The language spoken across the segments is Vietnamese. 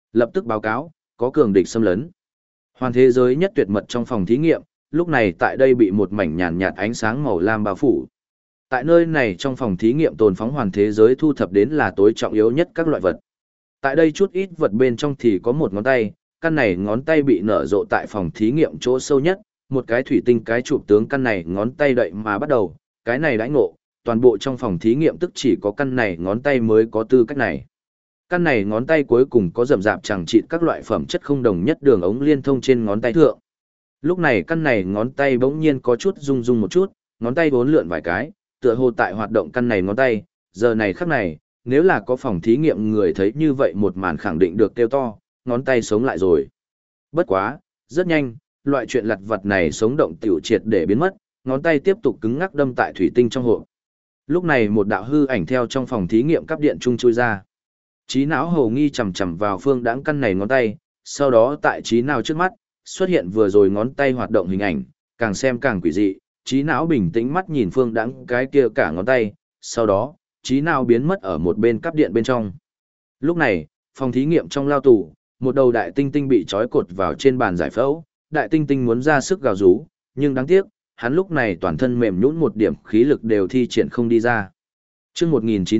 Lập tức báo cáo, có cường địch xâm lấn. Hoàn thế giới nhất tuyệt mật trong phòng thí nghiệm, lúc này tại đây bị một mảnh nhàn nhạt ánh sáng màu lam bao phủ. Tại nơi này trong phòng thí nghiệm tồn phóng hoàn thế giới thu thập đến là tối trọng yếu nhất các loại vật. Tại đây chút ít vật bên trong thì có một ngón tay, căn này ngón tay bị nở rộ tại phòng thí nghiệm chỗ sâu nhất, một cái thủy tinh cái chụp tướng căn này ngón tay đậy mà bắt đầu, cái này đãi ngộ, toàn bộ trong phòng thí nghiệm tức chỉ có căn này ngón tay mới có tư cách này. Căn này ngón tay cuối cùng có rậm rạp chẳng chịt các loại phẩm chất không đồng nhất đường ống liên thông trên ngón tay thượng. Lúc này căn này ngón tay bỗng nhiên có chút rung rung một chút, ngón tay bốn lượn vài cái, tựa hồ tại hoạt động căn này ngón tay, giờ này khắc này, nếu là có phòng thí nghiệm người thấy như vậy một màn khẳng định được kêu to, ngón tay sống lại rồi. Bất quá, rất nhanh, loại chuyện lặt vặt này sống động tiểu triệt để biến mất, ngón tay tiếp tục cứng ngắc đâm tại thủy tinh trong hộp. Lúc này một đạo hư ảnh theo trong phòng thí nghiệm cắp điện trung chui ra. Trí não hầu nghi chầm chầm vào Phương Đãng căn này ngón tay, sau đó tại trí não trước mắt, xuất hiện vừa rồi ngón tay hoạt động hình ảnh, càng xem càng quỷ dị, trí não bình tĩnh mắt nhìn Phương Đãng cái kia cả ngón tay, sau đó, trí não biến mất ở một bên cắp điện bên trong. Lúc này, phòng thí nghiệm trong lao tù, một đầu đại tinh tinh bị trói cột vào trên bàn giải phẫu, đại tinh tinh muốn ra sức gào rú, nhưng đáng tiếc, hắn lúc này toàn thân mềm nhũn một điểm khí lực đều thi triển không đi ra. Chương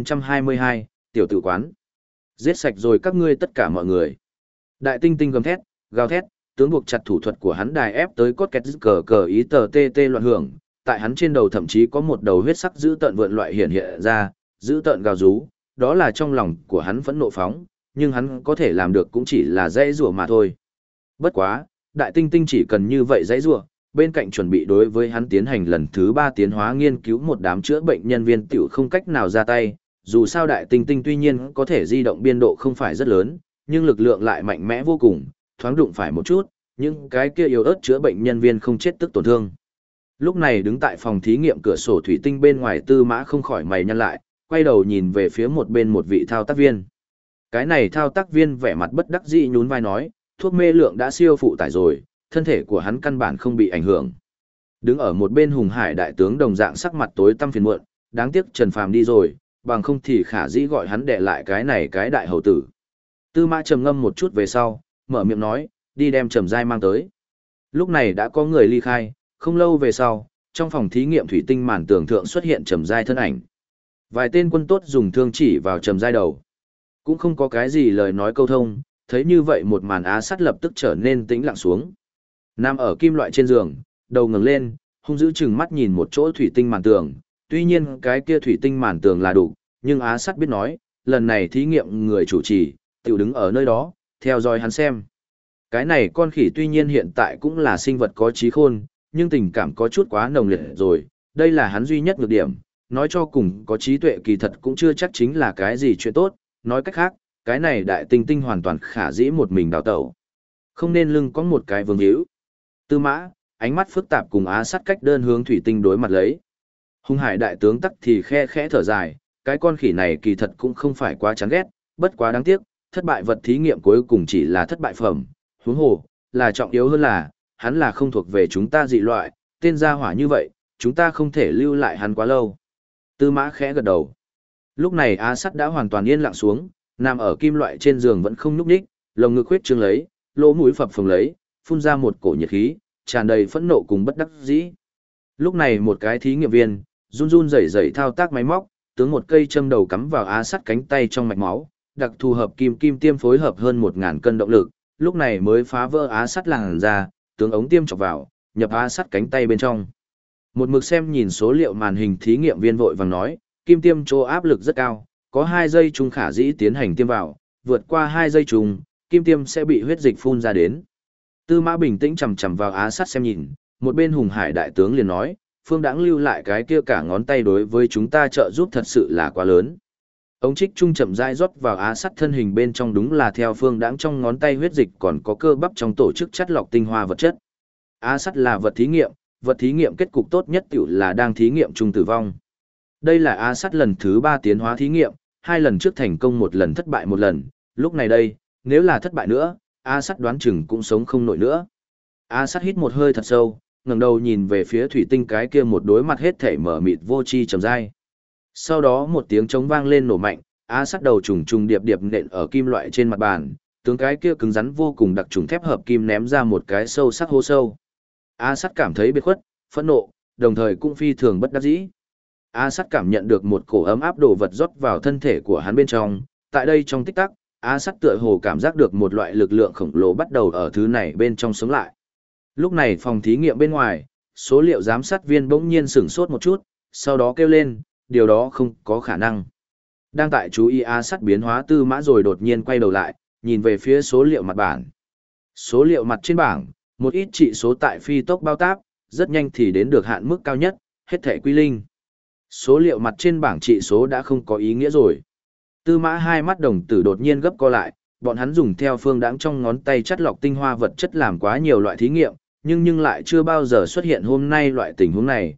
1922, tiểu tử quán. Giết sạch rồi các ngươi tất cả mọi người. Đại tinh tinh gầm thét, gào thét, tướng buộc chặt thủ thuật của hắn đài ép tới cốt kẹt cờ cờ ý tờ tê tê loạn hưởng, tại hắn trên đầu thậm chí có một đầu huyết sắc dữ tợn vượn loại hiện hiện ra, dữ tợn gào rú, đó là trong lòng của hắn phẫn nộ phóng, nhưng hắn có thể làm được cũng chỉ là dãy rủa mà thôi. Bất quá, đại tinh tinh chỉ cần như vậy dãy rủa, bên cạnh chuẩn bị đối với hắn tiến hành lần thứ 3 tiến hóa nghiên cứu một đám chữa bệnh nhân viên tiểu không cách nào ra tay, dù sao đại tinh tinh tuy nhiên có thể di động biên độ không phải rất lớn, nhưng lực lượng lại mạnh mẽ vô cùng, thoáng đụng phải một chút, nhưng cái kia yếu ớt chữa bệnh nhân viên không chết tức tổn thương. Lúc này đứng tại phòng thí nghiệm cửa sổ thủy tinh bên ngoài Tư Mã không khỏi mày nhăn lại, quay đầu nhìn về phía một bên một vị thao tác viên. Cái này thao tác viên vẻ mặt bất đắc dĩ nhún vai nói, thuốc mê lượng đã siêu phụ tải rồi, thân thể của hắn căn bản không bị ảnh hưởng. Đứng ở một bên Hùng Hải đại tướng đồng dạng sắc mặt tối tăm phiền muộn, đáng tiếc Trần Phàm đi rồi, bằng không thì khả dĩ gọi hắn để lại cái này cái đại hầu tử. Tư Mã trầm ngâm một chút về sau, mở miệng nói, đi đem Trầm Giai mang tới. Lúc này đã có người ly khai, không lâu về sau, trong phòng thí nghiệm thủy tinh màn tường thượng xuất hiện Trầm Giai thân ảnh. Vài tên quân tốt dùng thương chỉ vào Trầm Giai đầu. Cũng không có cái gì lời nói câu thông, thấy như vậy một màn Á Sắt lập tức trở nên tĩnh lặng xuống. Nằm ở kim loại trên giường, đầu ngẩng lên, hung dữ chừng mắt nhìn một chỗ thủy tinh màn tường, tuy nhiên cái kia thủy tinh màn tường là đủ, nhưng Á Sắt biết nói, lần này thí nghiệm người chủ trì, tiểu đứng ở nơi đó, theo dõi hắn xem. Cái này con khỉ tuy nhiên hiện tại cũng là sinh vật có trí khôn, nhưng tình cảm có chút quá nồng liệt rồi, đây là hắn duy nhất nhược điểm, nói cho cùng có trí tuệ kỳ thật cũng chưa chắc chính là cái gì chuyện tốt, nói cách khác, cái này đại tinh tinh hoàn toàn khả dĩ một mình đào tẩu. Không nên lưng có một cái vương hữu. Tư Mã, ánh mắt phức tạp cùng Á Sắt cách đơn hướng thủy tinh đối mặt lấy. Hung Hải đại tướng tắc thì khe khẽ thở dài, cái con khỉ này kỳ thật cũng không phải quá chán ghét, bất quá đáng tiếc, thất bại vật thí nghiệm cuối cùng chỉ là thất bại phẩm, huống hồ, là trọng yếu hơn là, hắn là không thuộc về chúng ta dị loại, tên gia hỏa như vậy, chúng ta không thể lưu lại hắn quá lâu. Tư Mã khẽ gật đầu. Lúc này Á Sắt đã hoàn toàn yên lặng xuống, nằm ở kim loại trên giường vẫn không nhúc nhích, lồng ngực huyết trương lấy, lỗ mũi phập phồng lấy, phun ra một cổ nhiệt khí, tràn đầy phẫn nộ cùng bất đắc dĩ. Lúc này một cái thí nghiệm viên, run run rẩy rẩy thao tác máy móc, tướng một cây châm đầu cắm vào Á Sắt cánh tay trong mạch máu, đặc thù hợp kim kim tiêm phối hợp hơn 1000 cân động lực, lúc này mới phá vỡ Á Sắt làn ra, tướng ống tiêm chọc vào, nhập Á Sắt cánh tay bên trong. Một mực xem nhìn số liệu màn hình thí nghiệm viên vội vàng nói, kim tiêm chỗ áp lực rất cao, có 2 giây chung khả dĩ tiến hành tiêm vào, vượt qua 2 giây chung, kim tiêm sẽ bị huyết dịch phun ra đến. Tư Mã bình tĩnh chằm chằm vào Á Sắt xem nhìn, một bên Hùng Hải đại tướng liền nói, Phương Đãng lưu lại cái kia cả ngón tay đối với chúng ta trợ giúp thật sự là quá lớn. Ống trích trung chậm rãi rót vào Á Sắt thân hình bên trong đúng là theo Phương Đãng trong ngón tay huyết dịch còn có cơ bắp trong tổ chức chất lọc tinh hoa vật chất. Á Sắt là vật thí nghiệm kết cục tốt nhất tiểu là đang thí nghiệm chung tử vong. Đây là Á Sắt lần thứ 3 tiến hóa thí nghiệm, 2 lần trước thành công 1 lần thất bại 1 lần, lúc này đây, nếu là thất bại nữa, Á Sắt đoán chừng cũng sống không nổi nữa. Á Sắt hít một hơi thật sâu, ngẩng đầu nhìn về phía thủy tinh cái kia một đối mặt hết thể mở mịt vô tri Trầm Giai. Sau đó một tiếng trống vang lên nổ mạnh, Á Sắt đầu trùng trùng điệp điệp nện ở kim loại trên mặt bàn, tướng cái kia cứng rắn vô cùng đặc trùng thép hợp kim ném ra một cái sâu sắc hố sâu. A Sắt cảm thấy biệt khuất, phẫn nộ, đồng thời cũng phi thường bất đắc dĩ. A Sắt cảm nhận được một cổ ấm áp đồ vật rót vào thân thể của hắn bên trong, tại đây trong tích tắc, A Sắt tựa hồ cảm giác được một loại lực lượng khổng lồ bắt đầu ở thứ này bên trong sống lại. Lúc này phòng thí nghiệm bên ngoài, số liệu giám sát viên bỗng nhiên sửng sốt một chút, sau đó kêu lên, điều đó không có khả năng. Đang tại chú ý A Sắt biến hóa Tư Mã rồi đột nhiên quay đầu lại, nhìn về phía số liệu mặt bảng. Số liệu mặt trên bảng, một ít trị số tại phi tốc bao táp, rất nhanh thì đến được hạn mức cao nhất, hết thể quy linh. Số liệu mặt trên bảng trị số đã không có ý nghĩa rồi. Tư Mã hai mắt đồng tử đột nhiên gấp co lại, bọn hắn dùng theo phương đãng trong ngón tay chắt lọc tinh hoa vật chất làm quá nhiều loại thí nghiệm, nhưng lại chưa bao giờ xuất hiện hôm nay loại tình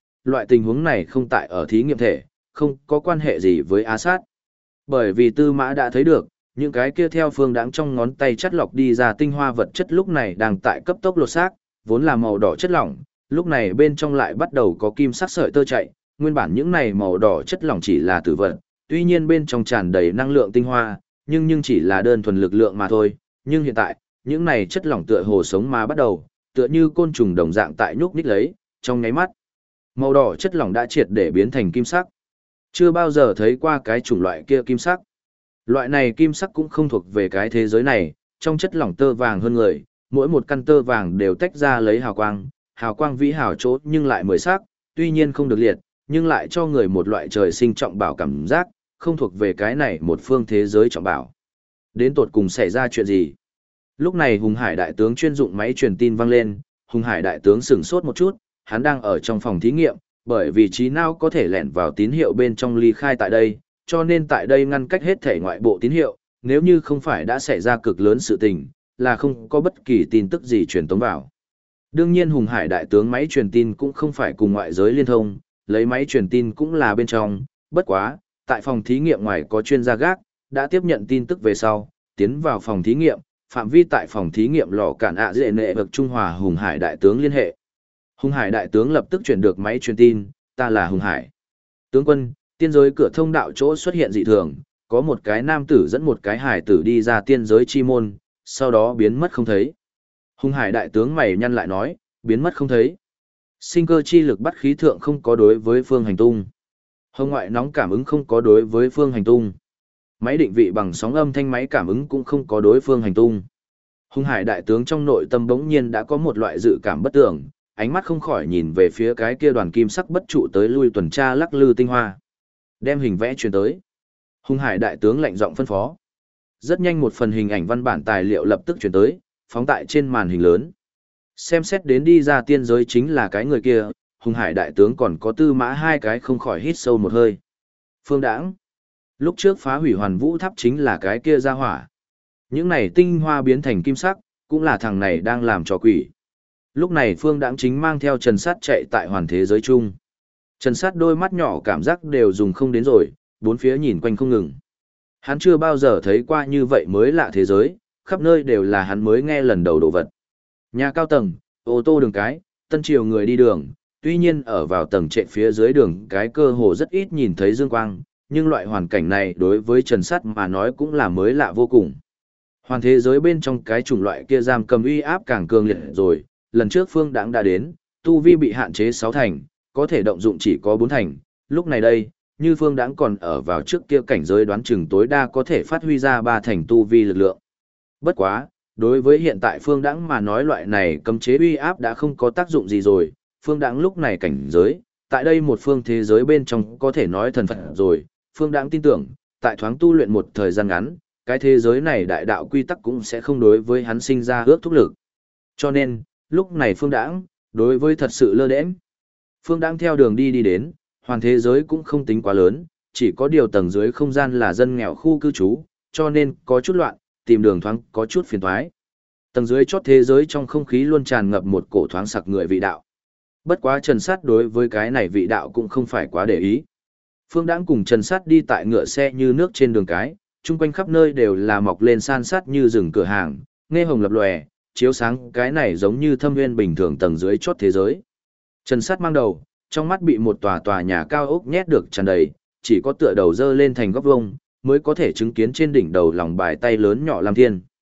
huống này không tại ở thí nghiệm thể, không có quan hệ gì với A Sát. Bởi vì Tư Mã đã thấy được, những cái kia theo phương đãng trong ngón tay chắt lọc đi ra tinh hoa vật chất lúc này đang tại cấp tốc lột xác, vốn là màu đỏ chất lỏng, lúc này bên trong lại bắt đầu có kim sắc sợi tơ chạy, nguyên bản những này màu đỏ chất lỏng chỉ là tử vật, tuy nhiên bên trong tràn đầy năng lượng tinh hoa, nhưng chỉ là đơn thuần lực lượng mà thôi, nhưng hiện tại, những này chất lỏng tựa hồ sống mà bắt đầu, tựa như côn trùng đồng dạng tại nhúc nhích lấy, trong nháy mắt, màu đỏ chất lỏng đã triệt để biến thành kim sắc. Chưa bao giờ thấy qua cái chủng loại kia kim sắc. Loại này kim sắc cũng không thuộc về cái thế giới này, trong chất lỏng tơ vàng hơn người, mỗi một căn tơ vàng đều tách ra lấy hào quang vĩ hào chỗ nhưng lại mười sắc, tuy nhiên không được liệt, nhưng lại cho người một loại trời sinh trọng bảo cảm giác, không thuộc về cái này một phương thế giới trọng bảo. Đến tột cùng xảy ra chuyện gì? Lúc này Hùng Hải đại tướng chuyên dụng máy truyền tin vang lên, Hùng Hải đại tướng sửng sốt một chút, hắn đang ở trong phòng thí nghiệm, bởi vì trí não có thể lẻn vào tín hiệu bên trong ly khai tại đây, cho nên tại đây ngăn cách hết thể ngoại bộ tín hiệu, nếu như không phải đã xảy ra cực lớn sự tình, là không có bất kỳ tin tức gì truyền tống vào. Đương nhiên Hùng Hải đại tướng máy truyền tin cũng không phải cùng ngoại giới liên thông, lấy máy truyền tin cũng là bên trong, bất quá, tại phòng thí nghiệm ngoài có chuyên gia gác, đã tiếp nhận tin tức về sau, tiến vào phòng thí nghiệm, phạm vi tại phòng thí nghiệm lò cản ạ dệ nệ vực Trung Hòa Hùng Hải đại tướng liên hệ. Hùng Hải đại tướng lập tức chuyển được máy truyền tin, ta là Hùng Hải. Tướng quân, tiên giới cửa thông đạo chỗ xuất hiện dị thường, có một cái nam tử dẫn một cái hải tử đi ra tiên giới chi môn, sau đó biến mất không thấy. Hùng Hải đại tướng mày nhăn lại nói, biến mất không thấy. Sinh cơ chi lực bắt khí thượng không có đối với phương hành tung. Hồng ngoại nóng cảm ứng không có đối với phương hành tung. Máy định vị bằng sóng âm thanh máy cảm ứng cũng không có đối phương hành tung. Hùng Hải đại tướng trong nội tâm bỗng nhiên đã có một loại dự cảm bất tưởng, ánh mắt không khỏi nhìn về phía cái kia đoàn kim sắc bất trụ tới lui tuần tra lắc lư tinh hoa. Đem hình vẽ truyền tới. Hùng Hải đại tướng lạnh giọng phân phó. Rất nhanh một phần hình ảnh văn bản tài liệu lập tức truyền tới, phóng tại trên màn hình lớn. Xem xét đến đi ra tiên giới chính là cái người kia, Hùng Hải đại tướng còn có Tư Mã hai cái không khỏi hít sâu một hơi. Phương Đãng. Lúc trước phá hủy Hoàn Vũ Tháp chính là cái kia ra hỏa. Những này tinh hoa biến thành kim sắc, cũng là thằng này đang làm trò quỷ. Lúc này Phương Đãng chính mang theo Trần Sát chạy tại hoàn thế giới chung. Trần Sát đôi mắt nhỏ cảm giác đều dùng không đến rồi, bốn phía nhìn quanh không ngừng. Hắn chưa bao giờ thấy qua như vậy mới lạ thế giới, khắp nơi đều là hắn mới nghe lần đầu đồ vật. Nhà cao tầng, ô tô đường cái, tân triều người đi đường, tuy nhiên ở vào tầng trệt phía dưới đường cái cơ hồ rất ít nhìn thấy dương quang, nhưng loại hoàn cảnh này đối với Trần Sát mà nói cũng là mới lạ vô cùng. Hoàn thế giới bên trong cái chủng loại kia giam cầm uy áp càng cường liệt rồi, lần trước Phương Đãng đã đến, tu vi bị hạn chế 6 thành, có thể động dụng chỉ có 4 thành, lúc này đây, như Phương Đãng còn ở vào trước kia cảnh giới đoán chừng tối đa có thể phát huy ra 3 thành tu vi lực lượng. Bất quá, đối với hiện tại Phương Đãng mà nói loại này cấm chế uy áp đã không có tác dụng gì rồi, Phương Đãng lúc này cảnh giới, tại đây một phương thế giới bên trong có thể nói thần Phật rồi, Phương Đãng tin tưởng, tại thoáng tu luyện một thời gian ngắn, cái thế giới này đại đạo quy tắc cũng sẽ không đối với hắn sinh ra ước thúc lực. Cho nên, lúc này Phương Đãng, đối với thật sự lơ đễnh. Phương Đãng theo đường đi đến, hoàn thế giới cũng không tính quá lớn, chỉ có điều tầng dưới không gian là dân nghèo khu cư trú, cho nên có chút loạn, tìm đường thoáng có chút phiền toái. Tầng dưới chót thế giới trong không khí luôn tràn ngập một cổ thoáng sặc người vị đạo. Bất quá Trần Sát đối với cái này vị đạo cũng không phải quá để ý. Phương Đãng cùng Trần Sát đi tại ngựa xe như nước trên đường cái, chung quanh khắp nơi đều là mọc lên san sát như rừng cửa hàng, nghe hồng lập lòe, chiếu sáng cái này giống như thâm nguyên bình thường tầng dưới chót thế giới. Trần Sát mang đầu, trong mắt bị một tòa nhà cao ốc nhét được tràn đầy, chỉ có tựa đầu dơ lên thành góc vuông mới có thể chứng kiến trên đỉnh đầu lòng bài tay lớn nhỏ Lam Thiên.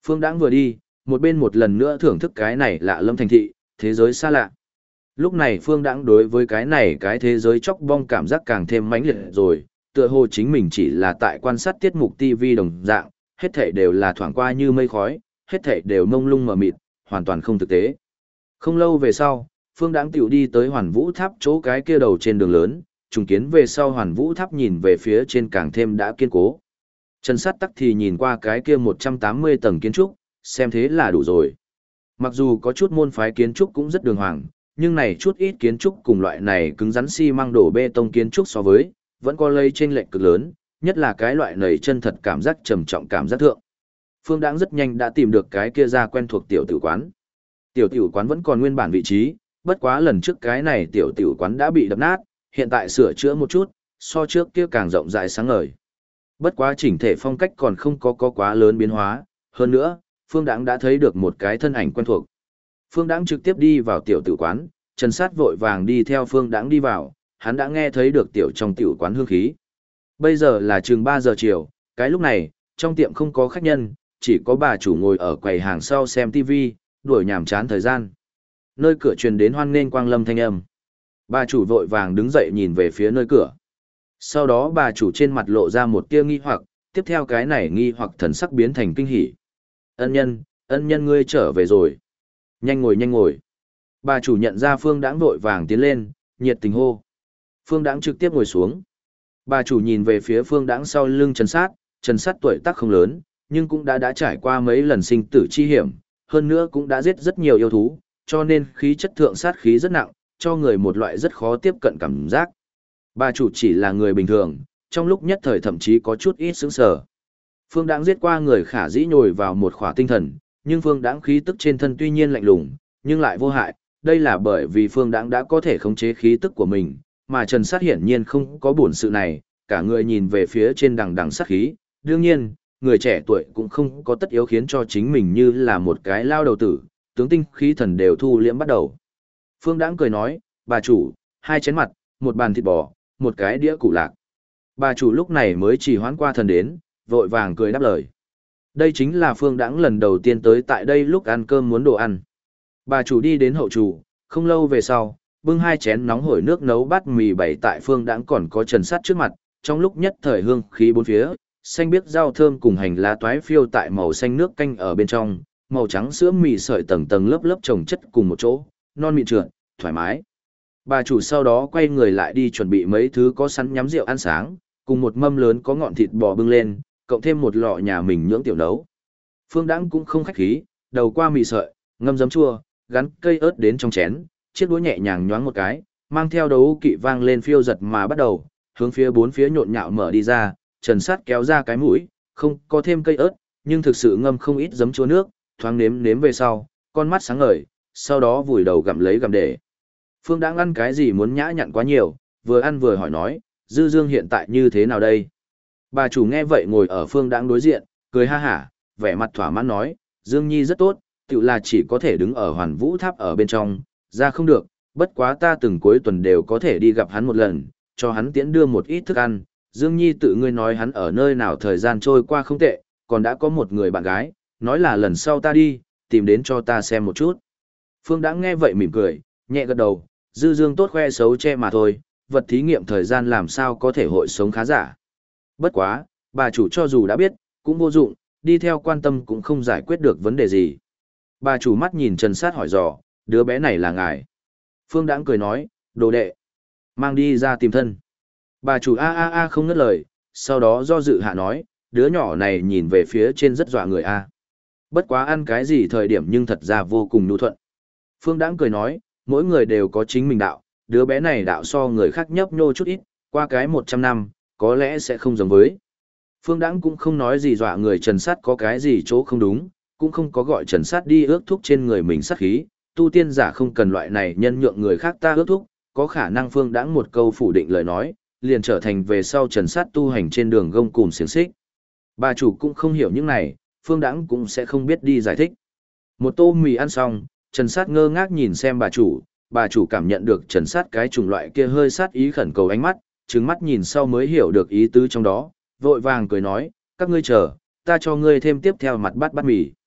Phương Đãng vừa đi, một bên một lần nữa thưởng thức cái này lạ lâm thành thị, thế giới xa lạ. Lúc này Phương Đãng đối với cái này cái thế giới chóc bong cảm giác càng thêm mãnh liệt rồi, tựa hồ chính mình chỉ là tại quan sát tiết mục TV đồng dạng, hết thảy đều là thoảng qua như mây khói, hết thảy đều mông lung mờ mịt, hoàn toàn không thực tế. Không lâu về sau, Phương Đãng tiểu đi tới Hoàn Vũ Tháp chỗ cái kia đầu trên đường lớn, trùng kiến về sau Hoàn Vũ Tháp nhìn về phía trên càng thêm đã kiên cố. Trần Sát Tắc thì nhìn qua cái kia 180 tầng kiến trúc, xem thế là đủ rồi. Mặc dù có chút môn phái kiến trúc cũng rất đường hoàng, nhưng này chút ít kiến trúc cùng loại này cứng rắn xi măng đổ bê tông kiến trúc so với, vẫn có lây chênh lệch cực lớn, nhất là cái loại nầy chân thật cảm giác trầm trọng cảm giác thượng. Phương Đãng rất nhanh đã tìm được cái kia ra quen thuộc tiểu tử quán. Tiểu tiểu quán vẫn còn nguyên bản vị trí, bất quá lần trước cái này tiểu tiểu quán đã bị đập nát, hiện tại sửa chữa một chút, so trước kia càng rộng rãi sáng ngời. Bất quá chỉnh thể phong cách còn không có quá lớn biến hóa, hơn nữa, Phương Đãng đã thấy được một cái thân ảnh quen thuộc. Phương Đãng trực tiếp đi vào tiểu tử quán, Trần Sát vội vàng đi theo Phương Đãng đi vào, hắn đã nghe thấy được tiểu trong tiểu quán hương khí. Bây giờ là chừng 3 giờ chiều, cái lúc này, trong tiệm không có khách nhân, chỉ có bà chủ ngồi ở quầy hàng sau xem TV, đuổi nhàm chán thời gian. Nơi cửa truyền đến hoan nghênh quang lâm thanh âm. Bà chủ vội vàng đứng dậy nhìn về phía nơi cửa. Sau đó bà chủ trên mặt lộ ra một tia nghi hoặc, tiếp theo cái này nghi hoặc thần sắc biến thành kinh hỉ. Ân nhân ngươi trở về rồi. Nhanh ngồi nhanh ngồi. Bà chủ nhận ra Phương Đãng vội vàng tiến lên, nhiệt tình hô. Phương Đãng trực tiếp ngồi xuống. Bà chủ nhìn về phía Phương Đãng sau lưng Trần Sát tuổi tác không lớn, nhưng cũng đã trải qua mấy lần sinh tử chi hiểm, hơn nữa cũng đã giết rất nhiều yêu thú, cho nên khí chất thượng sát khí rất nặng, cho người một loại rất khó tiếp cận cảm giác. Bà chủ chỉ là người bình thường, trong lúc nhất thời thậm chí có chút ít sững sờ. Phương Đãng giết qua người khả dĩ nhồi vào một khỏa tinh thần, nhưng Phương Đãng khí tức trên thân tuy nhiên lạnh lùng, nhưng lại vô hại, đây là bởi vì Phương Đãng đã có thể khống chế khí tức của mình, mà Trần Sát hiển nhiên không có bổn sự này, cả người nhìn về phía trên đằng đằng sát khí, đương nhiên, người trẻ tuổi cũng không có tất yếu khiến cho chính mình như là một cái lao đầu tử, tướng tinh khí thần đều thu liễm bắt đầu. Phương Đãng cười nói, bà chủ, 2 chén mặt, 1 bàn thịt bò, 1 cái đĩa củ lạc. Bà chủ lúc này mới chỉ hoãn qua thần đến, vội vàng cười đáp lời. Đây chính là Phương Đãng lần đầu tiên tới tại đây lúc ăn cơm muốn đồ ăn. Bà chủ đi đến hậu chủ, không lâu về sau, bưng 2 chén nóng hổi nước nấu bát mì bày tại Phương Đãng còn có Trần Sát trước mặt, trong lúc nhất thời hương khí bốn phía, xanh biếc rau thơm cùng hành lá toái phiêu tại màu xanh nước canh ở bên trong, màu trắng sữa mì sợi tầng tầng lớp lớp chồng chất cùng một chỗ, non mịn trượt, thoải mái. Bà chủ sau đó quay người lại đi chuẩn bị mấy thứ có sẵn nhắm rượu ăn sáng, cùng một mâm lớn có ngọn thịt bò bưng lên, cộng thêm một lọ nhà mình nhưỡng tiểu nấu. Phương Đãng cũng không khách khí, đầu qua mì sợi, ngâm giấm chua, gắn cây ớt đến trong chén, chiếc đũa nhẹ nhàng nhoáng một cái, mang theo đấu kỵ vang lên phiêu giật mà bắt đầu, hướng phía bốn phía nhộn nhạo mở đi ra, Trần Sát kéo ra cái mũi, không có thêm cây ớt, nhưng thực sự ngâm không ít giấm chua nước, thoáng nếm nếm về sau, con mắt sáng ngời, sau đó vùi đầu gặm lấy gặm để. Phương Đãng ăn cái gì muốn nhã nhặn quá nhiều, vừa ăn vừa hỏi nói, Dư Dương hiện tại như thế nào đây? Bà chủ nghe vậy ngồi ở Phương Đãng đối diện, cười ha hả, vẻ mặt thỏa mãn nói, Dương Nhi rất tốt, tự là chỉ có thể đứng ở Hoàn Vũ Tháp ở bên trong, ra không được, bất quá ta từng cuối tuần đều có thể đi gặp hắn một lần, cho hắn tiễn đưa một ít thức ăn. Dương Nhi tự ngươi nói hắn ở nơi nào thời gian trôi qua không tệ, còn đã có một người bạn gái, nói là lần sau ta đi, tìm đến cho ta xem một chút. Phương Đãng nghe vậy mỉm cười, nhẹ gật đầu, Dư Dương tốt khoe xấu che mà thôi, vật thí nghiệm thời gian làm sao có thể hội sống khá giả. Bất quá, bà chủ cho dù đã biết, cũng vô dụng, đi theo quan tâm cũng không giải quyết được vấn đề gì. Bà chủ mắt nhìn Trần Sát hỏi dò, đứa bé này là ngài. Phương Đãng cười nói, đồ đệ, mang đi ra tìm thân. Bà chủ a không ngớt lời, sau đó do dự hạ nói, đứa nhỏ này nhìn về phía trên rất dọa người a. Bất quá ăn cái gì thời điểm nhưng thật ra vô cùng nhu thuận. Phương Đãng cười nói, mỗi người đều có chính mình đạo, đứa bé này đạo so người khác nhấp nhô chút ít, qua cái 100 năm, có lẽ sẽ không giống với. Phương Đãng cũng không nói gì dọa người Trần Sát có cái gì chỗ không đúng, cũng không có gọi Trần Sát đi ước thúc trên người mình sát khí, tu tiên giả không cần loại này nhân nhượng người khác ta ước thúc, có khả năng Phương Đãng một câu phủ định lời nói, liền trở thành về sau Trần Sát tu hành trên đường gông cùm xiềng xích. Bà chủ cũng không hiểu những này, Phương Đãng cũng sẽ không biết đi giải thích. Một tô mì ăn xong, Trần Sát ngơ ngác nhìn xem bà chủ cảm nhận được Trần Sát cái chủng loại kia hơi sát ý khẩn cầu ánh mắt, trừng mắt nhìn sau mới hiểu được ý tứ trong đó, vội vàng cười nói, các ngươi chờ, ta cho ngươi thêm tiếp theo mặt bát mì.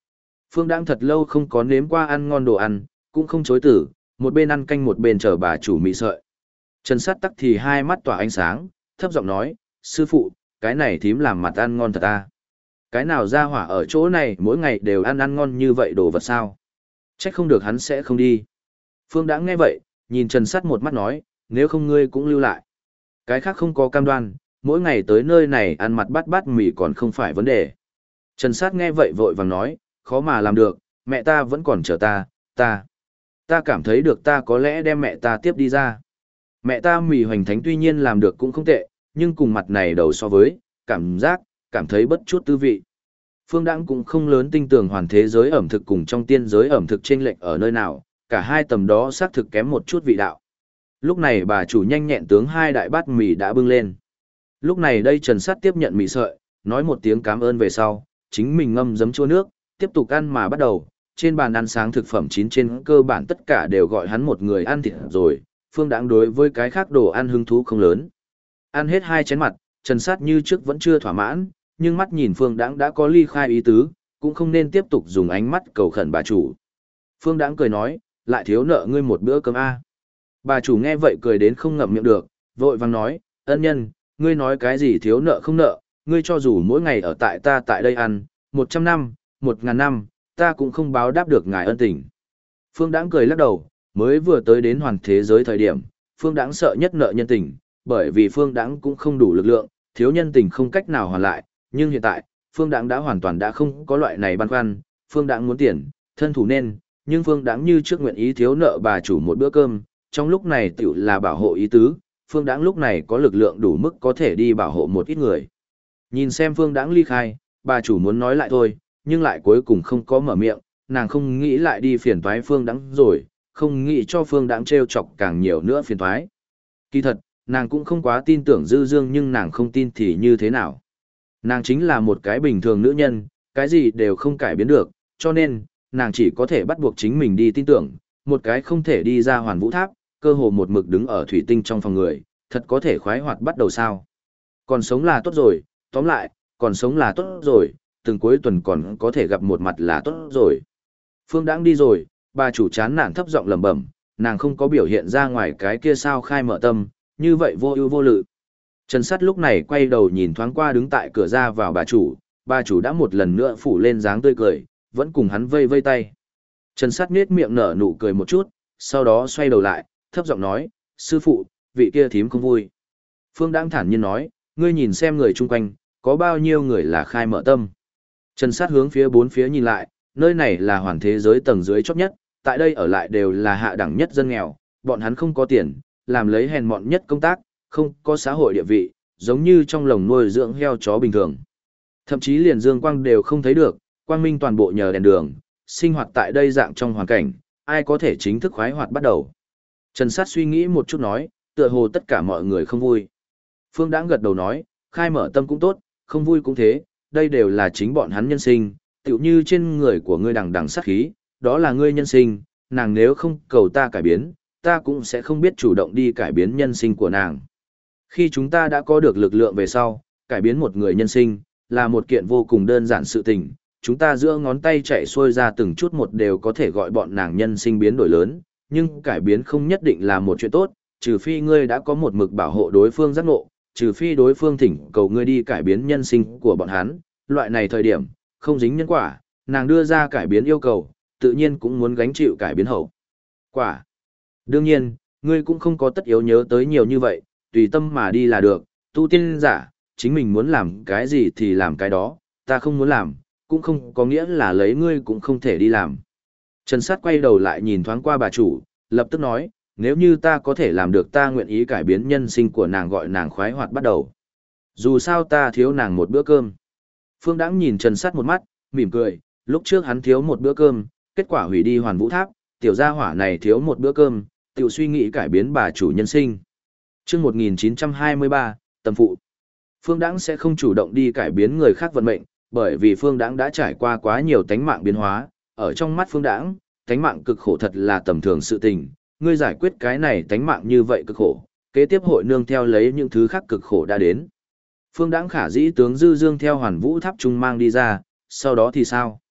Phương Đãng thật lâu không có nếm qua ăn ngon đồ ăn, cũng không chối từ, một bên ăn canh một bên chờ bà chủ mì sợi. Trần Sát tắc thì hai mắt tỏa ánh sáng, thấp giọng nói, sư phụ, cái này thím làm mặt ăn ngon thật à? Cái nào ra hỏa ở chỗ này mỗi ngày đều ăn ăn ngon như vậy đồ vật sao? Trách không được hắn sẽ không đi. Phương Đãng nghe vậy, nhìn Trần Sát một mắt nói, nếu không ngươi cũng lưu lại. Cái khác không có cam đoan, mỗi ngày tới nơi này ăn mặt bát bát mì còn không phải vấn đề. Trần Sát nghe vậy vội vàng nói, khó mà làm được, mẹ ta vẫn còn chờ ta cảm thấy được ta có lẽ đem mẹ ta tiếp đi ra. Mẹ ta mì hoành thánh tuy nhiên làm được cũng không tệ, nhưng cùng mặt này đầu so với, cảm thấy bất chút tư vị. Phương Đãng cũng không lớn tin tưởng hoàn thế giới ẩm thực cùng trong tiên giới ẩm thực chênh lệch ở nơi nào, cả hai tầm đó xác thực kém một chút vị đạo. Lúc này bà chủ nhanh nhẹn tướng hai đại bát mì đã bưng lên. Lúc này đây Trần Sát tiếp nhận mì sợi, nói một tiếng cảm ơn về sau, chính mình ngâm giấm chua nước, tiếp tục ăn mà bắt đầu. Trên bàn ăn sáng thực phẩm chín trên cơ bản tất cả đều gọi hắn một người ăn thịt rồi, Phương Đãng đối với cái khác đồ ăn hứng thú không lớn. Ăn hết hai chén mặt, Trần Sát như trước vẫn chưa thỏa mãn, nhưng mắt nhìn Phương Đãng đã có ly khai ý tứ, cũng không nên tiếp tục dùng ánh mắt cầu khẩn bà chủ. Phương Đãng cười nói, lại thiếu nợ ngươi một bữa cơm a. Bà chủ nghe vậy cười đến không ngậm miệng được, vội vàng nói, ân nhân, ngươi nói cái gì thiếu nợ không nợ, ngươi cho dù mỗi ngày ở tại ta tại đây ăn, 100 năm, 1000 năm, ta cũng không báo đáp được ngài ân tình. Phương Đãng cười lắc đầu, mới vừa tới đến hoàn thế giới thời điểm, Phương Đãng sợ nhất nợ nhân tình, bởi vì Phương Đãng cũng không đủ lực lượng, thiếu nhân tình không cách nào hoàn lại, nhưng hiện tại, Phương Đãng đã hoàn toàn đã không có loại này băn khoăn, Phương Đãng muốn tiền, thân thủ nên, nhưng Phương Đãng như trước nguyện ý thiếu nợ bà chủ một bữa cơm, trong lúc này tiểu là bảo hộ ý tứ, Phương Đãng lúc này có lực lượng đủ mức có thể đi bảo hộ một ít người. Nhìn xem Phương Đãng ly khai, bà chủ muốn nói lại thôi, nhưng lại cuối cùng không có mở miệng, nàng không nghĩ lại đi phiền toái Phương Đãng rồi, không nghĩ cho Phương Đãng trêu chọc càng nhiều nữa phiền toái. Kỳ thật, nàng cũng không quá tin tưởng Dư Dương nhưng nàng không tin thì như thế nào. Nàng chính là một cái bình thường nữ nhân, cái gì đều không cải biến được, cho nên, nàng chỉ có thể bắt buộc chính mình đi tin tưởng, một cái không thể đi ra Hoàn Vũ Tháp, cơ hồ một mực đứng ở thủy tinh trong phòng người, thật có thể khoái hoạt bắt đầu sao. Còn sống là tốt rồi, tóm lại, còn sống là tốt rồi, từng cuối tuần còn có thể gặp một mặt là tốt rồi. Phương Đãng đi rồi, bà chủ chán nản thấp giọng lẩm bẩm, nàng không có biểu hiện ra ngoài cái kia sao khai mở tâm, như vậy vô ưu vô lự. Trần Sắt lúc này quay đầu nhìn thoáng qua đứng tại cửa ra vào bà chủ đã một lần nữa phủ lên dáng tươi cười, vẫn cùng hắn vây vây tay. Trần Sắt nhếch miệng nở nụ cười một chút, sau đó xoay đầu lại, thấp giọng nói, sư phụ, vị kia thím không vui. Phương Đãng thản nhiên nói, ngươi nhìn xem người chung quanh, có bao nhiêu người là khai mở tâm. Trần Sát hướng phía bốn phía nhìn lại, nơi này là hoàn thế giới tầng dưới chót nhất, tại đây ở lại đều là hạ đẳng nhất dân nghèo, bọn hắn không có tiền, làm lấy hèn mọn nhất công tác, không có xã hội địa vị, giống như trong lồng nuôi dưỡng heo chó bình thường. Thậm chí liền dương quang đều không thấy được, quang minh toàn bộ nhờ đèn đường, sinh hoạt tại đây dạng trong hoàn cảnh, ai có thể chính thức khoái hoạt bắt đầu. Trần Sát suy nghĩ một chút nói, tựa hồ tất cả mọi người không vui. Phương Đãng gật đầu nói, khai mở tâm cũng tốt, không vui cũng thế, đây đều là chính bọn hắn nhân sinh, tựu như trên người của ngươi đằng đằng sát khí, đó là ngươi nhân sinh, nàng nếu không cầu ta cải biến, ta cũng sẽ không biết chủ động đi cải biến nhân sinh của nàng. Khi chúng ta đã có được lực lượng về sau, cải biến một người nhân sinh, là một kiện vô cùng đơn giản sự tình, chúng ta giữa ngón tay chạy xuôi ra từng chút một đều có thể gọi bọn nàng nhân sinh biến đổi lớn, nhưng cải biến không nhất định là một chuyện tốt, trừ phi ngươi đã có một mực bảo hộ đối phương giác ngộ, trừ phi đối phương thỉnh cầu ngươi đi cải biến nhân sinh của bọn hắn, loại này thời điểm, không dính nhân quả, nàng đưa ra cải biến yêu cầu, tự nhiên cũng muốn gánh chịu cải biến hậu quả. Đương nhiên, ngươi cũng không có tất yếu nhớ tới nhiều như vậy, tùy tâm mà đi là được, tu tiên giả, chính mình muốn làm cái gì thì làm cái đó, ta không muốn làm, cũng không có nghĩa là lấy ngươi cũng không thể đi làm. Trần Sát quay đầu lại nhìn thoáng qua bà chủ, lập tức nói, nếu như ta có thể làm được ta nguyện ý cải biến nhân sinh của nàng gọi nàng khoái hoạt bắt đầu. Dù sao ta thiếu nàng một bữa cơm. Phương Đãng nhìn Trần Sát một mắt, mỉm cười, lúc trước hắn thiếu một bữa cơm, kết quả hủy đi Hoàn Vũ Tháp, tiểu gia hỏa này thiếu một bữa cơm, tiểu suy nghĩ cải biến bà chủ nhân sinh. Chương 1923, Tâm phụ. Phương Đãng sẽ không chủ động đi cải biến người khác vận mệnh, bởi vì Phương Đãng đã trải qua quá nhiều tánh mạng biến hóa, ở trong mắt Phương Đãng, tánh mạng cực khổ thật là tầm thường sự tình, ngươi giải quyết cái này tánh mạng như vậy cực khổ, kế tiếp hội nương theo lấy những thứ khác cực khổ đã đến. Phương Đãng khả dĩ tướng Dư Dương theo Hoàn Vũ Tháp trung mang đi ra, sau đó thì sao?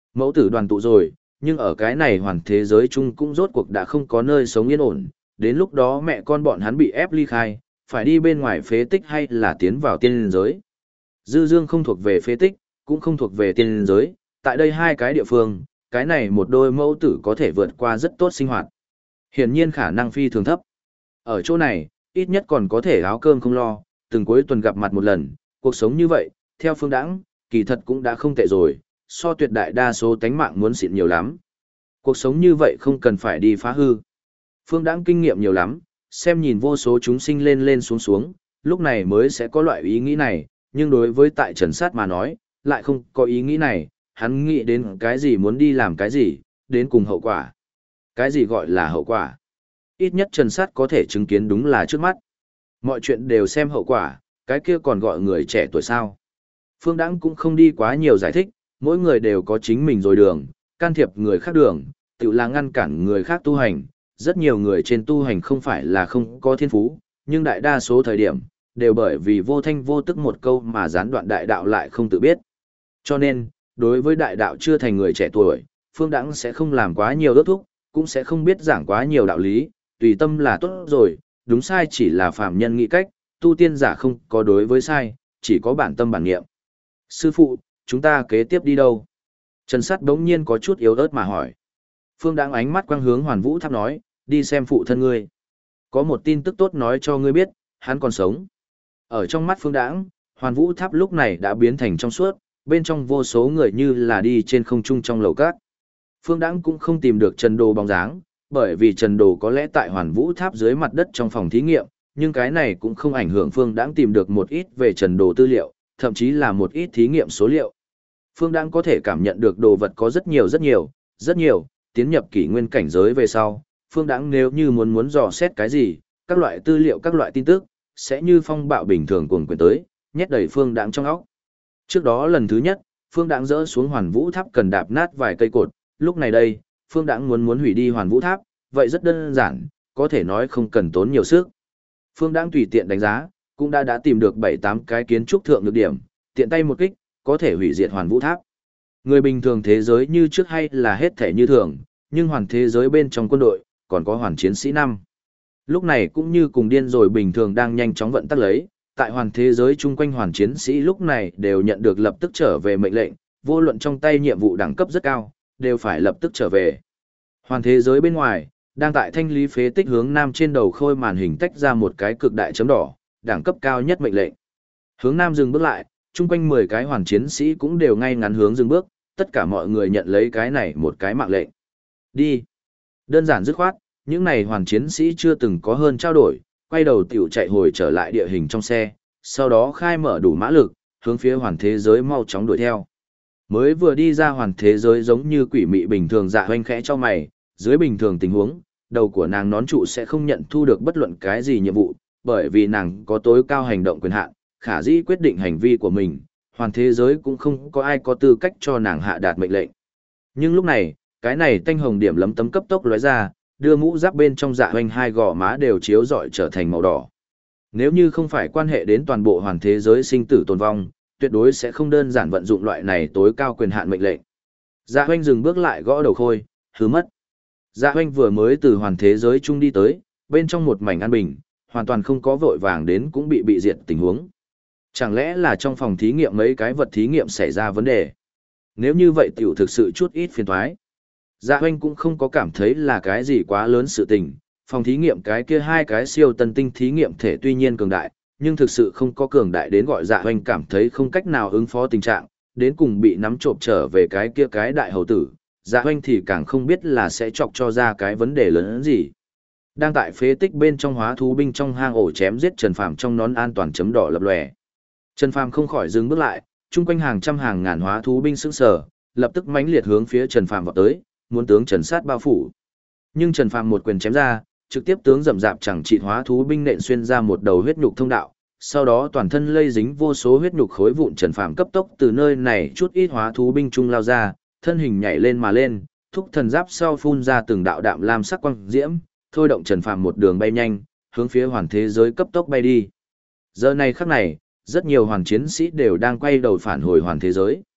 Mẫu tử đoàn tụ rồi, nhưng ở cái này hoàn thế giới chung cũng rốt cuộc đã không có nơi sống yên ổn, đến lúc đó mẹ con bọn hắn bị ép ly khai, phải đi bên ngoài phế tích hay là tiến vào tiên giới. Dư Dương không thuộc về phế tích, cũng không thuộc về tiên giới, tại đây hai cái địa phương, cái này một đôi mẫu tử có thể vượt qua rất tốt sinh hoạt. Hiển nhiên khả năng phi thường thấp. Ở chỗ này, ít nhất còn có thể áo cơm không lo, từng cuối tuần gặp mặt một lần, cuộc sống như vậy, theo Phương Đãng, kỳ thật cũng đã không tệ rồi, so tuyệt đại đa số tánh mạng muốn xịn nhiều lắm. Cuộc sống như vậy không cần phải đi phá hư. Phương Đãng kinh nghiệm nhiều lắm, xem nhìn vô số chúng sinh lên lên xuống xuống, lúc này mới sẽ có loại ý nghĩ này, nhưng đối với tại Trần Sát mà nói, lại không có ý nghĩ này, hắn nghĩ đến cái gì muốn đi làm cái gì, đến cùng hậu quả. Cái gì gọi là hậu quả? Ít nhất Trần Sát có thể chứng kiến đúng là trước mắt. Mọi chuyện đều xem hậu quả, cái kia còn gọi người trẻ tuổi sao. Phương Đãng cũng không đi quá nhiều giải thích, mỗi người đều có chính mình rồi đường, can thiệp người khác đường, tự là ngăn cản người khác tu hành. Rất nhiều người trên tu hành không phải là không có thiên phú, nhưng đại đa số thời điểm, đều bởi vì vô thanh vô tức một câu mà gián đoạn đại đạo lại không tự biết. Cho nên, đối với đại đạo chưa thành người trẻ tuổi, Phương Đãng sẽ không làm quá nhiều đốt thúc, cũng sẽ không biết giảng quá nhiều đạo lý, tùy tâm là tốt rồi, đúng sai chỉ là phàm nhân nghĩ cách, tu tiên giả không có đối với sai, chỉ có bản tâm bản nghiệm. Sư phụ, chúng ta kế tiếp đi đâu? Trần Sắt đống nhiên có chút yếu ớt mà hỏi. Phương Đãng ánh mắt quang hướng Hoàn Vũ Tháp nói, đi xem phụ thân ngươi. Có một tin tức tốt nói cho ngươi biết, hắn còn sống. Ở trong mắt Phương Đãng, Hoàn Vũ Tháp lúc này đã biến thành trong suốt, bên trong vô số người như là đi trên không trung trong lầu cát. Phương Đãng cũng không tìm được Trần Đồ bóng dáng, bởi vì Trần Đồ có lẽ tại Hoàn Vũ Tháp dưới mặt đất trong phòng thí nghiệm, nhưng cái này cũng không ảnh hưởng Phương Đãng tìm được một ít về Trần Đồ tư liệu, thậm chí là một ít thí nghiệm số liệu. Phương Đãng có thể cảm nhận được đồ vật có rất nhiều rất nhiều, rất nhiều, tiến nhập kỷ nguyên cảnh giới về sau, Phương Đãng nếu như muốn dò xét cái gì, các loại tư liệu các loại tin tức, sẽ như phong bạo bình thường cuồng quyển tới, nhét đầy Phương Đãng trong óc. Trước đó lần thứ nhất, Phương Đãng dỡ xuống Hoàn Vũ Tháp cần đạp nát vài cây cột, lúc này đây, Phương Đãng muốn hủy đi Hoàn Vũ Tháp, vậy rất đơn giản, có thể nói không cần tốn nhiều sức. Phương Đãng tùy tiện đánh giá, cũng đã tìm được 7-8 cái kiến trúc thượng nhược điểm, tiện tay một kích, có thể hủy diệt Hoàn Vũ Tháp. Người bình thường thế giới như trước hay là hết thể như thường, nhưng hoàn thế giới bên trong quân đội, còn có hoàn chiến sĩ 5. Lúc này cũng như cùng điên rồi bình thường đang nhanh chóng vận tắc lấy, tại hoàn thế giới chung quanh hoàn chiến sĩ lúc này đều nhận được lập tức trở về mệnh lệnh, vô luận trong tay nhiệm vụ đẳng cấp rất cao, đều phải lập tức trở về. Hoàn thế giới bên ngoài, đang tại thanh lý phế tích hướng nam trên đầu khôi màn hình tách ra một cái cực đại chấm đỏ, đẳng cấp cao nhất mệnh lệnh. Hướng nam dừng bước lại, chung quanh 10 cái hoàn chiến sĩ cũng đều ngay ngắn hướng dừng bước, tất cả mọi người nhận lấy cái này một cái mạng lệnh. Đi. Đơn giản dứt khoát, những này hoàn chiến sĩ chưa từng có hơn trao đổi, quay đầu tiểu chạy hồi trở lại địa hình trong xe, sau đó khai mở đủ mã lực, hướng phía hoàn thế giới mau chóng đuổi theo. Mới vừa đi ra hoàn thế giới giống như quỷ mị bình thường dạ hoanh khẽ cho mày, dưới bình thường tình huống, đầu của nàng nón trụ sẽ không nhận thu được bất luận cái gì nhiệm vụ, bởi vì nàng có tối cao hành động quyền hạn, khả dĩ quyết định hành vi của mình, hoàn thế giới cũng không có ai có tư cách cho nàng hạ đạt mệnh lệnh. Nhưng lúc này, cái này tanh hồng điểm lấm tấm cấp tốc lóe ra, đưa mũ giáp bên trong dạ hoanh hai gò má đều chiếu rọi trở thành màu đỏ. Nếu như không phải quan hệ đến toàn bộ hoàn thế giới sinh tử tồn vong, tuyệt đối sẽ không đơn giản vận dụng loại này tối cao quyền hạn mệnh lệnh. Dạ hoanh dừng bước lại gõ đầu khôi, hứ mất. Dạ hoanh vừa mới từ hoàn thế giới chung đi tới, bên trong một mảnh an bình, hoàn toàn không có vội vàng đến cũng bị diệt tình huống. Chẳng lẽ là trong phòng thí nghiệm mấy cái vật thí nghiệm xảy ra vấn đề? Nếu như vậy tiểu thực sự chút ít phiền toái. Dạ hoanh cũng không có cảm thấy là cái gì quá lớn sự tình, phòng thí nghiệm cái kia hai cái siêu tân tinh thí nghiệm thể tuy nhiên cường đại, nhưng thực sự không có cường đại đến gọi dạ hoanh cảm thấy không cách nào ứng phó tình trạng, đến cùng bị nắm trộm trở về cái kia cái đại hầu tử, dạ hoanh thì càng không biết là sẽ chọc cho ra cái vấn đề lớn hơn gì. Đang tại phế tích bên trong hóa thú binh trong hang ổ chém giết Trần Phàm trong nón an toàn chấm đỏ lập lòe. Trần Phàm không khỏi dừng bước lại, chung quanh hàng trăm hàng ngàn hóa thú binh sững sờ, lập tức mãnh liệt hướng phía Trần Phàm vọt tới, muốn tướng Trần Sát bao phủ. Nhưng Trần Phàm một quyền chém ra, trực tiếp tướng rậm rạp chẳng trị hóa thú binh nện xuyên ra một đầu huyết nhục thông đạo, sau đó toàn thân lây dính vô số huyết nhục khối vụn. Trần Phàm cấp tốc từ nơi này chút ít hóa thú binh trung lao ra, thân hình nhảy lên mà lên, thúc thần giáp sau phun ra từng đạo đạm lam sắc quang diễm, thôi động Trần Phàm một đường bay nhanh, hướng phía hoàn thế giới cấp tốc bay đi. Giờ này khắc này, rất nhiều hoàn chiến sĩ đều đang quay đầu phản hồi hoàn thế giới.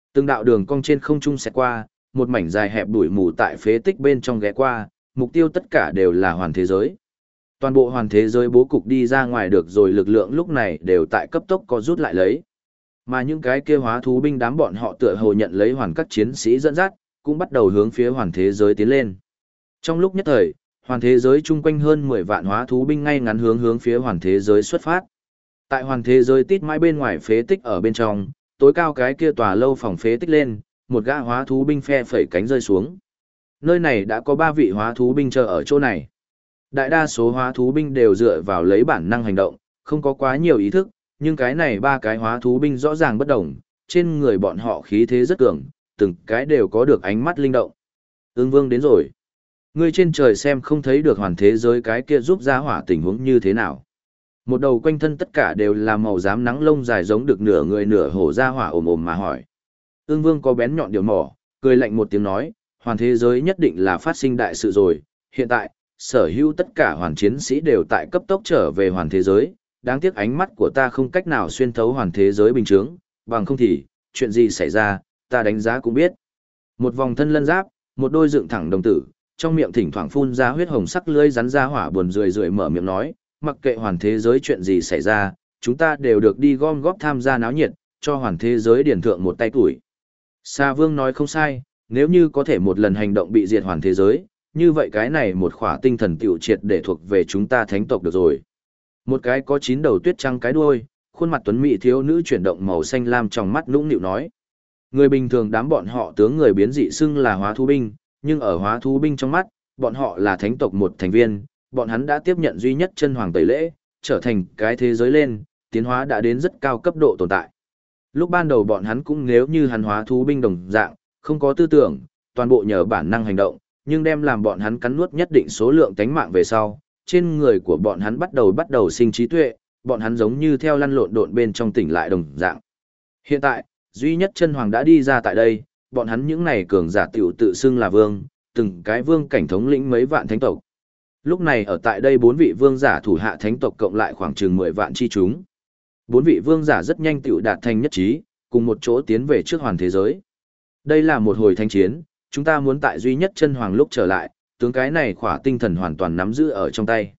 Từng đạo đường cong trên không trung xẹt qua, một mảnh dài hẹp đuổi mù tại phế tích bên trong ghé qua, mục tiêu tất cả đều là hoàn thế giới. Toàn bộ hoàn thế giới bố cục đi ra ngoài được rồi, lực lượng lúc này đều tại cấp tốc có rút lại lấy. Mà những cái kia hóa thú binh đám bọn họ tựa hồ nhận lấy hoàn các chiến sĩ dẫn dắt, cũng bắt đầu hướng phía hoàn thế giới tiến lên. Trong lúc nhất thời, hoàn thế giới chung quanh hơn 10 vạn hóa thú binh ngay ngắn hướng phía hoàn thế giới xuất phát. Tại hoàn thế giới tít mãi bên ngoài phế tích ở bên trong, tối cao cái kia tòa lâu phòng phế tích lên, một gã hóa thú binh phe phẩy cánh rơi xuống. Nơi này đã có 3 vị hóa thú binh chờ ở chỗ này. Đại đa số hóa thú binh đều dựa vào lấy bản năng hành động, không có quá nhiều ý thức, nhưng cái này 3 cái hóa thú binh rõ ràng bất đồng, trên người bọn họ khí thế rất cường, từng cái đều có được ánh mắt linh động. Ưng Vương đến rồi. Ngươi trên trời xem không thấy được hoàn thế giới cái kia giúp ra hỏa tình huống như thế nào. Một đầu quanh thân tất cả đều là màu xám nắng lông dài giống được nửa người nửa hổ ra hỏa ồm ồm mà hỏi. Ưng Vương có bén nhọn điều mỏ, cười lạnh một tiếng nói, hoàn thế giới nhất định là phát sinh đại sự rồi, hiện tại, sở hữu tất cả hoàn chiến sĩ đều tại cấp tốc trở về hoàn thế giới, đáng tiếc ánh mắt của ta không cách nào xuyên thấu hoàn thế giới bình thường, bằng không thì, chuyện gì xảy ra, ta đánh giá cũng biết. Một vòng thân lân giáp, một đôi dựng thẳng đồng tử, trong miệng thỉnh thoảng phun ra huyết hồng sắc lưỡi rắn ra hỏa buồn rười rượi mở miệng nói, mặc kệ hoàn thế giới chuyện gì xảy ra, chúng ta đều được đi gom góp tham gia náo nhiệt, cho hoàn thế giới điển thượng một tay tuổi. Sa Vương nói không sai, nếu như có thể một lần hành động bị diệt hoàn thế giới, như vậy cái này một khỏa tinh thần tiểu triệt để thuộc về chúng ta thánh tộc được rồi. Một cái có 9 đầu tuyết trắng cái đuôi, khuôn mặt tuấn mỹ thiếu nữ chuyển động màu xanh lam trong mắt nũng nịu nói. Người bình thường đám bọn họ tướng người biến dị xưng là hóa thú binh, nhưng ở hóa thú binh trong mắt, bọn họ là thánh tộc một thành viên, bọn hắn đã tiếp nhận duy nhất chân hoàng tẩy lễ, trở thành cái thế giới lên, tiến hóa đã đến rất cao cấp độ tồn tại. Lúc ban đầu bọn hắn cũng nếu như hắn hóa thú binh đồng dạng, không có tư tưởng, toàn bộ nhờ bản năng hành động, nhưng đem làm bọn hắn cắn nuốt nhất định số lượng tánh mạng về sau, trên người của bọn hắn bắt đầu sinh trí tuệ, bọn hắn giống như theo lăn lộn độn bên trong tỉnh lại đồng dạng. Hiện tại, duy nhất chân hoàng đã đi ra tại đây, bọn hắn những này cường giả tiểu tự xưng là vương, từng cái vương cảnh thống lĩnh mấy vạn thánh tộc. Lúc này ở tại đây 4 vị vương giả thủ hạ thánh tộc cộng lại khoảng chừng 10 vạn chi chúng. 4 vị vương giả rất nhanh tiểu đạt thành nhất trí, cùng một chỗ tiến về trước hoàn thế giới. Đây là một hồi thanh chiến, chúng ta muốn tại duy nhất chân hoàng lúc trở lại, tướng cái này khỏa tinh thần hoàn toàn nắm giữ ở trong tay.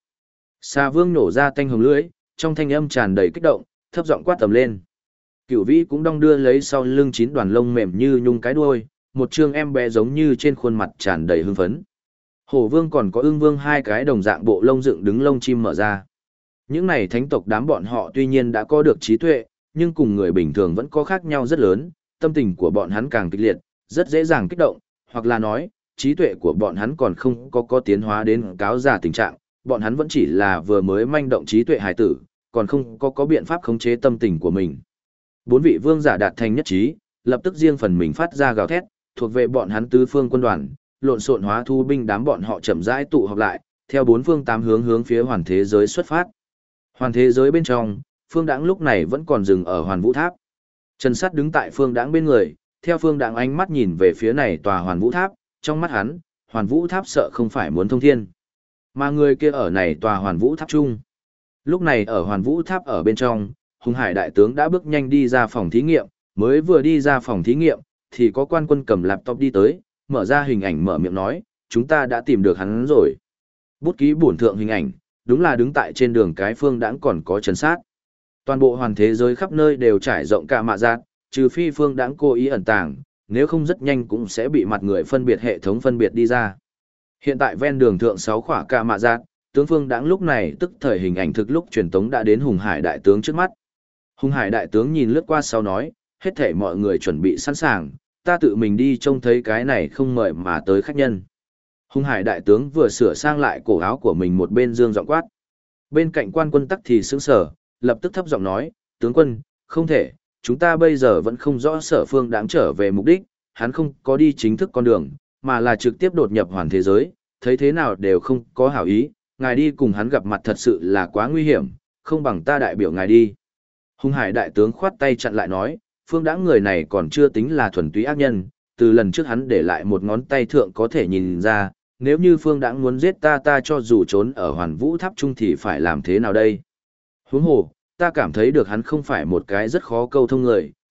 Sa Vương nổ ra tanh hồng lưỡi, trong thanh âm tràn đầy kích động, thấp giọng quát tầm lên. Cửu Vĩ cũng đong đưa lấy sau lưng 9 đoàn lông mềm như nhung cái đuôi, một trương em bé giống như trên khuôn mặt tràn đầy hưng phấn. Hổ Vương còn có Ưng Vương hai cái đồng dạng bộ lông dựng đứng lông chim mở ra. Những này thánh tộc đám bọn họ tuy nhiên đã có được trí tuệ, nhưng cùng người bình thường vẫn có khác nhau rất lớn, tâm tình của bọn hắn càng kịch liệt, rất dễ dàng kích động, hoặc là nói, trí tuệ của bọn hắn còn không có tiến hóa đến cáo già tình trạng, bọn hắn vẫn chỉ là vừa mới manh động trí tuệ hài tử, còn không có biện pháp khống chế tâm tình của mình. 4 vị vương giả đạt thành nhất trí, lập tức riêng phần mình phát ra gào thét, thuộc về bọn hắn tứ phương quân đoàn, lộn xộn hóa thu binh đám bọn họ chậm rãi tụ họp lại, theo 4 phương 8 hướng phía hoàn thế giới xuất phát. Hoàn thế giới bên trong, Phương Đãng lúc này vẫn còn dừng ở Hoàn Vũ Tháp. Trần Sắt đứng tại Phương Đãng bên người, theo Phương Đãng ánh mắt nhìn về phía này tòa Hoàn Vũ Tháp, trong mắt hắn, Hoàn Vũ Tháp sợ không phải muốn thông thiên, mà người kia ở này tòa Hoàn Vũ Tháp chung. Lúc này ở Hoàn Vũ Tháp ở bên trong, Hùng Hải đại tướng đã bước nhanh đi ra phòng thí nghiệm, mới vừa đi ra phòng thí nghiệm, thì có quan quân cầm laptop đi tới, mở ra hình ảnh mở miệng nói, chúng ta đã tìm được hắn rồi. Bút ký bổn thượng hình ảnh, đúng là đứng tại trên đường cái Phương Đãng còn có Trần Sát. Toàn bộ hoàn thế giới khắp nơi đều trải rộng cả mạ giác, trừ phi Phương Đãng cố ý ẩn tàng, nếu không rất nhanh cũng sẽ bị mặt người phân biệt hệ thống phân biệt đi ra. Hiện tại ven đường thượng 6 khỏa cả mạ giác, tướng Phương Đãng lúc này tức thời hình ảnh thực lúc truyền tống đã đến Hùng Hải đại tướng trước mắt. Hùng Hải đại tướng nhìn lướt qua sau nói, hết thể mọi người chuẩn bị sẵn sàng, ta tự mình đi trông thấy cái này không mời mà tới khách nhân. Hùng Hải đại tướng vừa sửa sang lại cổ áo của mình một bên dương giọng quát. Bên cạnh quan quân tắc thì sững sờ, lập tức thấp giọng nói, tướng quân, không thể, chúng ta bây giờ vẫn không rõ Sở Phương Đãng trở về mục đích, hắn không có đi chính thức con đường, mà là trực tiếp đột nhập hoàn thế giới, thấy thế nào đều không có hảo ý, ngài đi cùng hắn gặp mặt thật sự là quá nguy hiểm, không bằng ta đại biểu ngài đi. Hùng Hải đại tướng khoát tay chặn lại nói, Phương Đãng người này còn chưa tính là thuần túy ác nhân, từ lần trước hắn để lại một ngón tay thượng có thể nhìn ra, nếu như Phương Đãng muốn giết ta cho dù trốn ở Hoàn Vũ Tháp Trung thì phải làm thế nào đây? Huống hồ, ta cảm thấy được hắn không phải một cái rất khó câu thông người,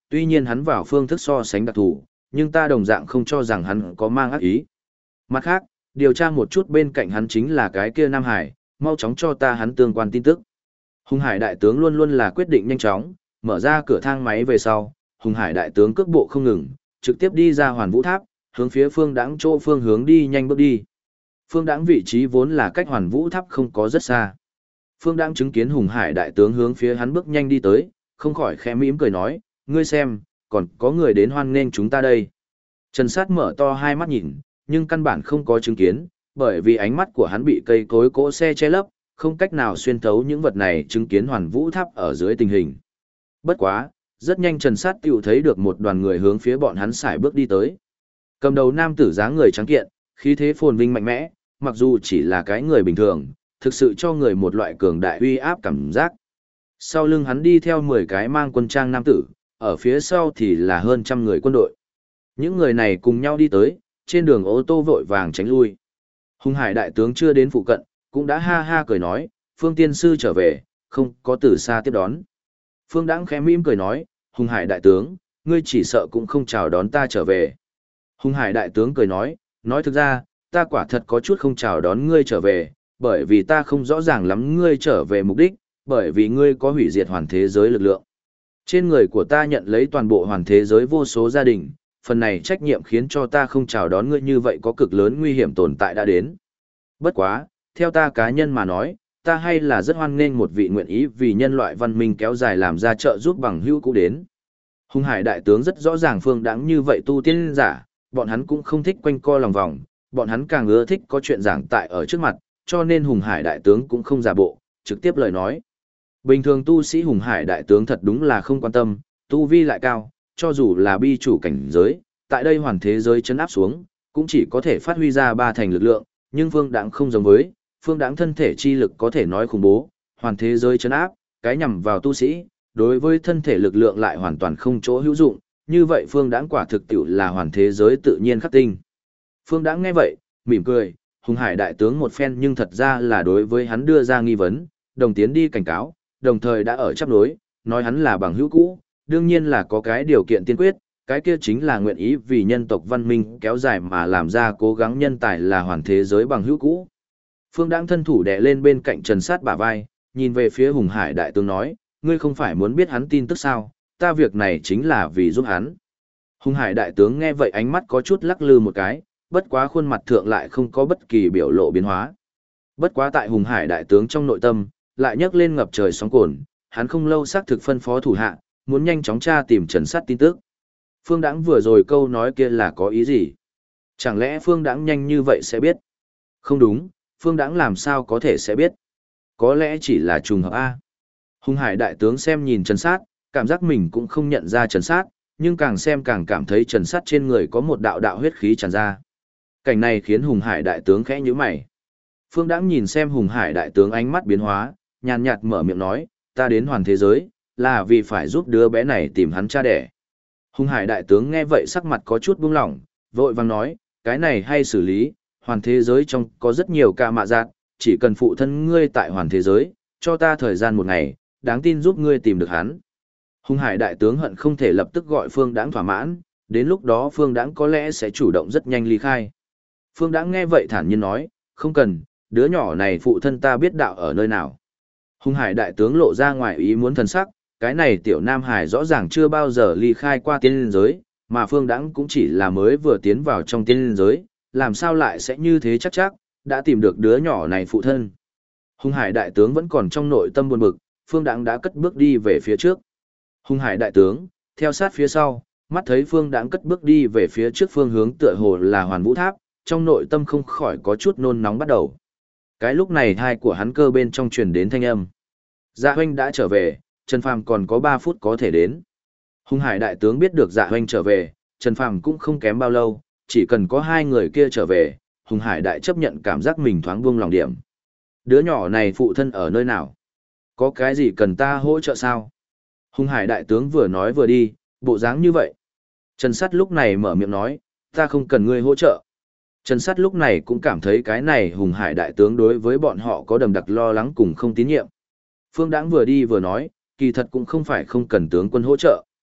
tuy nhiên hắn vào phương thức so sánh đặc thù, nhưng ta đồng dạng không cho rằng hắn có mang ác ý. Mặt khác, điều tra một chút bên cạnh hắn chính là cái kia Nam Hải, mau chóng cho ta hắn tương quan tin tức. Hùng Hải đại tướng luôn luôn là quyết định nhanh chóng, mở ra cửa thang máy về sau, Hùng Hải đại tướng cước bộ không ngừng, trực tiếp đi ra Hoàn Vũ Tháp, hướng phía Phương Đãng chỗ phương hướng đi nhanh bước đi. Phương Đãng vị trí vốn là cách Hoàn Vũ Tháp không có rất xa. Phương Đãng chứng kiến Hùng Hải đại tướng hướng phía hắn bước nhanh đi tới, không khỏi khẽ mỉm cười nói, ngươi xem, còn có người đến hoan nghênh chúng ta đây. Trần Sát mở to hai mắt nhìn, nhưng căn bản không có chứng kiến, bởi vì ánh mắt của hắn bị cây cối cỗ xe che lấp, không cách nào xuyên thấu những vật này chứng kiến Hoàn Vũ Tháp ở dưới tình hình. Bất quá, rất nhanh Trần Sát tiểu thấy được một đoàn người hướng phía bọn hắn sải bước đi tới. Cầm đầu nam tử dáng người trắng kiện, khí thế phồn vinh mạnh mẽ, mặc dù chỉ là cái người bình thường, thực sự cho người một loại cường đại uy áp cảm giác. Sau lưng hắn đi theo 10 cái mang quân trang nam tử, ở phía sau thì là hơn trăm người quân đội. Những người này cùng nhau đi tới, trên đường ô tô vội vàng tránh lui. Hùng Hải đại tướng chưa đến phụ cận, cũng đã ha ha cười nói, Phương tiên sư trở về, không có từ xa tiếp đón. Phương Đãng khẽ mỉm cười nói, Hùng Hải đại tướng, ngươi chỉ sợ cũng không chào đón ta trở về. Hùng Hải đại tướng cười nói thực ra, ta quả thật có chút không chào đón ngươi trở về, bởi vì ta không rõ ràng lắm ngươi trở về mục đích, bởi vì ngươi có hủy diệt hoàn thế giới lực lượng. Trên người của ta nhận lấy toàn bộ hoàn thế giới vô số gia đình, phần này trách nhiệm khiến cho ta không chào đón ngươi như vậy có cực lớn nguy hiểm tồn tại đã đến. Bất quá, theo ta cá nhân mà nói, ta hay là rất hoan nghênh một vị nguyện ý vì nhân loại văn minh kéo dài làm ra trợ giúp bằng hữu cũ đến. Hùng Hải đại tướng rất rõ ràng Phương Đãng như vậy tu tiên giả, bọn hắn cũng không thích quanh co lòng vòng, bọn hắn càng ưa thích có chuyện giảng tại ở trước mặt, cho nên Hùng Hải đại tướng cũng không giả bộ, trực tiếp lời nói. Bình thường tu sĩ Hùng Hải đại tướng thật đúng là không quan tâm, tu vi lại cao, cho dù là bi chủ cảnh giới, tại đây hoàn thế giới chấn áp xuống, cũng chỉ có thể phát huy ra 3 thành lực lượng, nhưng Phương Đãng không giống với, Phương Đãng thân thể chi lực có thể nói khủng bố, hoàn thế giới chấn áp, cái nhằm vào tu sĩ, đối với thân thể lực lượng lại hoàn toàn không chỗ hữu dụng, như vậy Phương Đãng quả thực tiệu là hoàn thế giới tự nhiên khắc tinh. Phương Đãng nghe vậy, mỉm cười, Hùng Hải đại tướng một phen nhưng thật ra là đối với hắn đưa ra nghi vấn, đồng tiến đi cảnh cáo, đồng thời đã ở chấp đối, nói hắn là bằng hữu cũ, đương nhiên là có cái điều kiện tiên quyết, cái kia chính là nguyện ý vì nhân tộc văn minh kéo dài mà làm ra cố gắng nhân tài là hoàn thế giới bằng hữu cũ. Phương Đãng thân thủ đè lên bên cạnh Trần Sát bả vai, nhìn về phía Hùng Hải đại tướng nói, ngươi không phải muốn biết hắn tin tức sao, ta việc này chính là vì giúp hắn. Hùng Hải đại tướng nghe vậy ánh mắt có chút lắc lư một cái, bất quá khuôn mặt thượng lại không có bất kỳ biểu lộ biến hóa. Bất quá tại Hùng Hải đại tướng trong nội tâm, lại nhấc lên ngập trời sóng cồn, hắn không lâu xác thực phân phó thủ hạ, muốn nhanh chóng tra tìm Trần Sát tin tức. Phương Đãng vừa rồi câu nói kia là có ý gì? Chẳng lẽ Phương Đãng nhanh như vậy sẽ biết? Không đúng, Phương Đãng làm sao có thể sẽ biết? Có lẽ chỉ là trùng hợp A. Hùng Hải đại tướng xem nhìn Trần Sát, cảm giác mình cũng không nhận ra Trần Sát, nhưng càng xem càng cảm thấy Trần Sát trên người có một đạo đạo huyết khí tràn ra. Cảnh này khiến Hùng Hải đại tướng khẽ nhíu mày. Phương Đãng nhìn xem Hùng Hải đại tướng ánh mắt biến hóa, nhàn nhạt mở miệng nói, ta đến hoàn thế giới, là vì phải giúp đứa bé này tìm hắn cha đẻ. Hùng Hải đại tướng nghe vậy sắc mặt có chút buông lỏng, vội vàng nói, cái này hay xử lý, hoàn thế giới trong có rất nhiều ca mạ giạt, chỉ cần phụ thân ngươi tại hoàn thế giới, cho ta thời gian 1 ngày, đáng tin giúp ngươi tìm được hắn. Hùng Hải đại tướng hận không thể lập tức gọi Phương Đãng thỏa mãn, đến lúc đó Phương Đãng có lẽ sẽ chủ động rất nhanh ly khai. Phương Đãng nghe vậy thản nhiên nói, không cần, đứa nhỏ này phụ thân ta biết đạo ở nơi nào. Hùng Hải đại tướng lộ ra ngoài ý muốn thần sắc, cái này tiểu Nam Hải rõ ràng chưa bao giờ ly khai qua tiên linh giới, mà Phương Đãng cũng chỉ là mới vừa tiến vào trong tiên linh giới, làm sao lại sẽ như thế chắc, đã tìm được đứa nhỏ này phụ thân. Hùng Hải đại tướng vẫn còn trong nội tâm buồn bực, Phương Đãng đã cất bước đi về phía trước. Hùng Hải đại tướng, theo sát phía sau, mắt thấy Phương Đãng cất bước đi về phía trước phương hướng tựa hồ là Hoàn Vũ Tháp, trong nội tâm không khỏi có chút nôn nóng bắt đầu. Cái lúc này thai của hắn cơ bên trong truyền đến thanh âm. Dạ Hoanh đã trở về, Trần Phàm còn có 3 phút có thể đến. Hùng Hải đại tướng biết được Dạ Hoanh trở về, Trần Phàm cũng không kém bao lâu, chỉ cần có 2 người kia trở về, Hùng Hải đại chấp nhận cảm giác mình thoáng buông lòng điểm. Đứa nhỏ này phụ thân ở nơi nào? Có cái gì cần ta hỗ trợ sao? Hùng Hải đại tướng vừa nói vừa đi, bộ dáng như vậy. Trần Sắt lúc này mở miệng nói, ta không cần ngươi hỗ trợ. Trần Sắt lúc này cũng cảm thấy cái này Hùng Hải đại tướng đối với bọn họ có đầm đặc lo lắng cùng không tín nhiệm. Phương Đãng vừa đi vừa nói, kỳ thật cũng không phải không cần tướng quân hỗ trợ.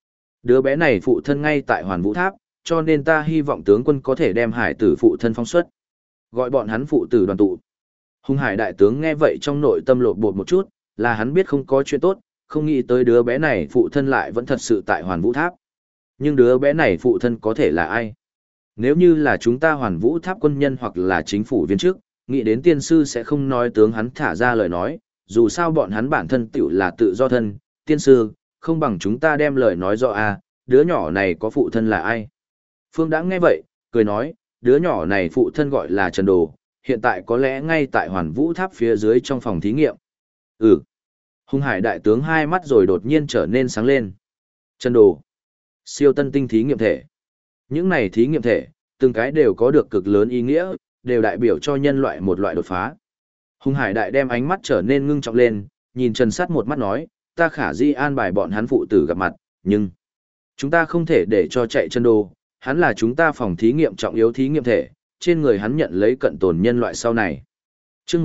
Đứa bé này phụ thân ngay tại Hoàn Vũ Tháp, cho nên ta hy vọng tướng quân có thể đem hải tử phụ thân phóng xuất. Gọi bọn hắn phụ tử đoàn tụ. Hùng Hải đại tướng nghe vậy trong nội tâm lột bột một chút, là hắn biết không có chuyện tốt, không nghĩ tới đứa bé này phụ thân lại vẫn thật sự tại Hoàn Vũ Tháp. Nhưng đứa bé này phụ thân có thể là ai? Nếu như là chúng ta Hoàn Vũ Tháp quân nhân hoặc là chính phủ viên chức, nghĩ đến tiên sư sẽ không nói tướng hắn thả ra lời nói, dù sao bọn hắn bản thân tiểu là tự do thân, tiên sư, không bằng chúng ta đem lời nói rõ đứa nhỏ này có phụ thân là ai? Phương Đãng nghe vậy, cười nói, đứa nhỏ này phụ thân gọi là Trần Đồ, hiện tại có lẽ ngay tại Hoàn Vũ Tháp phía dưới trong phòng thí nghiệm. Ừ. Hùng Hải đại tướng hai mắt rồi đột nhiên trở nên sáng lên. Trần Đồ. Siêu tân tinh thí nghiệm thể. Những này thí nghiệm thể, từng cái đều có được cực lớn ý nghĩa, đều đại biểu cho nhân loại một loại đột phá. Hùng Hải đại đem ánh mắt trở nên ngưng trọng lên, nhìn Trần Sắt một mắt nói, ta khả di an bài bọn hắn phụ tử gặp mặt, nhưng chúng ta không thể để cho chạy Trần Đồ, hắn là chúng ta phòng thí nghiệm trọng yếu thí nghiệm thể, trên người hắn nhận lấy cận tồn nhân loại sau này. Trước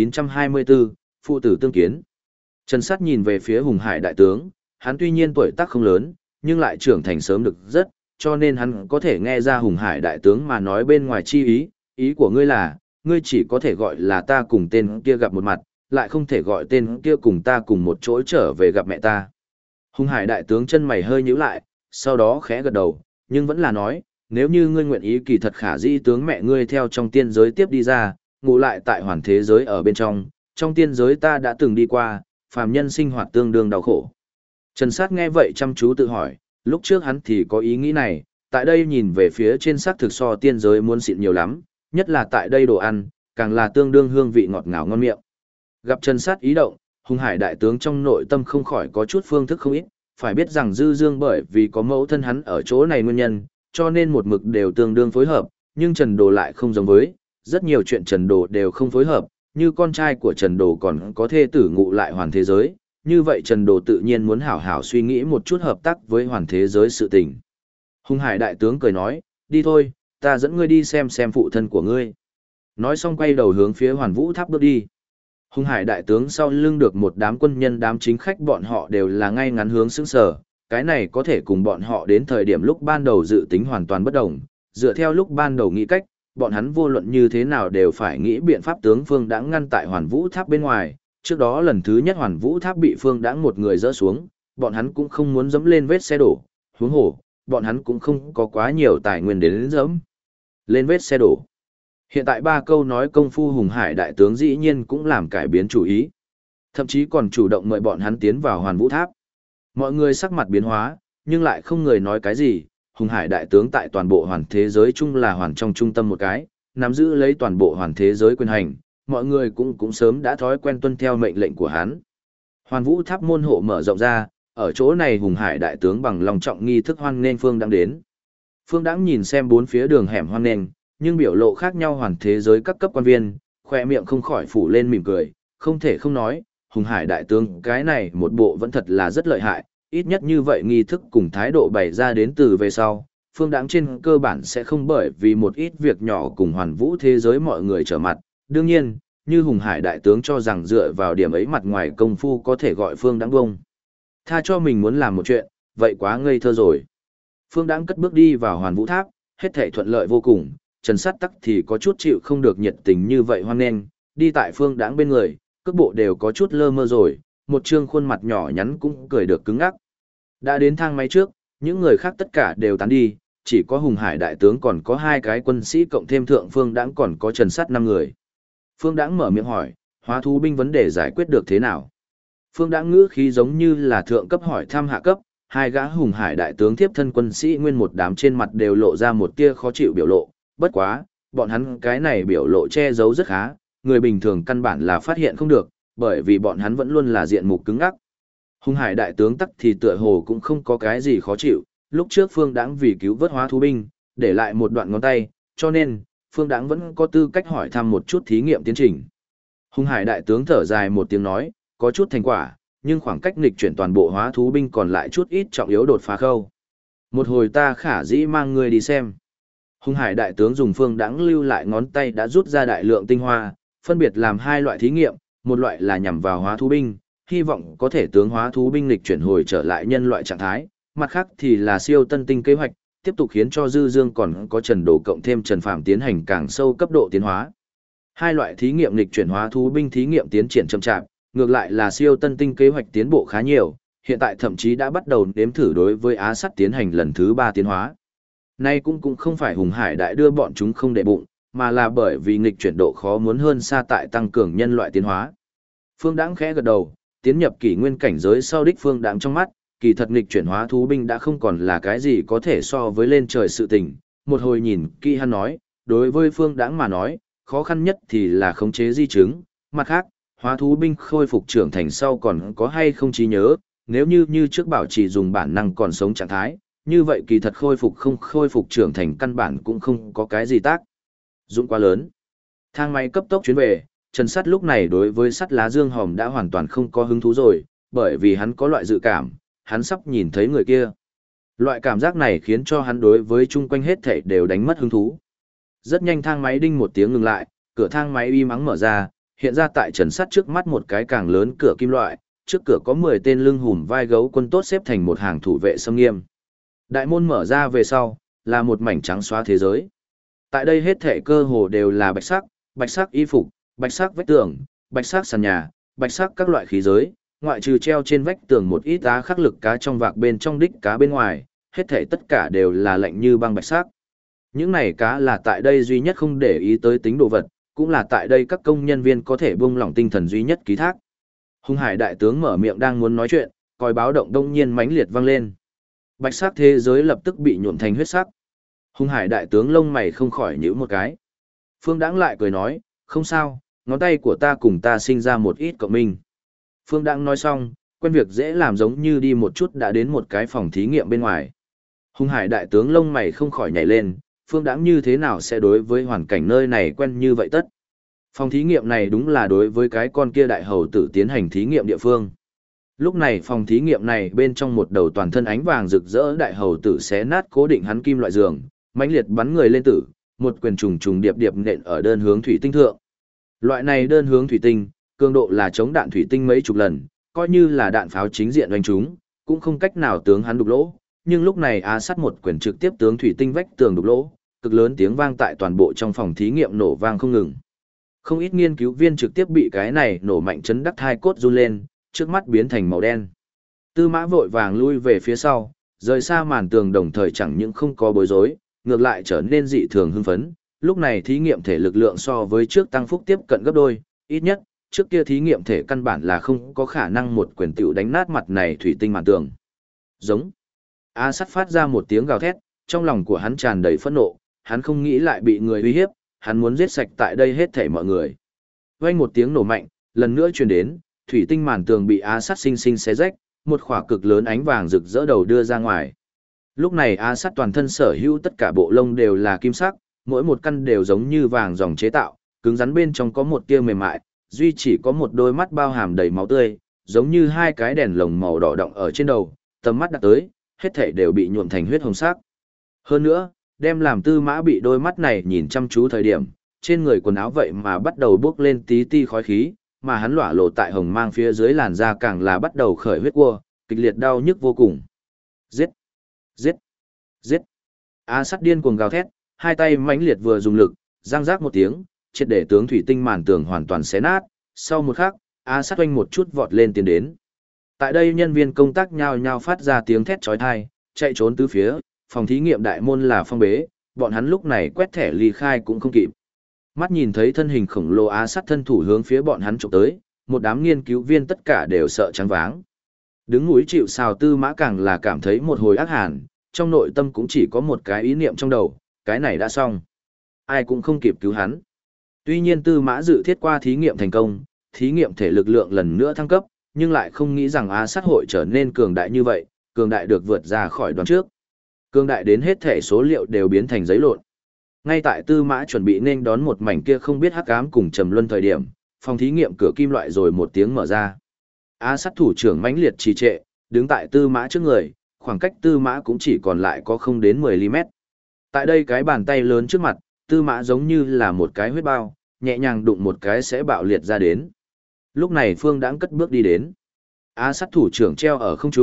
1924, phụ tử tương kiến. Trần Sắt nhìn về phía Hùng Hải đại tướng, hắn tuy nhiên tuổi tác không lớn, nhưng lại trưởng thành sớm được rất, cho nên hắn có thể nghe ra Hùng Hải đại tướng mà nói bên ngoài chi ý của ngươi là, ngươi chỉ có thể gọi là ta cùng tên kia gặp một mặt, lại không thể gọi tên kia cùng ta cùng một chỗ trở về gặp mẹ ta. Hùng Hải đại tướng chân mày hơi nhíu lại, sau đó khẽ gật đầu, nhưng vẫn là nói, nếu như ngươi nguyện ý kỳ thật khả dĩ tướng mẹ ngươi theo trong tiên giới tiếp đi ra, ngủ lại tại hoàn thế giới ở bên trong tiên giới ta đã từng đi qua, phàm nhân sinh hoạt tương đương đau khổ. Trần Sát nghe vậy chăm chú tự hỏi, lúc trước hắn thì có ý nghĩ này, tại đây nhìn về phía trên xác thực so tiên giới muốn xịn nhiều lắm, nhất là tại đây đồ ăn, càng là tương đương hương vị ngọt ngào ngon miệng. Gặp Trần Sát ý động, Hùng Hải đại tướng trong nội tâm không khỏi có chút phương thức không ít, phải biết rằng Dư Dương bởi vì có mẫu thân hắn ở chỗ này nguyên nhân, cho nên một mực đều tương đương phối hợp, nhưng Trần Đồ lại không giống với, rất nhiều chuyện Trần Đồ đều không phối hợp, như con trai của Trần Đồ còn có thê tử ngụ lại hoàn thế giới, như vậy Trần Đồ tự nhiên muốn hảo hảo suy nghĩ một chút hợp tác với hoàn thế giới sự tình. Hùng Hải đại tướng cười nói, đi thôi, ta dẫn ngươi đi xem phụ thân của ngươi. Nói xong quay đầu hướng phía Hoàn Vũ Tháp bước đi. Hùng Hải đại tướng sau lưng được một đám quân nhân đám chính khách bọn họ đều là ngay ngắn hướng sững sờ, cái này có thể cùng bọn họ đến thời điểm lúc ban đầu dự tính hoàn toàn bất đồng, dựa theo lúc ban đầu nghĩ cách, bọn hắn vô luận như thế nào đều phải nghĩ biện pháp tướng Phương Đãng ngăn tại Hoàn Vũ Tháp bên ngoài, trước đó lần thứ nhất Hoàn Vũ Tháp bị Phương Đãng một người dỡ xuống, bọn hắn cũng không muốn dẫm lên vết xe đổ, huống hồ, bọn hắn cũng không có quá nhiều tài nguyên đến dẫm lên vết xe đổ. Hiện tại ba câu nói công phu Hùng Hải đại tướng dĩ nhiên cũng làm cải biến chủ ý. Thậm chí còn chủ động mời bọn hắn tiến vào Hoàn Vũ Tháp. Mọi người sắc mặt biến hóa, nhưng lại không người nói cái gì. Hùng Hải đại tướng tại toàn bộ hoàn thế giới chung là hoàn trong trung tâm một cái, nắm giữ lấy toàn bộ hoàn thế giới quyền hành, mọi người cũng sớm đã thói quen tuân theo mệnh lệnh của hắn. Hoàn Vũ Tháp môn hộ mở rộng ra, ở chỗ này Hùng Hải đại tướng bằng lòng trọng nghi thức hoan nghênh Phương Đãng đến. Phương Đãng nhìn xem bốn phía đường hẻm hoan nghênh, nhưng biểu lộ khác nhau hoàn thế giới các cấp quan viên, khoe miệng không khỏi phủ lên mỉm cười, không thể không nói, Hùng Hải đại tướng cái này một bộ vẫn thật là rất lợi hại, ít nhất như vậy nghi thức cùng thái độ bày ra đến từ về sau, Phương Đãng trên cơ bản sẽ không bởi vì một ít việc nhỏ cùng Hoàn Vũ thế giới mọi người trở mặt, đương nhiên, như Hùng Hải đại tướng cho rằng dựa vào điểm ấy mặt ngoài công phu có thể gọi Phương Đãng bông tha cho mình muốn làm một chuyện, vậy quá ngây thơ rồi. Phương Đãng cất bước đi vào Hoàn Vũ Tháp, hết thảy thuận lợi vô cùng. Trần Sắt tắc thì có chút chịu không được nhiệt tình như vậy hoan nghênh, đi tại Phương Đãng bên người, cước bộ đều có chút lơ mơ rồi, một trương khuôn mặt nhỏ nhắn cũng cười được cứng ngắc. Đã đến thang máy trước, những người khác tất cả đều tán đi, chỉ có Hùng Hải đại tướng còn có hai cái quân sĩ cộng thêm thượng Phương Đãng còn có Trần Sắt 5 người. Phương Đãng mở miệng hỏi, hóa thú binh vấn đề giải quyết được thế nào? Phương Đãng ngữ khí giống như là thượng cấp hỏi thăm hạ cấp, hai gã Hùng Hải đại tướng tiếp thân quân sĩ nguyên một đám trên mặt đều lộ ra một tia khó chịu biểu lộ. Bất quá, bọn hắn cái này biểu lộ che giấu rất khá, người bình thường căn bản là phát hiện không được, bởi vì bọn hắn vẫn luôn là diện mục cứng ngắc. Hùng Hải đại tướng tắc thì tựa hồ cũng không có cái gì khó chịu, lúc trước Phương Đãng vì cứu vớt hóa thú binh, để lại một đoạn ngón tay, cho nên, Phương Đãng vẫn có tư cách hỏi thăm một chút thí nghiệm tiến trình. Hùng Hải đại tướng thở dài một tiếng nói, có chút thành quả, nhưng khoảng cách nghịch chuyển toàn bộ hóa thú binh còn lại chút ít trọng yếu đột phá khâu. Một hồi ta khả dĩ mang người đi xem. Hùng Hải đại tướng dùng Phương Đãng lưu lại ngón tay đã rút ra đại lượng tinh hoa, phân biệt làm hai loại thí nghiệm, một loại là nhằm vào hóa thú binh, hy vọng có thể tướng hóa thú binh lịch chuyển hồi trở lại nhân loại trạng thái, mặt khác thì là siêu tân tinh kế hoạch, tiếp tục khiến cho Dư Dương còn có Trần Đồ cộng thêm Trần Phạm tiến hành càng sâu cấp độ tiến hóa. Hai loại thí nghiệm lịch chuyển hóa thú binh thí nghiệm tiến triển chậm chạp, ngược lại là siêu tân tinh kế hoạch tiến bộ khá nhiều, hiện tại thậm chí đã bắt đầu nếm thử đối với Á Sắt tiến hành lần thứ 3 tiến hóa. Nay cũng không phải Hùng Hải Đại đưa bọn chúng không để bụng, mà là bởi vì nghịch chuyển độ khó muốn hơn xa tại tăng cường nhân loại tiến hóa. Phương Đãng khẽ gật đầu, tiến nhập kỷ nguyên cảnh giới sau đích Phương Đãng trong mắt, kỳ thật nghịch chuyển hóa thú binh đã không còn là cái gì có thể so với lên trời sự tình. Một hồi nhìn kỹ hắn nói, đối với Phương Đãng mà nói, khó khăn nhất thì là khống chế di chứng, mặt khác, hóa thú binh khôi phục trưởng thành sau còn có hay không trí nhớ, nếu như trước bảo trì dùng bản năng còn sống trạng thái, như vậy kỳ thật khôi phục trưởng thành căn bản cũng không có cái gì tác dụng quá lớn. Thang máy cấp tốc chuyến về, Trần Sắt lúc này đối với sắt lá dương hòm đã hoàn toàn không có hứng thú rồi, bởi vì hắn có loại dự cảm, hắn sắp nhìn thấy người kia. Loại cảm giác này khiến cho hắn đối với chung quanh hết thảy đều đánh mất hứng thú. Rất nhanh thang máy đinh một tiếng ngừng lại, cửa thang máy im ắng mở ra, hiện ra tại Trần Sắt trước mắt một cái càng lớn cửa kim loại, trước cửa có 10 tên lưng hùm vai gấu quân tốt xếp thành một hàng thủ vệ xâm nghiêm. Đại môn mở ra về sau, là một mảnh trắng xóa thế giới. Tại đây hết thảy cơ hồ đều là bạch sắc y phục, bạch sắc vách tường, bạch sắc sàn nhà, bạch sắc các loại khí giới, ngoại trừ treo trên vách tường một ít đá khắc lực cá trong vạc bên trong đích cá bên ngoài, hết thảy tất cả đều là lạnh như băng bạch sắc. Những này cá là tại đây duy nhất không để ý tới tính đồ vật, cũng là tại đây các công nhân viên có thể buông lỏng tinh thần duy nhất ký thác. Hung Hải đại tướng mở miệng đang muốn nói chuyện, còi báo động đông nhiên mãnh liệt vang lên. Bạch sắc thế giới lập tức bị nhuộm thành huyết sắc. Hung Hải đại tướng lông mày không khỏi nhíu một cái. Phương Đãng lại cười nói, không sao, ngón tay của ta cùng ta sinh ra một ít cộng minh. Phương Đãng nói xong, quen việc dễ làm giống như đi một chút đã đến một cái phòng thí nghiệm bên ngoài. Hung Hải đại tướng lông mày không khỏi nhảy lên, Phương Đãng như thế nào sẽ đối với hoàn cảnh nơi này quen như vậy tất. Phòng thí nghiệm này đúng là đối với cái con kia đại hầu tử tiến hành thí nghiệm địa phương. Lúc này phòng thí nghiệm này bên trong một đầu toàn thân ánh vàng rực rỡ đại hầu tử xé nát cố định hắn kim loại giường, mãnh liệt bắn người lên tử, một quyền trùng trùng điệp điệp nện ở đơn hướng thủy tinh thượng. Loại này đơn hướng thủy tinh, cường độ là chống đạn thủy tinh mấy chục lần, coi như là đạn pháo chính diện đánh trúng, cũng không cách nào tướng hắn đục lỗ, nhưng lúc này Á Sắt một quyền trực tiếp tướng thủy tinh vách tường đục lỗ, cực lớn tiếng vang tại toàn bộ trong phòng thí nghiệm nổ vang không ngừng. Không ít nghiên cứu viên trực tiếp bị cái này nổ mạnh chấn đắc thai cốt run lên, trước mắt biến thành màu đen. Tư Mã vội vàng lui về phía sau, rời xa màn tường đồng thời chẳng những không có bối rối, ngược lại trở nên dị thường hưng phấn. Lúc này thí nghiệm thể lực lượng so với trước tăng phúc tiếp cận gấp đôi, ít nhất, trước kia thí nghiệm thể căn bản là không có khả năng một quyền tiểu đánh nát mặt này thủy tinh màn tường. Giống. A Sắt phát ra một tiếng gào thét, trong lòng của hắn tràn đầy phẫn nộ, hắn không nghĩ lại bị người uy hiếp, hắn muốn giết sạch tại đây hết thảy mọi người. Vang một tiếng nổ mạnh, lần nữa truyền đến, thủy tinh màn tường bị Á Sắt sinh sinh xé rách, một khỏa cực lớn ánh vàng rực rỡ đầu đưa ra ngoài. Lúc này Á Sắt toàn thân sở hữu tất cả bộ lông đều là kim sắc, mỗi một căn đều giống như vàng dòng chế tạo, cứng rắn bên trong có một tia mềm mại, duy chỉ có một đôi mắt bao hàm đầy máu tươi, giống như hai cái đèn lồng màu đỏ đọng ở trên đầu, tầm mắt đặt tới, hết thảy đều bị nhuộm thành huyết hồng sắc. Hơn nữa, đem làm Tư Mã bị đôi mắt này nhìn chăm chú thời điểm, trên người quần áo vậy mà bắt đầu bốc lên tí ti khói khí, mà hắn lỏa lộ tại hồng mang phía dưới làn da càng là bắt đầu khởi huyết cua, kịch liệt đau nhức vô cùng. Giết! Giết! Giết! A Sắt điên cuồng gào thét, hai tay mãnh liệt vừa dùng lực, răng rác một tiếng, triệt để tướng thủy tinh màn tường hoàn toàn xé nát, sau một khắc, A Sắt oanh một chút vọt lên tiến đến. Tại đây nhân viên công tác nhao nhao phát ra tiếng thét chói tai, chạy trốn tứ phía, phòng thí nghiệm đại môn là phong bế, bọn hắn lúc này quét thẻ ly khai cũng không kịp. Mắt nhìn thấy thân hình khổng lồ Á Sắt thân thủ hướng phía bọn hắn chụp tới, một đám nghiên cứu viên tất cả đều sợ choáng váng. Đứng núi chịu sào Tư Mã càng là cảm thấy một hồi ác hàn, trong nội tâm cũng chỉ có một cái ý niệm trong đầu, cái này đã xong. Ai cũng không kịp cứu hắn. Tuy nhiên Tư Mã dự thiết qua thí nghiệm thành công, thí nghiệm thể lực lượng lần nữa thăng cấp, nhưng lại không nghĩ rằng Á Sắt hội trở nên cường đại như vậy, cường đại được vượt ra khỏi đoán trước. Cường đại đến hết thể số liệu đều biến thành giấy lộn. Ngay tại Tư Mã chuẩn bị nên đón một mảnh kia không biết hắc ám cùng trầm luân thời điểm, phòng thí nghiệm cửa kim loại rồi một tiếng mở ra. Á Sắt thủ trưởng mãnh liệt trì trệ, đứng tại Tư Mã trước người, khoảng cách Tư Mã cũng chỉ còn lại có không đến 10 mm. Tại đây cái bàn tay lớn trước mặt, Tư Mã giống như là một cái huyết bao, nhẹ nhàng đụng một cái sẽ bạo liệt ra đến. Lúc này Phương Đãng cất bước đi đến. Á Sắt thủ trưởng treo ở không trung,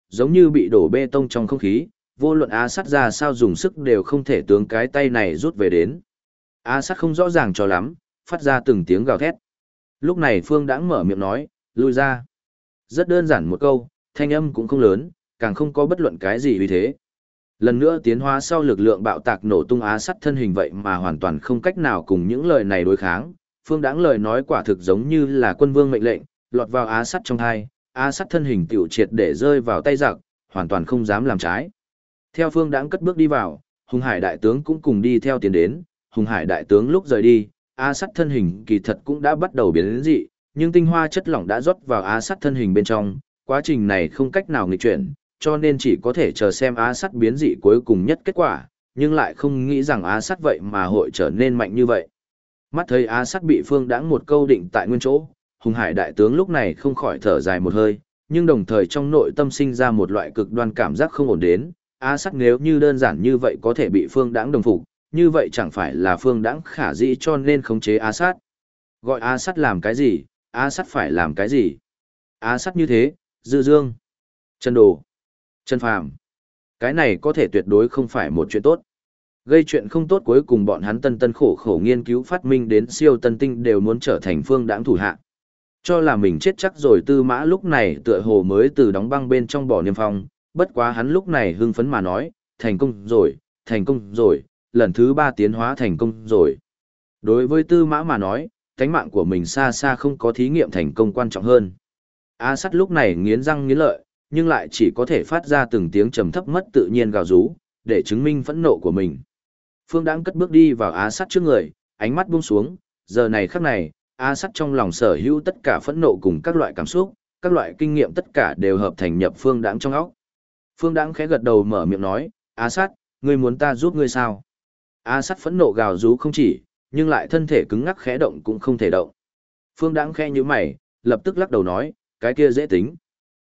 giống như bị đổ bê tông trong không khí, vô luận Á Sắt ra sao dùng sức đều không thể tướng cái tay này rút về đến. Á Sắt không rõ ràng cho lắm, phát ra từng tiếng gào thét. Lúc này Phương Đãng mở miệng nói, lui ra. Rất đơn giản một câu, thanh âm cũng không lớn, càng không có bất luận cái gì vì thế. Lần nữa tiến hóa sau lực lượng bạo tạc nổ tung Á Sắt thân hình vậy mà hoàn toàn không cách nào cùng những lời này đối kháng. Phương Đãng lời nói quả thực giống như là quân vương mệnh lệnh, lọt vào Á Sắt trong tai, Á Sắt thân hình tiểu triệt để rơi vào tay giặc, hoàn toàn không dám làm trái. Theo Phương Đãng cất bước đi vào, Hùng Hải đại tướng cũng cùng đi theo tiến đến, Hùng Hải đại tướng lúc rời đi, Á Sắt thân hình kỳ thật cũng đã bắt đầu biến đến dị, nhưng tinh hoa chất lỏng đã rót vào Á Sắt thân hình bên trong, quá trình này không cách nào nghịch chuyển, cho nên chỉ có thể chờ xem Á Sắt biến dị cuối cùng nhất kết quả, nhưng lại không nghĩ rằng Á Sắt vậy mà hội trở nên mạnh như vậy. Mắt thấy Á Sắt bị Phương Đãng một câu định tại nguyên chỗ, Hùng Hải đại tướng lúc này không khỏi thở dài một hơi, nhưng đồng thời trong nội tâm sinh ra một loại cực đoan cảm giác không ổn đến, Á Sắt nếu như đơn giản như vậy có thể bị Phương Đãng đồng phục, như vậy chẳng phải là Phương Đãng khả dĩ cho nên khống chế Á Sắt. Gọi Á Sắt làm cái gì, Á Sắt phải làm cái gì? Á Sắt như thế, Dư Dương, Trần Đồ, Trần Phàm, cái này có thể tuyệt đối không phải một chuyện tốt. Gây chuyện không tốt cuối cùng bọn hắn tân tân khổ khổ nghiên cứu phát minh đến siêu tân tinh đều muốn trở thành Phương Đãng thủ hạ. Cho là mình chết chắc rồi Tư Mã lúc này tựa hồ mới từ đóng băng bên trong bỏ niêm phong, bất quá hắn lúc này hưng phấn mà nói, thành công rồi, lần thứ 3 tiến hóa thành công rồi. Đối với Tư Mã mà nói, tánh mạng của mình xa xa không có thí nghiệm thành công quan trọng hơn. Á Sắt lúc này nghiến răng nghiến lợi, nhưng lại chỉ có thể phát ra từng tiếng trầm thấp mất tự nhiên gào rú, để chứng minh phẫn nộ của mình. Phương Đãng cất bước đi vào Á Sắt trước người, ánh mắt buông xuống, giờ này khắc này, Á Sắt trong lòng sở hữu tất cả phẫn nộ cùng các loại cảm xúc, các loại kinh nghiệm tất cả đều hợp thành nhập Phương Đãng trong óc. Phương Đãng khẽ gật đầu mở miệng nói, Á Sắt, ngươi muốn ta giúp ngươi sao? Á Sắt phẫn nộ gào rú không chỉ, nhưng lại thân thể cứng ngắc khẽ động cũng không thể động. Phương Đãng khẽ nhíu mày, lập tức lắc đầu nói, cái kia dễ tính.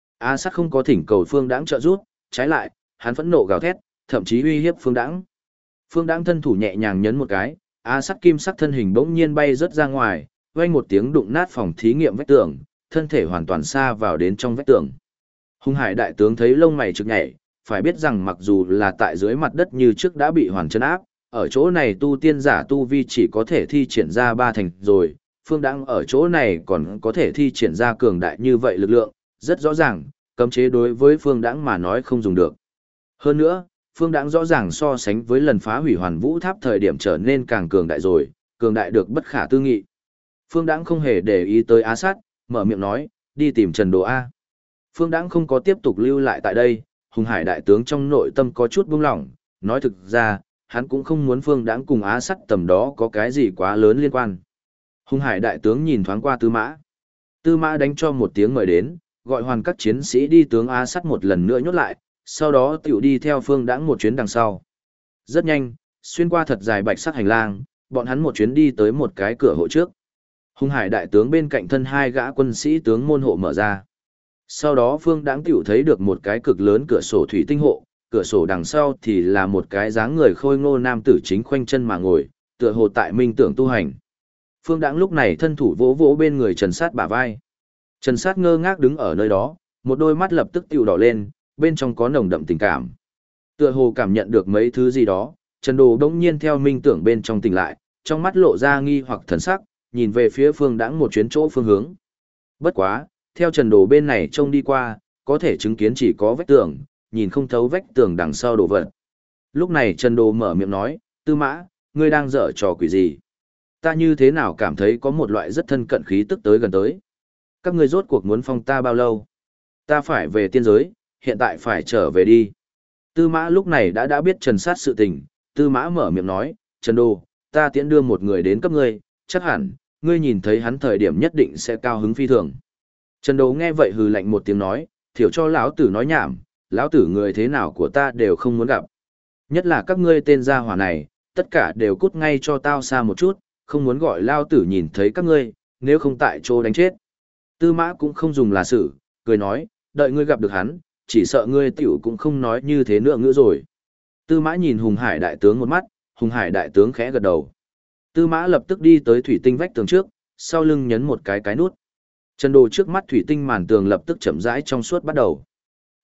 Á Sắt không có thỉnh cầu Phương Đãng trợ giúp, trái lại, hắn phẫn nộ gào thét, thậm chí uy hiếp Phương Đãng. Phương Đãng thân thủ nhẹ nhàng nhấn một cái, Á Sắt kim sắc thân hình bỗng nhiên bay rất ra ngoài, vang một tiếng đụng nát phòng thí nghiệm vách tường, thân thể hoàn toàn xa vào đến trong vách tường. Hùng Hải đại tướng thấy lông mày trực nhảy, phải biết rằng mặc dù là tại dưới mặt đất như trước đã bị hoàn chân áp, ở chỗ này tu tiên giả tu vi chỉ có thể thi triển ra 3 thành rồi, Phương Đãng ở chỗ này còn có thể thi triển ra cường đại như vậy lực lượng, rất rõ ràng, cấm chế đối với Phương Đãng mà nói không dùng được. Hơn nữa, Phương Đãng rõ ràng so sánh với lần phá hủy Hoàn Vũ Tháp thời điểm trở nên càng cường đại rồi, cường đại được bất khả tư nghị. Phương Đãng không hề để ý tới Á Sắt, mở miệng nói, đi tìm Trần Đồ A. Phương Đãng không có tiếp tục lưu lại tại đây, Hùng Hải đại tướng trong nội tâm có chút buông lỏng, nói thực ra, hắn cũng không muốn Phương Đãng cùng Á Sắt tầm đó có cái gì quá lớn liên quan. Hùng Hải đại tướng nhìn thoáng qua Tư Mã. Tư Mã đánh cho một tiếng mời đến, gọi hoàn các chiến sĩ đi tướng Á Sắt một lần nữa nhốt lại, sau đó tiểu đi theo Phương Đãng một chuyến đằng sau. Rất nhanh, xuyên qua thật dài bạch sắc hành lang, bọn hắn một chuyến đi tới một cái cửa hộ trước. Hùng Hải đại tướng bên cạnh thân 2 gã quân sĩ tướng môn hộ mở ra. Sau đó Phương Đãng tiểu thấy được một cái cực lớn cửa sổ thủy tinh hộ, cửa sổ đằng sau thì là một cái dáng người khôi ngô nam tử chính khoanh chân mà ngồi, tựa hồ tại minh tưởng tu hành. Phương Đãng lúc này thân thủ vỗ vỗ bên người Trần Sát bả vai. Trần Sát ngơ ngác đứng ở nơi đó, một đôi mắt lập tức tiểu đỏ lên, bên trong có nồng đậm tình cảm. Tựa hồ cảm nhận được mấy thứ gì đó, Trần Đồ đống nhiên theo minh tưởng bên trong tỉnh lại, trong mắt lộ ra nghi hoặc thần sắc, nhìn về phía Phương Đãng một chuyến chỗ phương hướng. Bất quá, theo Trần Đồ bên này trông đi qua, có thể chứng kiến chỉ có vách tường, nhìn không thấu vách tường đằng sau đồ vật. Lúc này Trần Đồ mở miệng nói, Tư Mã, ngươi đang dở trò quỷ gì? Ta như thế nào cảm thấy có một loại rất thân cận khí tức tới gần tới. Các ngươi rốt cuộc muốn phong ta bao lâu? Ta phải về tiên giới, hiện tại phải trở về đi. Tư Mã lúc này đã biết Trần Sát sự tình, Tư Mã mở miệng nói, Trần Đồ, ta tiễn đưa một người đến cấp ngươi, chắc hẳn, ngươi nhìn thấy hắn thời điểm nhất định sẽ cao hứng phi thường. Trần Đồ nghe vậy hừ lạnh một tiếng nói, thiểu cho lão tử nói nhảm, lão tử người thế nào của ta đều không muốn gặp. Nhất là các ngươi tên gia hỏa này, tất cả đều cút ngay cho tao xa một chút, không muốn gọi lão tử nhìn thấy các ngươi, nếu không tại chỗ đánh chết. Tư Mã cũng không dùng là sự, cười nói, đợi ngươi gặp được hắn, chỉ sợ ngươi tiểu cũng không nói như thế nữa rồi. Tư Mã nhìn Hùng Hải đại tướng một mắt, Hùng Hải đại tướng khẽ gật đầu. Tư Mã lập tức đi tới thủy tinh vách tường trước, sau lưng nhấn một cái nút. Trần Đồ trước mắt thủy tinh màn tường lập tức chậm rãi trong suốt bắt đầu.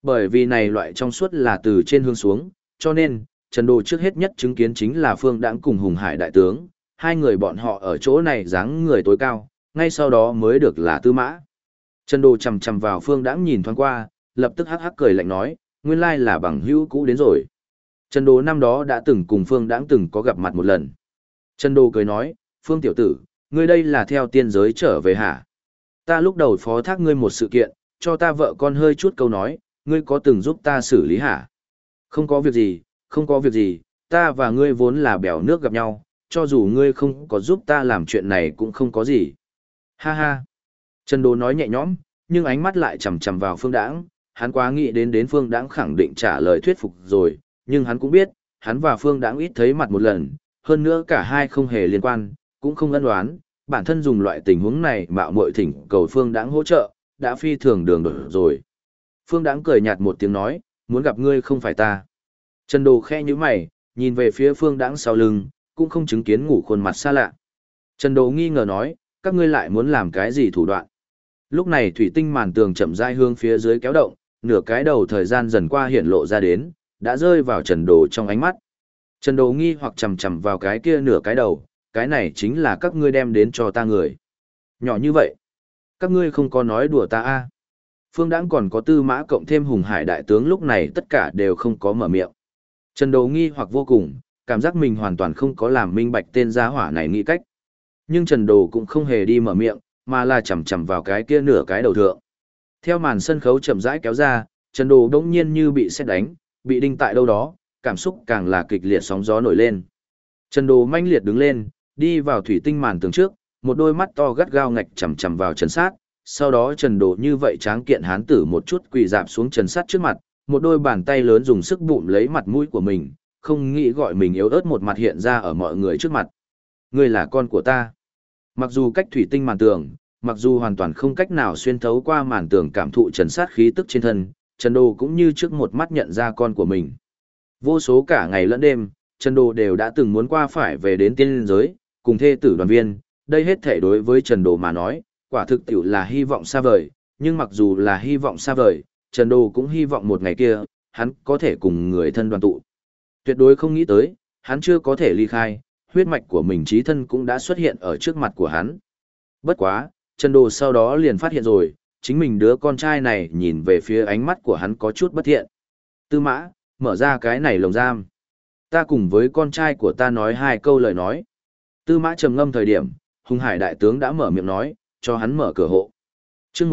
Bởi vì này loại trong suốt là từ trên hướng xuống, cho nên, Trần Đồ trước hết nhất chứng kiến chính là Phương Đãng cùng Hùng Hải đại tướng, hai người bọn họ ở chỗ này dáng người tối cao, ngay sau đó mới được là Tư Mã. Trần Đồ chầm chầm vào Phương Đãng nhìn thoáng qua, lập tức hắc hắc cười lạnh nói, nguyên lai là bằng hữu cũ đến rồi. Trần Đồ năm đó đã từng cùng Phương Đãng từng có gặp mặt một lần. Trần Đồ cười nói, Phương tiểu tử, ngươi đây là theo tiên giới trở về hả? Ta lúc đầu phó thác ngươi một sự kiện, cho ta vợ con hơi chút câu nói, ngươi có từng giúp ta xử lý hả? Không có việc gì, không có việc gì, ta và ngươi vốn là bèo nước gặp nhau, cho dù ngươi không có giúp ta làm chuyện này cũng không có gì. Ha ha. Trần Đồ nói nhẹ nhõm, nhưng ánh mắt lại chằm chằm vào Phương Đãng, hắn quá nghĩ đến Phương Đãng khẳng định trả lời thuyết phục rồi, nhưng hắn cũng biết, hắn và Phương Đãng ít thấy mặt một lần, hơn nữa cả hai không hề liên quan, cũng không ân oán, bản thân dùng loại tình huống này mạo muội thỉnh cầu Phương Đãng hỗ trợ, đã phi thường đường đột rồi. Phương Đãng cười nhạt một tiếng nói, muốn gặp ngươi không phải ta. Trần Đồ khẽ nhíu mày, nhìn về phía Phương Đãng sau lưng, cũng không chứng kiến ngủ khuôn mặt xa lạ. Trần Đồ nghi ngờ nói, các ngươi lại muốn làm cái gì thủ đoạn? Lúc này thủy tinh màn tường chậm rãi hướng phía dưới kéo động, nửa cái đầu thời gian dần qua hiện lộ ra đến, đã rơi vào Trần Đồ trong ánh mắt. Trần Đồ nghi hoặc chầm chầm vào cái kia nửa cái đầu, cái này chính là các ngươi đem đến cho ta người. Nhỏ như vậy, các ngươi không có nói đùa ta a? Phương Đãng còn có Tư Mã cộng thêm Hùng Hải đại tướng lúc này tất cả đều không có mở miệng. Trần Đồ nghi hoặc vô cùng, cảm giác mình hoàn toàn không có làm minh bạch tên gia hỏa này nghĩ cách. Nhưng Trần Đồ cũng không hề đi mở miệng, mà là chầm chầm vào cái kia nửa cái đầu thượng. Theo màn sân khấu chậm rãi kéo ra, Trần Đồ đống nhiên như bị sét đánh, bị đinh tại đâu đó, cảm xúc càng là kịch liệt sóng gió nổi lên. Trần Đồ manh liệt đứng lên, đi vào thủy tinh màn tường trước, một đôi mắt to gắt gao ngạch chằm chằm vào Trần Sát, sau đó Trần Đồ như vậy tráng kiện hán tử một chút quỳ dạp xuống Trần Sát trước mặt, một đôi bàn tay lớn dùng sức bụm lấy mặt mũi của mình, không nghĩ gọi mình yếu ớt một mặt hiện ra ở mọi người trước mặt. Ngươi là con của ta. Mặc dù cách thủy tinh màn tường, mặc dù hoàn toàn không cách nào xuyên thấu qua màn tường cảm thụ Trần Sát khí tức trên thân, Trần Đồ cũng như trước một mắt nhận ra con của mình. Vô số cả ngày lẫn đêm, Trần Đồ đều đã từng muốn qua phải về đến tiên giới, cùng thê tử đoàn viên, đây hết thể đối với Trần Đồ mà nói, quả thực tiểu là hy vọng xa vời, nhưng mặc dù là hy vọng xa vời, Trần Đồ cũng hy vọng một ngày kia, hắn có thể cùng người thân đoàn tụ. Tuyệt đối không nghĩ tới, hắn chưa có thể ly khai, huyết mạch của mình chí thân cũng đã xuất hiện ở trước mặt của hắn. Bất quá, Trần Đồ sau đó liền phát hiện rồi, chính mình đứa con trai này nhìn về phía ánh mắt của hắn có chút bất thiện. Tư Mã, mở ra cái này lồng giam. Ta cùng với con trai của ta nói hai câu lời nói. Tư Mã trầm ngâm thời điểm, Hùng Hải đại tướng đã mở miệng nói, cho hắn mở cửa hộ. Trước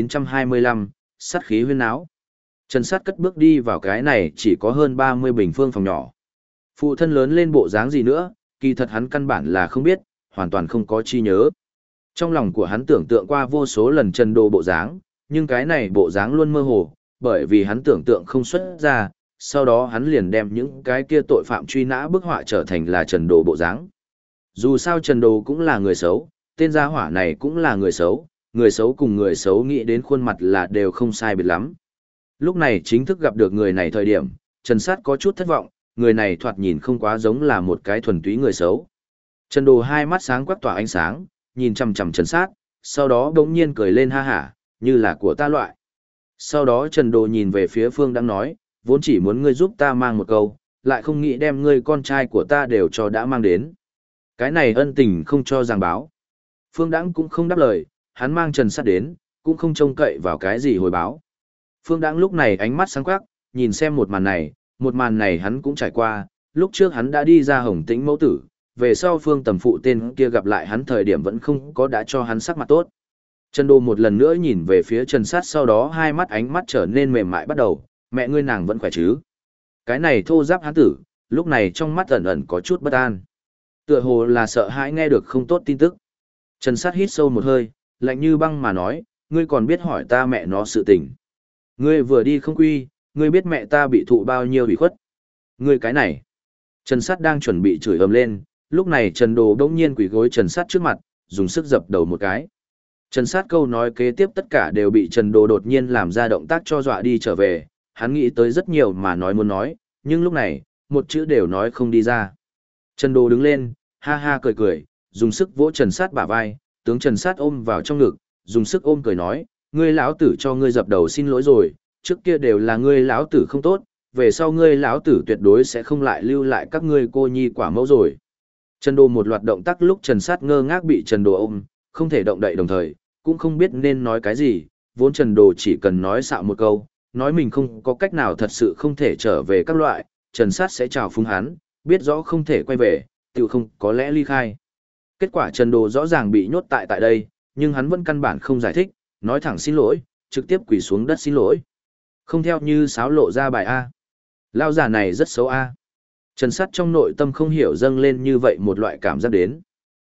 1925, sát khí huyên náo. Trần Sát cất bước đi vào cái này chỉ có hơn 30 bình phương phòng nhỏ. Phụ thân lớn lên bộ dáng gì nữa, kỳ thật hắn căn bản là không biết, hoàn toàn không có chi nhớ. Trong lòng của hắn tưởng tượng qua vô số lần Trần Đồ bộ dáng, nhưng cái này bộ dáng luôn mơ hồ, bởi vì hắn tưởng tượng không xuất ra, sau đó hắn liền đem những cái kia tội phạm truy nã bức họa trở thành là Trần Đồ bộ dáng. Dù sao Trần Đồ cũng là người xấu, tên gia hỏa này cũng là người xấu cùng người xấu nghĩ đến khuôn mặt là đều không sai biệt lắm. Lúc này chính thức gặp được người này thời điểm, Trần Sát có chút thất vọng, người này thoạt nhìn không quá giống là một cái thuần túy người xấu. Trần Đồ hai mắt sáng quắc tỏa ánh sáng, nhìn chằm chằm Trần Sát, sau đó đống nhiên cười lên ha hả, như là của ta loại. Sau đó Trần Đồ nhìn về phía Phương đang nói, vốn chỉ muốn ngươi giúp ta mang một câu, lại không nghĩ đem ngươi con trai của ta đều cho đã mang đến. Cái này ân tình không cho giảng báo. Phương Đãng cũng không đáp lời, hắn mang Trần Sát đến, cũng không trông cậy vào cái gì hồi báo. Phương Đãng lúc này ánh mắt sáng quắc, nhìn xem một màn này hắn cũng trải qua, lúc trước hắn đã đi ra Hồng Tĩnh mẫu tử, về sau Phương Tầm Phụ tên kia gặp lại hắn thời điểm vẫn không có đã cho hắn sắc mặt tốt. Trần Đồ một lần nữa nhìn về phía Trần Sát, sau đó hai mắt ánh mắt trở nên mềm mại bắt đầu, mẹ ngươi nàng vẫn khỏe chứ. Cái này thô giáp hắn tử, lúc này trong mắt ẩn ẩn có chút bất an. Tựa hồ là sợ hãi nghe được không tốt tin tức. Trần Sát hít sâu một hơi, lạnh như băng mà nói, ngươi còn biết hỏi ta mẹ nó sự tình. Ngươi vừa đi không quy, ngươi biết mẹ ta bị thụ bao nhiêu bị khuất. Ngươi cái này. Trần Sát đang chuẩn bị chửi ầm lên, lúc này Trần Đồ bỗng nhiên quỳ gối Trần Sát trước mặt, dùng sức dập đầu một cái. Trần Sát câu nói kế tiếp tất cả đều bị Trần Đồ đột nhiên làm ra động tác cho dọa đi trở về, hắn nghĩ tới rất nhiều mà nói muốn nói, nhưng lúc này, một chữ đều nói không đi ra. Trần Đồ đứng lên, ha ha cười cười, dùng sức vỗ Trần Sát bả vai, tướng Trần Sát ôm vào trong ngực, dùng sức ôm cười nói, ngươi lão tử cho ngươi dập đầu xin lỗi rồi, trước kia đều là ngươi lão tử không tốt, về sau ngươi lão tử tuyệt đối sẽ không lại lưu lại các ngươi cô nhi quả mẫu rồi. Trần Đồ một loạt động tác lúc Trần Sát ngơ ngác bị Trần Đồ ôm, không thể động đậy đồng thời, cũng không biết nên nói cái gì, vốn Trần Đồ chỉ cần nói xạo một câu, nói mình không có cách nào thật sự không thể trở về các loại, Trần Sát sẽ chào phúng hắn, biết rõ không thể quay về, tự không có lẽ ly khai. Kết quả Trần Đồ rõ ràng bị nhốt tại đây, nhưng hắn vẫn căn bản không giải thích, nói thẳng xin lỗi, trực tiếp quỳ xuống đất xin lỗi. Không theo như sáo lộ ra bài A. Lao giả này rất xấu A. Trần Sát trong nội tâm không hiểu dâng lên như vậy một loại cảm giác đến.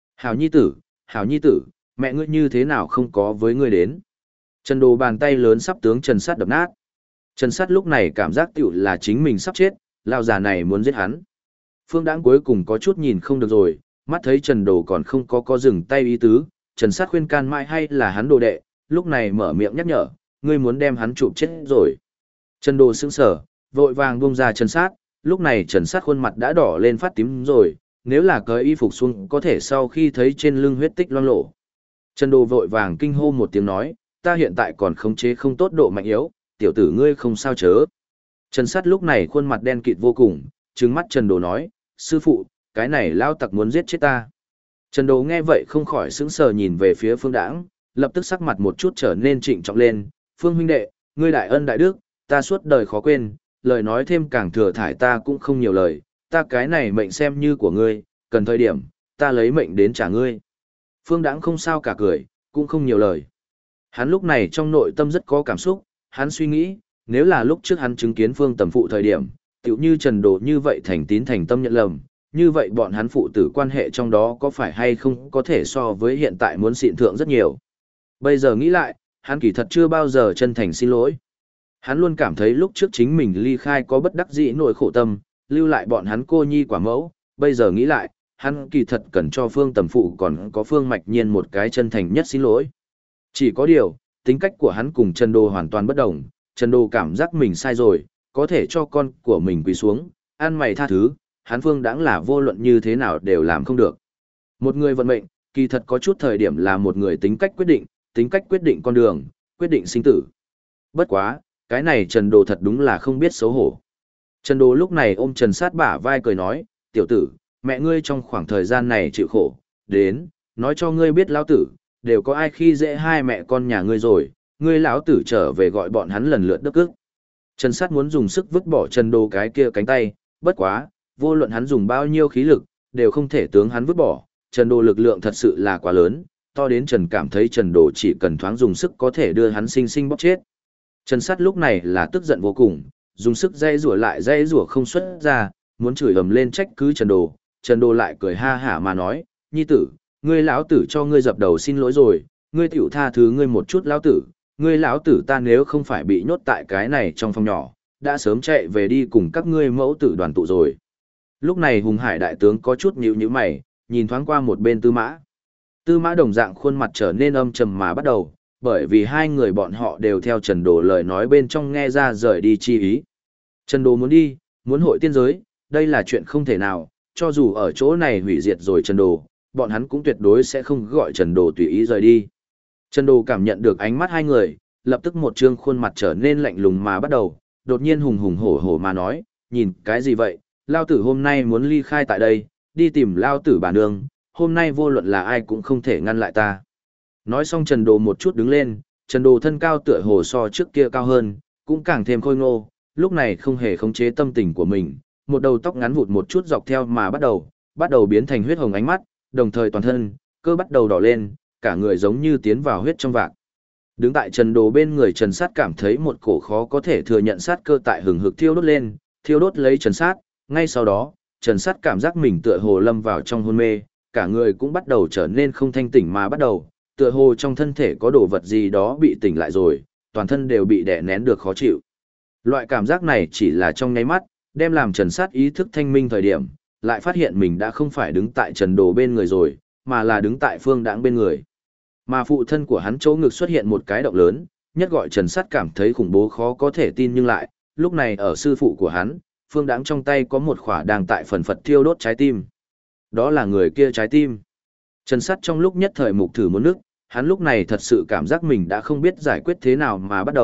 Hảo nhi tử, mẹ ngươi như thế nào không có với ngươi đến. Trần Đồ bàn tay lớn sắp tướng Trần Sát đập nát. Trần Sát lúc này cảm giác tiểu là chính mình sắp chết, lao giả này muốn giết hắn. Phương Đãng cuối cùng có chút nhìn không được rồi, mắt thấy Trần Đồ còn không có dừng tay ý tứ, Trần Sát khuyên can mãi hay là hắn đồ đệ, lúc này mở miệng nhắc nhở, ngươi muốn đem hắn chụp chết rồi. Trần Đồ sững sờ, vội vàng buông ra Trần Sát, lúc này Trần Sát khuôn mặt đã đỏ lên phát tím rồi, nếu là cởi y phục xuống có thể sau khi thấy trên lưng huyết tích loang lổ. Trần Đồ vội vàng kinh hô một tiếng nói, ta hiện tại còn khống chế không tốt độ mạnh yếu, tiểu tử ngươi không sao chớ. Trần Sát lúc này khuôn mặt đen kịt vô cùng, trừng mắt Trần Đồ nói, sư phụ, cái này lao tặc muốn giết chết ta. Trần Đồ nghe vậy không khỏi sững sờ nhìn về phía Phương Đãng, lập tức sắc mặt một chút trở nên trịnh trọng lên, Phương huynh đệ, ngươi đại ân đại đức, ta suốt đời khó quên, lời nói thêm càng thừa thải ta cũng không nhiều lời, ta cái này mệnh xem như của ngươi, cần thời điểm, ta lấy mệnh đến trả ngươi. Phương Đãng không sao cả cười, cũng không nhiều lời. Hắn lúc này trong nội tâm rất có cảm xúc, hắn suy nghĩ, nếu là lúc trước hắn chứng kiến Phương Tầm Phụ thời điểm, tựu như Trần Đồ như vậy thành tín thành tâm nhận lầm, như vậy bọn hắn phụ tử quan hệ trong đó có phải hay không có thể so với hiện tại muốn xịn thượng rất nhiều. Bây giờ nghĩ lại, hắn kỳ thật chưa bao giờ chân thành xin lỗi. Hắn luôn cảm thấy lúc trước chính mình ly khai có bất đắc dĩ nỗi khổ tâm, lưu lại bọn hắn cô nhi quả mẫu, bây giờ nghĩ lại, hắn kỳ thật cần cho Phương Tầm Phụ còn có Phương Mạch Nhiên một cái chân thành nhất xin lỗi. Chỉ có điều, tính cách của hắn cùng Trần Đồ hoàn toàn bất đồng, Trần Đồ cảm giác mình sai rồi, có thể cho con của mình quỳ xuống, ăn mày tha thứ, hắn Phương Đãng là vô luận như thế nào đều làm không được. Một người vận mệnh, kỳ thật có chút thời điểm là một người tính cách quyết định con đường, quyết định sinh tử. Bất quá, cái này Trần Đồ thật đúng là không biết xấu hổ. Trần Đồ lúc này ôm Trần Sát bả vai cười nói, tiểu tử, mẹ ngươi trong khoảng thời gian này chịu khổ, đến, nói cho ngươi biết lão tử, đều có ai khi dễ hai mẹ con nhà ngươi rồi, ngươi lão tử trở về gọi bọn hắn lần lượt đất ức. Trần Sát muốn dùng sức vứt bỏ Trần Đồ cái kia cánh tay, bất quá, vô luận hắn dùng bao nhiêu khí lực, đều không thể tướng hắn vứt bỏ, Trần Đồ lực lượng thật sự là quá lớn, to đến Trần cảm thấy Trần Đồ chỉ cần thoáng dùng sức có thể đưa hắn sinh sinh bóp chết. Trần Sát lúc này là tức giận vô cùng, dùng sức dây rủa lại dây rủa không xuất ra, muốn chửi ầm lên trách cứ Trần Đồ lại cười ha hả mà nói, nhi tử, ngươi lão tử cho ngươi dập đầu xin lỗi rồi, ngươi tiểu tha thứ ngươi một chút lão tử, ngươi lão tử ta nếu không phải bị nhốt tại cái này trong phòng nhỏ, đã sớm chạy về đi cùng các ngươi mẫu tử đoàn tụ rồi. Lúc này Hùng Hải đại tướng có chút nhíu nhíu mày, nhìn thoáng qua một bên Tư Mã. Tư Mã đồng dạng khuôn mặt trở nên âm trầm mà bắt đầu, bởi vì hai người bọn họ đều theo Trần Đồ lời nói bên trong nghe ra rời đi chi ý. Trần Đồ muốn đi, muốn hội tiên giới, đây là chuyện không thể nào, cho dù ở chỗ này hủy diệt rồi Trần Đồ, bọn hắn cũng tuyệt đối sẽ không gọi Trần Đồ tùy ý rời đi. Trần Đồ cảm nhận được ánh mắt hai người, lập tức một trương khuôn mặt trở nên lạnh lùng mà bắt đầu, đột nhiên hùng hùng hổ hổ mà nói, nhìn cái gì vậy, lao tử hôm nay muốn ly khai tại đây, đi tìm lao tử bà nương, hôm nay vô luận là ai cũng không thể ngăn lại ta. Nói xong Trần Đồ một chút đứng lên, Trần Đồ thân cao tựa hồ so trước kia cao hơn, cũng càng thêm khôi ngô, lúc này không hề khống chế tâm tình của mình, một đầu tóc ngắn vụt một chút dọc theo mà bắt đầu biến thành huyết hồng ánh mắt, đồng thời toàn thân, cơ bắt đầu đỏ lên, cả người giống như tiến vào huyết trong vạc. Đứng tại Trần Đồ bên người Trần Sát cảm thấy một cổ khó có thể thừa nhận sát cơ tại hừng hực thiêu đốt lên, thiêu đốt lấy Trần Sát, ngay sau đó, Trần Sát cảm giác mình tựa hồ lâm vào trong hôn mê, cả người cũng bắt đầu trở nên không thanh tỉnh mà bắt đầu, tựa hồ trong thân thể có đồ vật gì đó bị tỉnh lại rồi, toàn thân đều bị đè nén được khó chịu. Loại cảm giác này chỉ là trong nháy mắt, đem làm Trần Sát ý thức thanh minh thời điểm, lại phát hiện mình đã không phải đứng tại Trần Đồ bên người rồi, mà là đứng tại Phương Đãng bên người. Mà phụ thân của hắn chỗ ngực xuất hiện một cái động lớn, nhất gọi Trần Sát cảm thấy khủng bố khó có thể tin nhưng lại, lúc này ở sư phụ của hắn, Phương Đãng trong tay có một khỏa đang tại phần phật thiêu đốt trái tim. Đó là người kia trái tim. Trần Sát trong lúc nhất thời mục thử muốn nước, hắn lúc này thật sự cảm giác mình đã không biết giải quyết thế nào mà bắt đầu,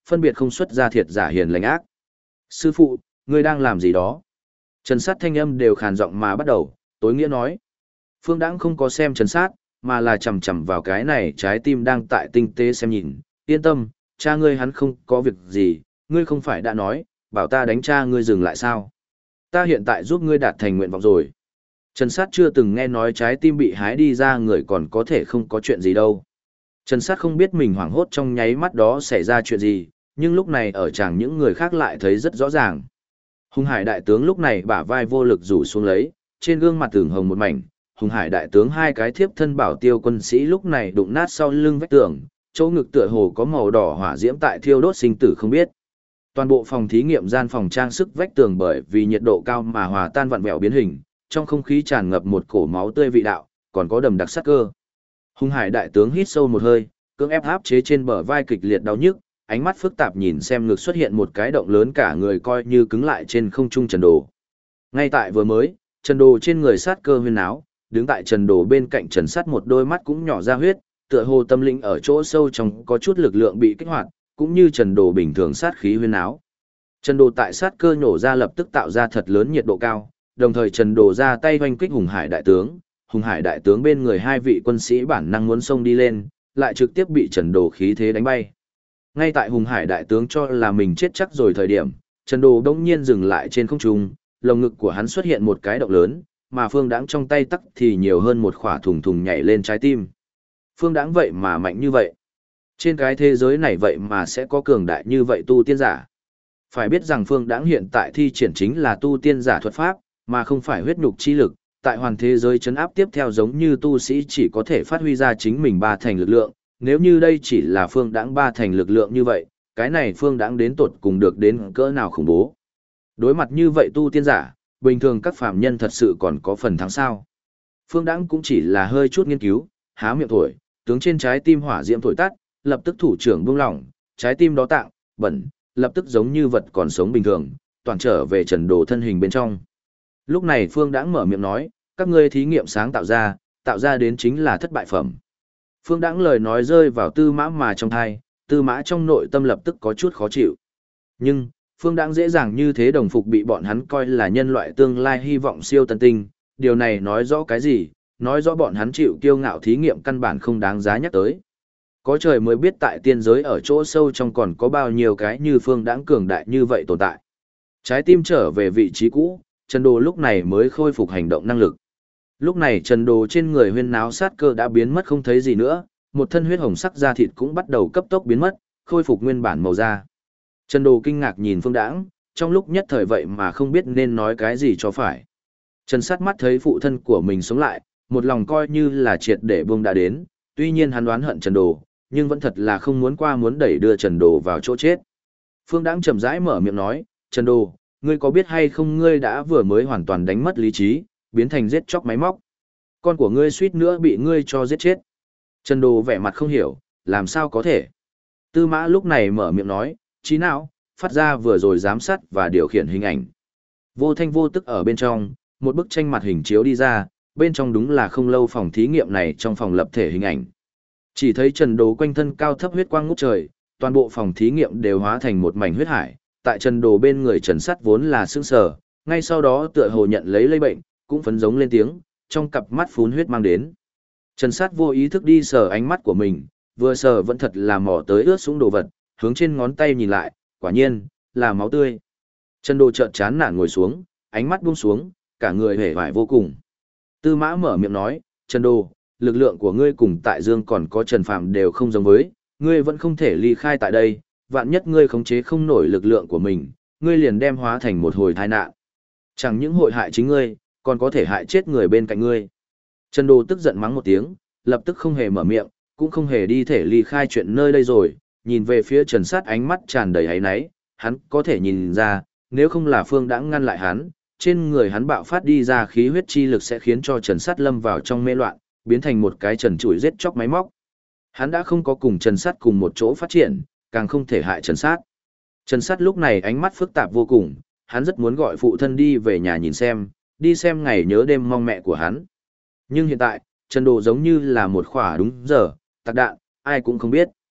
phân biệt không xuất ra thiệt giả hiền lành ác. Sư phụ, ngươi đang làm gì đó? Trần Sát thanh âm đều khàn giọng mà bắt đầu, tối nghĩa nói. Phương Đãng không có xem Trần Sát, mà là chầm chầm vào cái này trái tim đang tại tinh tế xem nhìn. Yên tâm, cha ngươi hắn không có việc gì, ngươi không phải đã nói, bảo ta đánh cha ngươi dừng lại sao? Ta hiện tại giúp ngươi đạt thành nguyện vọng rồi. Trần Sát chưa từng nghe nói trái tim bị hái đi ra người còn có thể không có chuyện gì đâu. Trần Sát không biết mình hoảng hốt trong nháy mắt đó xảy ra chuyện gì, nhưng lúc này ở chàng những người khác lại thấy rất rõ ràng. Hùng Hải đại tướng lúc này bả vai vô lực rủ xuống lấy, trên gương mặt tưởng hồng một mảnh. Hùng Hải đại tướng hai cái thiếp thân bảo tiêu quân sĩ lúc này đụng nát sau lưng vách tường, chỗ ngực tựa hồ có màu đỏ hỏa diễm tại thiêu đốt sinh tử không biết. Toàn bộ phòng thí nghiệm gian phòng trang sức vách tường bởi vì nhiệt độ cao mà hòa tan vặn vẹo biến hình, trong không khí tràn ngập một cổ máu tươi vị đạo, còn có đầm đặc sát cơ. Hùng Hải đại tướng hít sâu một hơi, cưỡng ép áp chế trên bờ vai kịch liệt đau nhức, ánh mắt phức tạp nhìn xem ngực xuất hiện một cái động lớn cả người coi như cứng lại trên không trung Trần Đồ. Ngay tại vừa mới, Trần Đồ trên người sát cơ huyên áo, đứng tại Trần Đồ bên cạnh Trần Sát một đôi mắt cũng nhỏ ra huyết, tựa hồ tâm linh ở chỗ sâu trong có chút lực lượng bị kích hoạt, cũng như Trần Đồ bình thường sát khí huyên áo. Trần Đồ tại sát cơ nhổ ra lập tức tạo ra thật lớn nhiệt độ cao, đồng thời Trần Đồ ra tay hoành kích Hùng Hải đại tướng. Hùng Hải đại tướng bên người hai vị quân sĩ bản năng muốn xông đi lên, lại trực tiếp bị Trần Đồ khí thế đánh bay. Ngay tại Hùng Hải đại tướng cho là mình chết chắc rồi thời điểm, Trần Đồ đông nhiên dừng lại trên không trung, lồng ngực của hắn xuất hiện một cái động lớn, mà Phương Đãng trong tay tắc thì nhiều hơn một khỏa thùng thùng nhảy lên trái tim. Phương Đãng vậy mà mạnh như vậy. Trên cái thế giới này vậy mà sẽ có cường đại như vậy tu tiên giả. Phải biết rằng Phương Đãng hiện tại thi triển chính là tu tiên giả thuật pháp, mà không phải huyết nhục chi lực. Tại hoàn thế giới chấn áp tiếp theo giống như tu sĩ chỉ có thể phát huy ra chính mình ba thành lực lượng. Nếu như đây chỉ là Phương Đãng ba thành lực lượng như vậy, cái này Phương Đãng đến tột cùng được đến cỡ nào khủng bố. Đối mặt như vậy tu tiên giả, bình thường các phàm nhân thật sự còn có phần thắng sao. Phương Đãng cũng chỉ là hơi chút nghiên cứu, há miệng thổi, tướng trên trái tim hỏa diễm thổi tắt, lập tức thủ trưởng buông lỏng, trái tim đó tạng, bẩn, lập tức giống như vật còn sống bình thường, toàn trở về Trần Đồ thân hình bên trong. Lúc này Phương Đãng mở miệng nói, các ngươi thí nghiệm sáng tạo ra đến chính là thất bại phẩm. Phương Đãng lời nói rơi vào Tư Mã mà trong thai, Tư Mã trong nội tâm lập tức có chút khó chịu. Nhưng, Phương Đãng dễ dàng như thế đồng phục bị bọn hắn coi là nhân loại tương lai hy vọng siêu tân tinh, điều này nói rõ cái gì? Nói rõ bọn hắn chịu kiêu ngạo thí nghiệm căn bản không đáng giá nhắc tới. Có trời mới biết tại tiên giới ở chỗ sâu trong còn có bao nhiêu cái như Phương Đãng cường đại như vậy tồn tại. Trái tim trở về vị trí cũ, Trần Đồ lúc này mới khôi phục hành động năng lực. Lúc này Trần Đồ trên người huyên náo sát cơ đã biến mất không thấy gì nữa, một thân huyết hồng sắc da thịt cũng bắt đầu cấp tốc biến mất, khôi phục nguyên bản màu da. Trần Đồ kinh ngạc nhìn Phương Đãng, trong lúc nhất thời vậy mà không biết nên nói cái gì cho phải. Trần Sát mắt thấy phụ thân của mình sống lại, một lòng coi như là triệt để buông đã đến, tuy nhiên hắn đoán hận Trần Đồ, nhưng vẫn thật là không muốn đẩy đưa Trần Đồ vào chỗ chết. Phương Đãng chậm rãi mở miệng nói, Trần Đồ, ngươi có biết hay không ngươi đã vừa mới hoàn toàn đánh mất lý trí, biến thành giết chóc máy móc. Con của ngươi suýt nữa bị ngươi cho giết chết. Trần Đồ vẻ mặt không hiểu, làm sao có thể. Tư Mã lúc này mở miệng nói, trí não, phát ra vừa rồi giám sát và điều khiển hình ảnh. Vô thanh vô tức ở bên trong, một bức tranh mặt hình chiếu đi ra, bên trong đúng là không lâu phòng thí nghiệm này trong phòng lập thể hình ảnh. Chỉ thấy Trần Đồ quanh thân cao thấp huyết quang ngút trời, toàn bộ phòng thí nghiệm đều hóa thành một mảnh huyết hải, tại Trần Đồ bên người Trần Sắt vốn là sững sờ, ngay sau đó tựa hồ nhận lấy lây bệnh, cũng phấn giống lên tiếng, trong cặp mắt phún huyết mang đến. Trần Sắt vô ý thức đi sờ ánh mắt của mình, vừa sờ vẫn thật là mò tới ướt sũng đồ vật, hướng trên ngón tay nhìn lại, quả nhiên, là máu tươi. Trần Đồ chợt chán nản ngồi xuống, ánh mắt buông xuống, cả người hề vải vô cùng. Tư Mã mở miệng nói, Trần Đồ, lực lượng của ngươi cùng Tại Dương còn có Trần Phạm đều không giống với, ngươi vẫn không thể ly khai tại đây, vạn nhất ngươi khống chế không nổi lực lượng của mình, ngươi liền đem hóa thành một hồi tai nạn. Chẳng những hội hại chính ngươi, còn có thể hại chết người bên cạnh ngươi. Trần Đồ tức giận mắng một tiếng, lập tức không hề mở miệng, cũng không hề đi thể ly khai chuyện nơi đây rồi, nhìn về phía Trần Sát ánh mắt tràn đầy áy náy, hắn có thể nhìn ra, nếu không là Phương Đãng ngăn lại hắn, trên người hắn bạo phát đi ra khí huyết chi lực sẽ khiến cho Trần Sát lâm vào trong mê loạn, biến thành một cái trần trụi giết chóc máy móc. Hắn đã không có cùng Trần Sát cùng một chỗ phát triển, càng không thể hại Trần Sát. Trần Sát lúc này ánh mắt phức tạp vô cùng, hắn rất muốn gọi phụ thân đi về nhà nhìn xem, đi xem ngày nhớ đêm mong mẹ của hắn. Nhưng hiện tại, Trần Đồ giống như là một khỏa đúng giờ, tạc đạn, ai cũng không biết.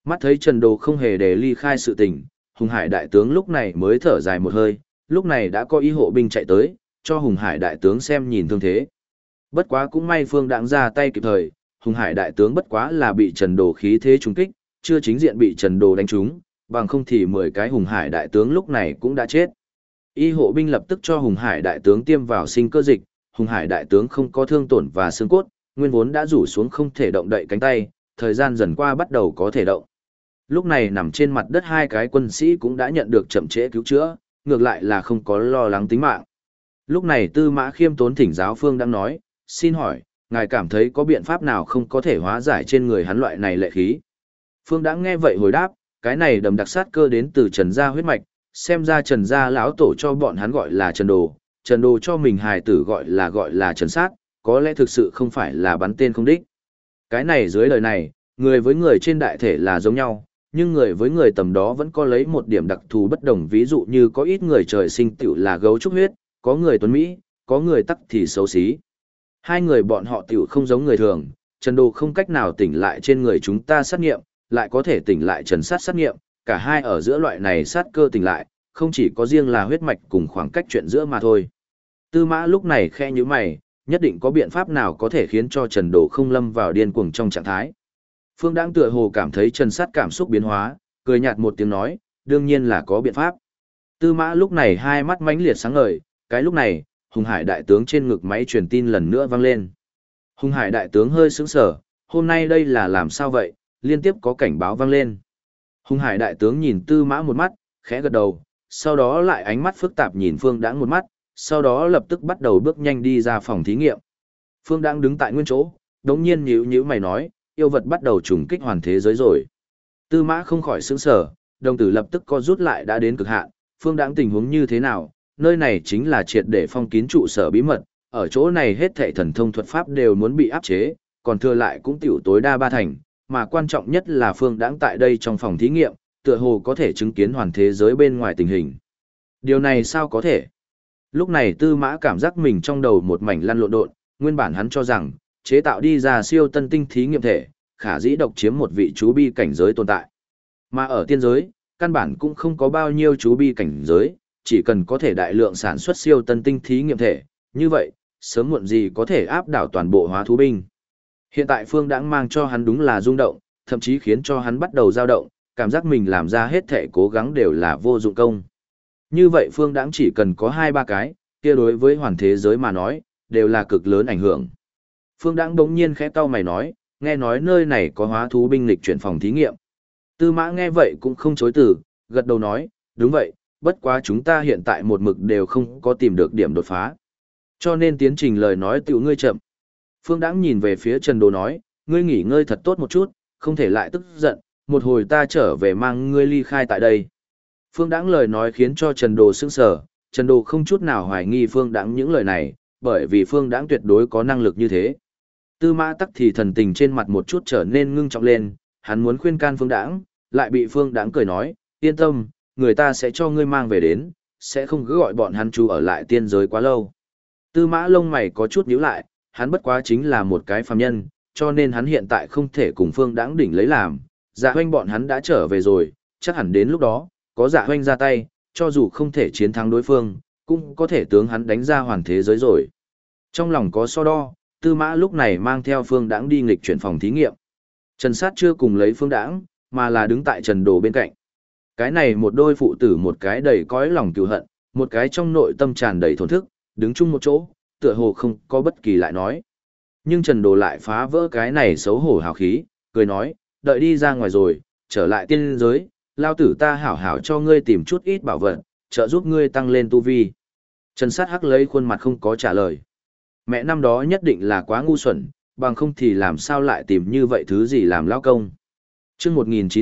Mắt thấy Trần Đồ không hề để ly khai sự tình, Hùng Hải đại tướng lúc này mới thở dài một hơi, lúc này đã có ý hộ binh chạy tới, cho Hùng Hải đại tướng xem nhìn thương thế. Bất quá cũng may Phương Đãng ra tay kịp thời, Hùng Hải đại tướng bất quá là bị Trần Đồ khí thế trúng kích, chưa chính diện bị Trần Đồ đánh trúng, bằng không thì 10 cái Hùng Hải đại tướng lúc này cũng đã chết. Y hộ binh lập tức cho Hùng Hải đại tướng tiêm vào sinh cơ dịch, Hùng Hải đại tướng không có thương tổn và xương cốt, nguyên vốn đã rủ xuống không thể động đậy cánh tay, thời gian dần qua bắt đầu có thể động. Lúc này nằm trên mặt đất hai cái quân sĩ cũng đã nhận được chậm trễ cứu chữa, ngược lại là không có lo lắng tính mạng. Lúc này Tư Mã Khiêm tốn thỉnh giáo Phương đang nói, xin hỏi, ngài cảm thấy có biện pháp nào không có thể hóa giải trên người hắn loại này lệ khí? Phương đã nghe vậy hồi đáp, cái này đầm đặc sát cơ đến từ Trần gia huyết mạch, xem ra Trần gia lão tổ cho bọn hắn gọi là Trần Đồ, Trần Đồ cho mình hài tử gọi là Trần Sát, có lẽ thực sự không phải là bắn tên không đích. Cái này dưới lời này, người với người trên đại thể là giống nhau, nhưng người với người tầm đó vẫn có lấy một điểm đặc thù bất đồng, ví dụ như có ít người trời sinh tiểu là gấu trúc huyết, có người tuấn Mỹ, có người tắc thì xấu xí. Hai người bọn họ tiểu không giống người thường, Trần Đồ không cách nào tỉnh lại trên người chúng ta sát nghiệm, lại có thể tỉnh lại Trần Sát sát nghiệm, cả hai ở giữa loại này sát cơ tỉnh lại, không chỉ có riêng là huyết mạch cùng khoảng cách chuyện giữa mà thôi. Tư Mã lúc này khe như mày, nhất định có biện pháp nào có thể khiến cho Trần Đồ không lâm vào điên cuồng trong trạng thái. Phương Đãng tựa hồ cảm thấy Trần Sát cảm xúc biến hóa, cười nhạt một tiếng nói, đương nhiên là có biện pháp. Tư Mã lúc này hai mắt mãnh liệt sáng ngời, cái lúc này, Hùng Hải đại tướng trên ngực máy truyền tin lần nữa vang lên. Hùng Hải đại tướng hơi sững sờ, hôm nay đây là làm sao vậy, liên tiếp có cảnh báo vang lên. Hùng Hải đại tướng nhìn Tư Mã một mắt, khẽ gật đầu, sau đó lại ánh mắt phức tạp nhìn Phương Đãng một mắt, sau đó lập tức bắt đầu bước nhanh đi ra phòng thí nghiệm. Phương Đãng đứng tại nguyên chỗ, đống nhiên nhíu mày nói, yêu vật bắt đầu trùng kích hoàn thế giới rồi. Tư Mã không khỏi sững sờ, đồng tử lập tức co rút lại đã đến cực hạn, Phương Đãng tình huống như thế nào, nơi này chính là triệt để phong kín trụ sở bí mật, ở chỗ này hết thảy thần thông thuật pháp đều muốn bị áp chế, còn thừa lại cũng tiểu tối đa ba thành, mà quan trọng nhất là Phương Đãng tại đây trong phòng thí nghiệm, tựa hồ có thể chứng kiến hoàn thế giới bên ngoài tình hình. Điều này sao có thể? Lúc này Tư Mã cảm giác mình trong đầu một mảnh lăn lộn độn, nguyên bản hắn cho rằng, chế tạo đi ra siêu tân tinh thí nghiệm thể, khả dĩ độc chiếm một vị chú bi cảnh giới tồn tại. Mà ở tiên giới, căn bản cũng không có bao nhiêu chú bi cảnh giới, chỉ cần có thể đại lượng sản xuất siêu tân tinh thí nghiệm thể, như vậy, sớm muộn gì có thể áp đảo toàn bộ hóa thú binh. Hiện tại Phương Đãng mang cho hắn đúng là rung động, thậm chí khiến cho hắn bắt đầu dao động, cảm giác mình làm ra hết thể cố gắng đều là vô dụng công. Như vậy Phương Đãng chỉ cần có 2-3 cái, kia đối với hoàn thế giới mà nói, đều là cực lớn ảnh hưởng. Phương Đãng bỗng nhiên khẽ cau mày nói, nghe nói nơi này có hóa thú binh lịch chuyển phòng thí nghiệm. Tư Mã nghe vậy cũng không chối từ, gật đầu nói, đúng vậy, bất quá chúng ta hiện tại một mực đều không có tìm được điểm đột phá. Cho nên tiến trình lời nói tiểu ngươi chậm. Phương Đãng nhìn về phía Trần Đồ nói, ngươi nghỉ ngơi thật tốt một chút, không thể lại tức giận, một hồi ta trở về mang ngươi ly khai tại đây. Phương Đãng lời nói khiến cho Trần Đồ sững sờ, Trần Đồ không chút nào hoài nghi Phương Đãng những lời này, bởi vì Phương Đãng tuyệt đối có năng lực như thế. Tư Mã tắc thì thần tình trên mặt một chút trở nên ngưng trọng lên, hắn muốn khuyên can Phương Đãng, lại bị Phương Đãng cười nói, yên tâm, người ta sẽ cho ngươi mang về đến, sẽ không cứ gọi bọn hắn chú ở lại tiên giới quá lâu. Tư Mã lông mày có chút nhíu lại, hắn bất quá chính là một cái phàm nhân, cho nên hắn hiện tại không thể cùng Phương Đãng đỉnh lấy làm. Dạ Hoanh bọn hắn đã trở về rồi, chắc hẳn đến lúc đó, có Dạ Hoanh ra tay, cho dù không thể chiến thắng đối phương, cũng có thể tướng hắn đánh ra hoàn thế giới rồi. Trong lòng có so đo, Tư Mã lúc này mang theo Phương Đãng đi nghịch chuyển phòng thí nghiệm. Trần Sát chưa cùng lấy Phương Đãng, mà là đứng tại Trần Đồ bên cạnh. Cái này một đôi phụ tử, một cái đầy cõi lòng cừu hận, một cái trong nội tâm tràn đầy thổn thức, đứng chung một chỗ, tựa hồ không có bất kỳ lại nói. Nhưng Trần Đồ lại phá vỡ cái này xấu hổ hào khí, cười nói, đợi đi ra ngoài rồi, trở lại tiên giới, lao tử ta hảo hảo cho ngươi tìm chút ít bảo vật, trợ giúp ngươi tăng lên tu vi. Trần Sát hắc lấy khuôn mặt không có trả lời. Mẹ năm đó nhất định là quá ngu xuẩn, bằng không thì làm sao lại tìm như vậy thứ gì làm lao công. Chương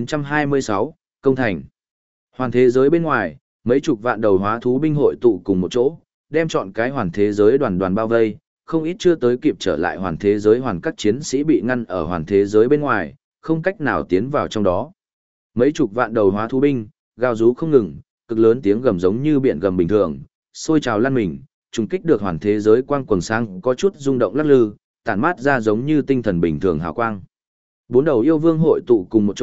1926, Công Thành. Hoàn thế giới bên ngoài, mấy chục vạn đầu hóa thú binh hội tụ cùng một chỗ, đem chọn cái hoàn thế giới đoàn đoàn bao vây, không ít chưa tới kịp trở lại hoàn thế giới hoàn các chiến sĩ bị ngăn ở hoàn thế giới bên ngoài, không cách nào tiến vào trong đó. Mấy chục vạn đầu hóa thú binh, gào rú không ngừng, cực lớn tiếng gầm giống như biển gầm bình thường, sôi trào lăn mình, trùng kích được hoàn thế giới quang quần sáng có chút rung động lắc lư, tản mát ra giống như tinh thần bình thường hào quang. Bốn đầu yêu vương hội tụ cùng một chỗ,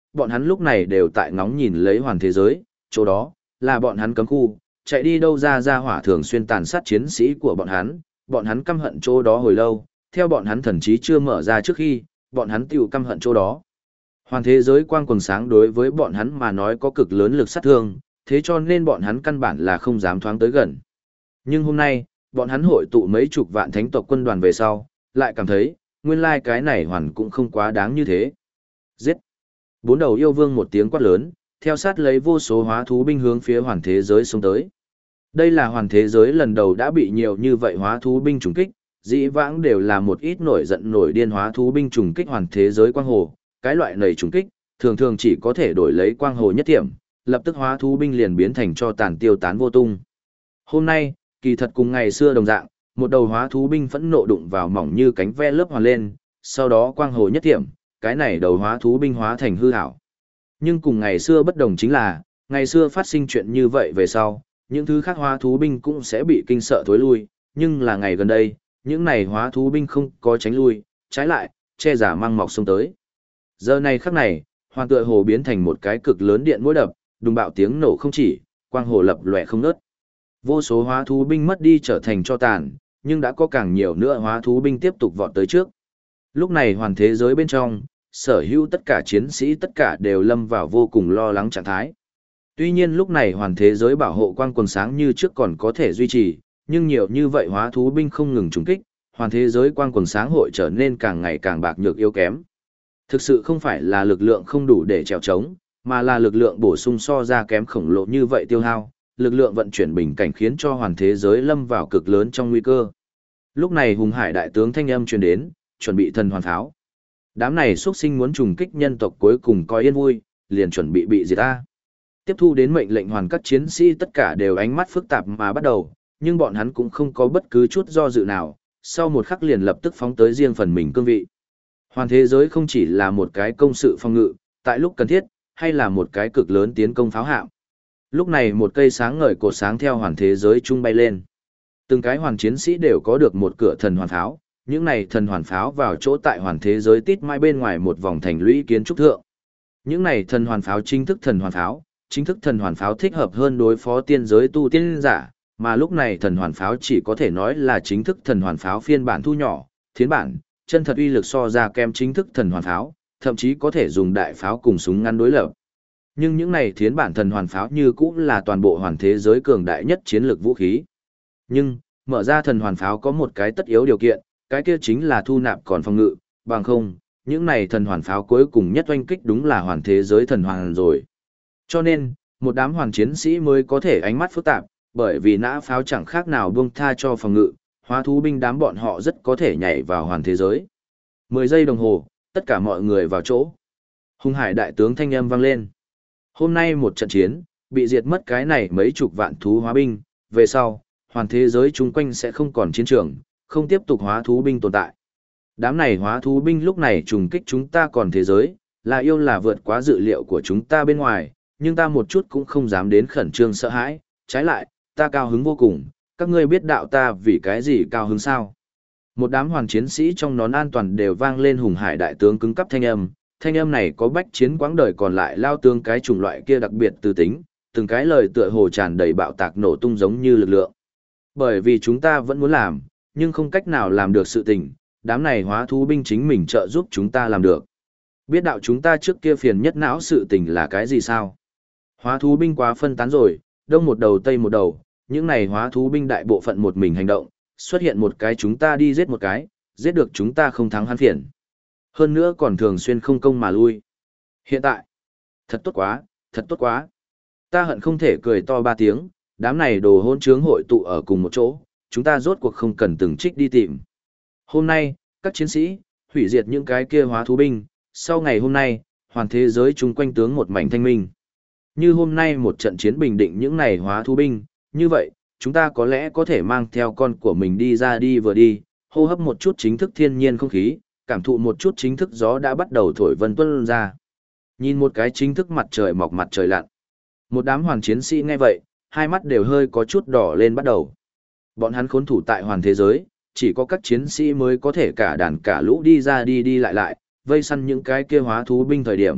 bọn hắn lúc này đều tại ngóng nhìn lấy hoàn thế giới, chỗ đó là bọn hắn cấm khu, chạy đi đâu ra hỏa thường xuyên tàn sát chiến sĩ của bọn hắn căm hận chỗ đó hồi lâu, theo bọn hắn thần trí chưa mở ra trước khi, bọn hắn tiểu căm hận chỗ đó. Hoàn thế giới quang quần sáng đối với bọn hắn mà nói có cực lớn lực sát thương, thế cho nên bọn hắn căn bản là không dám thoáng tới gần. Nhưng hôm nay, bọn hắn hội tụ mấy chục vạn thánh tộc quân đoàn về sau, lại cảm thấy, nguyên lai cái này hoàn cũng không quá đáng như thế. Giết! Bốn đầu yêu vương một tiếng quát lớn, theo sát lấy vô số hóa thú binh hướng phía hoàn thế giới xông tới. Đây là hoàn thế giới lần đầu đã bị nhiều như vậy hóa thú binh trùng kích, dĩ vãng đều là một ít nổi giận nổi điên hóa thú binh trùng kích hoàn thế giới quang hồ, cái loại này trùng kích, thường thường chỉ có thể đổi lấy quang hồ nhất điểm, lập tức hóa thú binh liền biến thành cho tàn tiêu tán vô tung. Hôm nay, kỳ thật cùng ngày xưa đồng dạng, một đầu hóa thú binh phẫn nộ đụng vào mỏng như cánh ve lớp hoàn lên, sau đó quang hồ nhất điểm, cái này đầu hóa thú binh hóa thành hư ảo. Nhưng cùng ngày xưa bất đồng chính là, ngày xưa phát sinh chuyện như vậy về sau, những thứ khác hóa thú binh cũng sẽ bị kinh sợ thối lui, nhưng là ngày gần đây, những này hóa thú binh không có tránh lui, trái lại, che giả mang mọc xông tới. Giờ này khắc này, hoàn tựa hồ biến thành một cái cực lớn điện mũi đập, đùng bạo tiếng nổ không chỉ, quang hồ lập lòe không ngớt. Vô số hóa thú binh mất đi trở thành tro tàn, nhưng đã có càng nhiều nữa hóa thú binh tiếp tục vọt tới trước. Lúc này hoàn thế giới bên trong, sở hữu tất cả chiến sĩ tất cả đều lâm vào vô cùng lo lắng trạng thái. Tuy nhiên lúc này hoàn thế giới bảo hộ quang quần sáng như trước còn có thể duy trì, nhưng nhiều như vậy hóa thú binh không ngừng trùng kích, hoàn thế giới quang quần sáng hội trở nên càng ngày càng bạc nhược yếu kém. Thực sự không phải là lực lượng không đủ để trèo trống, mà là lực lượng bổ sung so ra kém khổng lồ như vậy tiêu hao, lực lượng vận chuyển bình cảnh khiến cho hoàn thế giới lâm vào cực lớn trong nguy cơ. Lúc này hùng hải đại tướng thanh âm truyền đến, chuẩn bị thần hoàn pháo. Đám này xuất sinh muốn trùng kích nhân tộc cuối cùng coi yên vui, liền chuẩn bị diệt ta. Tiếp thu đến mệnh lệnh hoàn các chiến sĩ tất cả đều ánh mắt phức tạp mà bắt đầu, nhưng bọn hắn cũng không có bất cứ chút do dự nào, sau một khắc liền lập tức phóng tới riêng phần mình cương vị. Hoàn thế giới không chỉ là một cái công sự phòng ngự, tại lúc cần thiết, hay là một cái cực lớn tiến công pháo hạm. Lúc này một cây sáng ngời cột sáng theo hoàn thế giới trung bay lên. Từng cái hoàn chiến sĩ đều có được một cửa thần hoàn pháo, những này thần hoàn pháo vào chỗ tại hoàn thế giới tít mai bên ngoài một vòng thành lũy kiến trúc thượng. Những này thần hoàn pháo chính thức thần hoàn pháo thích hợp hơn đối phó tiên giới tu tiên giả, mà lúc này thần hoàn pháo chỉ có thể nói là chính thức thần hoàn pháo phiên bản thu nhỏ, thiến bản, chân thật uy lực so ra kém chính thức thần hoàn pháo, thậm chí có thể dùng đại pháo cùng súng ngắn đối lập. Nhưng những này thiến bản thần hoàn pháo như cũng là toàn bộ hoàn thế giới cường đại nhất chiến lược vũ khí. Nhưng, mở ra thần hoàn pháo có một cái tất yếu điều kiện, cái kia chính là thu nạp còn phòng ngự, bằng không, những này thần hoàn pháo cuối cùng nhất oanh kích đúng là hoàn thế giới thần hoàn rồi. Cho nên, một đám hoàn chiến sĩ mới có thể ánh mắt phức tạp, bởi vì nã pháo chẳng khác nào buông tha cho phòng ngự, hóa thú binh đám bọn họ rất có thể nhảy vào hoàn thế giới. 10 giây đồng hồ, tất cả mọi người vào chỗ. Hùng hải đại tướng thanh âm vang lên. Hôm nay một trận chiến, bị diệt mất cái này mấy chục vạn thú hóa binh, về sau, hoàn thế giới chung quanh sẽ không còn chiến trường, không tiếp tục hóa thú binh tồn tại. Đám này hóa thú binh lúc này trùng kích chúng ta còn thế giới, là vượt quá dự liệu của chúng ta bên ngoài, nhưng ta một chút cũng không dám đến khẩn trương sợ hãi, trái lại, ta cao hứng vô cùng, các ngươi biết đạo ta vì cái gì cao hứng sao. Một đám hoàn chiến sĩ trong nón an toàn đều vang lên hùng hải đại tướng cứng cắp thanh âm này có bách chiến quãng đời còn lại lao tướng cái chủng loại kia đặc biệt từ tính, từng cái lời tựa hồ tràn đầy bạo tạc nổ tung giống như lực lượng. Bởi vì chúng ta vẫn muốn làm, nhưng không cách nào làm được sự tình, đám này hóa thú binh chính mình trợ giúp chúng ta làm được. Biết đạo chúng ta trước kia phiền nhất não sự tình là cái gì sao? Hóa thú binh quá phân tán rồi, đông một đầu tây một đầu, những này hóa thú binh đại bộ phận một mình hành động, xuất hiện một cái chúng ta đi giết một cái, giết được chúng ta không thắng hắn phiền. Hơn nữa còn thường xuyên không công mà lui. Hiện tại, thật tốt quá, thật tốt quá. Ta hận không thể cười to 3 tiếng, đám này đồ hôn trướng hội tụ ở cùng một chỗ, chúng ta rốt cuộc không cần từng trích đi tìm. Hôm nay, các chiến sĩ, hủy diệt những cái kia hóa thú binh, sau ngày hôm nay, hoàn thế giới chung quanh tướng một mảnh thanh minh. Như hôm nay một trận chiến bình định những này hóa thú binh, như vậy, chúng ta có lẽ có thể mang theo con của mình đi ra đi vừa đi, hô hấp một chút chính thức thiên nhiên không khí, cảm thụ một chút chính thức gió đã bắt đầu thổi vân tuân ra. Nhìn một cái chính thức mặt trời mọc mặt trời lặn. Một đám hoàn chiến sĩ nghe vậy, hai mắt đều hơi có chút đỏ lên bắt đầu. Bọn hắn khốn thủ tại hoàn thế giới, chỉ có các chiến sĩ mới có thể cả đàn cả lũ đi ra đi lại lại, vây săn những cái kia hóa thú binh thời điểm,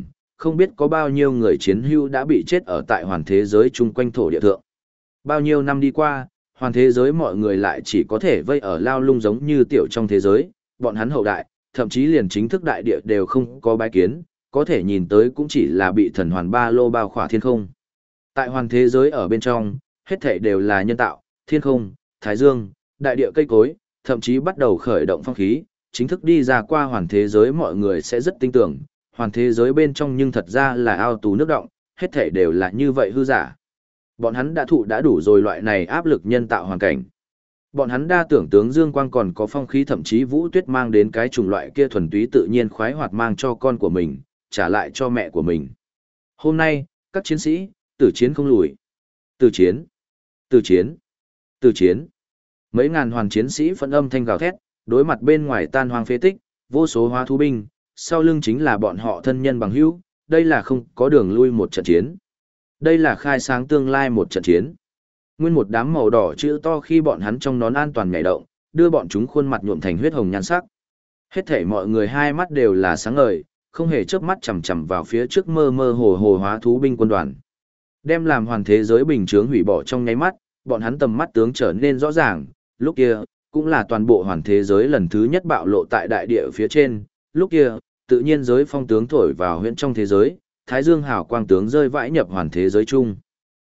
không biết có bao nhiêu người chiến hữu đã bị chết ở tại hoàn thế giới chung quanh thổ địa thượng. Bao nhiêu năm đi qua, hoàn thế giới mọi người lại chỉ có thể vây ở lao lung giống như tiểu trong thế giới, bọn hắn hậu đại, thậm chí liền chính thức đại địa đều không có bái kiến, có thể nhìn tới cũng chỉ là bị thần hoàn ba lô bao khỏa thiên không. Tại hoàn thế giới ở bên trong, hết thảy đều là nhân tạo, thiên không, thái dương, đại địa cây cối, thậm chí bắt đầu khởi động phong khí, chính thức đi ra qua hoàn thế giới mọi người sẽ rất tin tưởng, hoàn thế giới bên trong nhưng thật ra là ao tù nước động, hết thảy đều là như vậy hư giả. Bọn hắn đã đủ rồi loại này áp lực nhân tạo hoàn cảnh. Bọn hắn đa tưởng tướng dương quang còn có phong khí, thậm chí vũ tuyết mang đến cái chủng loại kia thuần túy tự nhiên khoái hoạt mang cho con của mình, trả lại cho mẹ của mình. Hôm nay, các chiến sĩ, tử chiến không lùi. Tử chiến, tử chiến, tử chiến. Mấy ngàn hoàn chiến sĩ phẫn âm thanh gào thét, đối mặt bên ngoài tan hoang phế tích, vô số hóa thú binh, sau lưng chính là bọn họ thân nhân bằng hữu, đây là không có đường lui một trận chiến. Đây là khai sáng tương lai một trận chiến. Nguyên một đám màu đỏ chữ to khi bọn hắn trong nón an toàn nhảy động, đưa bọn chúng khuôn mặt nhuộm thành huyết hồng nhan sắc. Hết thảy mọi người hai mắt đều là sáng ngời, không hề chớp mắt chằm chằm vào phía trước mơ mơ hồ hồ hóa thú binh quân đoàn. Đem làm hoàn thế giới bình chướng hủy bỏ trong nháy mắt, bọn hắn tầm mắt tướng trở nên rõ ràng, lúc kia, cũng là toàn bộ hoàn thế giới lần thứ nhất bạo lộ tại đại địa phía trên, lúc kia, tự nhiên giới phong tướng thổi vào huyễn trong thế giới, thái dương hào quang tướng rơi vãi nhập hoàn thế giới chung.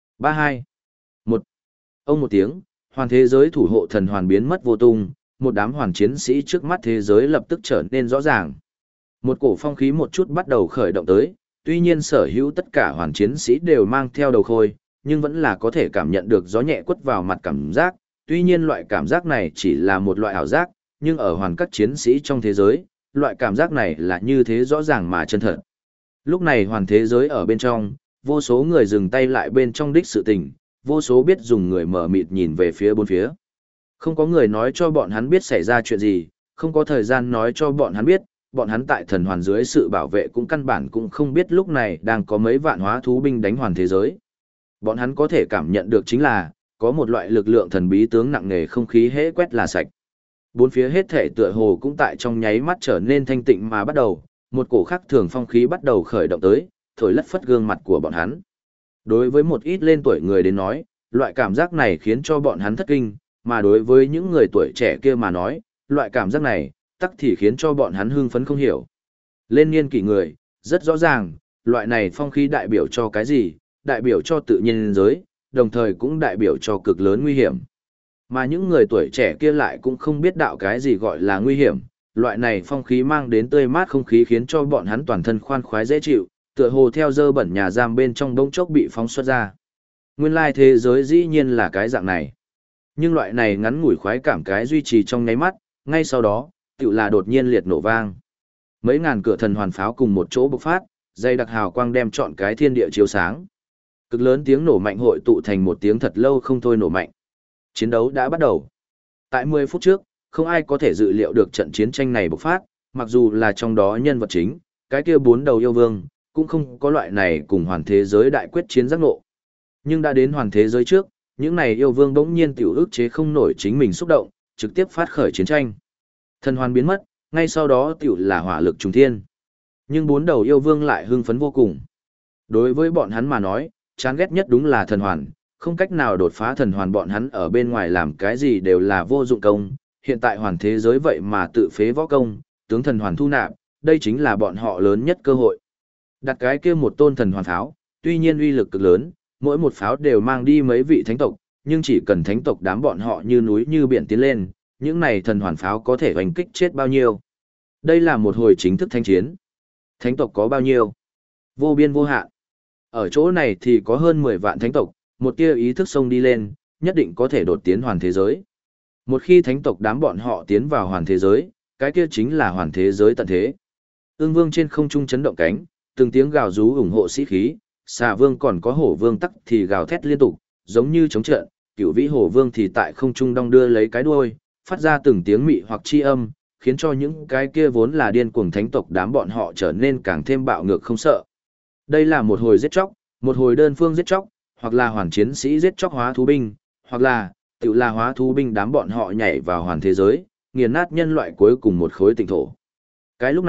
32. 1. Ông một tiếng, hoàn thế giới thủ hộ thần hoàn biến mất vô tung, một đám hoàn chiến sĩ trước mắt thế giới lập tức trở nên rõ ràng. Một cổ phong khí một chút bắt đầu khởi động tới, tuy nhiên sở hữu tất cả hoàn chiến sĩ đều mang theo đầu khôi, nhưng vẫn là có thể cảm nhận được gió nhẹ quất vào mặt cảm giác, tuy nhiên loại cảm giác này chỉ là một loại ảo giác, nhưng ở hoàn các chiến sĩ trong thế giới, loại cảm giác này là như thế rõ ràng mà chân thật. Lúc này hoàn thế giới ở bên trong, vô số người dừng tay lại bên trong đích sự tình, vô số biết dùng người mở mịt nhìn về phía bốn phía. Không có người nói cho bọn hắn biết xảy ra chuyện gì, không có thời gian nói cho bọn hắn biết, bọn hắn tại thần hoàn dưới sự bảo vệ cũng căn bản cũng không biết lúc này đang có mấy vạn hóa thú binh đánh hoàn thế giới. Bọn hắn có thể cảm nhận được chính là, có một loại lực lượng thần bí tướng nặng nề không khí hễ quét là sạch. Bốn phía hết thể tựa hồ cũng tại trong nháy mắt trở nên thanh tịnh mà bắt đầu, một cổ khắc thường phong khí bắt đầu khởi động tới, thổi lất phất gương mặt của bọn hắn. Đối với một ít lên tuổi người đến nói, loại cảm giác này khiến cho bọn hắn thất kinh, mà đối với những người tuổi trẻ kia mà nói, loại cảm giác này, tắc thì khiến cho bọn hắn hưng phấn không hiểu. Lên niên kỷ người, rất rõ ràng, loại này phong khí đại biểu cho cái gì, đại biểu cho tự nhiên giới, đồng thời cũng đại biểu cho cực lớn nguy hiểm. Mà những người tuổi trẻ kia lại cũng không biết đạo cái gì gọi là nguy hiểm, loại này phong khí mang đến tươi mát không khí khiến cho bọn hắn toàn thân khoan khoái dễ chịu, tựa hồ theo dơ bẩn nhà giam bên trong đống chốc bị phóng xuất ra. Nguyên lai thế giới dĩ nhiên là cái dạng này. Nhưng loại này ngắn ngủi khoái cảm cái duy trì trong nháy mắt, ngay sau đó, tựu là đột nhiên liệt nổ vang. Mấy ngàn cửa thần hoàn pháo cùng một chỗ bộc phát, dây đặc hào quang đem trọn cái thiên địa chiếu sáng. Cực lớn tiếng nổ mạnh hội tụ thành một tiếng thật lâu không thôi nổ mạnh. Chiến đấu đã bắt đầu. Tại 10 phút trước, không ai có thể dự liệu được trận chiến tranh này bộc phát, mặc dù là trong đó nhân vật chính, cái kia bốn đầu yêu vương, cũng không có loại này cùng hoàn thế giới đại quyết chiến giác ngộ. Nhưng đã đến hoàn thế giới trước, những này yêu vương bỗng nhiên tiểu ức chế không nổi chính mình xúc động, trực tiếp phát khởi chiến tranh. Thần hoàn biến mất, ngay sau đó tiểu là hỏa lực trùng thiên. Nhưng bốn đầu yêu vương lại hưng phấn vô cùng. Đối với bọn hắn mà nói, chán ghét nhất đúng là thần hoàn, không cách nào đột phá thần hoàn bọn hắn ở bên ngoài làm cái gì đều là vô dụng công, hiện tại hoàn thế giới vậy mà tự phế võ công, tướng thần hoàn thu nạp, đây chính là bọn họ lớn nhất cơ hội. Đặt cái kia một tôn thần hoàn pháo, tuy nhiên uy lực cực lớn, mỗi một pháo đều mang đi mấy vị thánh tộc, nhưng chỉ cần thánh tộc đám bọn họ như núi như biển tiến lên, những này thần hoàn pháo có thể hoành kích chết bao nhiêu. Đây là một hồi chính thức thanh chiến. Thánh tộc có bao nhiêu? Vô biên vô hạn. Ở chỗ này thì có hơn 10 vạn thánh tộc, một tia ý thức xông đi lên, nhất định có thể đột tiến hoàn thế giới. Một khi thánh tộc đám bọn họ tiến vào hoàn thế giới, cái kia chính là hoàn thế giới tận thế. Ương vương trên không trung chấn động cánh, từng tiếng gào rú ủng hộ sĩ khí, xà vương còn có hổ vương tắc thì gào thét liên tục, giống như chống trận, cửu vĩ hổ vương thì tại không trung đong đưa lấy cái đuôi, phát ra từng tiếng mị hoặc chi âm, khiến cho những cái kia vốn là điên cuồng thánh tộc đám bọn họ trở nên càng thêm bạo ngược không sợ. Đây là một hồi giết chóc, một hồi đơn phương giết chóc, hoặc là hoàn chiến sĩ giết chóc hóa thú binh, hoặc là tự là hóa thú binh đám bọn họ nhảy vào hoàn thế giới, nghiền nát nhân loại cuối cùng một khối tỉnh thổ. Cái lúc này,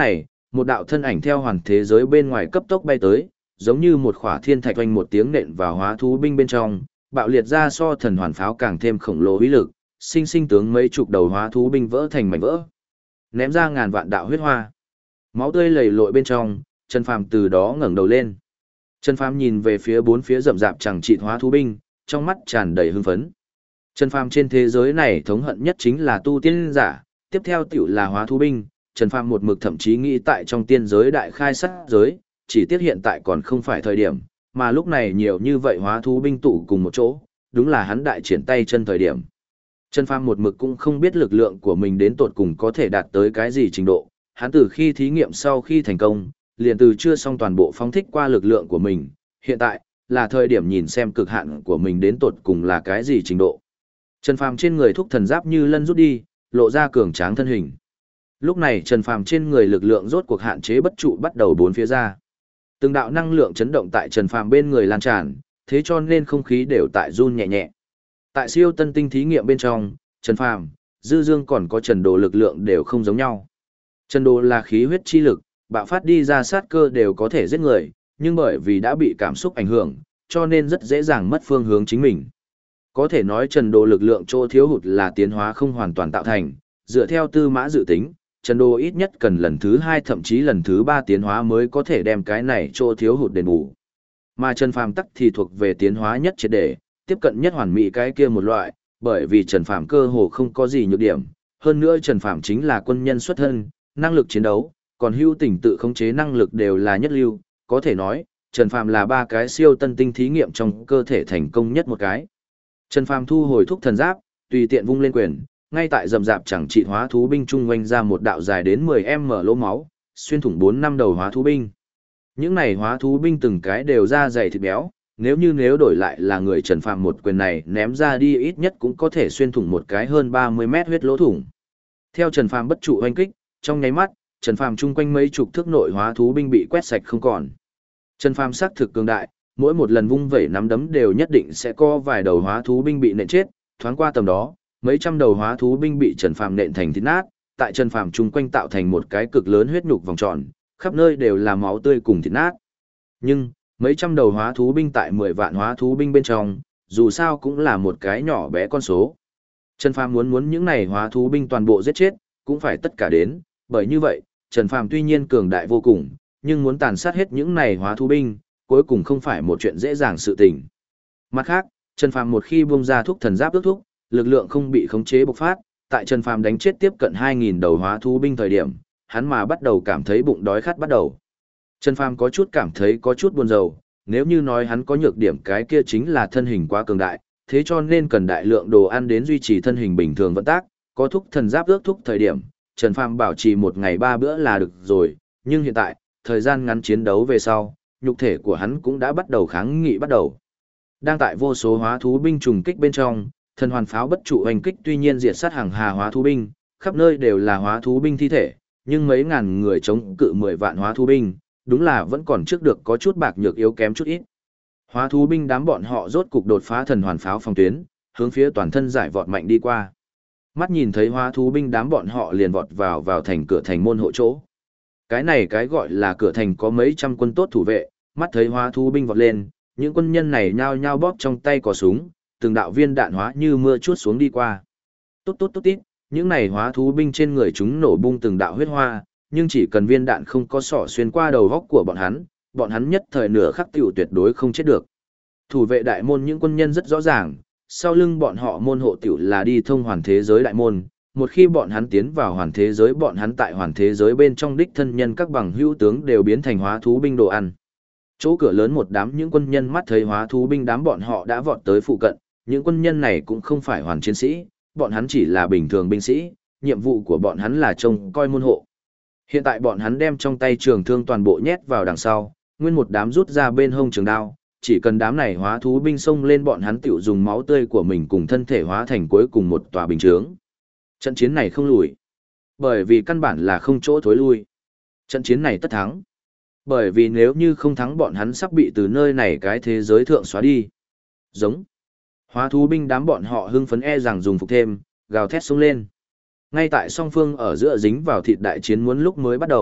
một đạo thân ảnh theo hoàn thế giới bên ngoài cấp tốc bay tới, giống như một khỏa thiên thạch oanh một tiếng nện vào hóa thú binh bên trong, bạo liệt ra so thần hoàn pháo càng thêm khổng lồ uy lực, sinh sinh tướng mấy chục đầu hóa thú binh vỡ thành mảnh vỡ, ném ra ngàn vạn đạo huyết hoa. Máu tươi lầy lội bên trong, Trần Phàm từ đó ngẩng đầu lên. Trần Phàm nhìn về phía bốn phía rậm rạp chẳng chịt hóa thú binh, trong mắt tràn đầy hưng phấn. Trần Phàm trên thế giới này thống hận nhất chính là tu tiên giả, tiếp theo tiểu là hóa thú binh. Trần Phàm một mực thậm chí nghĩ tại trong tiên giới đại khai sát giới, chỉ tiếc hiện tại còn không phải thời điểm, mà lúc này nhiều như vậy hóa thú binh tụ cùng một chỗ, đúng là hắn đại triển tay chân thời điểm. Trần Phàm một mực cũng không biết lực lượng của mình đến tột cùng có thể đạt tới cái gì trình độ, hắn từ khi thí nghiệm sau khi thành công, liền từ chưa xong toàn bộ phóng thích qua lực lượng của mình, hiện tại là thời điểm nhìn xem cực hạn của mình đến tột cùng là cái gì trình độ. Trần Phàm trên người thúc thần giáp như lân rút đi, lộ ra cường tráng thân hình. Lúc này Trần Phàm trên người lực lượng rốt cuộc hạn chế bất trụ bắt đầu bốn phía ra. Từng đạo năng lượng chấn động tại Trần Phàm bên người lan tràn, thế cho nên không khí đều tại run nhẹ nhẹ. Tại siêu tân tinh thí nghiệm bên trong, Trần Phàm, Dư Dương còn có Trần Đồ lực lượng đều không giống nhau. Trần Đồ là khí huyết chi lực, bạo phát đi ra sát cơ đều có thể giết người, nhưng bởi vì đã bị cảm xúc ảnh hưởng, cho nên rất dễ dàng mất phương hướng chính mình. Có thể nói Trần Đồ lực lượng chỗ thiếu hụt là tiến hóa không hoàn toàn tạo thành, dựa theo Tư Mã dự tính, Trần Đồ ít nhất cần lần thứ 2 thậm chí lần thứ 3 tiến hóa mới có thể đem cái này chỗ thiếu hụt đền bù. Mà Trần Phàm tắc thì thuộc về tiến hóa nhất triệt để, tiếp cận nhất hoàn mỹ cái kia một loại, bởi vì Trần Phàm cơ hồ không có gì nhược điểm, hơn nữa Trần Phàm chính là quân nhân xuất thân, năng lực chiến đấu, còn hưu tình tự khống chế năng lực đều là nhất lưu, có thể nói, Trần Phàm là 3 cái siêu tân tinh thí nghiệm trong cơ thể thành công nhất một cái. Trần Phàm thu hồi thúc thần giáp, tùy tiện vung lên quyền, ngay tại rậm rạp chẳng trị hóa thú binh trung quanh ra một đạo dài đến 10m lỗ máu, xuyên thủng 4-5 đầu hóa thú binh. Những này hóa thú binh từng cái đều da dày thịt béo, nếu đổi lại là người Trần Phàm một quyền này ném ra đi ít nhất cũng có thể xuyên thủng một cái hơn 30 mét huyết lỗ thủng. Theo Trần Phàm bất trụ hoành kích, trong nháy mắt, Trần Phàm chung quanh mấy chục thước nội hóa thú binh bị quét sạch không còn. Trần Phàm xác thực cường đại, mỗi một lần vung vẩy nắm đấm đều nhất định sẽ có vài đầu hóa thú binh bị nện chết, thoáng qua tầm đó, mấy trăm đầu hóa thú binh bị Trần Phàm nện thành thịt nát, tại Trần Phàm chung quanh tạo thành một cái cực lớn huyết nhục vòng tròn, khắp nơi đều là máu tươi cùng thịt nát. Nhưng, mấy trăm đầu hóa thú binh tại 10 vạn hóa thú binh bên trong, dù sao cũng là một cái nhỏ bé con số. Trần Phàm muốn những này hóa thú binh toàn bộ giết chết, cũng phải tất cả đến, bởi như vậy, Trần Phàm tuy nhiên cường đại vô cùng, nhưng muốn tàn sát hết những này hóa thú binh, cuối cùng không phải một chuyện dễ dàng sự tình. Mặt khác, Trần Phàm một khi buông ra thúc thần giáp ước thúc, lực lượng không bị khống chế bộc phát, tại Trần Phàm đánh chết tiếp cận 2000 đầu hóa thú binh thời điểm, hắn mà bắt đầu cảm thấy bụng đói khát bắt đầu. Trần Phàm có chút cảm thấy có chút buồn rầu, nếu như nói hắn có nhược điểm cái kia chính là thân hình quá cường đại, thế cho nên cần đại lượng đồ ăn đến duy trì thân hình bình thường vận tác, có thúc thần giáp ước thúc thời điểm, Trần Phàm bảo trì một ngày 3 bữa là được rồi, nhưng hiện tại, thời gian ngắn chiến đấu về sau, nhục thể của hắn cũng đã bắt đầu kháng nghị bắt đầu. Đang tại vô số hóa thú binh trùng kích bên trong, thần hoàn pháo bất trụ hành kích tuy nhiên diệt sát hàng hà hóa thú binh, khắp nơi đều là hóa thú binh thi thể, nhưng mấy ngàn người chống cự 10 vạn hóa thú binh, đúng là vẫn còn trước được có chút bạc nhược yếu kém chút ít. Hóa thú binh đám bọn họ rốt cục đột phá thần hoàn pháo phòng tuyến, hướng phía toàn thân giải vọt mạnh đi qua. Mắt nhìn thấy hóa thú binh đám bọn họ liền vọt vào thành cửa thành môn hộ chỗ. Cái này cái gọi là cửa thành có mấy trăm quân tốt thủ vệ, mắt thấy hóa thú binh vọt lên, những quân nhân này nhao nhao bóp trong tay cò súng, từng đạo viên đạn hóa như mưa chuốt xuống đi qua. Tốt tốt tốt tít, những này hóa thú binh trên người chúng nổ bung từng đạo huyết hoa, nhưng chỉ cần viên đạn không có sỏ xuyên qua đầu góc của bọn hắn nhất thời nửa khắc tiểu tuyệt đối không chết được. Thủ vệ đại môn những quân nhân rất rõ ràng, sau lưng bọn họ môn hộ tiểu là đi thông hoàn thế giới đại môn, một khi bọn hắn tiến vào hoàn thế giới bọn hắn tại hoàn thế giới bên trong đích thân nhân các bằng hữu tướng đều biến thành hóa thú binh đồ ăn. Chỗ cửa lớn một đám những quân nhân mắt thấy hóa thú binh đám bọn họ đã vọt tới phụ cận, những quân nhân này cũng không phải hoàn chiến sĩ, bọn hắn chỉ là bình thường binh sĩ, nhiệm vụ của bọn hắn là trông coi môn hộ. Hiện tại bọn hắn đem trong tay trường thương toàn bộ nhét vào đằng sau, nguyên một đám rút ra bên hông trường đao, chỉ cần đám này hóa thú binh xông lên bọn hắn tiểu dùng máu tươi của mình cùng thân thể hóa thành cuối cùng một tòa bình chướng. Trận chiến này không lùi, bởi vì căn bản là không chỗ thối lui. Trận chiến này tất thắng, bởi vì nếu như không thắng bọn hắn sắp bị từ nơi này cái thế giới thượng xóa đi. Giống. Hóa thú binh đám bọn họ hưng phấn rằng dùng phục thêm, gào thét xông lên. Ngay tại song phương ở giữa dính vào thịt đại chiến muốn lúc mới bắt đầu,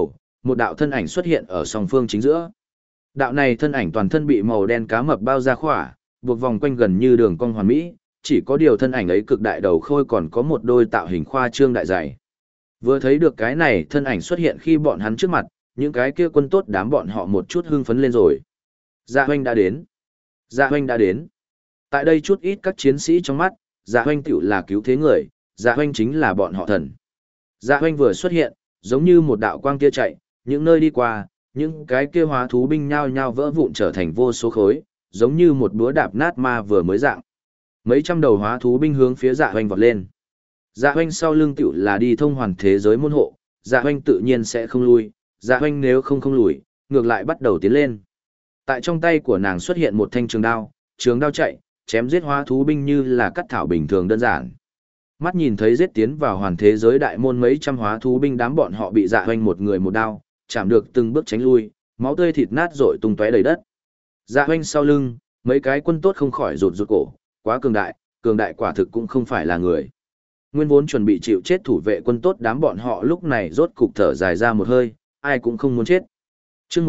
một đạo thân ảnh xuất hiện ở song phương chính giữa. Đạo này thân ảnh toàn thân bị màu đen cá mập bao ra khỏa, buộc vòng quanh gần như đường cong hoàn mỹ, chỉ có điều thân ảnh ấy cực đại đầu khôi còn có một đôi tạo hình khoa trương đại dày. Vừa thấy được cái này thân ảnh xuất hiện khi bọn hắn trước mặt, những cái kia quân tốt đám bọn họ một chút hưng phấn lên rồi. Dạ Hoành đã đến. Dạ Hoành đã đến. Tại đây chút ít các chiến sĩ trong mắt, Dạ Hoành tiểu là cứu thế người, Dạ Hoành chính là bọn họ thần. Dạ Hoành vừa xuất hiện, giống như một đạo quang kia chạy, những nơi đi qua, những cái kia hóa thú binh nhao nhao vỡ vụn trở thành vô số khối, giống như một búa đạp nát ma vừa mới dạng. Mấy trăm đầu hóa thú binh hướng phía Dạ Hoành vọt lên. Dạ Hoành sau lưng tiểu là đi thông hoàn thế giới môn hộ, Dạ Hoành tự nhiên sẽ không lui, Dạ Hoành nếu không lùi, ngược lại bắt đầu tiến lên. Tại trong tay của nàng xuất hiện một thanh trường đao chạy, chém giết hóa thú binh như là cắt thảo bình thường đơn giản. Mắt nhìn thấy giết tiến vào hoàn thế giới đại môn mấy trăm hóa thú binh đám bọn họ bị Dạ Hoành một người một đao, chạm được từng bước tránh lui, máu tươi thịt nát rội tung tóe đầy đất. Dạ Hoành sau lưng, mấy cái quân tốt không khỏi rụt cổ, quá cường đại quả thực cũng không phải là người. Nguyên vốn chuẩn bị chịu chết thủ vệ quân tốt đám bọn họ lúc này rốt cục thở dài ra một hơi, ai cũng không muốn chết. Chương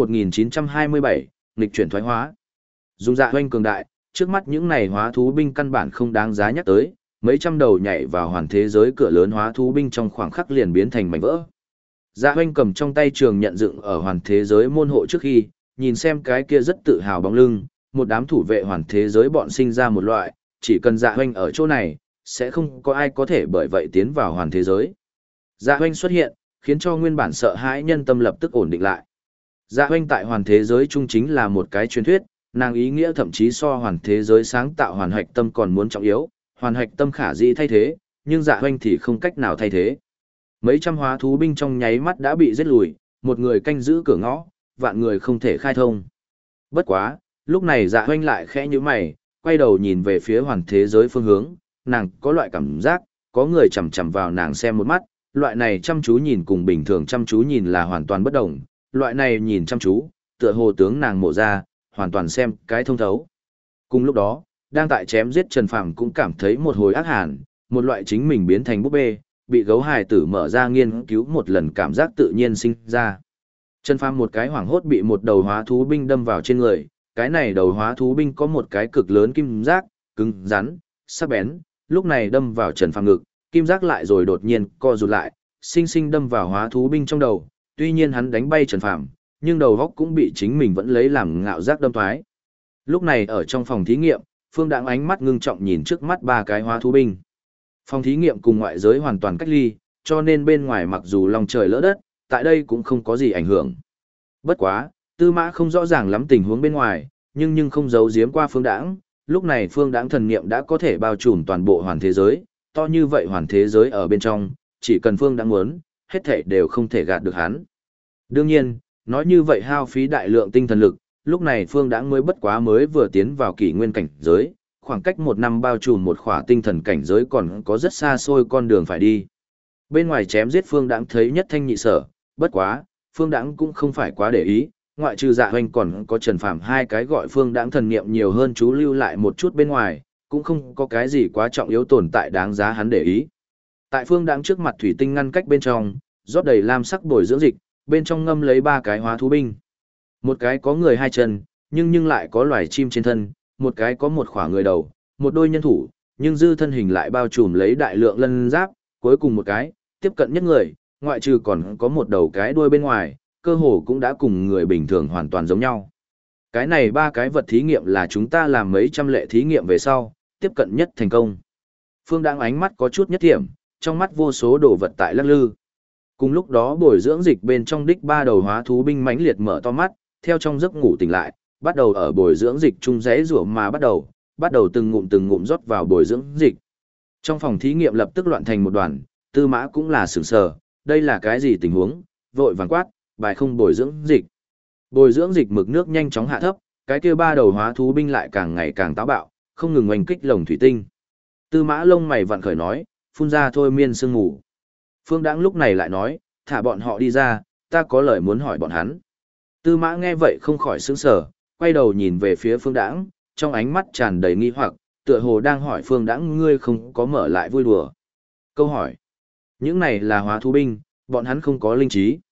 1927, nghịch chuyển thoái hóa. Dùng Dạ Hoành cường đại, trước mắt những này hóa thú binh căn bản không đáng giá nhắc tới, mấy trăm đầu nhảy vào hoàn thế giới cửa lớn hóa thú binh trong khoảng khắc liền biến thành mảnh vỡ. Dạ Hoành cầm trong tay trường nhận dựng ở hoàn thế giới môn hộ trước khi, nhìn xem cái kia rất tự hào bóng lưng, một đám thủ vệ hoàn thế giới bọn sinh ra một loại, chỉ cần Dạ Hoành ở chỗ này, sẽ không có ai có thể bởi vậy tiến vào hoàn thế giới. Dạ Hoành xuất hiện, khiến cho nguyên bản sợ hãi nhân tâm lập tức ổn định lại. Dạ Hoành tại hoàn thế giới chung chính là một cái truyền thuyết, nàng ý nghĩa thậm chí so hoàn thế giới sáng tạo hoàn hạch tâm còn muốn trọng yếu, hoàn hạch tâm khả dĩ thay thế, nhưng Dạ Hoành thì không cách nào thay thế. Mấy trăm hóa thú binh trong nháy mắt đã bị giết lùi, một người canh giữ cửa ngõ, vạn người không thể khai thông. Bất quá, lúc này Dạ Hoành lại khẽ nhíu mày, quay đầu nhìn về phía hoàn thế giới phương hướng, nàng có loại cảm giác, có người chằm chằm vào nàng xem một mắt, loại này chăm chú nhìn cùng bình thường chăm chú nhìn là hoàn toàn bất đồng, loại này nhìn chăm chú, tựa hồ tướng nàng mộ ra, hoàn toàn xem cái thông thấu. Cùng lúc đó, đang tại chém giết Trần Phàm cũng cảm thấy một hồi ác hàn, một loại chính mình biến thành búp bê, bị gấu hài tử mở ra nghiên cứu một lần cảm giác tự nhiên sinh ra. Trần Phàm một cái hoảng hốt bị một đầu hóa thú binh đâm vào trên người, cái này đầu hóa thú binh có một cái cực lớn kim giác, cứng rắn, sắc bén, lúc này đâm vào Trần Phàm ngực, kim giác lại rồi đột nhiên co rụt lại, sinh sinh đâm vào hóa thú binh trong đầu, tuy nhiên hắn đánh bay Trần Phàm, nhưng đầu góc cũng bị chính mình vẫn lấy làm ngạo giác đâm thoái. Lúc này ở trong phòng thí nghiệm, Phương Đãng ánh mắt ngưng trọng nhìn trước mắt ba cái hóa thú binh. Phòng thí nghiệm cùng ngoại giới hoàn toàn cách ly, cho nên bên ngoài mặc dù lòng trời lỡ đất, tại đây cũng không có gì ảnh hưởng. Bất quá, Tư Mã không rõ ràng lắm tình huống bên ngoài, nhưng không giấu giếm qua Phương Đãng, lúc này Phương Đãng thần niệm đã có thể bao trùm toàn bộ hoàn thế giới, to như vậy hoàn thế giới ở bên trong, chỉ cần Phương Đãng muốn, hết thảy đều không thể gạt được hắn. Đương nhiên, nói như vậy hao phí đại lượng tinh thần lực, lúc này Phương Đãng mới bất quá mới vừa tiến vào kỷ nguyên cảnh giới, khoảng cách một năm bao trùm một khỏa tinh thần cảnh giới còn có rất xa xôi con đường phải đi. Bên ngoài chém giết Phương Đãng thấy nhất thanh nhị sở, bất quá, Phương Đãng cũng không phải quá để ý, ngoại trừ Dạ Hoành còn có Trần Phàm hai cái gọi Phương Đãng thần niệm nhiều hơn chú lưu lại một chút bên ngoài, cũng không có cái gì quá trọng yếu tồn tại đáng giá hắn để ý. Tại Phương Đãng trước mặt thủy tinh ngăn cách bên trong, rót đầy lam sắc bồi dưỡng dịch, bên trong ngâm lấy ba cái hóa thú binh. Một cái có người hai chân, nhưng lại có loài chim trên thân, một cái có một khỏa người đầu, một đôi nhân thủ, nhưng dư thân hình lại bao trùm lấy đại lượng lân giáp, cuối cùng một cái, tiếp cận nhất người, ngoại trừ còn có một đầu cái đuôi bên ngoài, cơ hồ cũng đã cùng người bình thường hoàn toàn giống nhau. Cái này ba cái vật thí nghiệm là chúng ta làm mấy trăm lệ thí nghiệm về sau, tiếp cận nhất thành công. Phương Đãng ánh mắt có chút nhất thiểm, trong mắt vô số đồ vật tại lắc lư. Cùng lúc đó bồi dưỡng dịch bên trong đích ba đầu hóa thú binh mãnh liệt mở to mắt, theo trong giấc ngủ tỉnh lại, bắt đầu ở bồi dưỡng dịch chung rẽ rủa mà bắt đầu từng ngụm rót vào bồi dưỡng dịch. Trong phòng thí nghiệm lập tức loạn thành một đoàn, Tư Mã cũng là sửng sờ, đây là cái gì tình huống, vội vàng quát, bài không bồi dưỡng dịch. Bồi dưỡng dịch mực nước nhanh chóng hạ thấp, cái kia ba đầu hóa thú binh lại càng ngày càng táo bạo, không ngừng oanh kích lồng thủy tinh. Tư Mã lông mày vặn khởi nói, phun ra thôi miên sương ngủ. Phương Đãng lúc này lại nói, thả bọn họ đi ra, ta có lời muốn hỏi bọn hắn. Tư Mã nghe vậy không khỏi sững sờ, quay đầu nhìn về phía Phương Đãng, trong ánh mắt tràn đầy nghi hoặc, tựa hồ đang hỏi Phương Đãng ngươi không có mở lại vui đùa. Câu hỏi, những này là hóa thú binh, bọn hắn không có linh trí.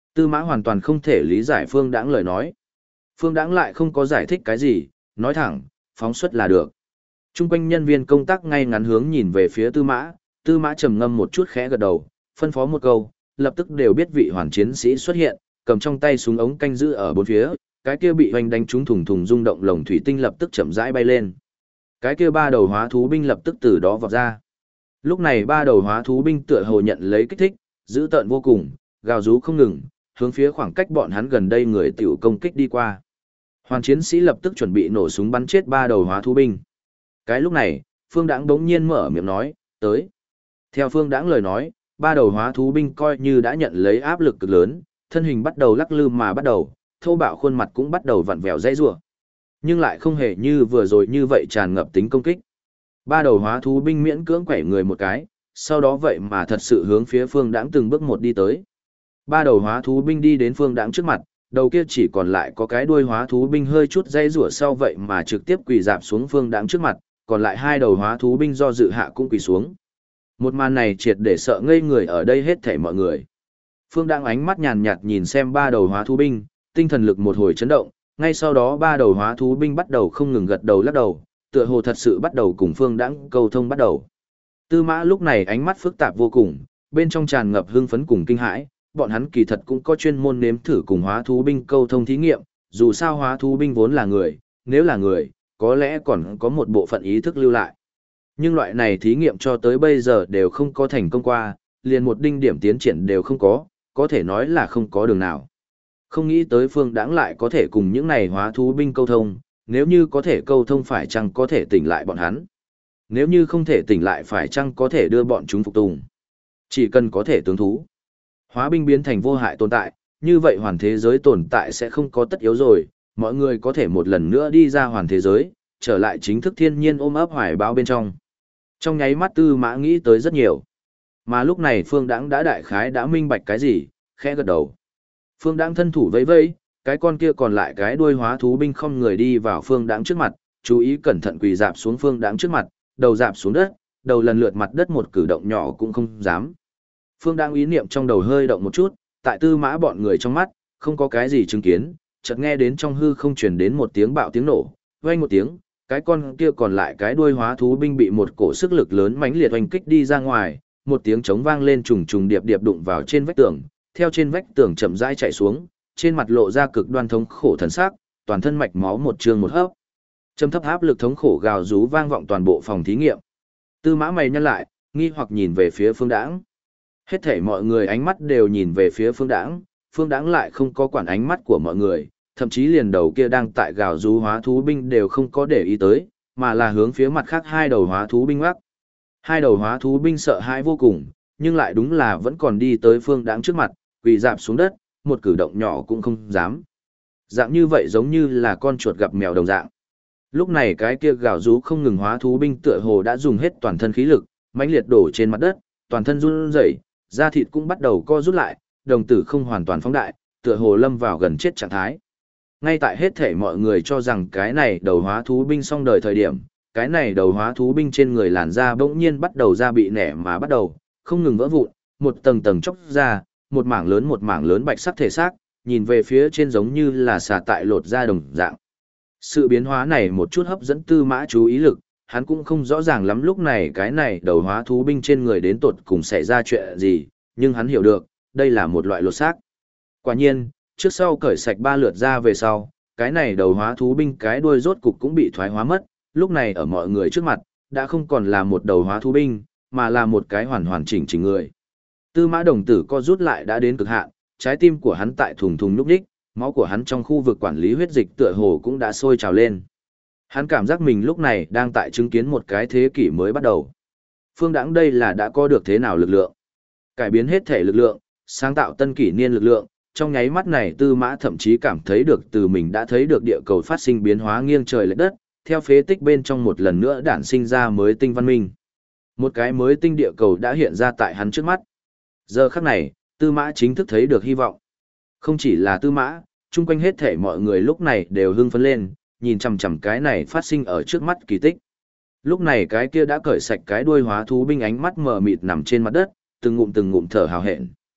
Tư Mã hoàn toàn không thể lý giải Phương Đãng lời nói. Phương Đãng lại không có giải thích cái gì, nói thẳng, phóng xuất là được. Trung quanh nhân viên công tác ngay ngắn hướng nhìn về phía Tư Mã trầm ngâm một chút khẽ gật đầu, phân phó một câu, lập tức đều biết vị hoàn chiến sĩ xuất hiện, cầm trong tay súng ống canh giữ ở bốn phía, cái kia bị hoành đánh trúng thùng thùng rung động lồng thủy tinh lập tức chậm rãi bay lên. Cái kia ba đầu hóa thú binh lập tức từ đó vọt ra. Lúc này ba đầu hóa thú binh tựa hồ nhận lấy kích thích, dữ tợn vô cùng, gào rú không ngừng, hướng phía khoảng cách bọn hắn gần đây người tiểu công kích đi qua. Hoàn chiến sĩ lập tức chuẩn bị nổ súng bắn chết ba đầu hóa thú binh. Cái lúc này, Phương Đãng đống nhiên mở miệng nói, tới. Theo Phương Đãng lời nói, ba đầu hóa thú binh coi như đã nhận lấy áp lực cực lớn, thân hình bắt đầu lắc lư mà bắt đầu, thô bạo khuôn mặt cũng bắt đầu vặn vẹo dãy rủa. Nhưng lại không hề như vừa rồi như vậy tràn ngập tính công kích. Ba đầu hóa thú binh miễn cưỡng quẩy người một cái, sau đó vậy mà thật sự hướng phía Phương Đãng từng bước một đi tới. Ba đầu hóa thú binh đi đến Phương Đãng trước mặt, đầu kia chỉ còn lại có cái đuôi hóa thú binh hơi chút dây rủa sau vậy mà trực tiếp quỳ dạp xuống Phương Đãng trước mặt, còn lại hai đầu hóa thú binh do dự hạ cũng quỳ xuống. Một màn này triệt để sợ ngây người ở đây hết thảy mọi người. Phương Đãng ánh mắt nhàn nhạt nhìn xem ba đầu hóa thú binh, tinh thần lực một hồi chấn động, ngay sau đó ba đầu hóa thú binh bắt đầu không ngừng gật đầu lắc đầu, tựa hồ thật sự bắt đầu cùng Phương Đãng câu thông bắt đầu. Tư Mã lúc này ánh mắt phức tạp vô cùng, bên trong tràn ngập hưng phấn cùng kinh hãi, bọn hắn kỳ thật cũng có chuyên môn nếm thử cùng hóa thú binh câu thông thí nghiệm, dù sao hóa thú binh vốn là người, nếu là người, có lẽ còn có một bộ phận ý thức lưu lại. Nhưng loại này thí nghiệm cho tới bây giờ đều không có thành công qua, liền một đinh điểm tiến triển đều không có thể nói là không có đường nào. Không nghĩ tới Phương Đãng lại có thể cùng những này hóa thú binh câu thông, nếu như có thể câu thông phải chăng có thể tỉnh lại bọn hắn. Nếu như không thể tỉnh lại phải chăng có thể đưa bọn chúng phục tùng. Chỉ cần có thể tướng thú. Hóa binh biến thành vô hại tồn tại, như vậy hoàn thế giới tồn tại sẽ không có tất yếu rồi, mọi người có thể một lần nữa đi ra hoàn thế giới, trở lại chính thức thiên nhiên ôm ấp hoài bão bên trong. Trong nháy mắt Tư Mã nghĩ tới rất nhiều. Mà lúc này Phương Đãng đã đại khái đã minh bạch cái gì, khẽ gật đầu. Phương Đãng thân thủ vẫy vẫy, cái con kia còn lại cái đuôi hóa thú binh không người đi vào Phương Đãng trước mặt, chú ý cẩn thận quỳ dạp xuống Phương Đãng trước mặt, đầu dạp xuống đất, đầu lần lượt mặt đất một cử động nhỏ cũng không dám. Phương Đãng ý niệm trong đầu hơi động một chút, tại Tư Mã bọn người trong mắt, không có cái gì chứng kiến, chợt nghe đến trong hư không truyền đến một tiếng bạo tiếng nổ, vang một tiếng, cái con kia còn lại cái đuôi hóa thú binh bị một cổ sức lực lớn mãnh liệt oanh kích đi ra ngoài, một tiếng trống vang lên trùng trùng điệp điệp đụng vào trên vách tường, theo trên vách tường chậm rãi chạy xuống, trên mặt lộ ra cực đoan thống khổ thần sắc, toàn thân mạch máu một trường một hấp. Trầm thấp áp lực thống khổ gào rú vang vọng toàn bộ phòng thí nghiệm. Tư Mã mày nhăn lại, nghi hoặc nhìn về phía Phương Đãng. Hết thảy mọi người ánh mắt đều nhìn về phía Phương Đãng, Phương Đãng lại không có quản ánh mắt của mọi người, thậm chí liền đầu kia đang tại gào rú hóa thú binh đều không có để ý tới, mà là hướng phía mặt khác hai đầu hóa thú binh ngoắc. Hai đầu hóa thú binh sợ hãi vô cùng, nhưng lại đúng là vẫn còn đi tới Phương Đãng trước mặt, quỳ rạp xuống đất, một cử động nhỏ cũng không dám. Dạng như vậy giống như là con chuột gặp mèo đồng dạng. Lúc này cái kia gào rú không ngừng hóa thú binh tựa hồ đã dùng hết toàn thân khí lực, mãnh liệt đổ trên mặt đất, toàn thân run rẩy, da thịt cũng bắt đầu co rút lại, đồng tử không hoàn toàn phóng đại, tựa hồ lâm vào gần chết trạng thái. Ngay tại hết thể mọi người cho rằng cái này đầu hóa thú binh xong đời thời điểm, cái này đầu hóa thú binh trên người làn da bỗng nhiên bắt đầu da bị nẻ mà bắt đầu, không ngừng vỡ vụn, một tầng tầng chóc ra, một mảng lớn bạch sắc thể xác, nhìn về phía trên giống như là xà tại lột da đồng dạng. Sự biến hóa này một chút hấp dẫn Tư Mã chú ý lực, hắn cũng không rõ ràng lắm lúc này cái này đầu hóa thú binh trên người đến tột cùng xảy ra chuyện gì, nhưng hắn hiểu được, đây là một loại lột xác. Quả nhiên, trước sau cởi sạch 3 lượt da về sau, cái này đầu hóa thú binh cái đuôi rốt cục cũng bị thoái hóa mất, lúc này ở mọi người trước mặt, đã không còn là một đầu hóa thú binh, mà là một cái hoàn chỉnh người. Tư Mã đồng tử co rút lại đã đến cực hạn, trái tim của hắn tại thùng thùng nhúc nhích, máu của hắn trong khu vực quản lý huyết dịch tựa hồ cũng đã sôi trào lên. Hắn cảm giác mình lúc này đang tại chứng kiến một cái thế kỷ mới bắt đầu. Phương Đãng đây là đã có được thế nào lực lượng? Cải biến hết thể lực lượng, sáng tạo tân kỷ niên lực lượng, trong nháy mắt này Tư Mã thậm chí cảm thấy được từ mình đã thấy được địa cầu phát sinh biến hóa nghiêng trời lệch đất, theo phế tích bên trong một lần nữa đản sinh ra mới tinh văn minh. Một cái mới tinh địa cầu đã hiện ra tại hắn trước mắt. Giờ khắc này, Tư Mã chính thức thấy được hy vọng. Không chỉ là Tư Mã, chung quanh hết thể mọi người lúc này đều hưng phấn lên, nhìn chằm chằm cái này phát sinh ở trước mắt kỳ tích. Lúc này cái kia đã cởi sạch cái đuôi hóa thú binh ánh mắt mờ mịt nằm trên mặt đất, từng ngụm thở hào hẹn.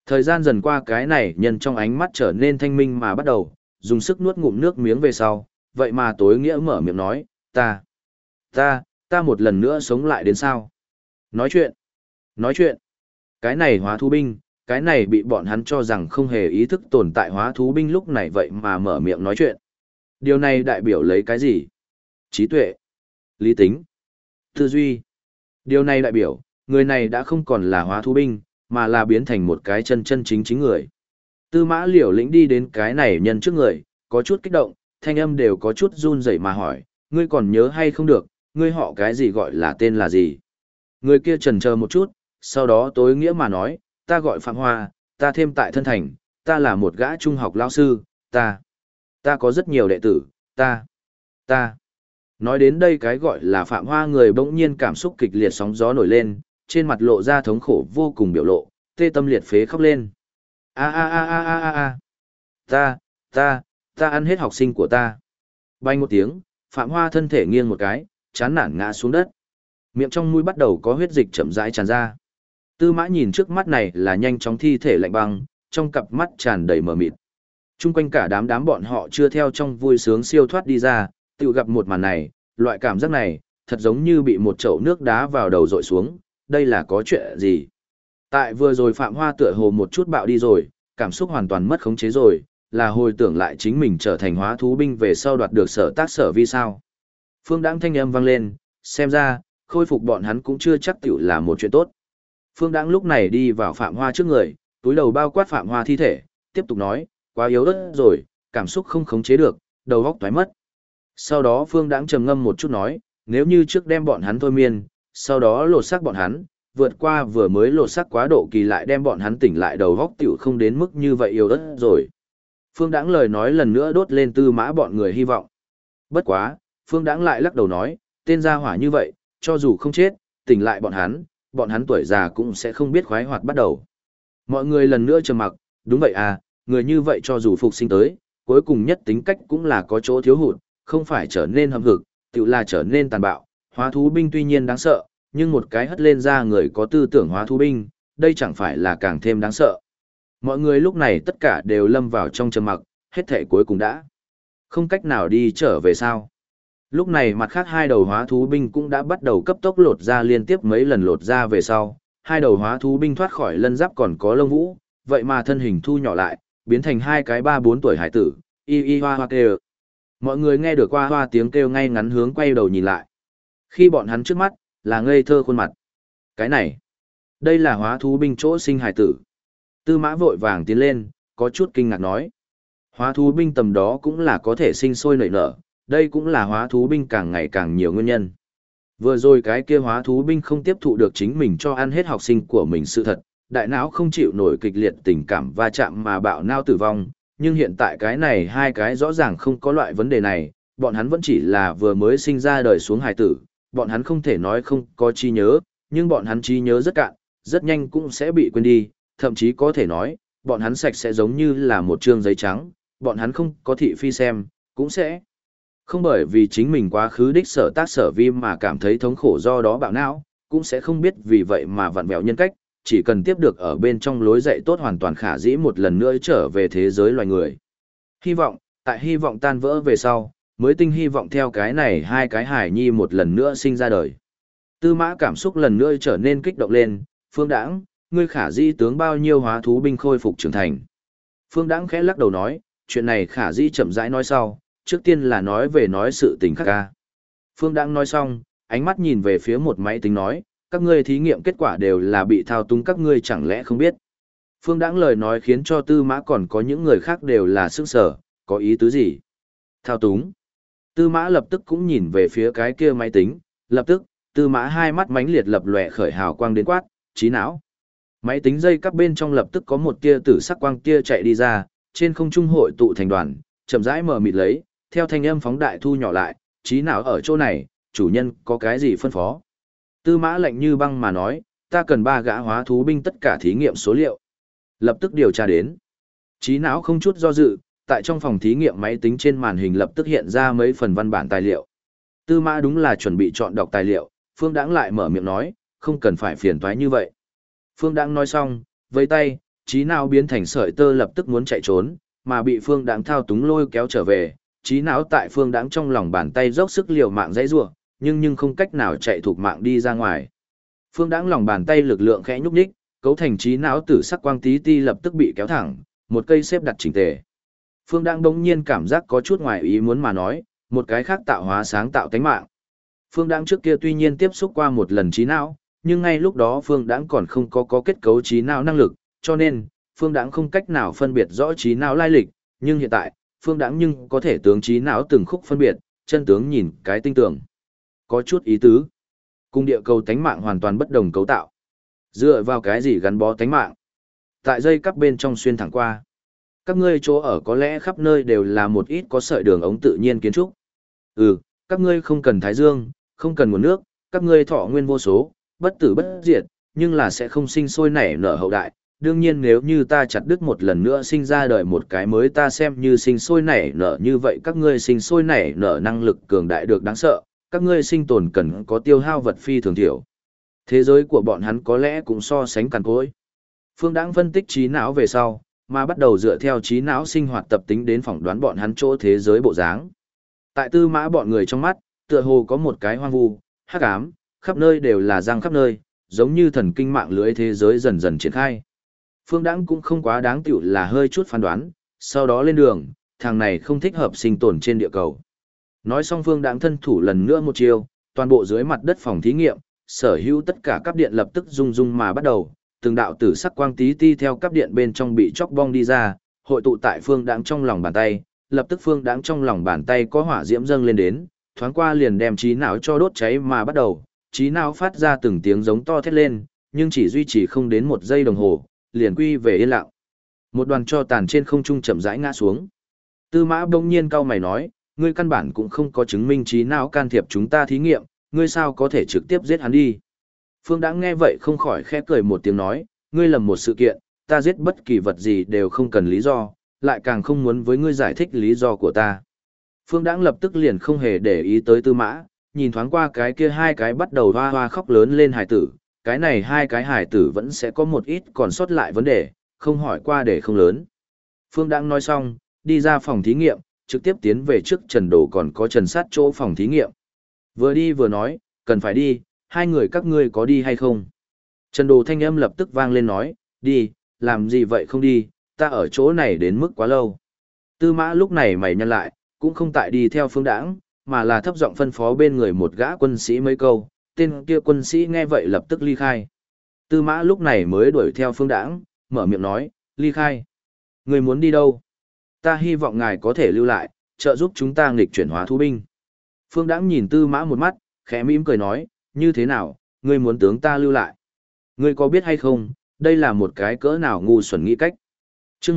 Thời gian dần qua cái này nhân trong ánh mắt trở nên thanh minh mà bắt đầu, dùng sức nuốt ngụm nước miếng về sau, vậy mà tối nghĩa mở miệng nói, ta một lần nữa sống lại đến sao? Nói chuyện. Cái này hóa thú binh, cái này bị bọn hắn cho rằng không hề ý thức tồn tại hóa thú binh lúc này vậy mà mở miệng nói chuyện. Điều này đại biểu lấy cái gì? Trí tuệ, lý tính, tư duy. Điều này đại biểu, người này đã không còn là hóa thú binh, mà là biến thành một cái chân chân chính chính người. Tư Mã Liều Lĩnh đi đến cái này nhân trước người, có chút kích động, thanh âm đều có chút run rẩy mà hỏi, ngươi còn nhớ hay không được, ngươi họ cái gì gọi là tên là gì? Người kia chần chờ một chút, sau đó tối nghĩa mà nói, ta gọi Phạm Hoa, ta thêm tại thân thành, ta là một gã trung học lao sư, ta có rất nhiều đệ tử, ta. Nói đến đây cái gọi là Phạm Hoa người bỗng nhiên cảm xúc kịch liệt sóng gió nổi lên, trên mặt lộ ra thống khổ vô cùng biểu lộ, tê tâm liệt phế khóc lên. Ta ăn hết học sinh của ta. Bay một tiếng, Phạm Hoa thân thể nghiêng một cái, chán nản ngã xuống đất. Miệng trong mũi bắt đầu có huyết dịch chậm rãi tràn ra. Tư Mã nhìn trước mắt này là nhanh chóng thi thể lạnh băng, trong cặp mắt tràn đầy mờ mịt. Trung quanh cả đám bọn họ chưa theo trong vui sướng siêu thoát đi ra, tự gặp một màn này, loại cảm giác này, thật giống như bị một chậu nước đá vào đầu dội xuống, đây là có chuyện gì? Tại vừa rồi Phạm Hoa tựa hồ một chút bạo đi rồi, cảm xúc hoàn toàn mất khống chế rồi, là hồi tưởng lại chính mình trở thành hóa thú binh về sau đoạt được sở tác sở vi sao. Phương Đãng thanh âm vang lên, xem ra, khôi phục bọn hắn cũng chưa chắc tiểu là một chuyện tốt. Phương Đãng lúc này đi vào Phạm Hoa trước người, túi đầu bao quát Phạm Hoa thi thể, tiếp tục nói, quá yếu ớt rồi, cảm xúc không khống chế được, đầu óc toái mất. Sau đó Phương Đãng trầm ngâm một chút nói, nếu như trước đem bọn hắn thôi miên, sau đó lột xác bọn hắn, vượt qua vừa mới lột xác quá độ kỳ lại đem bọn hắn tỉnh lại đầu óc tiểu không đến mức như vậy yếu ớt rồi. Phương Đãng lời nói lần nữa đốt lên Tư Mã bọn người hy vọng. Bất quá, Phương Đãng lại lắc đầu nói, tên gia hỏa như vậy, cho dù không chết, tỉnh lại bọn hắn tuổi già cũng sẽ không biết khoái hoạt bắt đầu. Mọi người lần nữa trầm mặc, đúng vậy à, người như vậy cho dù phục sinh tới, cuối cùng nhất tính cách cũng là có chỗ thiếu hụt, không phải trở nên hậm hực, tự là trở nên tàn bạo. Hóa thú binh tuy nhiên đáng sợ, nhưng một cái hất lên ra người có tư tưởng hóa thú binh, đây chẳng phải là càng thêm đáng sợ. Mọi người lúc này tất cả đều lâm vào trong trầm mặc, hết thể cuối cùng đã không cách nào đi trở về sao. Lúc này mặt khác hai đầu hóa thú binh cũng đã bắt đầu cấp tốc lột ra liên tiếp mấy lần lột ra về sau, hai đầu hóa thú binh thoát khỏi lân giáp còn có lông vũ, vậy mà thân hình thu nhỏ lại, biến thành hai cái 3-4 tuổi hải tử, y hoa hoa kêu. Mọi người nghe được hoa hoa tiếng kêu ngay ngắn hướng quay đầu nhìn lại. Khi bọn hắn trước mắt, là ngây thơ khuôn mặt. Cái này, đây là hóa thú binh chỗ sinh hải tử. Tư Mã vội vàng tiến lên, có chút kinh ngạc nói. Hóa thú binh tầm đó cũng là có thể sinh sôi nảy nở, đây cũng là hóa thú binh càng ngày càng nhiều nguyên nhân. Vừa rồi cái kia hóa thú binh không tiếp thụ được chính mình cho ăn hết học sinh của mình sự thật, đại não không chịu nổi kịch liệt tình cảm va chạm mà bạo não tử vong, nhưng hiện tại cái này hai cái rõ ràng không có loại vấn đề này, bọn hắn vẫn chỉ là vừa mới sinh ra đời xuống hài tử, bọn hắn không thể nói không có trí nhớ, nhưng bọn hắn trí nhớ rất cạn, rất nhanh cũng sẽ bị quên đi, thậm chí có thể nói, bọn hắn sạch sẽ giống như là một trương giấy trắng, bọn hắn không có thị phi xem, cũng sẽ không bởi vì chính mình quá khứ đích sở tác sở vi mà cảm thấy thống khổ do đó bạo não, cũng sẽ không biết vì vậy mà vặn vẹo nhân cách, chỉ cần tiếp được ở bên trong lối dạy tốt hoàn toàn khả dĩ một lần nữa trở về thế giới loài người. Hy vọng, tại hy vọng tan vỡ về sau, mới tinh hy vọng theo cái này hai cái hải nhi một lần nữa sinh ra đời. Tư Mã cảm xúc lần nữa trở nên kích động lên, Phương Đãng, ngươi khả dĩ tướng bao nhiêu hóa thú binh khôi phục trưởng thành. Phương Đãng khẽ lắc đầu nói, chuyện này khả dĩ chậm rãi nói sau, trước tiên là nói về nói sự tình khác ca. Phương Đãng nói xong, ánh mắt nhìn về phía một máy tính nói, các ngươi thí nghiệm kết quả đều là bị thao túng các ngươi chẳng lẽ không biết. Phương Đãng lời nói khiến cho Tư Mã còn có những người khác đều là sững sờ, có ý tứ gì? Thao túng. Tư Mã lập tức cũng nhìn về phía cái kia máy tính, lập tức, Tư Mã hai mắt mãnh liệt lập lòe khởi hào quang đến quát, trí não. Máy tính dây các bên trong lập tức có một tia tử sắc quang tia chạy đi ra, trên không trung hội tụ thành đoàn, chậm rãi mở mịt lấy, theo thanh âm phóng đại thu nhỏ lại, trí não ở chỗ này, chủ nhân có cái gì phân phó. Tư Mã lạnh như băng mà nói, ta cần 3 gã hóa thú binh tất cả thí nghiệm số liệu. Lập tức điều tra đến. Trí não không chút do dự, tại trong phòng thí nghiệm máy tính trên màn hình lập tức hiện ra mấy phần văn bản tài liệu. Tư Mã đúng là chuẩn bị chọn đọc tài liệu, Phương Đãng lại mở miệng nói, không cần phải phiền toái như vậy. Phương Đãng nói xong, với tay, trí não biến thành sợi tơ lập tức muốn chạy trốn, mà bị Phương Đãng thao túng lôi kéo trở về, trí não tại Phương Đãng trong lòng bàn tay dốc sức liều mạng dãy rủa, nhưng không cách nào chạy thuộc mạng đi ra ngoài. Phương Đãng lòng bàn tay lực lượng khẽ nhúc nhích, cấu thành trí não tử sắc quang tí ti lập tức bị kéo thẳng, một cây xếp đặt chỉnh tề. Phương Đãng bỗng nhiên cảm giác có chút ngoài ý muốn mà nói, một cái khác tạo hóa sáng tạo tánh mạng. Phương Đãng trước kia tuy nhiên tiếp xúc qua một lần trí não, nhưng ngay lúc đó Phương Đãng còn không có kết cấu trí não năng lực, cho nên Phương Đãng không cách nào phân biệt rõ trí não lai lịch, nhưng hiện tại, Phương Đãng nhưng có thể tướng trí não từng khúc phân biệt, chân tướng nhìn cái tinh tường. Có chút ý tứ. Cùng địa cầu tánh mạng hoàn toàn bất đồng cấu tạo. Dựa vào cái gì gắn bó tánh mạng? Tại dây cắp bên trong xuyên thẳng qua. Các ngươi chỗ ở có lẽ khắp nơi đều là một ít có sợi đường ống tự nhiên kiến trúc. Các ngươi không cần thái dương, không cần nguồn nước, các ngươi thọ nguyên vô số, bất tử bất diệt, nhưng là sẽ không sinh sôi nảy nở hậu đại. Đương nhiên nếu như ta chặt đứt một lần nữa sinh ra đời một cái mới ta xem như sinh sôi nảy nở như vậy các ngươi sinh sôi nảy nở năng lực cường đại được đáng sợ, các ngươi sinh tồn cần có tiêu hao vật phi thường thiểu. Thế giới của bọn hắn có lẽ cũng so sánh cằn cỗi. Phương Đãng phân tích trí não về sau, mà bắt đầu dựa theo trí não sinh hoạt tập tính đến phỏng đoán bọn hắn chỗ thế giới bộ dáng. Tại Tư Mã bọn người trong mắt, tựa hồ có một cái hoang vu, hắc ám, khắp nơi đều là răng khắp nơi, giống như thần kinh mạng lưới thế giới dần dần triển khai. Phương Đãng cũng không quá đáng tiểu là hơi chút phán đoán, sau đó lên đường, thằng này không thích hợp sinh tồn trên địa cầu. Nói xong Phương Đãng thân thủ lần nữa một chiêu, toàn bộ dưới mặt đất phòng thí nghiệm, sở hữu tất cả cáp điện lập tức rung rung mà bắt đầu, từng đạo tử sắc quang tí ti theo cáp điện bên trong bị chóc bong đi ra, hội tụ tại Phương Đãng trong lòng bàn tay, lập tức Phương Đãng trong lòng bàn tay có hỏa diễm dâng lên đến, thoáng qua liền đem trí não cho đốt cháy mà bắt đầu, trí não phát ra từng tiếng giống to thét lên, nhưng chỉ duy trì không đến 1 giây đồng hồ, liền quy về yên lặng. Một đoàn tro tàn trên không trung chậm rãi ngã xuống. Tư Mã bỗng nhiên cau mày nói, ngươi căn bản cũng không có chứng minh trí não can thiệp chúng ta thí nghiệm, ngươi sao có thể trực tiếp giết hắn đi. Phương Đãng nghe vậy không khỏi khẽ cười một tiếng nói, ngươi lầm một sự kiện, ta giết bất kỳ vật gì đều không cần lý do, lại càng không muốn với ngươi giải thích lý do của ta. Phương Đãng lập tức liền không hề để ý tới Tư Mã, nhìn thoáng qua cái kia hai cái bắt đầu hoa hoa khóc lớn lên hài tử, cái này hai cái hài tử vẫn sẽ có một ít còn sót lại vấn đề, không hỏi qua để không lớn. Phương Đãng nói xong, đi ra phòng thí nghiệm, trực tiếp tiến về trước Trần Đồ còn có Trần Sát chỗ phòng thí nghiệm. Vừa đi vừa nói, cần phải đi, hai người các ngươi có đi hay không? Trần Đồ thanh âm lập tức vang lên nói, đi, làm gì vậy không đi, ta ở chỗ này đến mức quá lâu. Tư Mã lúc này mày nhăn lại, cũng không tại đi theo Phương Đãng, mà là thấp giọng phân phó bên người một gã quân sĩ mấy câu, tên kia quân sĩ nghe vậy lập tức ly khai. Tư Mã lúc này mới đuổi theo Phương Đãng, mở miệng nói, ly khai. Người muốn đi đâu? Ta hy vọng ngài có thể lưu lại, trợ giúp chúng ta nghịch chuyển hóa thú binh. Phương Đãng nhìn Tư Mã một mắt, khẽ mỉm cười nói, như thế nào, ngươi muốn tướng ta lưu lại? Ngươi có biết hay không, đây là một cái cỡ nào ngu xuẩn nghĩ cách. Trước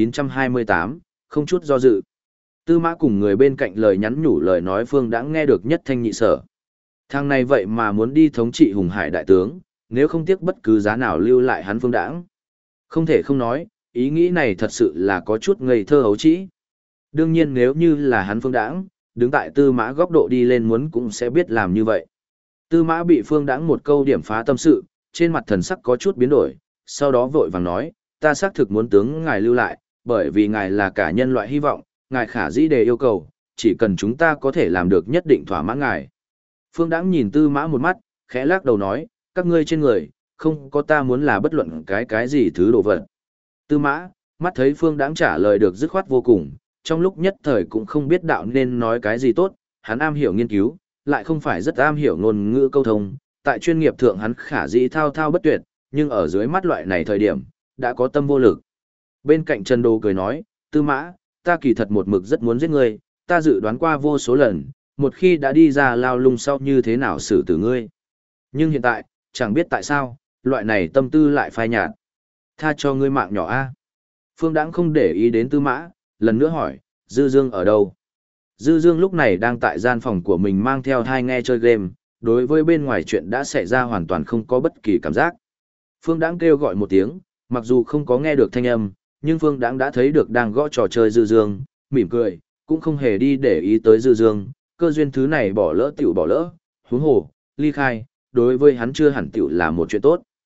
1928, không chút do dự. Tư Mã cùng người bên cạnh lời nhắn nhủ lời nói Phương Đãng nghe được nhất thanh nhị sở. Thằng này vậy mà muốn đi thống trị hùng hải đại tướng, nếu không tiếc bất cứ giá nào lưu lại hắn Phương Đãng. Không thể không nói, ý nghĩ này thật sự là có chút ngây thơ hấu trĩ. Đương nhiên nếu như là hắn Phương Đãng, đứng tại Tư Mã góc độ đi lên muốn cũng sẽ biết làm như vậy. Tư Mã bị Phương Đãng một câu điểm phá tâm sự, trên mặt thần sắc có chút biến đổi, sau đó vội vàng nói, ta xác thực muốn tướng ngài lưu lại, bởi vì ngài là cả nhân loại hy vọng, ngài khả dĩ đề yêu cầu, chỉ cần chúng ta có thể làm được nhất định thỏa mãn ngài. Phương Đãng nhìn Tư Mã một mắt, khẽ lắc đầu nói, các ngươi trên người, không có ta muốn là bất luận cái gì thứ đồ vật. Tư Mã, mắt thấy Phương Đãng trả lời được dứt khoát vô cùng, trong lúc nhất thời cũng không biết đạo nên nói cái gì tốt, hắn am hiểu nghiên cứu, lại không phải rất am hiểu ngôn ngữ câu thông, tại chuyên nghiệp thượng hắn khả dĩ thao thao bất tuyệt, nhưng ở dưới mắt loại này thời điểm, đã có tâm vô lực. Bên cạnh Trần Đồ cười nói, Tư Mã, ta kỳ thật một mực rất muốn giết ngươi, ta dự đoán qua vô số lần, một khi đã đi ra lao lung sau như thế nào xử tử ngươi. Nhưng hiện tại, chẳng biết tại sao, loại này tâm tư lại phai nhạt. Tha cho ngươi mạng nhỏ a. Phương Đãng không để ý đến Tư Mã, lần nữa hỏi, Dư Dương ở đâu? Dư Dương lúc này đang tại gian phòng của mình mang theo thai nghe chơi game, đối với bên ngoài chuyện đã xảy ra hoàn toàn không có bất kỳ cảm giác. Phương Đãng kêu gọi một tiếng, mặc dù không có nghe được thanh âm, nhưng Phương Đãng đã thấy được đang gõ trò chơi Dư Dương, mỉm cười, cũng không hề đi để ý tới Dư Dương, cơ duyên thứ này bỏ lỡ tiểu bỏ lỡ, huống hồ, ly khai, đối với hắn chưa hẳn tiểu là một chuyện tốt.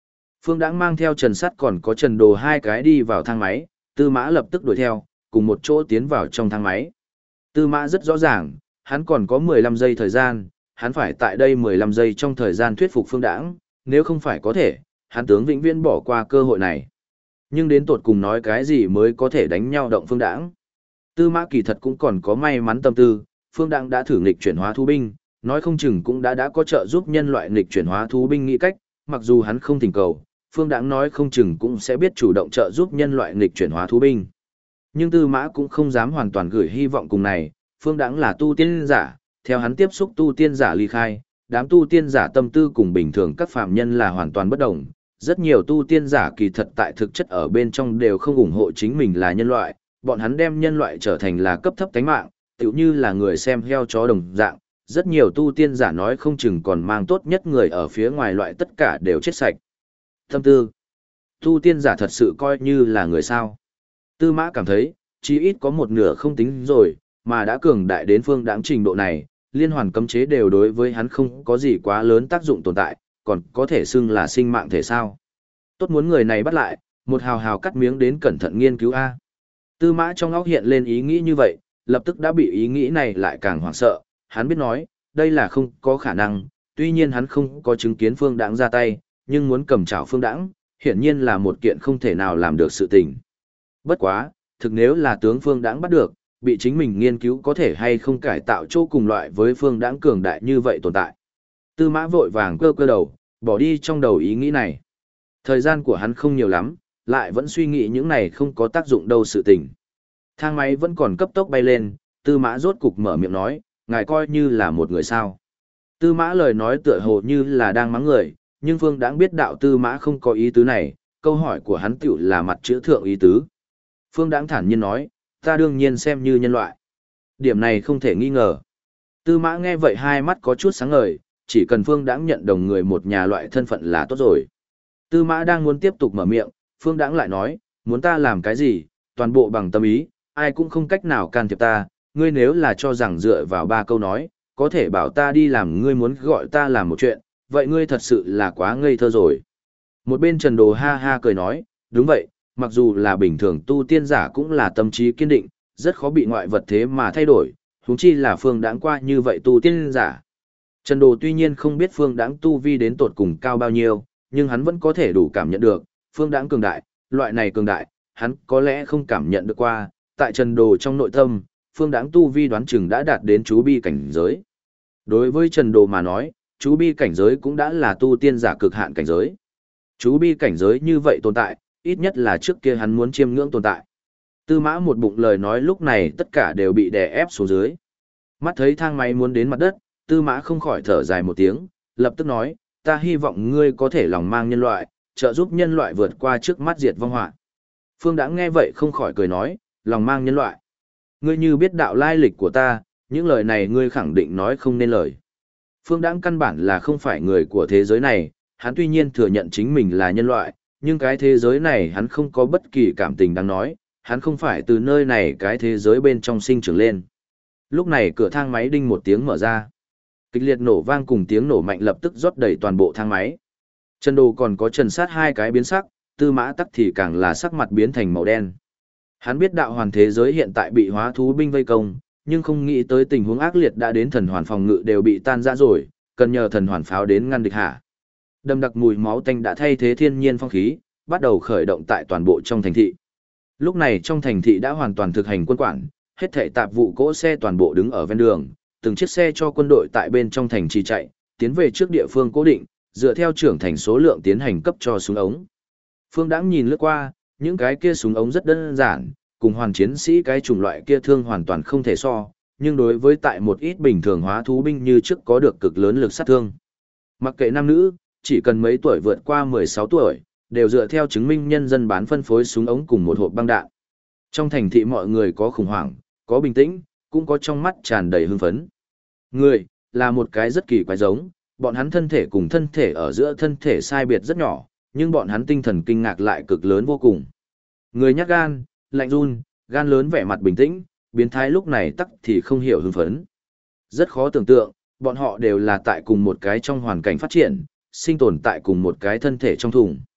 Phương Đãng mang theo Trần Sắt còn có Trần Đồ hai cái đi vào thang máy, Tư Mã lập tức đuổi theo, cùng một chỗ tiến vào trong thang máy. Tư Mã rất rõ ràng, hắn còn có 15 giây thời gian, hắn phải tại đây 15 giây trong thời gian thuyết phục Phương Đãng, nếu không phải có thể, hắn tướng vĩnh viễn bỏ qua cơ hội này. Nhưng đến tột cùng nói cái gì mới có thể đánh nhau động Phương Đãng. Tư Mã kỳ thật cũng còn có may mắn tâm tư, Phương Đãng đã thử nghịch chuyển hóa thú binh, nói không chừng cũng đã có trợ giúp nhân loại nghịch chuyển hóa thú binh nghĩ cách, mặc dù hắn không thỉnh cầu, Phương Đãng nói không chừng cũng sẽ biết chủ động trợ giúp nhân loại nghịch chuyển hóa thú binh. Nhưng Tư Mã cũng không dám hoàn toàn gửi hy vọng cùng này, Phương Đãng là tu tiên giả, theo hắn tiếp xúc tu tiên giả ly khai, đám tu tiên giả tâm tư cùng bình thường các phàm nhân là hoàn toàn bất đồng. Rất nhiều tu tiên giả kỳ thật tại thực chất ở bên trong đều không ủng hộ chính mình là nhân loại, bọn hắn đem nhân loại trở thành là cấp thấp tánh mạng, tựu như là người xem heo chó đồng dạng. Rất nhiều tu tiên giả nói không chừng còn mang tốt nhất người ở phía ngoài loại tất cả đều chết sạch. Tâm tư, tu tiên giả thật sự coi như là người sao. Tư Mã cảm thấy, chí ít có một nửa không tính rồi, mà đã cường đại đến Phương Đãng trình độ này, liên hoàn cấm chế đều đối với hắn không có gì quá lớn tác dụng tồn tại, còn có thể xưng là sinh mạng thể sao. Tốt muốn người này bắt lại, một hào hào cắt miếng đến cẩn thận nghiên cứu A. Tư Mã trong óc hiện lên ý nghĩ như vậy, lập tức đã bị ý nghĩ này lại càng hoảng sợ, hắn biết nói, đây là không có khả năng, tuy nhiên hắn không có chứng kiến Phương Đãng ra tay, nhưng muốn cầm chảo Phương Đãng, hiển nhiên là một kiện không thể nào làm được sự tình. Bất quá, thực nếu là tướng Phương Đãng bắt được, bị chính mình nghiên cứu có thể hay không cải tạo chỗ cùng loại với Phương Đãng cường đại như vậy tồn tại. Tư Mã vội vàng cơ cơ đầu, bỏ đi trong đầu ý nghĩ này. Thời gian của hắn không nhiều lắm, lại vẫn suy nghĩ những này không có tác dụng đâu sự tình. Thang máy vẫn còn cấp tốc bay lên, Tư Mã rốt cục mở miệng nói, ngài coi như là một người sao. Tư Mã lời nói tựa hồ như là đang mắng người, nhưng Phương Đãng biết đạo Tư Mã không có ý tứ này, câu hỏi của hắn tựu là mặt chữ thượng ý tứ. Phương Đãng thản nhiên nói, ta đương nhiên xem như nhân loại. Điểm này không thể nghi ngờ. Tư Mã nghe vậy hai mắt có chút sáng ngời, chỉ cần Phương Đãng nhận đồng người một nhà loại thân phận là tốt rồi. Tư Mã đang muốn tiếp tục mở miệng, Phương Đãng lại nói, muốn ta làm cái gì, toàn bộ bằng tâm ý, ai cũng không cách nào can thiệp ta, ngươi nếu là cho rằng dựa vào ba câu nói, có thể bảo ta đi làm ngươi muốn gọi ta làm một chuyện, vậy ngươi thật sự là quá ngây thơ rồi. Một bên Trần Đồ ha ha cười nói, đúng vậy, mặc dù là bình thường tu tiên giả cũng là tâm trí kiên định, rất khó bị ngoại vật thế mà thay đổi, huống chi là Phương Đãng qua như vậy tu tiên giả. Trần Đồ tuy nhiên không biết Phương Đãng tu vi đến tột cùng cao bao nhiêu, nhưng hắn vẫn có thể đủ cảm nhận được, Phương Đãng cường đại, loại này cường đại, hắn có lẽ không cảm nhận được qua, tại Trần Đồ trong nội tâm, Phương Đãng tu vi đoán chừng đã đạt đến chú bi cảnh giới. Đối với Trần Đồ mà nói, chú bi cảnh giới cũng đã là tu tiên giả cực hạn cảnh giới. Chú bi cảnh giới như vậy tồn tại, ít nhất là trước kia hắn muốn chiêm ngưỡng tồn tại. Tư Mã một bụng lời nói lúc này tất cả đều bị đè ép xuống dưới. Mắt thấy thang máy muốn đến mặt đất, Tư Mã không khỏi thở dài một tiếng, lập tức nói, ta hy vọng ngươi có thể lòng mang nhân loại, trợ giúp nhân loại vượt qua trước mắt diệt vong họa. Phương Đãng nghe vậy không khỏi cười nói, lòng mang nhân loại. Ngươi như biết đạo lai lịch của ta, những lời này ngươi khẳng định nói không nên lời. Phương Đãng căn bản là không phải người của thế giới này, hắn tuy nhiên thừa nhận chính mình là nhân loại, nhưng cái thế giới này hắn không có bất kỳ cảm tình đáng nói, hắn không phải từ nơi này cái thế giới bên trong sinh trưởng lên. Lúc này cửa thang máy đinh một tiếng mở ra. Kịch liệt nổ vang cùng tiếng nổ mạnh lập tức rót đầy toàn bộ thang máy. Trần Đồ còn có Trần Sát hai cái biến sắc, Tư Mã Tắc thì càng là sắc mặt biến thành màu đen. Hắn biết đạo hoàn thế giới hiện tại bị hóa thú binh vây công, nhưng không nghĩ tới tình huống ác liệt đã đến thần hoàn phòng ngự đều bị tan rã rồi, cần nhờ thần hoàn pháo đến ngăn địch hạ. Đậm đặc mùi máu tanh đã thay thế thiên nhiên phong khí, bắt đầu khởi động tại toàn bộ trong thành thị. Lúc này trong thành thị đã hoàn toàn thực hành quân quản, hết thảy tạp vụ cỗ xe toàn bộ đứng ở ven đường, từng chiếc xe cho quân đội tại bên trong thành trì chạy, tiến về trước địa phương cố định, dựa theo trưởng thành số lượng tiến hành cấp cho súng ống. Phương Đãng nhìn lướt qua, những cái kia súng ống rất đơn giản, cùng hoàn chiến sĩ cái chủng loại kia thương hoàn toàn không thể so, nhưng đối với tại một ít bình thường hóa thú binh như trước có được cực lớn lực sát thương. Mặc kệ nam nữ, chỉ cần mấy tuổi vượt qua 16 tuổi, đều dựa theo chứng minh nhân dân bán phân phối súng ống cùng một hộp băng đạn. Trong thành thị mọi người có khủng hoảng, có bình tĩnh, cũng có trong mắt tràn đầy hưng phấn. Người, là một cái rất kỳ quái giống, bọn hắn thân thể cùng thân thể ở giữa thân thể sai biệt rất nhỏ, nhưng bọn hắn tinh thần kinh ngạc lại cực lớn vô cùng. Người nhát gan, lạnh run, gan lớn vẻ mặt bình tĩnh, biến thái lúc này tắc thì không hiểu hưng phấn. Rất khó tưởng tượng, bọn họ đều là tại cùng một cái trong hoàn cảnh phát triển, sinh tồn tại cùng một cái thân thể trong thùng.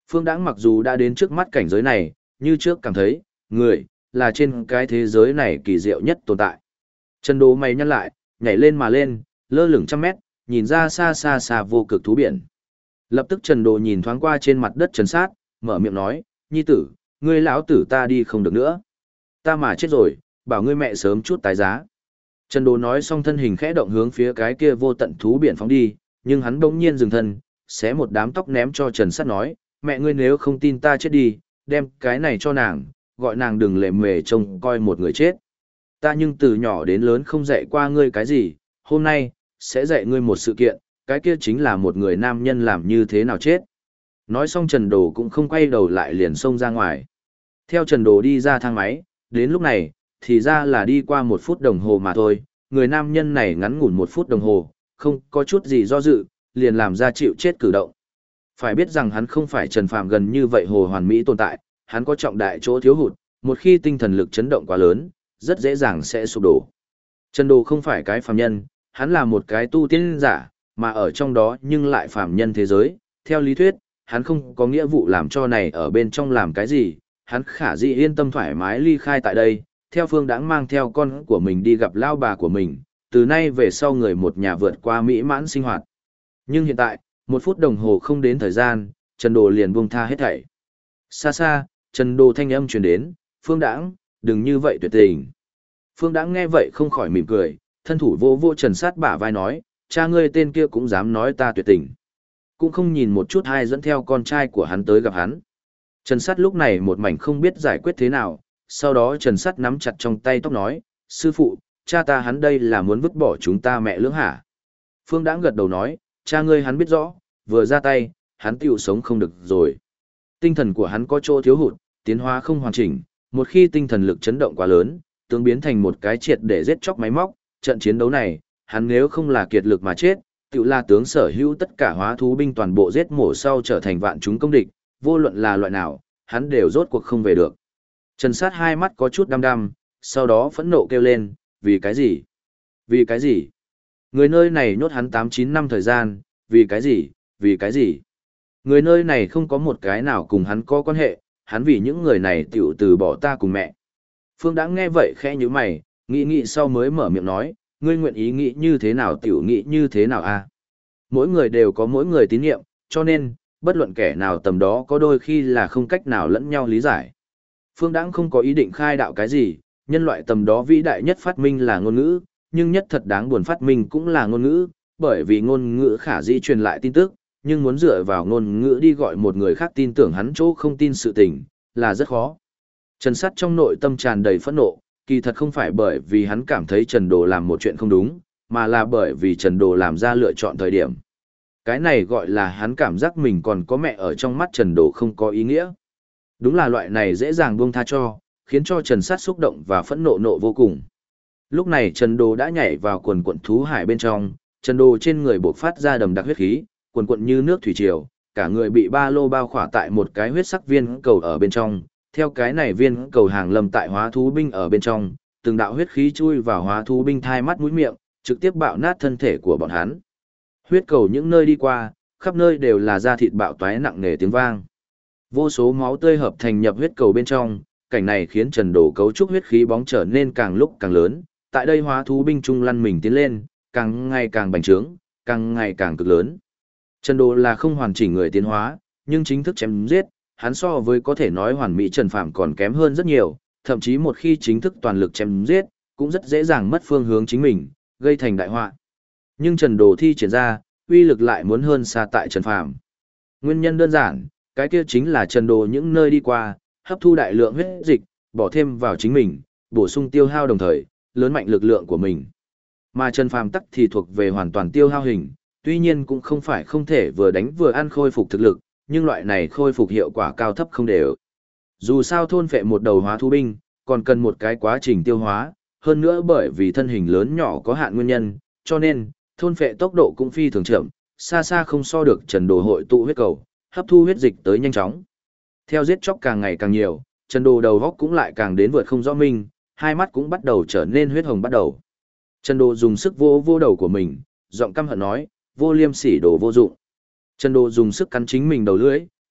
Phương Đãng mặc dù đã đến trước mắt cảnh giới này, như trước cảm thấy, người, là trên cái thế giới này kỳ diệu nhất tồn tại. Trần Đồ mày nhăn lại, nhảy lên mà lên, lơ lửng trăm mét, nhìn ra xa xa xa vô cực thú biển. Lập tức Trần Đồ nhìn thoáng qua trên mặt đất Trần Sát, mở miệng nói, nhi tử, ngươi lão tử ta đi không được nữa. Ta mà chết rồi, bảo ngươi mẹ sớm chút tái giá. Trần Đồ nói xong thân hình khẽ động hướng phía cái kia vô tận thú biển phóng đi, nhưng hắn bỗng nhiên dừng thân, xé một đám tóc ném cho Trần Sát nói, mẹ ngươi nếu không tin ta chết đi, đem cái này cho nàng, gọi nàng đừng lệ mề trông coi một người chết. Ta nhưng từ nhỏ đến lớn không dạy qua ngươi cái gì, hôm nay, sẽ dạy ngươi một sự kiện, cái kia chính là một người nam nhân làm như thế nào chết. Nói xong Trần Đồ cũng không quay đầu lại liền xông ra ngoài. Theo Trần Đồ đi ra thang máy, đến lúc này, thì ra là đi qua 1 phút đồng hồ mà thôi, người nam nhân này ngắn ngủn 1 phút đồng hồ, không có chút gì do dự, liền làm ra chịu chết cử động. Phải biết rằng hắn không phải Trần Phàm gần như vậy hồ hoàn mỹ tồn tại, hắn có trọng đại chỗ thiếu hụt, một khi tinh thần lực chấn động quá lớn, rất dễ dàng sẽ sụp đổ. Trần Đồ không phải cái phàm nhân, hắn là một cái tu tiên giả, mà ở trong đó nhưng lại phàm nhân thế giới, theo lý thuyết, hắn không có nghĩa vụ làm cho này ở bên trong làm cái gì, hắn khả dĩ yên tâm thoải mái ly khai tại đây, theo Phương Đãng mang theo con của mình đi gặp lao bà của mình, từ nay về sau người một nhà vượt qua mỹ mãn sinh hoạt. Nhưng hiện tại, 1 phút đồng hồ không đến thời gian, Trần Đồ liền buông tha hết thảy. Xa xa, Trần Đồ thanh âm truyền đến, Phương Đãng, đừng như vậy tuyệt tình. Phương Đãng nghe vậy không khỏi mỉm cười, thân thủ vô vô Trần Sát bả vai nói, cha ngươi tên kia cũng dám nói ta tuyệt tình. Cũng không nhìn một chút hay dẫn theo con trai của hắn tới gặp hắn. Trần Sát lúc này một mảnh không biết giải quyết thế nào, sau đó Trần Sát nắm chặt trong tay tóc nói, sư phụ, cha ta hắn đây là muốn vứt bỏ chúng ta mẹ lưỡng hả? Phương Đãng gật đầu nói, cha ngươi hắn biết rõ, vừa ra tay, hắn tiểu sống không được rồi. Tinh thần của hắn có chỗ thiếu hụt, tiến hóa không hoàn chỉnh, một khi tinh thần lực chấn động quá lớn, tương biến thành một cái triệt để giết chóc máy móc, trận chiến đấu này, hắn nếu không là kiệt lực mà chết, tiểu là tướng sở hữu tất cả hóa thú binh toàn bộ giết mổ sau trở thành vạn chúng công địch, vô luận là loại nào, hắn đều rốt cuộc không về được. Trần Sát hai mắt có chút đăm đăm, sau đó phẫn nộ kêu lên, vì cái gì? Vì cái gì? Người nơi này nhốt hắn 8-9 năm thời gian, vì cái gì? Vì cái gì? Người nơi này không có một cái nào cùng hắn có quan hệ, hắn vì những người này tiểu từ bỏ ta cùng mẹ. Phương Đãng nghe vậy khẽ như mày, nghĩ sau mới mở miệng nói, ngươi nguyện ý nghĩ như thế nào tiểu nghĩ như thế nào a? Mỗi người đều có mỗi người tín nhiệm, cho nên, bất luận kẻ nào tầm đó có đôi khi là không cách nào lẫn nhau lý giải. Phương Đãng không có ý định khai đạo cái gì, nhân loại tầm đó vĩ đại nhất phát minh là ngôn ngữ, nhưng nhất thật đáng buồn phát minh cũng là ngôn ngữ, bởi vì ngôn ngữ khả dĩ truyền lại tin tức, nhưng muốn dựa vào ngôn ngữ đi gọi một người khác tin tưởng hắn chỗ không tin sự tình, là rất khó. Trần Sát trong nội tâm tràn đầy phẫn nộ, kỳ thật không phải bởi vì hắn cảm thấy Trần Đồ làm một chuyện không đúng, mà là bởi vì Trần Đồ làm ra lựa chọn thời điểm. Cái này gọi là hắn cảm giác mình còn có mẹ ở trong mắt Trần Đồ không có ý nghĩa. Đúng là loại này dễ dàng buông tha cho, khiến cho Trần Sát xúc động và phẫn nộ vô cùng. Lúc này Trần Đồ đã nhảy vào quần quận thú hải bên trong, Trần Đồ trên người bộc phát ra đầm đặc huyết khí, quần quận như nước thủy triều, cả người bị ba lô bao khỏa tại một cái huyết sắc viên cầu ở bên trong. Theo cái này viên cầu hàng lâm tại hóa thú binh ở bên trong, từng đạo huyết khí chui vào hóa thú binh thai mắt mũi miệng, trực tiếp bạo nát thân thể của bọn hắn. Huyết cầu những nơi đi qua, khắp nơi đều là da thịt bạo toái nặng nề tiếng vang. Vô số máu tươi hợp thành nhập huyết cầu bên trong, cảnh này khiến Trần Đồ cấu trúc huyết khí bóng trở nên càng lúc càng lớn, tại đây hóa thú binh trung lăn mình tiến lên, càng ngày càng bành trướng, càng ngày càng cực lớn. Trần Đồ là không hoàn chỉnh người tiến hóa, nhưng chính thức chém giết, hắn so với có thể nói hoàn mỹ Trần Phàm còn kém hơn rất nhiều, thậm chí một khi chính thức toàn lực chém giết, cũng rất dễ dàng mất phương hướng chính mình, gây thành đại họa. Nhưng Trần Đồ thi triển ra, uy lực lại muốn hơn xa tại Trần Phàm. Nguyên nhân đơn giản, cái kia chính là Trần Đồ những nơi đi qua, hấp thu đại lượng huyết dịch, bỏ thêm vào chính mình, bổ sung tiêu hao đồng thời, lớn mạnh lực lượng của mình. Mà Trần Phàm tắc thì thuộc về hoàn toàn tiêu hao hình, tuy nhiên cũng không phải không thể vừa đánh vừa ăn khôi phục thực lực, nhưng loại này khôi phục hiệu quả cao thấp không đều. Dù sao thôn phệ một đầu hóa thú binh, còn cần một cái quá trình tiêu hóa, hơn nữa bởi vì thân hình lớn nhỏ có hạn nguyên nhân, cho nên, thôn phệ tốc độ cũng phi thường chậm, xa xa không so được Trần Đồ hội tụ huyết cầu, hấp thu huyết dịch tới nhanh chóng. Theo giết chóc càng ngày càng nhiều, Trần Đồ đầu góc cũng lại càng đến vượt không rõ minh, hai mắt cũng bắt đầu trở nên huyết hồng bắt đầu. Trần Đồ dùng sức vô đầu của mình, giọng căm hận nói, vô liêm sỉ đồ vô dụng. Trần Đồ dùng sức cắn chính mình đầu lưỡi,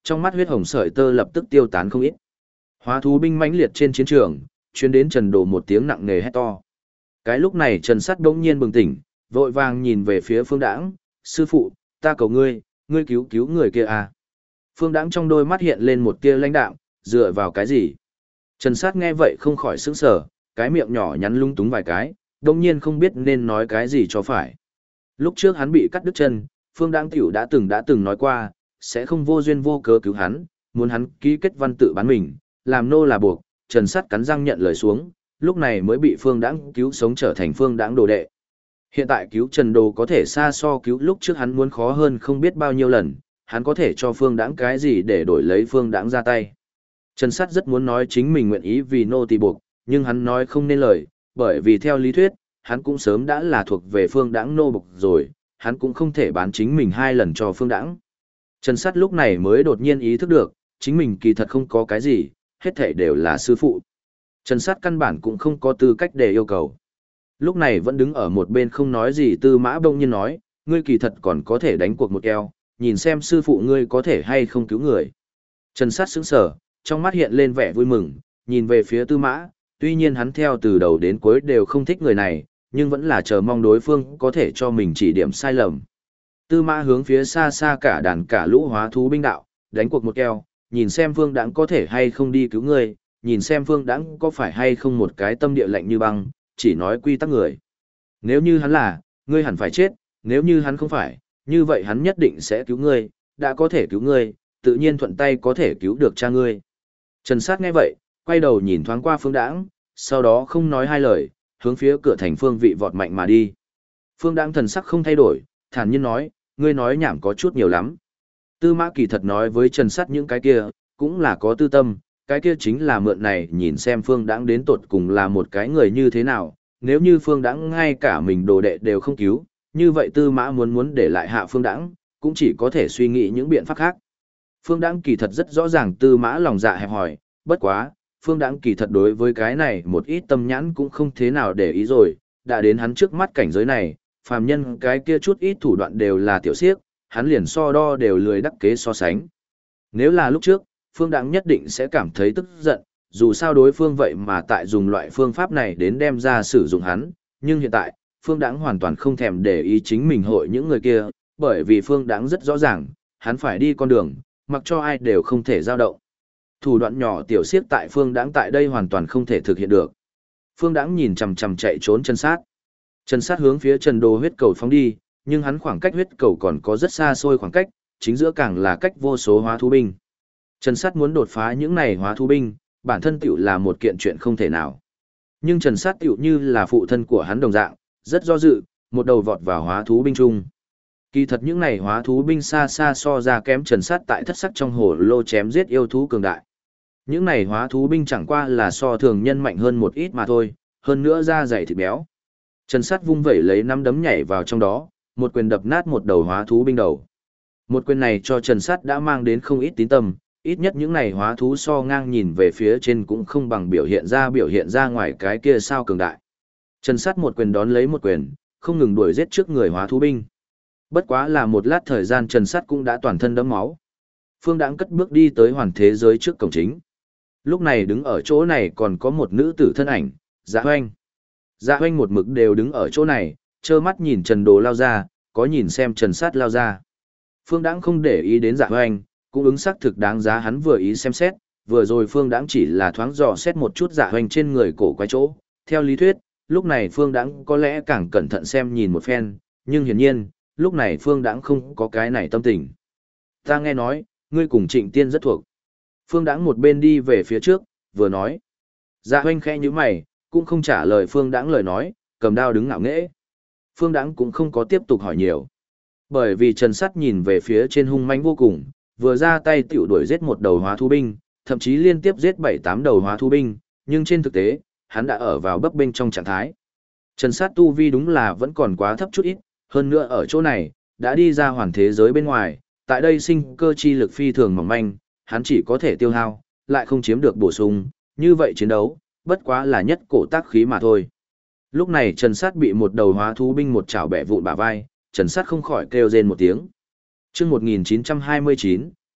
trong mắt huyết hồng sợi tơ lập tức tiêu tán không ít. Hóa thú binh mãnh liệt trên chiến trường, chuyến đến Trần Đồ một tiếng nặng nề hét to. Cái lúc này Trần Sắt bỗng nhiên bừng tỉnh, vội vàng nhìn về phía Phương Đãng, sư phụ, ta cầu ngươi, ngươi cứu cứu người kia à. Phương Đãng trong đôi mắt hiện lên một tia lãnh đạm, dựa vào cái gì? Trần Sắt nghe vậy không khỏi sững sờ, cái miệng nhỏ nhắn lung túng vài cái, đồng nhiên không biết nên nói cái gì cho phải. Lúc trước hắn bị cắt đứt chân, Phương Đãng tiểu đã từng nói qua, sẽ không vô duyên vô cớ cứu hắn, muốn hắn ký kết văn tự bán mình, làm nô là buộc, Trần Sắt cắn răng nhận lời xuống, lúc này mới bị Phương Đãng cứu sống trở thành Phương Đãng đồ đệ. Hiện tại cứu Trần Đồ có thể xa so cứu lúc trước hắn muốn khó hơn không biết bao nhiêu lần, hắn có thể cho Phương Đãng cái gì để đổi lấy Phương Đãng ra tay. Trần Sắt rất muốn nói chính mình nguyện ý vì nô tỳ buộc, nhưng hắn nói không nên lời, bởi vì theo lý thuyết, hắn cũng sớm đã là thuộc về Phương Đãng nô buộc rồi, hắn cũng không thể bán chính mình hai lần cho Phương Đãng. Trần Sắt lúc này mới đột nhiên ý thức được, chính mình kỳ thật không có cái gì, hết thảy đều là sư phụ. Trần Sắt căn bản cũng không có tư cách để yêu cầu. Lúc này vẫn đứng ở một bên không nói gì Tư Mã bỗng nhiên nói, ngươi kỳ thật còn có thể đánh cuộc một eo, nhìn xem sư phụ ngươi có thể hay không cứu người. Trần Sắt sững sờ, trong mắt hiện lên vẻ vui mừng, nhìn về phía Tư Mã, tuy nhiên hắn theo từ đầu đến cuối đều không thích người này, nhưng vẫn là chờ mong đối phương có thể cho mình chỉ điểm sai lầm. Tư Mã hướng phía xa xa cả đàn cả lũ hóa thú binh đạo, đánh cuộc một eo, nhìn xem Phương Đãng có thể hay không đi cứu ngươi, nhìn xem Phương Đãng có phải hay không một cái tâm địa lạnh như băng, chỉ nói quy tắc người. Nếu như hắn là, ngươi hẳn phải chết, nếu như hắn không phải, như vậy hắn nhất định sẽ cứu ngươi, đã có thể cứu ngươi, tự nhiên thuận tay có thể cứu được cha ngươi. Trần Sát nghe vậy, quay đầu nhìn thoáng qua Phương Đãng, sau đó không nói hai lời, hướng phía cửa thành phương vị vọt mạnh mà đi. Phương Đãng thần sắc không thay đổi, thản nhiên nói, ngươi nói nhảm có chút nhiều lắm. Tư Mã Kỳ thật nói với Trần Sát những cái kia, cũng là có tư tâm, cái kia chính là mượn này nhìn xem Phương Đãng đến tột cùng là một cái người như thế nào, nếu như Phương Đãng ngay cả mình đồ đệ đều không cứu, như vậy Tư Mã muốn để lại hạ Phương Đãng, cũng chỉ có thể suy nghĩ những biện pháp khác. Phương Đãng kỳ thật rất rõ ràng Tư Mã lòng dạ hẹp hòi, bất quá, Phương Đãng kỳ thật đối với cái này một ít tâm nhãn cũng không thế nào để ý rồi, đã đến hắn trước mắt cảnh giới này, phàm nhân cái kia chút ít thủ đoạn đều là tiểu xiếc, hắn liền so đo đều lười đắc kế so sánh. Nếu là lúc trước, Phương Đãng nhất định sẽ cảm thấy tức giận, dù sao đối phương vậy mà tại dùng loại phương pháp này đến đem ra sử dụng hắn, nhưng hiện tại, Phương Đãng hoàn toàn không thèm để ý chính mình hội những người kia, bởi vì Phương Đãng rất rõ ràng, hắn phải đi con đường, mặc cho ai đều không thể dao động. Thủ đoạn nhỏ tiểu xiếc tại Phương Đãng tại đây hoàn toàn không thể thực hiện được. Phương Đãng nhìn chằm chằm chạy trốn Trần Sát. Trần Sát hướng phía Trần Đồ huyết cầu phóng đi, nhưng hắn khoảng cách huyết cầu còn có rất xa xôi khoảng cách, chính giữa càng là cách vô số hóa thú binh. Trần Sát muốn đột phá những này hóa thú binh, bản thân tiểu là một kiện chuyện không thể nào. Nhưng Trần Sát tiểu như là phụ thân của hắn đồng dạng, rất do dự, một đầu vọt vào hóa thú binh chung. Kỳ thật những này hóa thú binh xa xa so ra kém Trần Sát tại thất sắc trong hồ lô chém giết yêu thú cường đại. Những này hóa thú binh chẳng qua là so thường nhân mạnh hơn một ít mà thôi, hơn nữa da dày thịt béo. Trần Sát vung vẩy lấy nắm đấm nhảy vào trong đó, một quyền đập nát một đầu hóa thú binh đầu. Một quyền này cho Trần Sát đã mang đến không ít tín tâm, ít nhất những này hóa thú so ngang nhìn về phía trên cũng không bằng biểu hiện ra ngoài cái kia sao cường đại. Trần Sát một quyền đón lấy một quyền, không ngừng đuổi giết trước người hóa thú binh. Bất quá là một lát thời gian Trần Sát cũng đã toàn thân đẫm máu. Phương Đãng cất bước đi tới hoàn thế giới trước cổng chính. Lúc này đứng ở chỗ này còn có một nữ tử thân ảnh, Dạ Hoanh. Dạ Hoanh một mực đều đứng ở chỗ này, trơ mắt nhìn Trần Đồ lao ra, có nhìn xem Trần Sát lao ra. Phương Đãng không để ý đến Dạ Hoanh, cũng ứng xác thực đáng giá hắn vừa ý xem xét, vừa rồi Phương Đãng chỉ là thoáng dò xét một chút Dạ Hoanh trên người cổ quái chỗ. Theo lý thuyết, lúc này Phương Đãng có lẽ càng cẩn thận xem nhìn một phen, nhưng hiển nhiên, lúc này Phương Đãng không có cái này tâm tình. Ta nghe nói, ngươi cùng Trịnh Tiên rất thuộc. Phương Đãng một bên đi về phía trước, vừa nói. Dạ Hoanh khẽ nhíu mày, cũng không trả lời Phương Đãng lời nói, cầm đao đứng ngạo nghễ. Phương Đãng cũng không có tiếp tục hỏi nhiều. Bởi vì Trần Sắt nhìn về phía trên hung mãnh vô cùng, vừa ra tay tiểu đuổi giết một đầu hóa thú binh, thậm chí liên tiếp giết 7-8 đầu hóa thú binh, nhưng trên thực tế, hắn đã ở vào bấp bênh trong trạng thái. Trần Sắt tu vi đúng là vẫn còn quá thấp chút ít, hơn nữa ở chỗ này, đã đi ra hoàn thế giới bên ngoài, tại đây sinh cơ chi lực phi thường mỏng manh, hắn chỉ có thể tiêu hao, lại không chiếm được bổ sung, như vậy chiến đấu, bất quá là nhất cổ tác khí mà thôi. Lúc này Trần Sát bị một đầu hóa thú binh một chảo bẻ vụn bả vai, Trần Sát không khỏi kêu rên một tiếng. Chương 1929,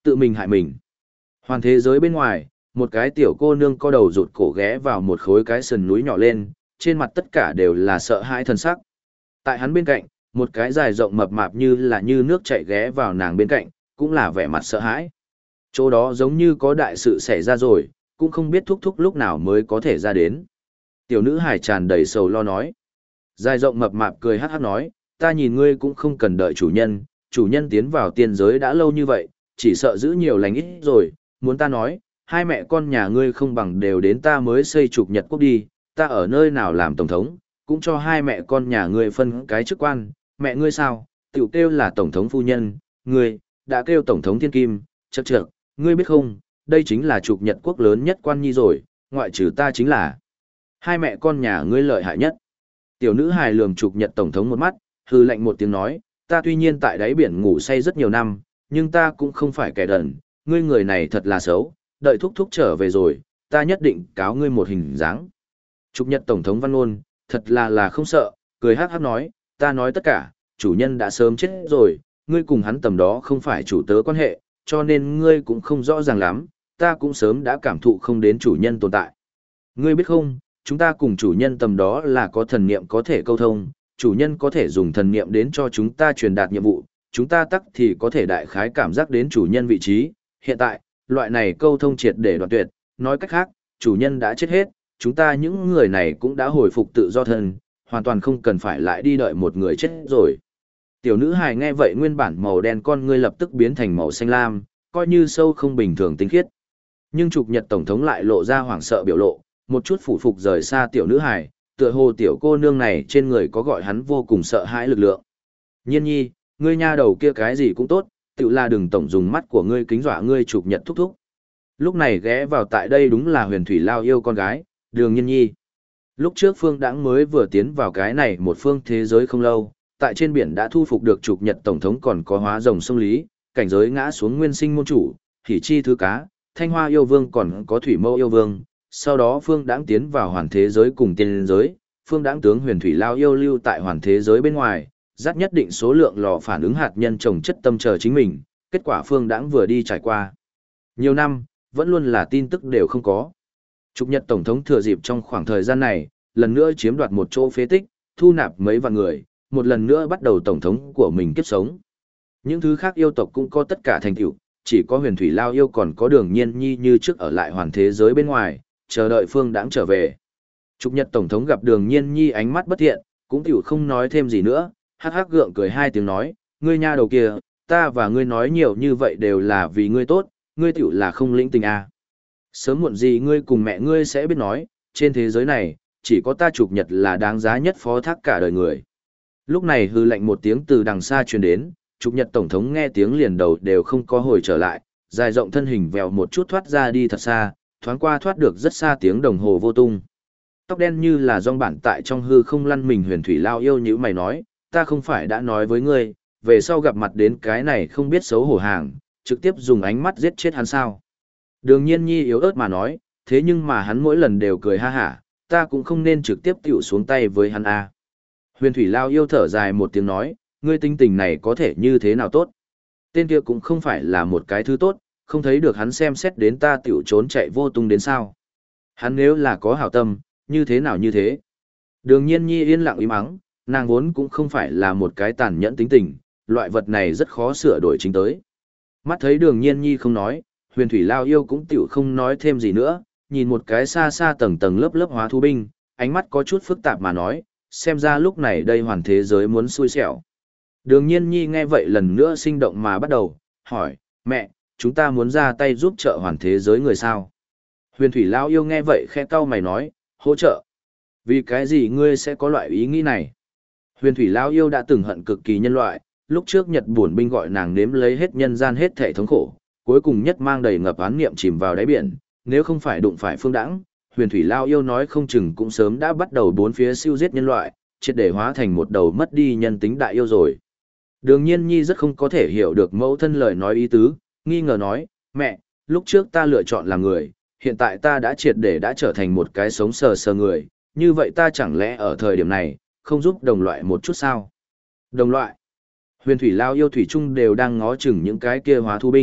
tự mình hại mình. Hoàn thế giới bên ngoài, một cái tiểu cô nương co đầu rụt cổ ghé vào một khối cái sườn núi nhỏ lên, trên mặt tất cả đều là sợ hãi thần sắc. Tại hắn bên cạnh, một cái dài rộng mập mạp như nước chảy ghé vào nàng bên cạnh, cũng là vẻ mặt sợ hãi. Chỗ đó giống như có đại sự xảy ra rồi, cũng không biết thúc thúc lúc nào mới có thể ra đến. Tiểu nữ hải tràn đầy sầu lo nói. Dài rộng mập mạp cười hát hát nói, ta nhìn ngươi cũng không cần đợi chủ nhân tiến vào tiên giới đã lâu như vậy, chỉ sợ giữ nhiều lành ít rồi, muốn ta nói, hai mẹ con nhà ngươi không bằng đều đến ta mới xây trục Nhật quốc đi, ta ở nơi nào làm tổng thống, cũng cho hai mẹ con nhà ngươi phân cái chức quan, mẹ ngươi sao, tiểu kêu là tổng thống phu nhân, ngươi, đã kêu tổng thống thiên kim, chậc chậc, ngươi biết không, đây chính là trục Nhật quốc lớn nhất quan nhi rồi, ngoại trừ ta chính là hai mẹ con nhà ngươi lợi hại nhất. Tiểu nữ hài lườm trục Nhật tổng thống một mắt, hừ lạnh một tiếng nói, ta tuy nhiên tại đáy biển ngủ say rất nhiều năm, nhưng ta cũng không phải kẻ đần, ngươi người này thật là xấu, đợi thúc thúc trở về rồi, ta nhất định cáo ngươi một hình dáng. Trục Nhật tổng thống Văn Ôn, thật là không sợ, cười hắc hắc nói, ta nói tất cả, chủ nhân đã sớm chết rồi, ngươi cùng hắn tầm đó không phải chủ tớ quan hệ, cho nên ngươi cũng không rõ ràng lắm, ta cũng sớm đã cảm thụ không đến chủ nhân tồn tại. Ngươi biết không, chúng ta cùng chủ nhân tầm đó là có thần niệm có thể câu thông, chủ nhân có thể dùng thần niệm đến cho chúng ta truyền đạt nhiệm vụ, chúng ta tắc thì có thể đại khái cảm giác đến chủ nhân vị trí. Hiện tại, loại này câu thông triệt để đoạn tuyệt, nói cách khác, chủ nhân đã chết hết, chúng ta những người này cũng đã hồi phục tự do thân, hoàn toàn không cần phải lại đi đợi một người chết rồi. Tiểu nữ hài nghe vậy nguyên bản màu đen con ngươi lập tức biến thành màu xanh lam, coi như sâu không bình thường tinh khiết. Nhưng trục Nhật tổng thống lại lộ ra hoảng sợ biểu lộ, một chút phủ phục rời xa tiểu nữ hài, tựa hồ tiểu cô nương này trên người có gọi hắn vô cùng sợ hãi lực lượng. Nhiên nhi, ngươi nha đầu kia cái gì cũng tốt, tự là đừng tổng dùng mắt của ngươi kính dọa ngươi trục Nhật thúc thúc. Lúc này ghé vào tại đây đúng là huyền thủy lao yêu con gái, Đường Nhiên nhi. Lúc trước Phương Đãng mới vừa tiến vào cái này một phương thế giới không lâu, tại trên biển đã thu phục được trục Nhật tổng thống còn có hóa rồng sông Lý, cảnh giới ngã xuống nguyên sinh môn chủ, Hỉ Chi thứ cá, Thanh Hoa yêu vương còn có Thủy Mâu yêu vương. Sau đó Phương Đãng tiến vào hoàn thế giới cùng tiên giới, Phương Đãng tướng huyền thủy lao yêu lưu tại hoàn thế giới bên ngoài, dắt nhất định số lượng lò phản ứng hạt nhân trồng chất tâm chờ chính mình, kết quả Phương Đãng vừa đi trải qua nhiều năm, vẫn luôn là tin tức đều không có. Trục Nhật tổng thống thừa dịp trong khoảng thời gian này, lần nữa chiếm đoạt một chỗ phế tích, thu nạp mấy vạn người, một lần nữa bắt đầu tổng thống của mình kiếp sống. Những thứ khác yêu tộc cũng có tất cả thành tựu, chỉ có huyền thủy lao yêu còn có Đường Nhiên nhi như trước ở lại hoàn thế giới bên ngoài, chờ đợi Phương Đãng trở về. Trục Nhật tổng thống gặp Đường Nhiên nhi ánh mắt bất thiện, cũng tiểu không nói thêm gì nữa, hắc hắc gượng cười hai tiếng nói, ngươi nha đầu kia, ta và ngươi nói nhiều như vậy đều là vì ngươi tốt, ngươi tiểu là không lĩnh tình à. Sớm muộn gì ngươi cùng mẹ ngươi sẽ biết nói, trên thế giới này, chỉ có ta Trục Nhật là đáng giá nhất phó thác cả đời người. Lúc này hư lạnh một tiếng từ đằng xa truyền đến, Trục Nhật tổng thống nghe tiếng liền đầu đều không có hồi trở lại, dài rộng thân hình vèo một chút thoát ra đi thật xa, thoáng qua thoát được rất xa tiếng đồng hồ vô tung. Tóc đen như là dong bản tại trong hư không lăn mình huyền thủy lao yêu như mày nói, ta không phải đã nói với ngươi, về sau gặp mặt đến cái này không biết xấu hổ hàng, trực tiếp dùng ánh mắt giết chết hắn sao. Đường Nhiên nhi yếu ớt mà nói, thế nhưng mà hắn mỗi lần đều cười ha hả, ta cũng không nên trực tiếp tiểu xuống tay với hắn a. Huyền thủy lao yêu thở dài một tiếng nói, ngươi tính tình này có thể như thế nào tốt. Tên kia cũng không phải là một cái thứ tốt, không thấy được hắn xem xét đến ta tiểu trốn chạy vô tung đến sao. Hắn nếu là có hảo tâm, như thế nào như thế. Đường Nhiên nhi yên lặng im ắng, nàng vốn cũng không phải là một cái tàn nhẫn tính tình, loại vật này rất khó sửa đổi chính tới. Mắt thấy Đường Nhiên nhi không nói, huyền thủy lao yêu cũng tiểu không nói thêm gì nữa, nhìn một cái xa xa tầng tầng lớp lớp hóa thú binh, ánh mắt có chút phức tạp mà nói, xem ra lúc này đây hoàn thế giới muốn xui xẻo. Đường Nhiên nhi nghe vậy lần nữa sinh động mà bắt đầu, hỏi, mẹ, chúng ta muốn ra tay giúp trợ hoàn thế giới người sao? Huyền thủy lao yêu nghe vậy khẽ cau mày nói, hỗ trợ. Vì cái gì ngươi sẽ có loại ý nghĩ này? Huyền thủy lao yêu đã từng hận cực kỳ nhân loại, lúc trước Nhật buồn binh gọi nàng nếm lấy hết nhân gian hết thể thống khổ, cuối cùng nhất mang đầy ngập án niệm chìm vào đáy biển, nếu không phải đụng phải Phương Đãng, huyền thủy lao yêu nói không chừng cũng sớm đã bắt đầu bốn phía siêu giết nhân loại, triệt để hóa thành một đầu mất đi nhân tính đại yêu rồi. Đường Nhiên nhi rất không có thể hiểu được mẫu thân lời nói ý tứ, nghi ngờ nói, mẹ, lúc trước ta lựa chọn làm người, hiện tại ta đã triệt để đã trở thành một cái sống sờ sờ người, như vậy ta chẳng lẽ ở thời điểm này, không giúp đồng loại một chút sao? Đồng loại? Huyền thủy lao yêu thủy chung đều đang ngó chừng những cái kia hóa thú binh,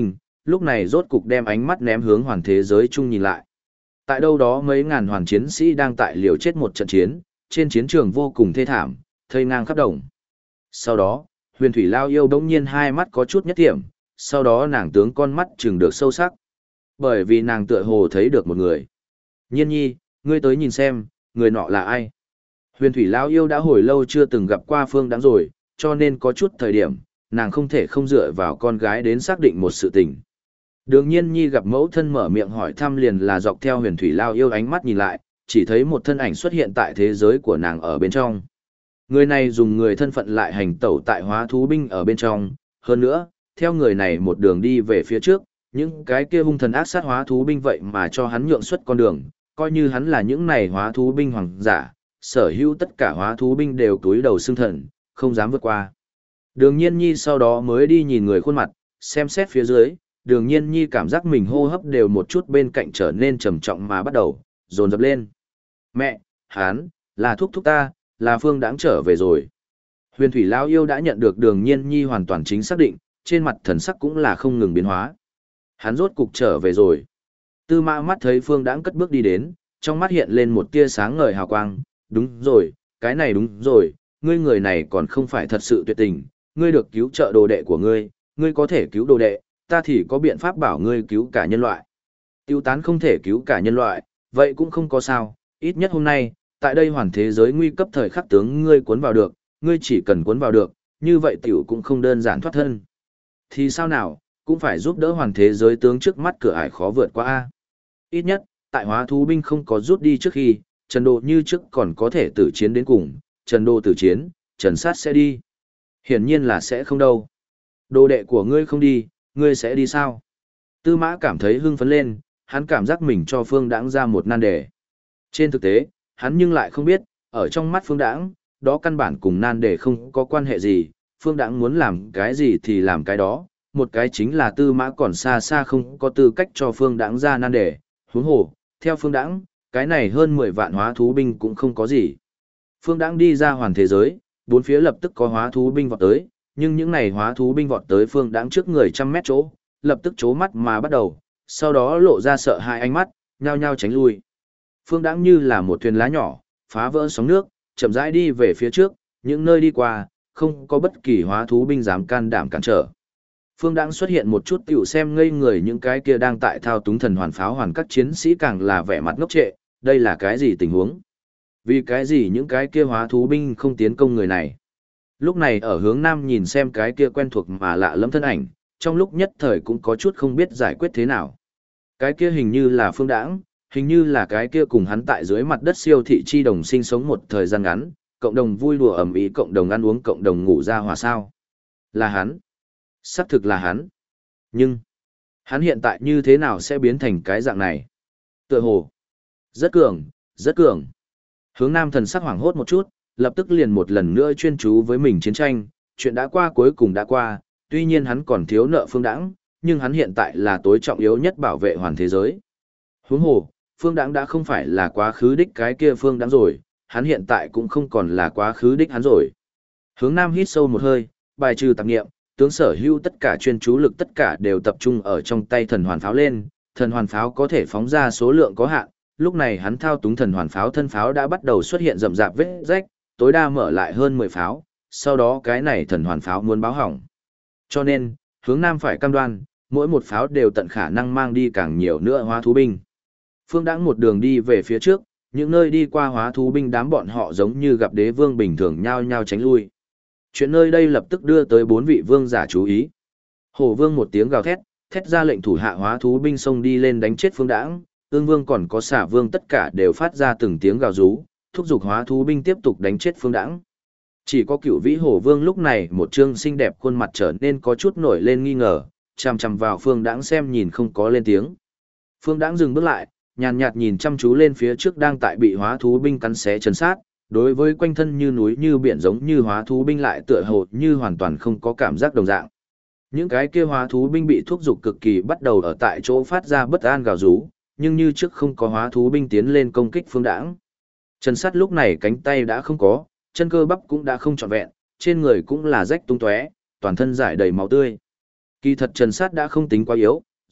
lúc này rốt cục đem ánh mắt ném hướng hoàn thế giới chung nhìn lại. Tại đâu đó mấy ngàn hoàn chiến sĩ đang tại liều chết một trận chiến, trên chiến trường vô cùng thê thảm, thây ngang khắp đồng. Sau đó, huyền thủy lao yêu đống nhiên hai mắt có chút nhất thiểm, sau đó nàng tướng con mắt trừng được sâu sắc. Bởi vì nàng tựa hồ thấy được một người. Nhiên nhi, ngươi tới nhìn xem, người nọ là ai? Huyền thủy lao yêu đã hồi lâu chưa từng gặp qua Phương Đãng rồi, cho nên có chút thời điểm, nàng không thể không dựa vào con gái đến xác định một sự tình. Đường Nhiên nhi gặp mẫu thân mở miệng hỏi thăm liền là dọc theo huyền thủy lao yêu ánh mắt nhìn lại, chỉ thấy một thân ảnh xuất hiện tại thế giới của nàng ở bên trong. Người này dùng người thân phận lại hành tẩu tại hóa thú binh ở bên trong, hơn nữa, theo người này một đường đi về phía trước, những cái kia hung thần ác sát hóa thú binh vậy mà cho hắn nhượng xuất con đường, coi như hắn là những này hóa thú binh hoàng giả, sở hữu tất cả hóa thú binh đều túi đầu xương thần, không dám vượt qua. Đường Nhiên nhi sau đó mới đi nhìn người khuôn mặt, xem xét phía dưới, Đường Nhiên nhi cảm giác mình hô hấp đều một chút bên cạnh trở nên trầm trọng mà bắt đầu, dồn dập lên. Mẹ, hắn, là thúc thúc ta, là Phương Đãng trở về rồi. Huyền thủy lao yêu đã nhận được Đường Nhiên nhi hoàn toàn chính xác định, trên mặt thần sắc cũng là không ngừng biến hóa. Hắn rốt cục trở về rồi. Tư Mã mắt thấy Phương Đãng cất bước đi đến, trong mắt hiện lên một tia sáng ngời hào quang, đúng rồi, cái này đúng rồi, ngươi người này còn không phải thật sự tuyệt tình, ngươi được cứu trợ đồ đệ của ngươi, ngươi có thể cứu đồ đệ, ta thì có biện pháp bảo ngươi cứu cả nhân loại. Tiêu tán không thể cứu cả nhân loại, vậy cũng không có sao, ít nhất hôm nay, tại đây hoàn thế giới nguy cấp thời khắc tướng ngươi cuốn vào được, ngươi chỉ cần cuốn vào được, như vậy tiểu cũng không đơn giản thoát thân. Thì sao nào, cũng phải giúp đỡ hoàn thế giới tướng trước mắt cửa ải khó vượt qua a. Ít nhất, tại hóa thú binh không có rút đi trước khi, Trần Đồ như trước còn có thể tử chiến đến cùng, Trần Đồ tử chiến, Trần Sát sẽ đi. Hiển nhiên là sẽ không đâu. Đồ đệ của ngươi không đi, ngươi sẽ đi sao? Tư Mã cảm thấy hưng phấn lên, hắn cảm giác mình cho Phương Đãng ra một nan đề. Trên thực tế, hắn nhưng lại không biết, ở trong mắt Phương Đãng, đó căn bản cùng nan đề không có quan hệ gì, Phương Đãng muốn làm cái gì thì làm cái đó, một cái chính là Tư Mã còn xa xa không có tư cách cho Phương Đãng ra nan đề, huống hồ, theo Phương Đãng, cái này hơn 10 vạn hóa thú binh cũng không có gì. Phương Đãng đi ra hoàn thế giới, bốn phía lập tức có hóa thú binh vọt tới, nhưng những này hóa thú binh vọt tới Phương Đãng trước người trăm mét chỗ, lập tức chố mắt mà bắt đầu, sau đó lộ ra sợ hãi ánh mắt, nhao nhao tránh lui. Phương Đãng như là một thuyền lá nhỏ, phá vỡ sóng nước, chậm rãi đi về phía trước, những nơi đi qua, không có bất kỳ hóa thú binh dám can đảm cản trở. Phương Đãng xuất hiện một chút tiểu xem ngây người những cái kia đang tại thao túng thần hoàn pháo hoàn các chiến sĩ càng là vẻ mặt ngốc trệ, đây là cái gì tình huống? Vì cái gì những cái kia hóa thú binh không tiến công người này? Lúc này ở hướng nam nhìn xem cái kia quen thuộc mà lạ lẫm thân ảnh, trong lúc nhất thời cũng có chút không biết giải quyết thế nào. Cái kia hình như là Phương Đãng, hình như là cái kia cùng hắn tại dưới mặt đất siêu thị chi đồng sinh sống một thời gian ngắn, cộng đồng vui đùa ầm ĩ, cộng đồng ăn uống, cộng đồng ngủ ra hòa sao. Là hắn. Xác thực là hắn. Nhưng, hắn hiện tại như thế nào sẽ biến thành cái dạng này? Tựa hồ. Rất cường, rất cường. Hướng nam thần sắc hoảng hốt một chút, lập tức liền một lần nữa chuyên chú với mình chiến tranh, chuyện đã qua cuối cùng đã qua, tuy nhiên hắn còn thiếu nợ Phương Đãng, nhưng hắn hiện tại là tối trọng yếu nhất bảo vệ hoàn thế giới. Huống hồ, Phương Đãng đã không phải là quá khứ đích cái kia Phương Đãng rồi, hắn hiện tại cũng không còn là quá khứ đích hắn rồi. Hướng nam hít sâu một hơi, bài trừ tạp nghiệm, tướng sở hữu tất cả chuyên chú lực tất cả đều tập trung ở trong tay thần hoàn pháo lên, thần hoàn pháo có thể phóng ra số lượng có hạn, lúc này hắn thao túng thần hoàn pháo thân pháo đã bắt đầu xuất hiện rậm rạp vết rách, tối đa mở lại hơn 10 pháo, sau đó cái này thần hoàn pháo muốn báo hỏng. Cho nên, hướng nam phải cam đoan, mỗi một pháo đều tận khả năng mang đi càng nhiều nữa hóa thú binh. Phương Đãng một đường đi về phía trước, những nơi đi qua hóa thú binh đám bọn họ giống như gặp đế vương bình thường nhao nhao tránh lui. Chuyện nơi đây lập tức đưa tới 4 vị vương giả chú ý. Hổ vương một tiếng gào thét, thét ra lệnh thủ hạ hóa thú binh xông đi lên đánh chết Phương Đãng, Ương vương còn có Xà vương tất cả đều phát ra từng tiếng gào rú, thúc giục hóa thú binh tiếp tục đánh chết Phương Đãng. Chỉ có Cửu Vĩ Hổ vương lúc này một trương xinh đẹp khuôn mặt trở nên có chút nổi lên nghi ngờ, chằm chằm vào Phương Đãng xem nhìn không có lên tiếng. Phương Đãng dừng bước lại, nhàn nhạt nhìn chăm chú lên phía trước đang tại bị hóa thú binh cắn xé trấn sát, đối với quanh thân như núi như biển giống như hóa thú binh lại tựa hồ như hoàn toàn không có cảm giác đồng dạng. Những cái kia hóa thú binh bị thúc giục cực kỳ bắt đầu ở tại chỗ phát ra bất an gào rú, nhưng như trước không có hóa thú binh tiến lên công kích Phương Đãng. Trần Sắt lúc này cánh tay đã không có, chân cơ bắp cũng đã không trọn vẹn, trên người cũng là rách tung tóe, toàn thân rải đầy máu tươi. Kỳ thật Trần Sắt đã không tính quá yếu,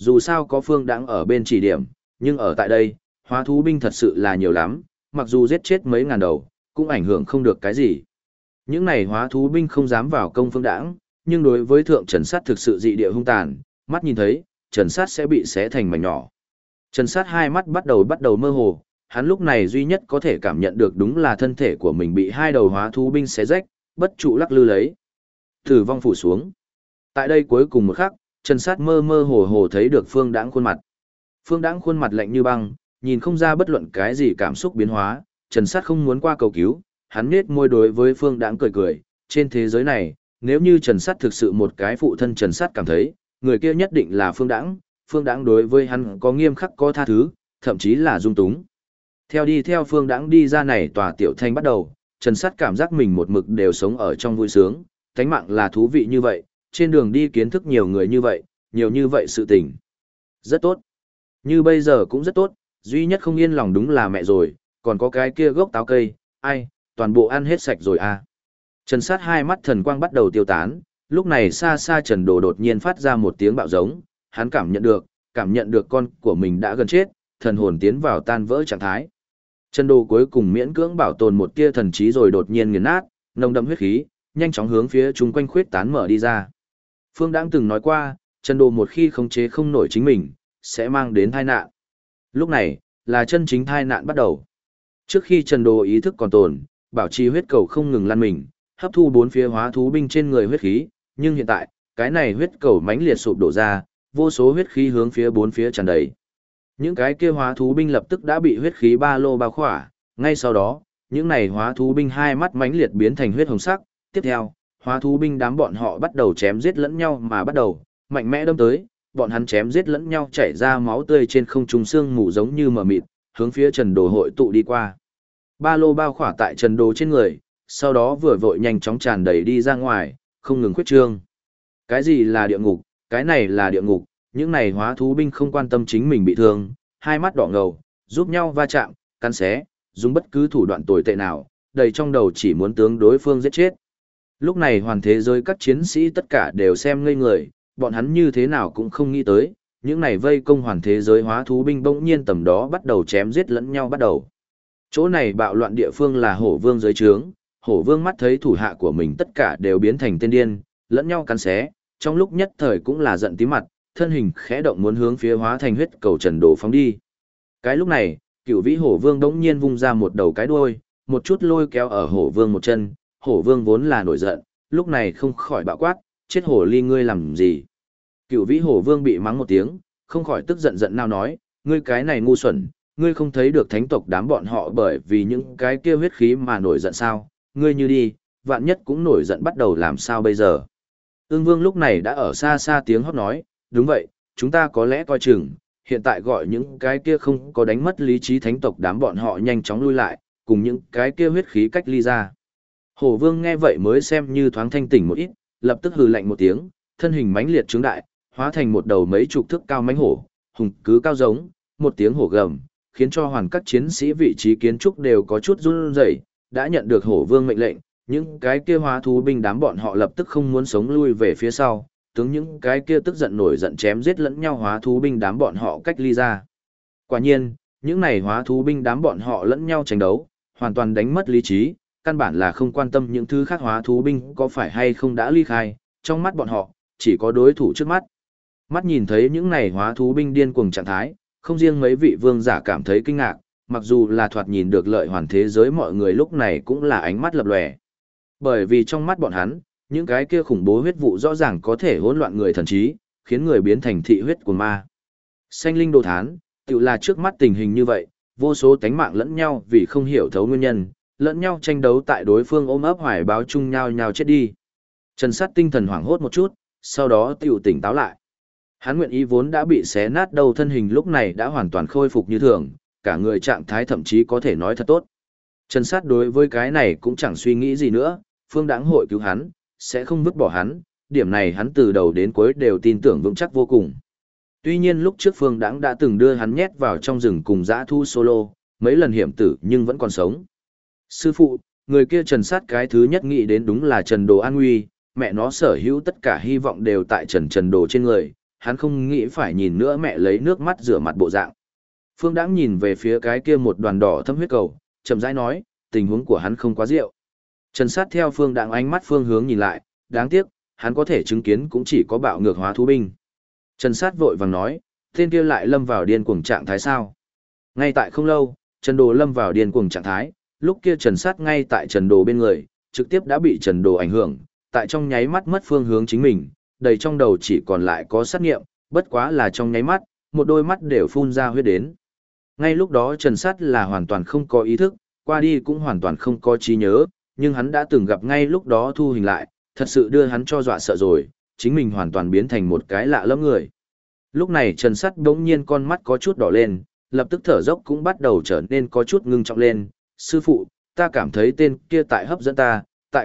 dù sao có Phương Đãng ở bên chỉ điểm, nhưng ở tại đây, hóa thú binh thật sự là nhiều lắm, mặc dù giết chết mấy ngàn đầu, cũng ảnh hưởng không được cái gì. Những này hóa thú binh không dám vào công Phương Đãng, nhưng đối với Thượng Trần Sát thực sự dị địa hung tàn, mắt nhìn thấy, Trần Sát sẽ bị xé thành mảnh nhỏ. Trần Sát hai mắt bắt đầu mơ hồ, hắn lúc này duy nhất có thể cảm nhận được đúng là thân thể của mình bị hai đầu hóa thú binh xé rách, bất trụ lắc lư lấy. Tử vong phủ xuống. Tại đây cuối cùng một khắc, Trần Sát mơ mơ hồ hồ thấy được Phương Đãng khuôn mặt. Phương Đãng khuôn mặt lạnh như băng, nhìn không ra bất luận cái gì cảm xúc biến hóa, Trần Sát không muốn qua cầu cứu, hắn nhếch môi đối với Phương Đãng cười cười, trên thế giới này, nếu như Trần Sát thực sự một cái phụ thân Trần Sát cảm thấy, người kia nhất định là Phương Đãng, Phương Đãng đối với hắn có nghiêm khắc có tha thứ, thậm chí là dung túng. Theo Phương Đãng đi ra này tòa tiểu thanh bắt đầu, Trần Sát cảm giác mình một mực đều sống ở trong vui sướng, tánh mạng là thú vị như vậy, trên đường đi kiến thức nhiều người như vậy sự tình. Rất tốt. Như bây giờ cũng rất tốt, duy nhất không yên lòng đúng là mẹ rồi, còn có cái kia gốc táo cây, ai, toàn bộ ăn hết sạch rồi à. Trần Sát hai mắt thần quang bắt đầu tiêu tán, lúc này xa xa Trần Đồ đột nhiên phát ra một tiếng bạo giống, hắn cảm nhận được con của mình đã gần chết, thần hồn tiến vào tan vỡ trạng thái. Trần Đồ cuối cùng miễn cưỡng bảo tồn một tia thần trí rồi đột nhiên nghiền nát, nồng đậm huyết khí, nhanh chóng hướng phía chúng quanh khuyết tán mở đi ra. Phương Đãng từng nói qua, Trần Đồ một khi khống chế không nổi chính mình, sẽ mang đến tai nạn. Lúc này, là chân chính tai nạn bắt đầu. Trước khi Trần Đồ ý thức còn tồn, bảo trì huyết cầu không ngừng lăn mình, hấp thu bốn phía hóa thú binh trên người huyết khí, nhưng hiện tại, cái này huyết cầu mãnh liệt sụp đổ ra, vô số huyết khí hướng phía bốn phía tràn đầy. Những cái kia hóa thú binh lập tức đã bị huyết khí ba lô bao khỏa, ngay sau đó, những này hóa thú binh hai mắt mãnh liệt biến thành huyết hồng sắc, tiếp theo, hóa thú binh đám bọn họ bắt đầu chém giết lẫn nhau mà bắt đầu mạnh mẽ đâm tới, bọn hắn chém giết lẫn nhau chảy ra máu tươi trên không trung xương mù giống như mờ mịt, hướng phía Trần Đồ hội tụ đi qua. Ba lô bao khỏa tại Trần Đồ trên người, sau đó vừa vội nhanh chóng tràn đầy đi ra ngoài, không ngừng khuyết trương. Cái gì là địa ngục? Cái này là địa ngục, những này hóa thú binh không quan tâm chính mình bị thương, hai mắt đỏ ngầu, giúp nhau va chạm, cắn xé, dùng bất cứ thủ đoạn tồi tệ nào, đầy trong đầu chỉ muốn tướng đối phương giết chết. Lúc này hoàn thế giới các chiến sĩ tất cả đều xem ngây người, bọn hắn như thế nào cũng không nghĩ tới, những này vây công hoàn thế giới hóa thú binh bỗng nhiên tầm đó bắt đầu chém giết lẫn nhau bắt đầu. Chỗ này bạo loạn địa phương là Hổ Vương dưới trướng, Hổ Vương mắt thấy thủ hạ của mình tất cả đều biến thành tên điên, lẫn nhau cắn xé, trong lúc nhất thời cũng là giận tím mặt, thân hình khẽ động muốn hướng phía hóa thành huyết cầu Trần Đồ phóng đi. Cái lúc này, Cửu Vĩ Hổ Vương đống nhiên vung ra một đầu cái đuôi, một chút lôi kéo ở Hổ Vương một chân, Hổ Vương vốn là nổi giận, lúc này không khỏi bạo quát, chết hổ ly ngươi làm gì? Cửu Vĩ Hổ Vương bị mắng một tiếng, không khỏi tức giận giận nào nói, ngươi cái này ngu xuẩn, ngươi không thấy được thánh tộc đám bọn họ bởi vì những cái kia huyết khí mà nổi giận sao? Ngươi như đi, vạn nhất cũng nổi giận bắt đầu làm sao bây giờ? Ưng Vương lúc này đã ở xa xa tiếng hót nói, đúng vậy, chúng ta có lẽ coi chừng, hiện tại gọi những cái kia không có đánh mất lý trí thánh tộc đám bọn họ nhanh chóng lui lại, cùng những cái kia huyết khí cách ly ra. Hổ Vương nghe vậy mới xem như thoáng thanh tỉnh một ít, lập tức hừ lạnh một tiếng, thân hình mãnh liệt trướng đại, hóa thành một đầu mấy chục thước cao mãnh hổ, hùng cứ cao giống, một tiếng hổ gầm, khiến cho hoàn các chiến sĩ vị trí kiến trúc đều có chút run rẩy, đã nhận được Hổ Vương mệnh lệnh, những cái kia hóa thú binh đám bọn họ lập tức không muốn sống lui về phía sau, tướng những cái kia tức giận nổi giận chém giết lẫn nhau hóa thú binh đám bọn họ cách ly ra. Quả nhiên, những này hóa thú binh đám bọn họ lẫn nhau tranh đấu, hoàn toàn đánh mất lý trí, căn bản là không quan tâm những thứ khác hóa thú binh có phải hay không đã ly khai, trong mắt bọn họ, chỉ có đối thủ trước mắt. Mắt nhìn thấy những này hóa thú binh điên cuồng trạng thái, không riêng mấy vị vương giả cảm thấy kinh ngạc, mặc dù là thoạt nhìn được lợi hoàn thế giới mọi người lúc này cũng là ánh mắt lập lòe. Bởi vì trong mắt bọn hắn, những cái kia khủng bố huyết vụ rõ ràng có thể hỗn loạn người thần trí, khiến người biến thành thị huyết của ma. Sanh linh đồ thán, tự là trước mắt tình hình như vậy, vô số tánh mạng lẫn nhau vì không hiểu thấu nguyên nhân, lẫn nhau tranh đấu tại đối phương ôm ấp hoài báo chung nhau nhau chết đi. Trần Sát tinh thần hoảng hốt một chút, sau đó tiểu tỉnh táo lại. Hắn nguyện ý vốn đã bị xé nát đầu thân hình lúc này đã hoàn toàn khôi phục như thường, cả người trạng thái thậm chí có thể nói thật tốt. Trần Sát đối với cái này cũng chẳng suy nghĩ gì nữa, Phương Đãng hội cứu hắn, sẽ không vứt bỏ hắn, điểm này hắn từ đầu đến cuối đều tin tưởng vững chắc vô cùng. Tuy nhiên lúc trước Phương Đãng đã từng đưa hắn nhét vào trong rừng cùng dã thu solo, mấy lần hiểm tử nhưng vẫn còn sống. Sư phụ, người kia Trần Sát cái thứ nhất nghĩ đến đúng là Trần Đồ an nguy, mẹ nó sở hữu tất cả hy vọng đều tại Trần Đồ trên người, hắn không nghĩ phải nhìn nữa mẹ lấy nước mắt rửa mặt bộ dạng. Phương Đãng nhìn về phía cái kia một đoàn đỏ thâm huyết cầu, chậm rãi nói, tình huống của hắn không quá rượu. Trần Sát theo Phương Đãng ánh mắt phương hướng nhìn lại, đáng tiếc, hắn có thể chứng kiến cũng chỉ có bạo ngược hóa thú binh. Trần Sát vội vàng nói, tên kia lại lâm vào điên cuồng trạng thái sao? Ngay tại không lâu, Trần Đồ lâm vào điên cuồng trạng thái, lúc kia Trần Sát ngay tại Trần Đồ bên người, trực tiếp đã bị Trần Đồ ảnh hưởng, tại trong nháy mắt mất phương hướng chính mình, đầy trong đầu chỉ còn lại có sát nghiệm, bất quá là trong nháy mắt, một đôi mắt đều phun ra huyết đến. Ngay lúc đó Trần Sát là hoàn toàn không có ý thức, qua đi cũng hoàn toàn không có trí nhớ, nhưng hắn đã từng gặp ngay lúc đó thu hình lại, thật sự đưa hắn cho dọa sợ rồi, chính mình hoàn toàn biến thành một cái lạ lẫm người. Lúc này Trần Sát bỗng nhiên con mắt có chút đỏ lên, lập tức thở dốc cũng bắt đầu trở nên có chút ngưng trọng lên. Sư phụ, ta cảm thấy tên kia tại hấp dẫn ta, tại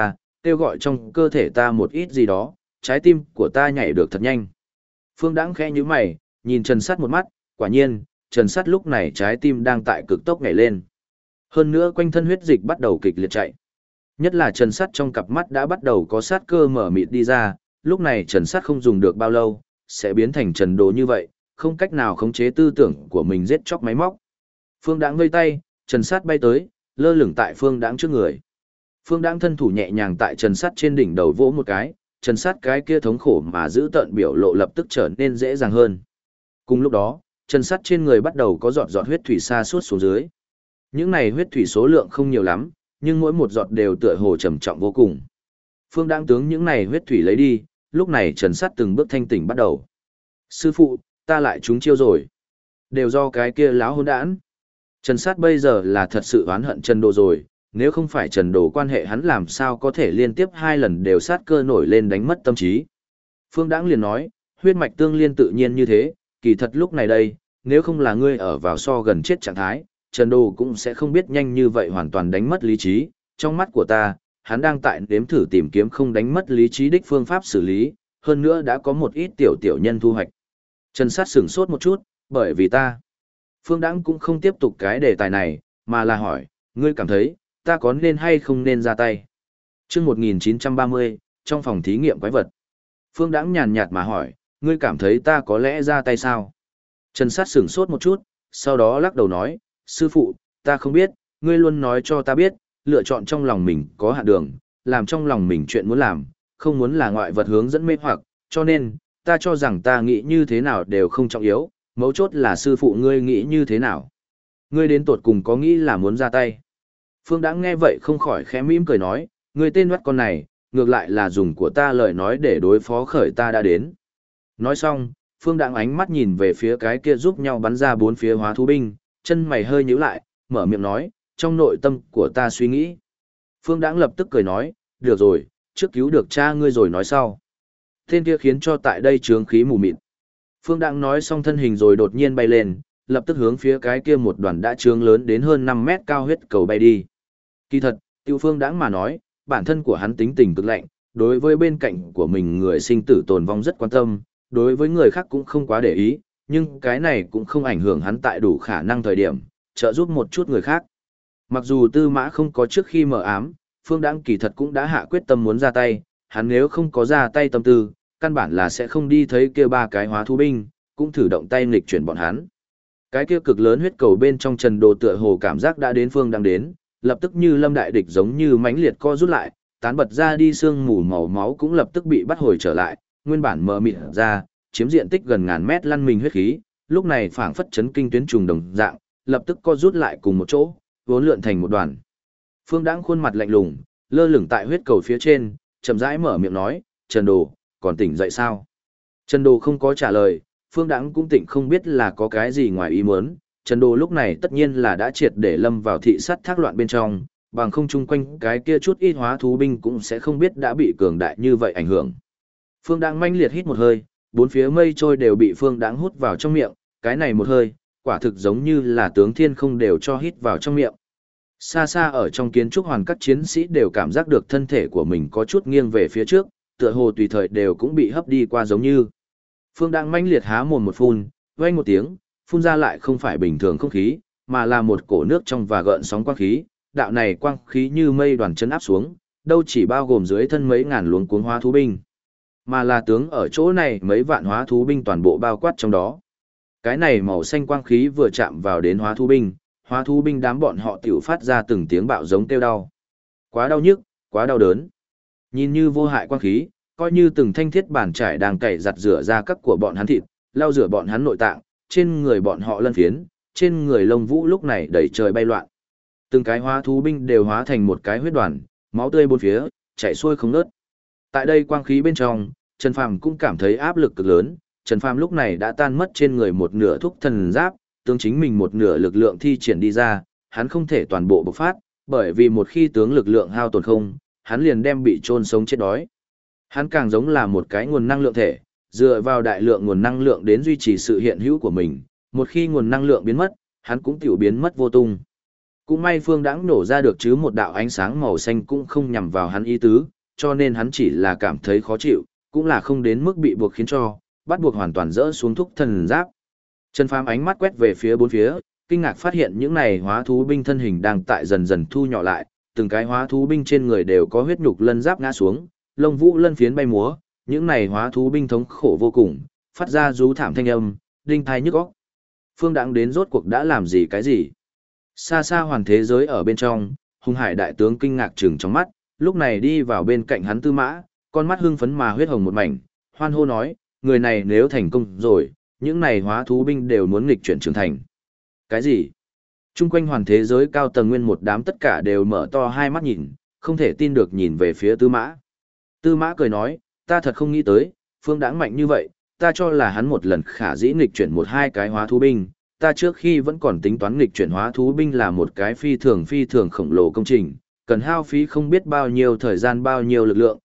kêu gọi trong cơ thể ta một ít gì đó, trái tim của ta nhảy được thật nhanh. Phương Đãng khẽ nhíu mày, nhìn Trần Sát một mắt, quả nhiên, Trần Sát lúc này trái tim đang tại cực tốc nhảy lên. Hơn nữa quanh thân huyết dịch bắt đầu kịch liệt chạy. Nhất là Trần Sát trong cặp mắt đã bắt đầu có sát cơ mở mịt đi ra, lúc này Trần Sát không dùng được bao lâu, sẽ biến thành Trần Đồ như vậy, không cách nào khống chế tư tưởng của mình giết chóc máy móc. Phương Đãng vây tay, Trần Sát bay tới, lơ lửng tại Phương Đãng trước người. Phương Đãng thân thủ nhẹ nhàng tại Trần Sát trên đỉnh đầu vỗ một cái, Trần Sát cái kia thống khổ mà giữ tợn biểu lộ lập tức trở nên dễ dàng hơn. Cùng lúc đó, Trần Sát trên người bắt đầu có giọt giọt huyết thủy sa suốt xuống dưới. Những này huyết thủy số lượng không nhiều lắm, nhưng mỗi một giọt đều tựa hồ trầm trọng vô cùng. Phương Đãng tướng những này huyết thủy lấy đi, lúc này Trần Sát từng bước thanh tỉnh bắt đầu. Sư phụ, ta lại trúng chiêu rồi. Đều do cái kia láo hỗn đản. Trần Sát bây giờ là thật sự oán hận Trần Đồ rồi, nếu không phải Trần Đồ quan hệ hắn làm sao có thể liên tiếp 2 lần đều sát cơ nổi lên đánh mất tâm trí. Phương Đãng liền nói, huyết mạch tương liên tự nhiên như thế, kỳ thật lúc này đây, nếu không là ngươi ở vào so gần chết trạng thái, Trần Đồ cũng sẽ không biết nhanh như vậy hoàn toàn đánh mất lý trí. Trong mắt của ta, hắn đang tại nếm thử tìm kiếm không đánh mất lý trí đích phương pháp xử lý, hơn nữa đã có một ít tiểu nhân thu hoạch. Trần Sát sửng sốt một chút, bởi vì ta. Phương Đãng cũng không tiếp tục cái đề tài này, mà là hỏi, ngươi cảm thấy, ta có nên hay không nên ra tay? Trước 1930, trong phòng thí nghiệm quái vật. Phương Đãng nhàn nhạt mà hỏi, ngươi cảm thấy ta có lẽ ra tay sao? Trần Sát sửng sốt một chút, sau đó lắc đầu nói, sư phụ, ta không biết, ngươi luôn nói cho ta biết, lựa chọn trong lòng mình có hạn đường, làm trong lòng mình chuyện muốn làm, không muốn là ngoại vật hướng dẫn mê hoặc, cho nên, ta cho rằng ta nghĩ như thế nào đều không trọng yếu, mấu chốt là sư phụ ngươi nghĩ như thế nào. Ngươi đến tột cùng có nghĩ là muốn ra tay. Phương Đãng nghe vậy không khỏi khẽ mỉm cười nói, ngươi tên mắt con này, ngược lại là dùng của ta lời nói để đối phó khởi ta đã đến. Nói xong, Phương Đãng ánh mắt nhìn về phía cái kia giúp nhau bắn ra 4 phía hóa thú binh, chân mày hơi nhíu lại, mở miệng nói, trong nội tâm của ta suy nghĩ. Phương Đãng lập tức cười nói, được rồi, trước cứu được cha ngươi rồi nói sau. Tên kia khiến cho tại đây trướng khí mù mịt. Phương Đãng nói xong thân hình rồi đột nhiên bay lên, lập tức hướng phía cái kia một đoàn đã trướng lớn đến hơn 5 mét cao huyết cầu bay đi. Kỳ thật, Tiêu Phương Đãng mà nói, bản thân của hắn tính tình cực lạnh, đối với bên cạnh của mình người sinh tử tồn vong rất quan tâm, đối với người khác cũng không quá để ý, nhưng cái này cũng không ảnh hưởng hắn tại đủ khả năng thời điểm, trợ giúp một chút người khác. Mặc dù Tư Mã không có trước khi mở ám, Phương Đãng kỳ thật cũng đã hạ quyết tâm muốn ra tay, hắn nếu không có ra tay tâm tư, căn bản là sẽ không đi thấy kia 3 cái hóa thú binh, cũng thử động tay nghịch chuyển bọn hắn. Cái kia cực lớn huyết cầu bên trong Trần Đồ tựa hồ cảm giác đã đến Phương Đãng đến, lập tức như lâm đại địch giống như mãnh liệt co rút lại, tán bật ra đi xương mù màu máu cũng lập tức bị bắt hồi trở lại, nguyên bản mờ mịt ra, chiếm diện tích gần ngàn mét lăn mình huyết khí, lúc này phảng phất chấn kinh tuyến trùng đồng dạng, lập tức co rút lại cùng một chỗ, vốn lượn thành một đoàn. Phương Đãng khuôn mặt lạnh lùng, lơ lửng tại huyết cầu phía trên, chậm rãi mở miệng nói, Trần Đồ, còn tỉnh dậy sao? Trần Đồ không có trả lời, Phương Đãng cũng tỉnh không biết là có cái gì ngoài ý muốn. Trần Đồ lúc này tất nhiên là đã triệt để lâm vào thị sát thác loạn bên trong, bằng không chung quanh cái kia chút ít hóa thú binh cũng sẽ không biết đã bị cường đại như vậy ảnh hưởng. Phương Đãng manh liệt hít một hơi, 4 phía mây trôi đều bị Phương Đãng hút vào trong miệng, cái này một hơi, quả thực giống như là tướng thiên không đều cho hít vào trong miệng. Xa xa ở trong kiến trúc hoàn các chiến sĩ đều cảm giác được thân thể của mình có chút nghiêng về phía trước, tựa hồ tùy thời đều cũng bị hấp đi qua giống như. Phương Đãng manh liệt há mồm một phun, vang một tiếng, phun ra lại không phải bình thường không khí, mà là một cổ nước trong và gợn sóng quang khí, đạo này quang khí như mây đoàn chấn áp xuống, đâu chỉ bao gồm dưới thân mấy ngàn luống cuống hóa thú binh. mà là tướng ở chỗ này mấy vạn hóa thú binh toàn bộ bao quát trong đó. Cái này màu xanh quang khí vừa chạm vào đến hóa thú binh đám bọn họ tiểu phát ra từng tiếng bạo giống kêu đau. Quá đau nhức, quá đau đớn. Nhìn như vô hại quang khí, coi như từng thanh thiết bàn trải đang cày giặt rửa ra các của bọn hắn thịt, lau rửa bọn hắn nội tạng, trên người bọn họ lân phiến, trên người lông vũ lúc này đầy trời bay loạn. Từng cái hóa thú binh đều hóa thành một cái huyết đoàn, máu tươi bốn phía, chảy xuôi không ngớt. Tại đây quang khí bên trong, Trần Phàm cũng cảm thấy áp lực cực lớn, Trần Phàm lúc này đã tan mất trên người một nửa thúc thần giáp, tướng chính mình một nửa lực lượng thi triển đi ra, hắn không thể toàn bộ bộc phát, bởi vì một khi tướng lực lượng hao tổn không, hắn liền đem bị chôn sống chết đói. Hắn càng giống là một cái nguồn năng lượng thể, dựa vào đại lượng nguồn năng lượng đến duy trì sự hiện hữu của mình, một khi nguồn năng lượng biến mất, hắn cũng tiểu biến mất vô tung. Cũng may Phương Đãng nổ ra được chứ một đạo ánh sáng màu xanh cũng không nhằm vào hắn ý tứ, cho nên hắn chỉ là cảm thấy khó chịu, cũng là không đến mức bị buộc khiến cho, bắt buộc hoàn toàn rỡ xuống thúc thần giáp. Trần Phàm ánh mắt quét về phía bốn phía, kinh ngạc phát hiện những này hóa thú binh thân hình đang tại dần dần thu nhỏ lại, từng cái hóa thú binh trên người đều có huyết nhục lân giáp ngã xuống, lông vũ lân phiến bay múa, những này hóa thú binh thống khổ vô cùng, phát ra rú thảm thanh âm, đinh tai nhức óc. Phương Đãng đến rốt cuộc đã làm gì cái gì? Xa xa hoàn thế giới ở bên trong, Hùng Hải đại tướng kinh ngạc trừng trong mắt, lúc này đi vào bên cạnh hắn Tư Mã, con mắt hưng phấn mà huyết hồng một mảnh, hoan hô nói, người này nếu thành công rồi, những này hóa thú binh đều muốn nghịch chuyển trưởng thành. Cái gì? Trung quanh hoàn thế giới cao tầng nguyên một đám tất cả đều mở to hai mắt nhìn, không thể tin được nhìn về phía Tư Mã. Tư Mã cười nói, ta thật không nghĩ tới, Phương Đãng mạnh như vậy, ta cho là hắn một lần khả dĩ nghịch chuyển một hai cái hóa thú binh, ta trước khi vẫn còn tính toán nghịch chuyển hóa thú binh là một cái phi thường khổng lồ công trình, cần hao phí không biết bao nhiêu thời gian bao nhiêu lực lượng,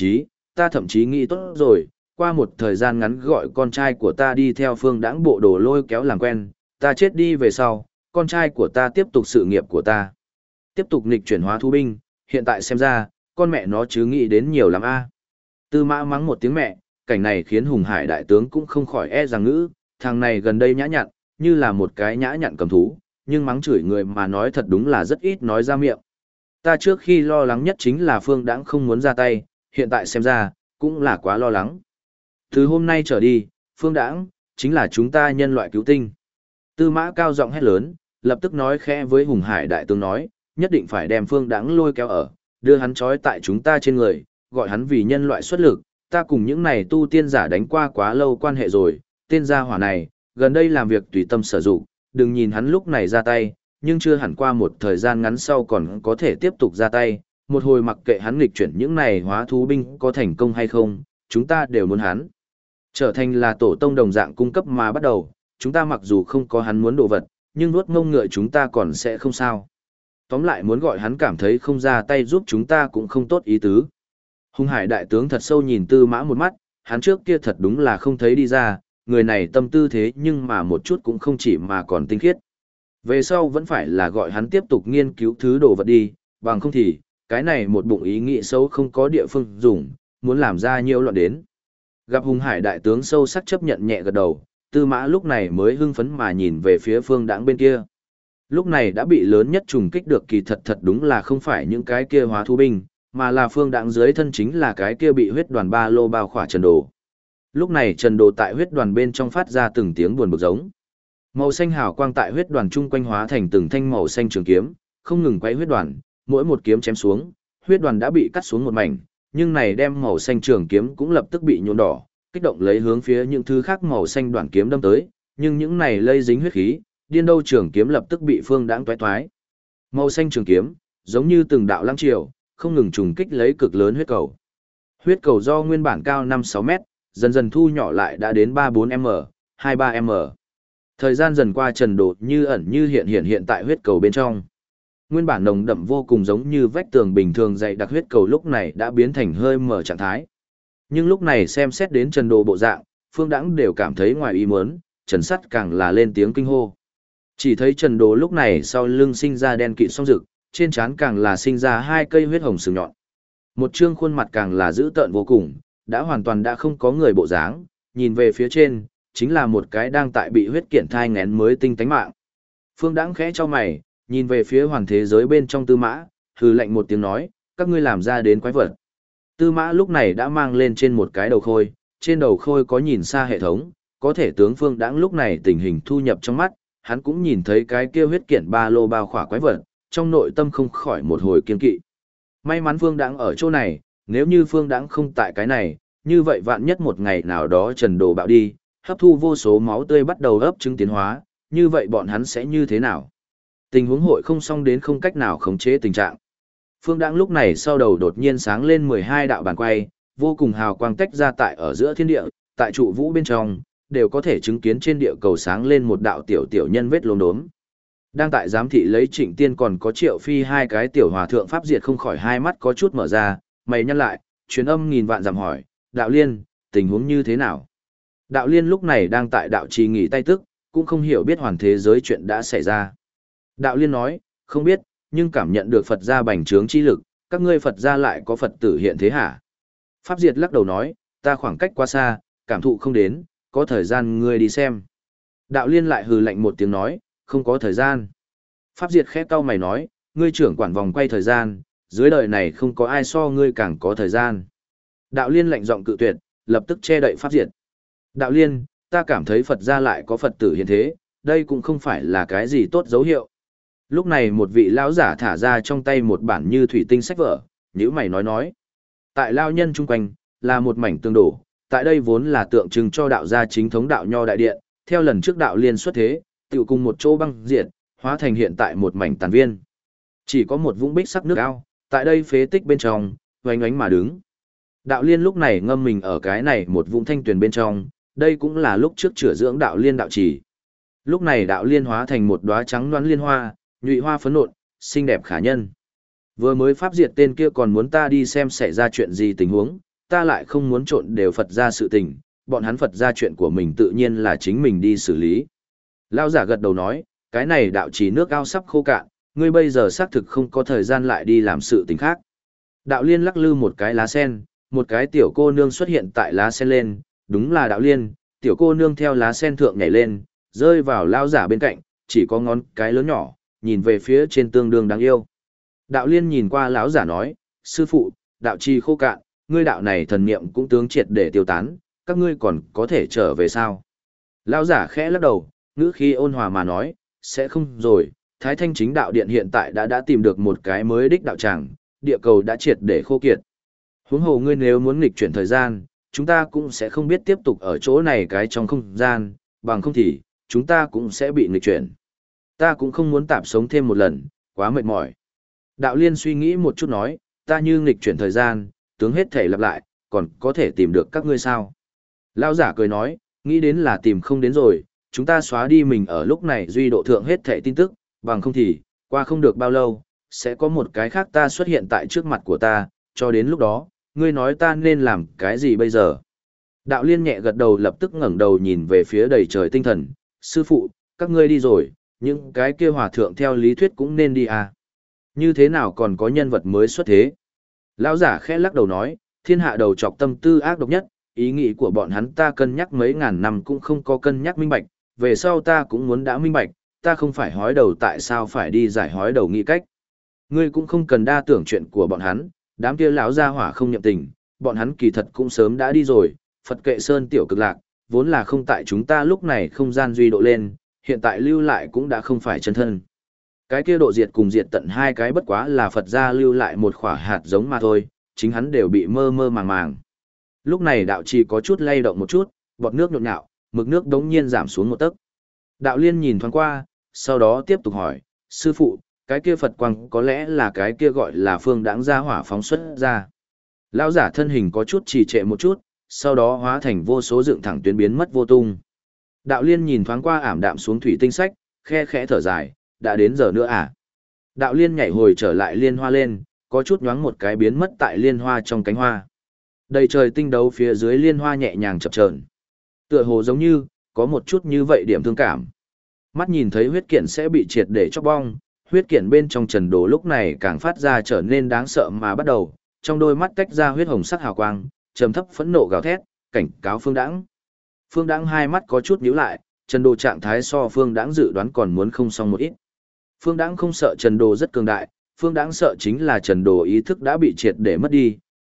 ta thậm chí nghĩ tốt rồi, qua một thời gian ngắn gọi con trai của ta đi theo Phương Đãng bộ đồ lôi kéo làm quen, ta chết đi về sau, con trai của ta tiếp tục sự nghiệp của ta. Tiếp tục nghịch chuyển hóa thú binh, hiện tại xem ra, con mẹ nó chứ nghĩ đến nhiều lắm a. Tư Mã mắng một tiếng mẹ, cảnh này khiến Hùng Hải đại tướng cũng không khỏi e rằng ngữ, thằng này gần đây nhã nhặn, như là một cái nhã nhặn cầm thú, nhưng mắng chửi người mà nói thật đúng là rất ít nói ra miệng. Ta trước khi lo lắng nhất chính là Phương Đãng không muốn ra tay, hiện tại xem ra, cũng là quá lo lắng. Từ hôm nay trở đi, Phương Đãng chính là chúng ta nhân loại cứu tinh. Tư Mã cao giọng hét lớn, lập tức nói khẽ với Hùng Hải đại tướng nói, nhất định phải đem Phương Đãng lôi kéo ở, đưa hắn trói tại chúng ta trên người, gọi hắn vì nhân loại xuất lực, ta cùng những này tu tiên giả đánh qua quá lâu quan hệ rồi, tên gia hỏa này, gần đây làm việc tùy tâm sử dụng, đừng nhìn hắn lúc này ra tay, nhưng chưa hẳn qua một thời gian ngắn sau còn có thể tiếp tục ra tay, một hồi mặc kệ hắn nghịch chuyển những này hóa thú binh có thành công hay không, chúng ta đều muốn hắn trở thành là tổ tông đồng dạng cung cấp mà bắt đầu, chúng ta mặc dù không có hắn muốn đồ vật, nhưng nuốt ngông ngựa chúng ta còn sẽ không sao. Tóm lại muốn gọi hắn cảm thấy không ra tay giúp chúng ta cũng không tốt ý tứ. Hùng Hải đại tướng thật sâu nhìn Tư Mã một mắt, hắn trước kia thật đúng là không thấy đi ra, người này tâm tư thế nhưng mà một chút cũng không chỉ mà còn tinh khiết. Về sau vẫn phải là gọi hắn tiếp tục nghiên cứu thứ đồ vật đi, bằng không thì, cái này một bụng ý nghĩ xấu không có địa phương dùng, muốn làm ra nhiều loạn đến. Gặp Hùng Hải đại tướng sâu sắc chấp nhận nhẹ gật đầu, Tư Mã lúc này mới hưng phấn mà nhìn về phía Phương Đãng bên kia. Lúc này đã bị lớn nhất trùng kích được kỳ thật đúng là không phải những cái kia hóa thú binh, mà là Phương Đãng dưới thân chính là cái kia bị huyết đoàn ba lô bao khỏa Trần Đồ. Lúc này Trần Đồ tại huyết đoàn bên trong phát ra từng tiếng buồn bực giống. Màu xanh hào quang tại huyết đoàn chung quanh hóa thành từng thanh màu xanh trường kiếm, không ngừng quay huyết đoàn, mỗi một kiếm chém xuống, huyết đoàn đã bị cắt xuống một mảnh, nhưng này đem màu xanh trường kiếm cũng lập tức bị nhuộm đỏ, kích động lấy hướng phía những thứ khác màu xanh đoạn kiếm đâm tới, nhưng những này lây dính huyết khí, điên đâu trường kiếm lập tức bị Phương Đãng toái toái. Màu xanh trường kiếm, giống như từng đạo lăng triều, không ngừng trùng kích lấy cực lớn huyết cầu. Huyết cầu do nguyên bản cao 5-6 mét, dần dần thu nhỏ lại đã đến 3-4m, 2-3m. Thời gian dần qua Trần Đồ như ẩn như hiện tại huyết cầu bên trong. Nguyên bản nồng đậm vô cùng giống như vách tường bình thường dày đặc huyết cầu lúc này đã biến thành hơi mở trạng thái. Nhưng lúc này xem xét đến Trần Đồ bộ dạng, Phương Đãng đều cảm thấy ngoài ý muốn, Trần Sắt càng là lên tiếng kinh hô. Chỉ thấy Trần Đồ lúc này sau lưng sinh ra đen kịt song rực, trên trán càng là sinh ra 2 cây huyết hồng sừng nhọn. Một trương khuôn mặt càng là dữ tợn vô cùng, đã hoàn toàn đã không có người bộ dáng, nhìn về phía trên, chính là một cái đang tại bị huyết kiện thai nghén mới tinh tánh mạng. Phương Đãng khẽ cho mày, nhìn về phía hoàn thế giới bên trong Tư Mã, hừ lạnh một tiếng nói, các ngươi làm ra đến quái vật. Tư Mã lúc này đã mang lên trên một cái đầu khôi, trên đầu khôi có nhìn xa hệ thống, có thể tướng Phương Đãng lúc này tình hình thu nhập trong mắt, hắn cũng nhìn thấy cái kia huyết kiện ba lô bao khỏa quái vật, trong nội tâm không khỏi một hồi kiên kỵ. May mắn Phương Đãng ở chỗ này, nếu như Phương Đãng không tại cái này, như vậy vạn nhất một ngày nào đó Trần Đồ bạo đi, hấp thu vô số máu tươi bắt đầu ấp trứng tiến hóa, như vậy bọn hắn sẽ như thế nào? Tình huống hội không xong đến không cách nào khống chế tình trạng. Phương Đãng lúc này sau đầu đột nhiên sáng lên 12 đạo bàn quay, vô cùng hào quang tách ra tại ở giữa thiên địa, tại trụ vũ bên trong, đều có thể chứng kiến trên địa cầu sáng lên một đạo tiểu tiểu nhân vết lốm đốm. Đang tại giám thị lấy Trịnh Tiên còn có Triệu Phi hai cái tiểu hòa thượng pháp diệt không khỏi hai mắt có chút mở ra, mày nhăn lại, truyền âm nghìn vạn dặm hỏi, Đạo Liên, tình huống như thế nào? Đạo Liên lúc này đang tại đạo trì nghỉ tay tức, cũng không hiểu biết hoàn thế giới chuyện đã xảy ra. Đạo Liên nói, không biết, nhưng cảm nhận được Phật gia bành trướng chi lực, các ngươi Phật gia lại có Phật tử hiện thế hả? Pháp Diệt lắc đầu nói, ta khoảng cách quá xa, cảm thụ không đến, có thời gian ngươi đi xem. Đạo Liên lại hừ lạnh một tiếng nói, không có thời gian. Pháp Diệt khẽ cau mày nói, ngươi trưởng quản vòng quay thời gian, dưới đời này không có ai so ngươi càng có thời gian. Đạo Liên lạnh giọng cự tuyệt, lập tức che đậy Pháp Diệt. Đạo Liên, ta cảm thấy Phật gia lại có Phật tử hiện thế, đây cũng không phải là cái gì tốt dấu hiệu. Lúc này một vị lão giả thả ra trong tay một bản như thủy tinh sách vở, nhíu mày nói. Tại lao nhân chung quanh, là một mảnh tương đổ, tại đây vốn là tượng trưng cho đạo gia chính thống đạo nho đại điện, theo lần trước đạo liên xuất thế, tự cùng một chỗ băng diệt, hóa thành hiện tại một mảnh tàn viên. Chỉ có một vũng bích sắc nước ao, tại đây phế tích bên trong, oánh oánh mà đứng. Đạo liên lúc này ngâm mình ở cái này một vũng thanh tuyền bên trong, đây cũng là lúc trước chữa dưỡng đạo liên đạo trì. Lúc này đạo liên hóa thành một đóa trắng loãng liên hoa, nhụy hoa phấn nộn, xinh đẹp khả nhân. Vừa mới pháp diệt tên kia còn muốn ta đi xem xảy ra chuyện gì tình huống, ta lại không muốn trộn đều Phật ra sự tình, bọn hắn Phật ra chuyện của mình tự nhiên là chính mình đi xử lý. Lão giả gật đầu nói, cái này đạo trì nước ao sắp khô cạn, ngươi bây giờ xác thực không có thời gian lại đi làm sự tình khác. Đạo liên lắc lư một cái lá sen, một cái tiểu cô nương xuất hiện tại lá sen lên, đúng là đạo liên, tiểu cô nương theo lá sen thượng nhảy lên, rơi vào lão giả bên cạnh, chỉ có ngón cái lớn nhỏ, nhìn về phía trên tương đương đáng yêu. Đạo liên nhìn qua lão giả nói, sư phụ, đạo trì khô cạn, ngươi đạo này thần niệm cũng tướng triệt để tiêu tán, các ngươi còn có thể trở về sao? Lão giả khẽ lắc đầu, ngữ khí ôn hòa mà nói, sẽ không rồi, Thái Thanh Chính Đạo Điện hiện tại đã tìm được một cái mới đích đạo tràng, địa cầu đã triệt để khô kiệt. Huống hồ ngươi nếu muốn nghịch chuyển thời gian, chúng ta cũng sẽ không biết tiếp tục ở chỗ này cái trong không gian, bằng không thì, chúng ta cũng sẽ bị nghịch chuyển. Ta cũng không muốn tạm sống thêm một lần, quá mệt mỏi. Đạo liên suy nghĩ một chút nói, ta như nghịch chuyển thời gian, tướng hết thể lặp lại, còn có thể tìm được các ngươi sao? Lão giả cười nói, nghĩ đến là tìm không đến rồi, chúng ta xóa đi mình ở lúc này duy độ thượng hết thể tin tức, bằng không thì, qua không được bao lâu, sẽ có một cái khác ta xuất hiện tại trước mặt của ta, cho đến lúc đó, ngươi nói ta nên làm cái gì bây giờ? Đạo liên nhẹ gật đầu lập tức ngẩng đầu nhìn về phía đầy trời tinh thần, sư phụ, các ngươi đi rồi, những cái kia hòa thượng theo lý thuyết cũng nên đi à? Như thế nào còn có nhân vật mới xuất thế? Lão giả khẽ lắc đầu nói, thiên hạ đầu trọc tâm tư ác độc nhất, ý nghĩ của bọn hắn ta cân nhắc mấy ngàn năm cũng không có cân nhắc minh bạch, về sau ta cũng muốn đã minh bạch, ta không phải hói đầu tại sao phải đi giải hói đầu nghĩ cách. Ngươi cũng không cần đa tưởng chuyện của bọn hắn, đám kia lão gia hỏa không nhậm tình, bọn hắn kỳ thật cũng sớm đã đi rồi, Phật kệ sơn tiểu cực lạc, vốn là không tại chúng ta lúc này không gian duy độ lên, hiện tại lưu lại cũng đã không phải chân thân. Cái kia độ diệt cùng diệt tận hai cái bất quá là Phật gia lưu lại một khỏa hạt giống mà thôi, chính hắn đều bị mơ mơ màng màng. Lúc này đạo trì có chút lay động một chút, bọt nước nhộn nhạo, mực nước đống nhiên giảm xuống một tấc. Đạo liên nhìn thoáng qua, sau đó tiếp tục hỏi, sư phụ, cái kia Phật quang có lẽ là cái kia gọi là phương đãng gia hỏa phóng xuất ra. Lão giả thân hình có chút trì trệ một chút, sau đó hóa thành vô số dựng thẳng tuyến biến mất vô tung. Đạo liên nhìn thoáng qua ảm đạm xuống thủy tinh sách, khe khẽ thở dài, đã đến giờ nữa à? Đạo liên nhảy hồi trở lại liên hoa lên, có chút nhoáng một cái biến mất tại liên hoa trong cánh hoa. Đầy trời tinh đấu phía dưới liên hoa nhẹ nhàng chập chờn. Tựa hồ giống như, có một chút như vậy điểm thương cảm. Mắt nhìn thấy huyết kiện sẽ bị triệt để chóc bong, huyết kiện bên trong Trần Đồ lúc này càng phát ra trở nên đáng sợ mà bắt đầu, trong đôi mắt tách ra huyết hồng sắc hào quang, trầm thấp phẫn nộ gào thét, cảnh cáo Phương Đãng. Phương Đãng hai mắt có chút nhíu lại, Trần Đồ trạng thái so Phương Đãng dự đoán còn muốn không xong một ít. Phương Đãng không sợ Trần Đồ rất cường đại, Phương Đãng sợ chính là Trần Đồ ý thức đã bị triệt để mất đi,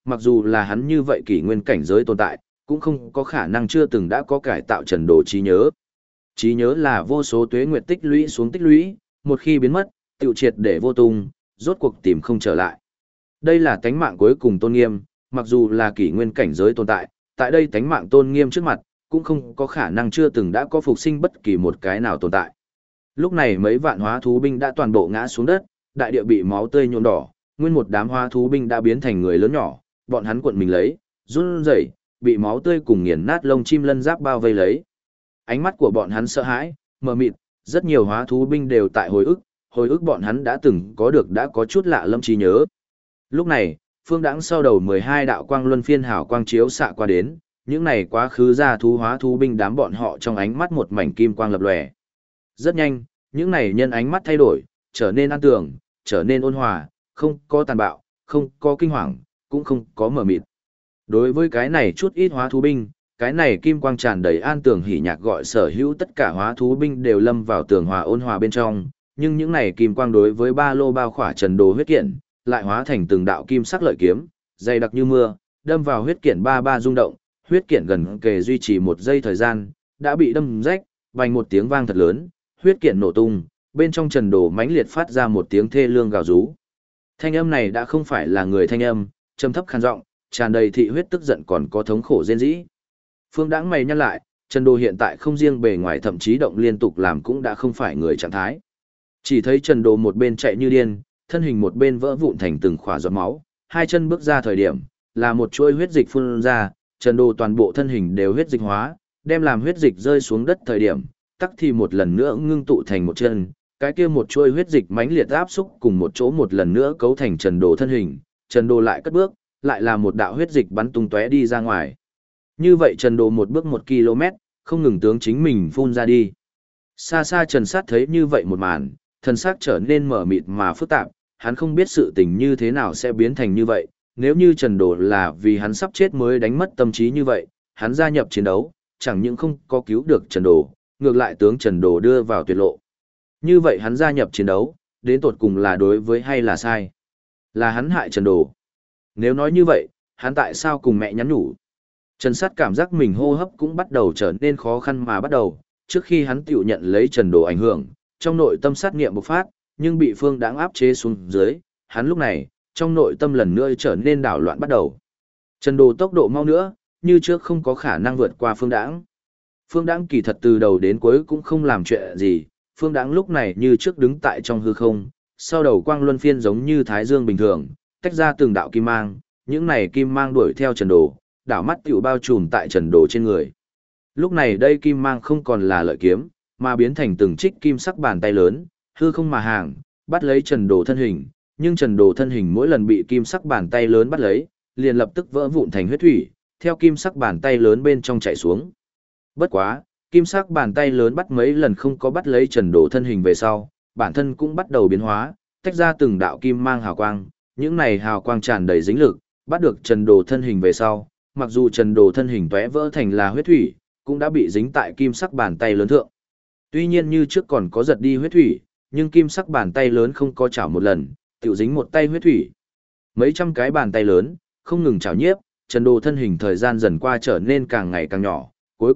mặc dù là hắn như vậy kỷ nguyên cảnh giới tồn tại, cũng không có khả năng chưa từng đã có cải tạo Trần Đồ trí nhớ. Trí nhớ là vô số tuế nguyệt tích lũy xuống tích lũy, một khi biến mất, tiêu triệt để vô tung, rốt cuộc tìm không trở lại. Đây là tánh mạng cuối cùng tôn nghiêm, mặc dù là kỷ nguyên cảnh giới tồn tại, tại đây tánh mạng tôn nghiêm trước mặt, cũng không có khả năng chưa từng đã có phục sinh bất kỳ một cái nào tồn tại. Lúc này mấy vạn hóa thú binh đã toàn bộ ngã xuống đất, đại địa bị máu tươi nhuộm đỏ, nguyên một đám hóa thú binh đã biến thành người lớn nhỏ, bọn hắn cuộn mình lấy, run rẩy, bị máu tươi cùng nghiền nát lông chim lân giáp bao vây lấy. Ánh mắt của bọn hắn sợ hãi, mờ mịt, rất nhiều hóa thú binh đều tại hồi ức bọn hắn đã từng có được đã có chút lạ lâm trí nhớ. Lúc này, phương đãng sau đầu 12 đạo quang luân phiên hào quang chiếu xạ qua đến, những này quá khứ ra thú hóa thú binh đám bọn họ trong ánh mắt một mảnh kim quang lập lòe. Rất nhanh, những này nhân ánh mắt thay đổi, trở nên an tường, trở nên ôn hòa, không có tàn bạo, không có kinh hoàng, cũng không có mờ mịt. Đối với cái này chút ít hóa thú binh, cái này kim quang tràn đầy an tường hỉ nhạc gọi sở hữu tất cả hóa thú binh đều lâm vào tường hòa ôn hòa bên trong, nhưng những này kim quang đối với ba lô bao khỏa Trần Đồ huyết kiện, lại hóa thành từng đạo kim sắc lợi kiếm, dày đặc như mưa, đâm vào huyết kiện ba ba rung động, huyết kiện gần kề duy trì một giây thời gian, đã bị đâm rách, vang một tiếng vang thật lớn, huyết kiện nổ tung, bên trong Trần Đồ mãnh liệt phát ra một tiếng thê lương gào rú. Thanh âm này đã không phải là người thanh âm, trầm thấp khàn giọng, tràn đầy thị huyết tức giận còn có thống khổ rên rỉ. Phương Đãng mày nhăn lại, Trần Đồ hiện tại không riêng bề ngoài thậm chí động liên tục làm cũng đã không phải người trạng thái. Chỉ thấy Trần Đồ một bên chạy như điên, thân hình một bên vỡ vụn thành từng khỏa giọt máu, hai chân bước ra thời điểm, là một chuỗi huyết dịch phun ra, Trần Đồ toàn bộ thân hình đều huyết dịch hóa, đem làm huyết dịch rơi xuống đất thời điểm, tắc thì một lần nữa ngưng tụ thành một chân, cái kia một chuỗi huyết dịch mãnh liệt áp xúc cùng một chỗ một lần nữa cấu thành Trần Đồ thân hình, Trần Đồ lại cất bước, lại là một đạo huyết dịch bắn tung tóe đi ra ngoài. Như vậy Trần Đồ một bước 1 km, không ngừng tướng chính mình phun ra đi. Xa xa Trần Sát thấy như vậy một màn, thần sắc trở nên mở mịt mà phức tạp, hắn không biết sự tình như thế nào sẽ biến thành như vậy, nếu như Trần Đồ là vì hắn sắp chết mới đánh mất tâm trí như vậy, hắn gia nhập chiến đấu, chẳng những không có cứu được Trần Đồ, ngược lại tướng Trần Đồ đưa vào tuyệt lộ. Như vậy hắn gia nhập chiến đấu, đến tột cùng là đối với hay là sai? Là hắn hại Trần Đồ. Nếu nói như vậy, hắn tại sao cùng mẹ nhắn nhủ? Trần Sát cảm giác mình hô hấp cũng bắt đầu trở nên khó khăn mà bắt đầu, trước khi hắn tiểu nhận lấy Trần Đồ ảnh hưởng, trong nội tâm sát nghiệm bộc phát, nhưng bị Phương Đãng áp chế xuống dưới, hắn lúc này, trong nội tâm lần nữa trở nên đảo loạn bắt đầu. Trần Đồ tốc độ mau nữa, như trước không có khả năng vượt qua Phương Đãng. Phương Đãng kỳ thật từ đầu đến cuối cũng không làm chuyện gì, Phương Đãng lúc này như trước đứng tại trong hư không, sau đầu quang luân phiên giống như thái dương bình thường, tách ra từng đạo kim mang, những này kim mang đuổi theo Trần Đồ, đảo mắt tiểu bao trùm tại Trần Đồ trên người. Lúc này đây kim mang không còn là lợi kiếm, mà biến thành từng trích kim sắc bàn tay lớn, hư không mà hàng, bắt lấy Trần Đồ thân hình, nhưng Trần Đồ thân hình mỗi lần bị kim sắc bàn tay lớn bắt lấy, liền lập tức vỡ vụn thành huyết thủy, theo kim sắc bàn tay lớn bên trong chảy xuống. Bất quá, kim sắc bàn tay lớn bắt mấy lần không có bắt lấy Trần Đồ thân hình về sau, bản thân cũng bắt đầu biến hóa, tách ra từng đạo kim mang hào quang, những này hào quang tràn đầy dính lực, bắt được Trần Đồ thân hình về sau, mặc dù Trần Đồ thân hình tóe vỡ thành là huyết thủy, cũng đã bị dính tại kim sắc bàn tay lớn thượng. Tuy nhiên như trước còn có giật đi huyết thủy, nhưng kim sắc bàn tay lớn không có chảo một lần, tiểu dính một tay huyết thủy. Mấy trăm cái bàn tay lớn, không ngừng chảo nhiếp, Trần Đồ thân hình thời gian dần qua trở nên càng ngày càng nhỏ,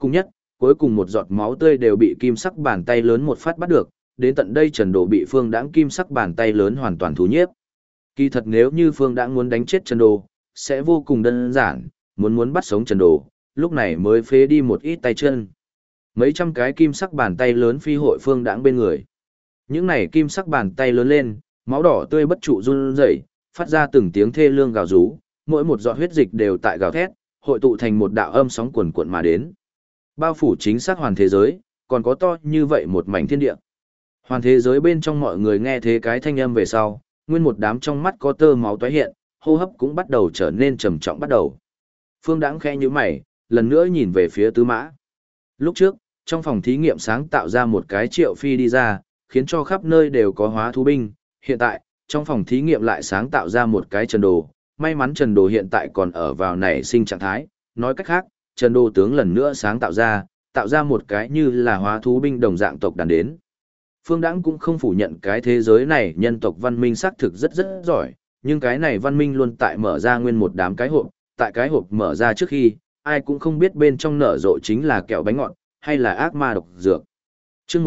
cuối cùng một giọt máu tươi đều bị kim sắc bàn tay lớn một phát bắt được, đến tận đây Trần Đồ bị Phương Đãng kim sắc bàn tay lớn hoàn toàn thú nhiếp. Kỳ thật nếu như Phương Đãng muốn đánh chết Trần Đồ, sẽ vô cùng đơn giản, muốn bắt sống Trần Đồ, lúc này mới phế đi một ít tay chân. Mấy trăm cái kim sắc bàn tay lớn phi hội Phương Đãng bên người. Những này kim sắc bàn tay lớn lên, máu đỏ tươi bất trụ run rẩy, phát ra từng tiếng thê lương gào rú, mỗi một giọt huyết dịch đều tại gào thét, hội tụ thành một đạo âm sóng cuồn cuộn mà đến. Bao phủ chính xác hoàn thế giới, còn có to như vậy một mảnh thiên địa. Hoàn thế giới bên trong mọi người nghe thế cái thanh âm về sau, nguyên một đám trong mắt có tơ máu tóe hiện, hô hấp cũng bắt đầu trở nên trầm trọng bắt đầu. Phương Đãng khẽ nhíu mày, lần nữa nhìn về phía Tứ Mã. Lúc trước, trong phòng thí nghiệm sáng tạo ra một cái Triệu Phi đi ra, khiến cho khắp nơi đều có hóa thú binh. Hiện tại, trong phòng thí nghiệm lại sáng tạo ra một cái Trần Đồ. May mắn Trần Đồ hiện tại còn ở vào nảy sinh trạng thái. Nói cách khác, Trần Đồ tướng lần nữa sáng tạo ra một cái như là hóa thú binh đồng dạng tộc đàn đến. Phương Đãng cũng không phủ nhận cái thế giới này nhân tộc văn minh xác thực rất rất giỏi, nhưng cái này văn minh luôn tại mở ra nguyên một đám cái hộp, tại cái hộp mở ra trước khi, ai cũng không biết bên trong nở rộ chính là kẹo bánh ngọt, hay là ác ma độc dược. Chương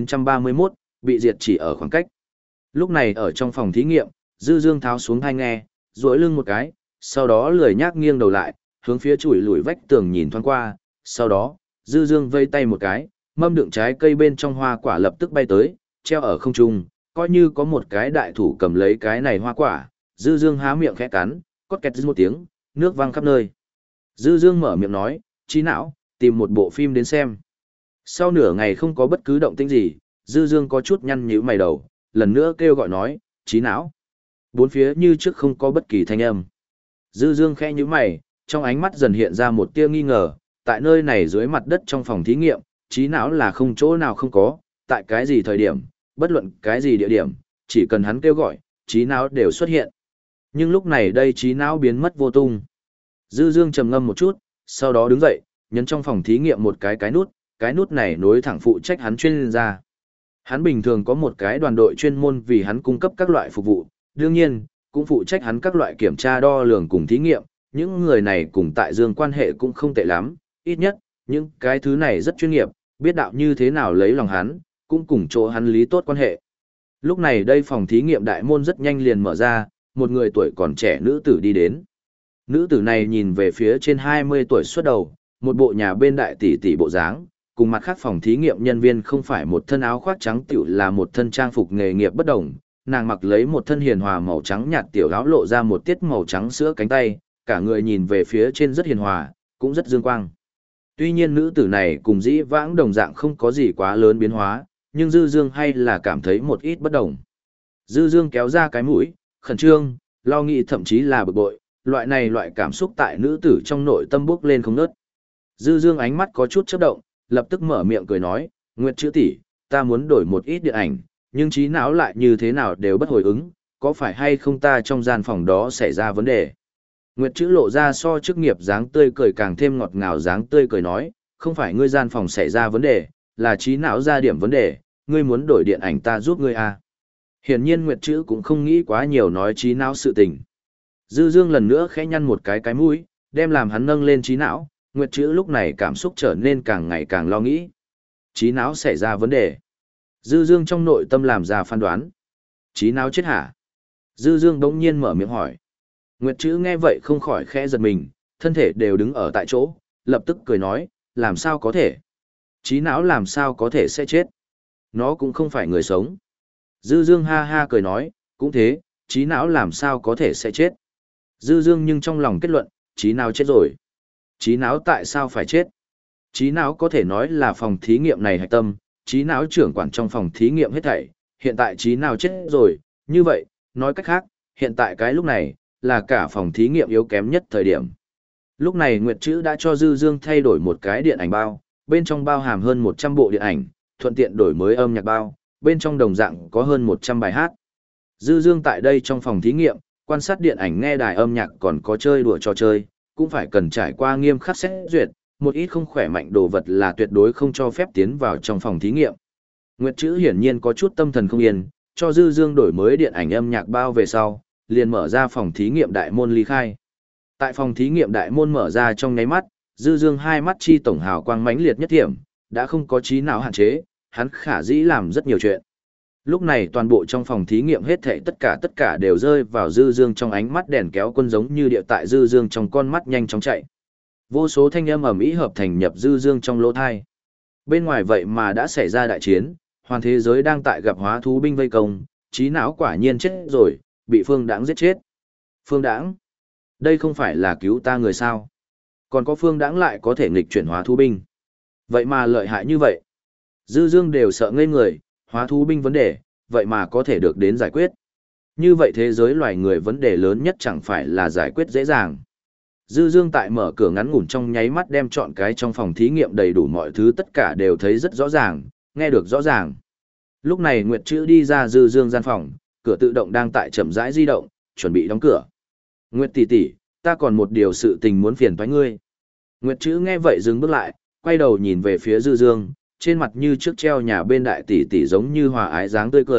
1931, bị diệt chỉ ở khoảng cách. Lúc này ở trong phòng thí nghiệm, Dư Dương tháo xuống tai nghe, duỗi lưng một cái, sau đó lười nhác nghiêng đầu lại, hướng phía chùi lùi vách tường nhìn thoáng qua, sau đó, Dư Dương vây tay một cái, mâm đựng trái cây bên trong hoa quả lập tức bay tới, treo ở không trung, coi như có một cái đại thủ cầm lấy cái này hoa quả, Dư Dương há miệng khẽ cắn, cốt kẹt một tiếng, nước văng khắp nơi. Dư Dương mở miệng nói, trí não, tìm một bộ phim đến xem. Sau nửa ngày không có bất cứ động tĩnh gì, Dư Dương có chút nhăn nhíu mày đầu, lần nữa kêu gọi nói, trí não. Bốn phía như trước không có bất kỳ thanh âm. Dư Dương khẽ nhíu mày, trong ánh mắt dần hiện ra một tia nghi ngờ, tại nơi này dưới mặt đất trong phòng thí nghiệm, trí não là không chỗ nào không có, tại cái gì thời điểm, bất luận cái gì địa điểm, chỉ cần hắn kêu gọi, trí não đều xuất hiện. Nhưng lúc này đây trí não biến mất vô tung. Dư Dương trầm ngâm một chút, sau đó đứng dậy, nhấn trong phòng thí nghiệm một cái nút này nối thẳng phụ trách hắn chuyên gia. Hắn bình thường có một cái đoàn đội chuyên môn vì hắn cung cấp các loại phục vụ, đương nhiên, cũng phụ trách hắn các loại kiểm tra đo lường cùng thí nghiệm, những người này cùng tại Dương quan hệ cũng không tệ lắm, ít nhất, những cái thứ này rất chuyên nghiệp, biết đạo như thế nào lấy lòng hắn, cũng cùng chỗ hắn lý tốt quan hệ. Lúc này đây phòng thí nghiệm đại môn rất nhanh liền mở ra, một người tuổi còn trẻ nữ tử đi đến. Nữ tử này nhìn về phía trên 20 tuổi xuất đầu, một bộ nhà bên đại tỷ tỷ bộ dáng, cùng mặt khác phòng thí nghiệm nhân viên không phải một thân áo khoác trắng tiểu là một thân trang phục nghề nghiệp bất đồng, nàng mặc lấy một thân hiền hòa màu trắng nhạt tiểu áo lộ ra một tiết màu trắng sữa cánh tay, cả người nhìn về phía trên rất hiền hòa, cũng rất dương quang. Tuy nhiên nữ tử này cùng dĩ vãng đồng dạng không có gì quá lớn biến hóa, nhưng Dư Dương hay là cảm thấy một ít bất đồng. Dư Dương kéo ra cái mũi, khẩn trương, lo nghĩ thậm chí là bực bội, loại cảm xúc tại nữ tử trong nội tâm bốc lên không ngớt. Dư Dương ánh mắt có chút chớp động, lập tức mở miệng cười nói, Nguyệt chữ tỷ, ta muốn đổi một ít điện ảnh, nhưng trí não lại như thế nào đều bất hồi ứng, có phải hay không ta trong gian phòng đó xảy ra vấn đề? Nguyệt chữ lộ ra so chức nghiệp dáng tươi cười càng thêm ngọt ngào dáng tươi cười nói, không phải ngươi gian phòng xảy ra vấn đề, là trí não ra điểm vấn đề, ngươi muốn đổi điện ảnh ta giúp ngươi à. Hiển nhiên Nguyệt chữ cũng không nghĩ quá nhiều nói trí não sự tình. Dư Dương lần nữa khẽ nhăn một cái mũi, đem làm hắn nâng lên trí não, Nguyệt chữ lúc này cảm xúc trở nên càng ngày càng lo nghĩ. Trí não xảy ra vấn đề. Dư Dương trong nội tâm làm ra phán đoán. Trí não chết hả? Dư Dương đống nhiên mở miệng hỏi. Nguyệt chữ nghe vậy không khỏi khẽ giật mình, thân thể đều đứng ở tại chỗ, lập tức cười nói, làm sao có thể? Trí não làm sao có thể sẽ chết? Nó cũng không phải người sống. Dư Dương ha ha cười nói, cũng thế, trí não làm sao có thể sẽ chết? Dư Dương nhưng trong lòng kết luận, trí não chết rồi. Trí não tại sao phải chết? Trí não có thể nói là phòng thí nghiệm này hạch tâm, trí não trưởng quản trong phòng thí nghiệm hết thảy, hiện tại trí não chết rồi, như vậy, nói cách khác, hiện tại cái lúc này, là cả phòng thí nghiệm yếu kém nhất thời điểm. Lúc này Nguyệt Trữ đã cho Dư Dương thay đổi một cái điện ảnh bao, bên trong bao hàm hơn 100 bộ điện ảnh, thuận tiện đổi mới âm nhạc bao, bên trong đồng dạng có hơn 100 bài hát. Dư Dương tại đây trong phòng thí nghiệm, quan sát điện ảnh nghe đài âm nhạc còn có chơi đùa trò chơi, cũng phải cần trải qua nghiêm khắc xét duyệt, một ít không khỏe mạnh đồ vật là tuyệt đối không cho phép tiến vào trong phòng thí nghiệm. Nguyệt Trữ hiển nhiên có chút tâm thần không yên, cho Dư Dương đổi mới điện ảnh âm nhạc bao về sau, liền mở ra phòng thí nghiệm đại môn ly khai. Tại phòng thí nghiệm đại môn mở ra trong nháy mắt, Dư Dương hai mắt chi tổng hào quang mãnh liệt nhất điểm, đã không có trí não hạn chế, hắn khả dĩ làm rất nhiều chuyện. Lúc này toàn bộ trong phòng thí nghiệm hết thảy tất cả đều rơi vào Dư Dương trong ánh mắt đèn kéo quân giống như địa tại Dư Dương trong con mắt nhanh chóng chạy. Vô số thanh âm ầm ĩ hợp thành nhập Dư Dương trong lỗ tai. Bên ngoài vậy mà đã xảy ra đại chiến, hoàn thế giới đang tại gặp hóa thú binh vây công, trí não quả nhiên chết rồi, bị Phương Đãng giết chết. Phương Đãng? Đây không phải là cứu ta người sao? Còn có Phương Đãng lại có thể nghịch chuyển hóa thú binh. Vậy mà lợi hại như vậy. Dư Dương đều sợ ngây người, hóa thú binh vấn đề, vậy mà có thể được đến giải quyết. Như vậy thế giới loài người vấn đề lớn nhất chẳng phải là giải quyết dễ dàng. Dư Dương tại mở cửa ngắn ngủn trong nháy mắt đem chọn cái trong phòng thí nghiệm đầy đủ mọi thứ tất cả đều thấy rất rõ ràng, nghe được rõ ràng. Lúc này Nguyệt Trữ đi ra Dư Dương gian phòng, cửa tự động đang tại chậm rãi di động, chuẩn bị đóng cửa. Nguyệt tỷ tỷ, ta còn một điều sự tình muốn phiền toái ngươi. Nguyệt Trữ nghe vậy dừng bước lại, quay đầu nhìn về phía Dư Dương, trên mặt như trước treo nhà bên đại tỷ tỷ giống như hòa ái dáng tươi cười,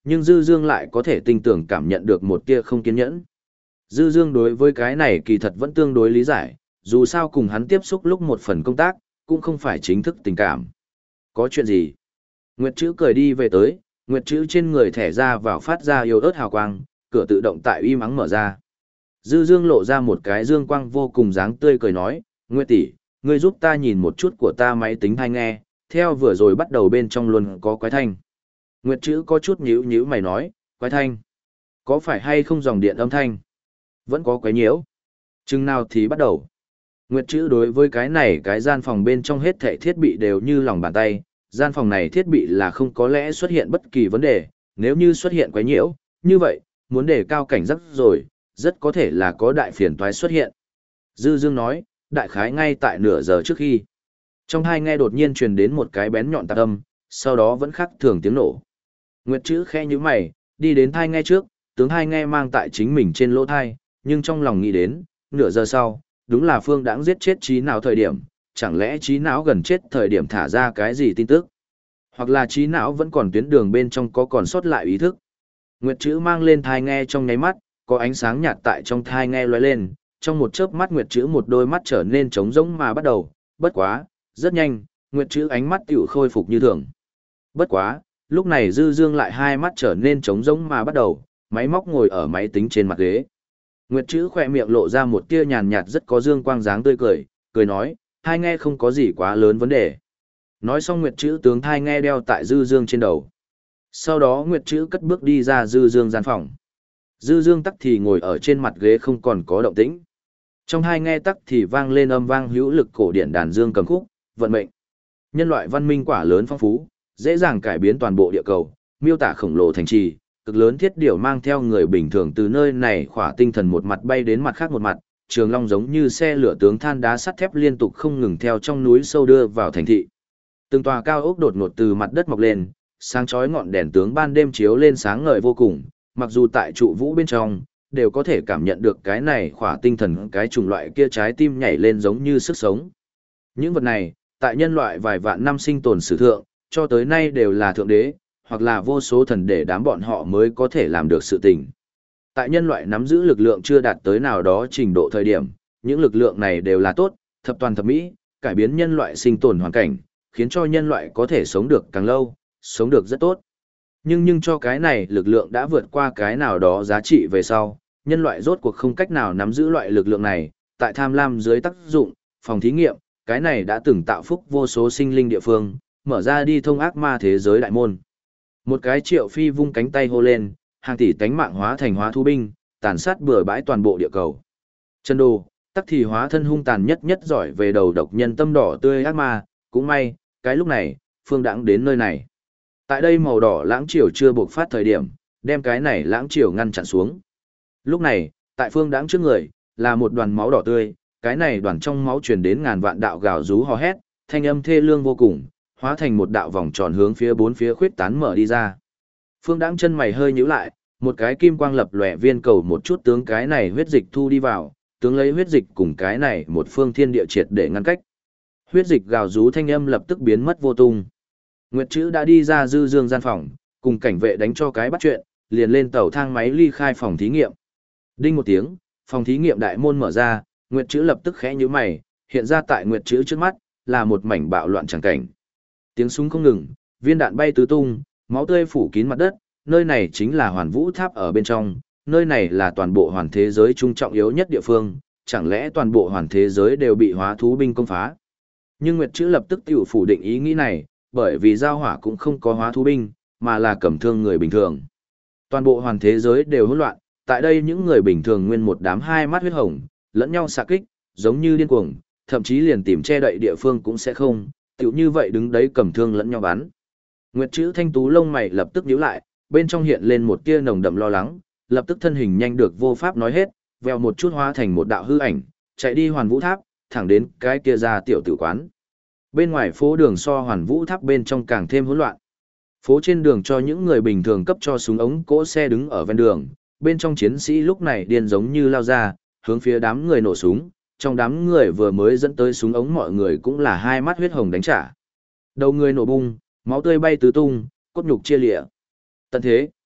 nhưng Dư Dương lại có thể tinh tưởng cảm nhận được một tia không kiên nhẫn. Dư Dương đối với cái này kỳ thật vẫn tương đối lý giải, dù sao cùng hắn tiếp xúc lúc một phần công tác, cũng không phải chính thức tình cảm. Có chuyện gì? Nguyệt Trữ cười đi về tới, Nguyệt Trữ trên người thẻ ra vào phát ra yếu ớt hào quang, cửa tự động tại im ắng mở ra. Dư Dương lộ ra một cái dương quang vô cùng dáng tươi cười nói, Nguyệt tỷ, ngươi giúp ta nhìn một chút của ta máy tính tai nghe, theo vừa rồi bắt đầu bên trong luôn có quái thanh. Nguyệt Trữ có chút nhíu nhíu mày nói, quái thanh, có phải hay không dòng điện âm thanh? Vẫn có quái nhiễu. Chừng nào thì bắt đầu. Nguyệt Trữ đối với cái này cái gian phòng bên trong hết thảy thiết bị đều như lòng bàn tay, gian phòng này thiết bị là không có lẽ xuất hiện bất kỳ vấn đề, nếu như xuất hiện quái nhiễu, như vậy, muốn đề cao cảnh giác rồi, rất có thể là có đại phiền toái xuất hiện. Dư Dương nói, đại khái ngay tại nửa giờ trước khi. Trong hai nghe đột nhiên truyền đến một cái bén nhọn tạc âm, sau đó vẫn khắc thường tiếng nổ. Nguyệt Trữ khẽ nhíu mày, đi đến thai nghe trước, tướng hai nghe mang tại chính mình trên lỗ thai, nhưng trong lòng nghĩ đến, nửa giờ sau, đúng là Phương Đãng giết chết trí não thời điểm, chẳng lẽ trí não gần chết thời điểm thả ra cái gì tin tức? Hoặc là trí não vẫn còn tuyến đường bên trong có còn sót lại ý thức? Nguyệt Trữ mang lên thai nghe trong nháy mắt, có ánh sáng nhạt tại trong thai nghe lóe lên, trong một chớp mắt Nguyệt Trữ một đôi mắt trở nên trống rỗng mà bắt đầu, bất quá, rất nhanh, Nguyệt Trữ ánh mắt tiểu khôi phục như thường. Bất quá, lúc này Dư Dương lại hai mắt trở nên trống rỗng mà bắt đầu, máy móc ngồi ở máy tính trên mặt ghế. Nguyệt Trữ khỏe miệng lộ ra một tia nhàn nhạt rất có dương quang dáng tươi cười, cười nói, thai nghe không có gì quá lớn vấn đề. Nói xong Nguyệt Trữ tướng thai nghe đeo tại Dư Dương trên đầu. Sau đó Nguyệt Trữ cất bước đi ra Dư Dương gian phòng. Dư Dương tắc thì ngồi ở trên mặt ghế không còn có động tĩnh. Trong hai nghe tắc thì vang lên âm vang hữu lực cổ điển đàn dương cầm khúc, vận mệnh. Nhân loại văn minh quả lớn phong phú, dễ dàng cải biến toàn bộ địa cầu, miêu tả khổng lồ thành trì, cực lớn thiết điều mang theo người bình thường từ nơi này khỏa tinh thần một mặt bay đến mặt khác một mặt, trường long giống như xe lửa tướng than đá sắt thép liên tục không ngừng theo trong núi sâu đưa vào thành thị. Từng tòa cao ốc đột ngột từ mặt đất mọc lên, sáng chói ngọn đèn tướng ban đêm chiếu lên sáng ngời vô cùng, mặc dù tại trụ vũ bên trong, đều có thể cảm nhận được cái này khỏa tinh thần cái chủng loại kia trái tim nhảy lên giống như sức sống. Những vật này, tại nhân loại vài vạn năm sinh tồn sử thượng, cho tới nay đều là thượng đế, hoặc là vô số thần để đám bọn họ mới có thể làm được sự tình. Tại nhân loại nắm giữ lực lượng chưa đạt tới nào đó trình độ thời điểm, những lực lượng này đều là tốt, thập toàn thập mỹ, cải biến nhân loại sinh tồn hoàn cảnh, khiến cho nhân loại có thể sống được càng lâu, sống được rất tốt. Nhưng cho cái này lực lượng đã vượt qua cái nào đó giá trị về sau, nhân loại rốt cuộc không cách nào nắm giữ loại lực lượng này, tại tham lam dưới tác dụng, phòng thí nghiệm, cái này đã từng tạo phúc vô số sinh linh địa phương, mở ra đi thông ác ma thế giới đại môn. Một cái Triệu Phi vung cánh tay hô lên, hàng tỷ tánh mạng hóa thành hóa thú binh, tàn sát bừa bãi toàn bộ địa cầu. Chân đồ, tắc thì hóa thân hung tàn nhất nhất giỏi về đầu độc nhân tâm đỏ tươi ác ma, cũng may, cái lúc này, Phương Đãng đến nơi này. Tại đây màu đỏ lãng triều chưa buộc phát thời điểm, đem cái này lãng triều ngăn chặn xuống. Lúc này, tại Phương Đãng trước người, là một đoàn máu đỏ tươi, cái này đoàn trong máu truyền đến ngàn vạn đạo gào rú hò hét, thanh âm thê lương vô cùng, hóa thành một đạo vòng tròn hướng phía bốn phía khuyết tán mở đi ra. Phương Đãng chân mày hơi nhíu lại, một cái kim quang lập lòe viên cầu một chút tướng cái này huyết dịch thu đi vào, tướng lấy huyết dịch cùng cái này một phương thiên địa triệt để ngăn cách. Huyết dịch gào rú thanh âm lập tức biến mất vô tung. Nguyệt Trữ đã đi ra Dư Dương gian phòng, cùng cảnh vệ đánh cho cái bắt chuyện, liền lên tàu thang máy ly khai phòng thí nghiệm. Đinh một tiếng, phòng thí nghiệm đại môn mở ra, Nguyệt Trữ lập tức khẽ nhíu mày, hiện ra tại Nguyệt Trữ trước mắt là một mảnh bạo loạn chẳng cảnh. Tiếng súng không ngừng, viên đạn bay tứ tung, máu tươi phủ kín mặt đất, nơi này chính là Hoàn Vũ Tháp ở bên trong, nơi này là toàn bộ hoàn thế giới trung trọng yếu nhất địa phương, chẳng lẽ toàn bộ hoàn thế giới đều bị hóa thú binh công phá? Nhưng Nguyệt Trữ lập tức tiểu phủ định ý nghĩ này, bởi vì giao hỏa cũng không có hóa thú binh, mà là cầm thương người bình thường. Toàn bộ hoàn thế giới đều hỗn loạn, tại đây những người bình thường nguyên một đám hai mắt huyết hồng, lẫn nhau xạ kích, giống như điên cuồng, thậm chí liền tìm che đậy địa phương cũng sẽ không, tiểu như vậy đứng đấy cầm thương lẫn nhau bắn. Nguyệt Trữ thanh tú lông mày lập tức nhíu lại, bên trong hiện lên một tia nồng đậm lo lắng, lập tức thân hình nhanh được vô pháp nói hết, vèo một chút hóa thành một đạo hư ảnh, chạy đi Hoàn Vũ Tháp, thẳng đến cái kia ra tiểu tử quán. Bên ngoài phố đường so Hoàn Vũ Tháp bên trong càng thêm hỗn loạn. Phố trên đường cho những người bình thường cấp cho súng ống cỗ xe đứng ở ven đường, bên trong chiến sĩ lúc này điên giống như lao ra, hướng phía đám người nổ súng, trong đám người vừa mới dẫn tới súng ống mọi người cũng là hai mắt huyết hồng đánh trả. Đầu người nổ bung, máu tươi bay tứ tung, cốt nhục chia lịa. Tận thế,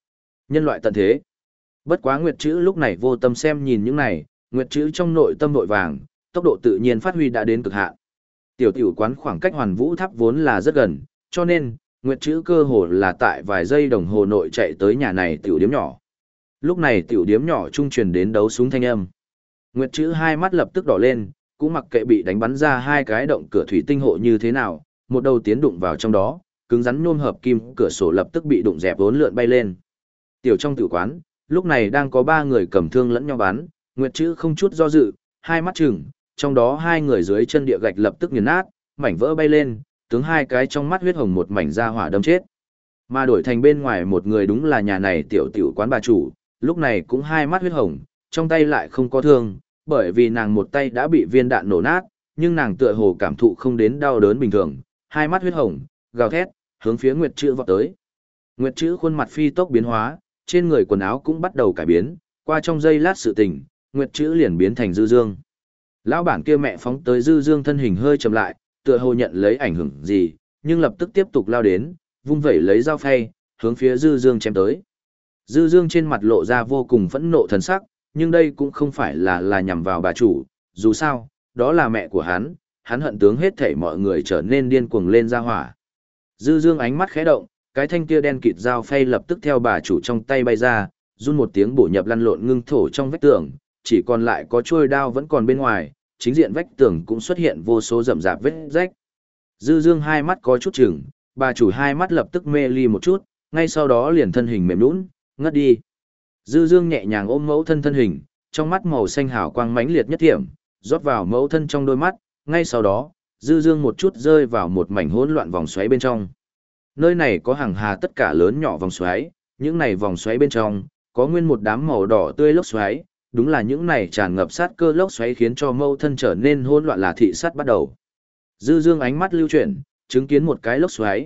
Nhân loại tận thế. Bất quá Nguyệt Trữ lúc này vô tâm xem nhìn những này, Nguyệt Trữ trong nội tâm vội vàng, tốc độ tự nhiên phát huy đã đến cực hạn. Tiểu tiểu quán khoảng cách Hoàn Vũ Tháp vốn là rất gần, cho nên, Nguyệt Trữ cơ hồ là tại vài giây đồng hồ nội chạy tới nhà này tiểu điếm nhỏ. Lúc này tiểu điếm nhỏ trung truyền đến đấu súng thanh âm. Nguyệt Trữ hai mắt lập tức đỏ lên, cũng mặc kệ bị đánh bắn ra hai cái động cửa thủy tinh hộ như thế nào, một đầu tiến đụng vào trong đó, cứng rắn nhôm hợp kim cửa sổ lập tức bị đụng dẹp vốn lượn bay lên. Tiểu trong tiểu quán, lúc này đang có ba người cầm thương lẫn nhau bắn, Nguyệt Trữ không chút do dự, hai mắt chừng, trong đó hai người dưới chân địa gạch lập tức nghiền nát, mảnh vỡ bay lên, tướng hai cái trong mắt huyết hồng một mảnh ra hỏa đâm chết. Mà đổi thành bên ngoài một người đúng là nhà này tiểu tiểu quán bà chủ, lúc này cũng hai mắt huyết hồng, trong tay lại không có thương, bởi vì nàng một tay đã bị viên đạn nổ nát, nhưng nàng tựa hồ cảm thụ không đến đau đớn bình thường, hai mắt huyết hồng, gào thét, hướng phía Nguyệt Trữ vọt tới. Nguyệt Trữ khuôn mặt phi tốc biến hóa, trên người quần áo cũng bắt đầu cải biến, qua trong giây lát sự tình, Nguyệt Trữ liền biến thành Dư Dương. Lão bản kia mẹ phóng tới Dư Dương thân hình hơi chậm lại, tựa hồ nhận lấy ảnh hưởng gì, nhưng lập tức tiếp tục lao đến, vung vẩy lấy dao phay, hướng phía Dư Dương chém tới. Dư Dương trên mặt lộ ra vô cùng phẫn nộ thần sắc, nhưng đây cũng không phải là nhằm vào bà chủ, dù sao, đó là mẹ của hắn hận tướng hết thảy mọi người trở nên điên cuồng lên ra hỏa. Dư Dương ánh mắt khẽ động, cái thanh kia đen kịt dao phay lập tức theo bà chủ trong tay bay ra, run một tiếng bổ nhập lăn lộn ngưng thổ trong vách tường, chỉ còn lại có chuôi đao vẫn còn bên ngoài, chính diện vách tường cũng xuất hiện vô số rậm rạp vết rách. Dư Dương hai mắt có chút chừng, bà chủ hai mắt lập tức mê ly một chút, ngay sau đó liền thân hình mềm nhũn, ngất đi. Dư Dương nhẹ nhàng ôm mẫu thân thân hình, trong mắt màu xanh hào quang mãnh liệt nhất thiểm, rót vào mẫu thân trong đôi mắt, ngay sau đó, Dư Dương một chút rơi vào một mảnh hỗn loạn vòng xoáy bên trong. Nơi này có hàng hà tất cả lớn nhỏ vòng xoáy, những này vòng xoáy bên trong, có nguyên một đám màu đỏ tươi lốc xoáy, đúng là những này tràn ngập sát cơ lốc xoáy khiến cho mẫu thân trở nên hỗn loạn là thị sát bắt đầu. Dư Dương ánh mắt lưu chuyển, chứng kiến một cái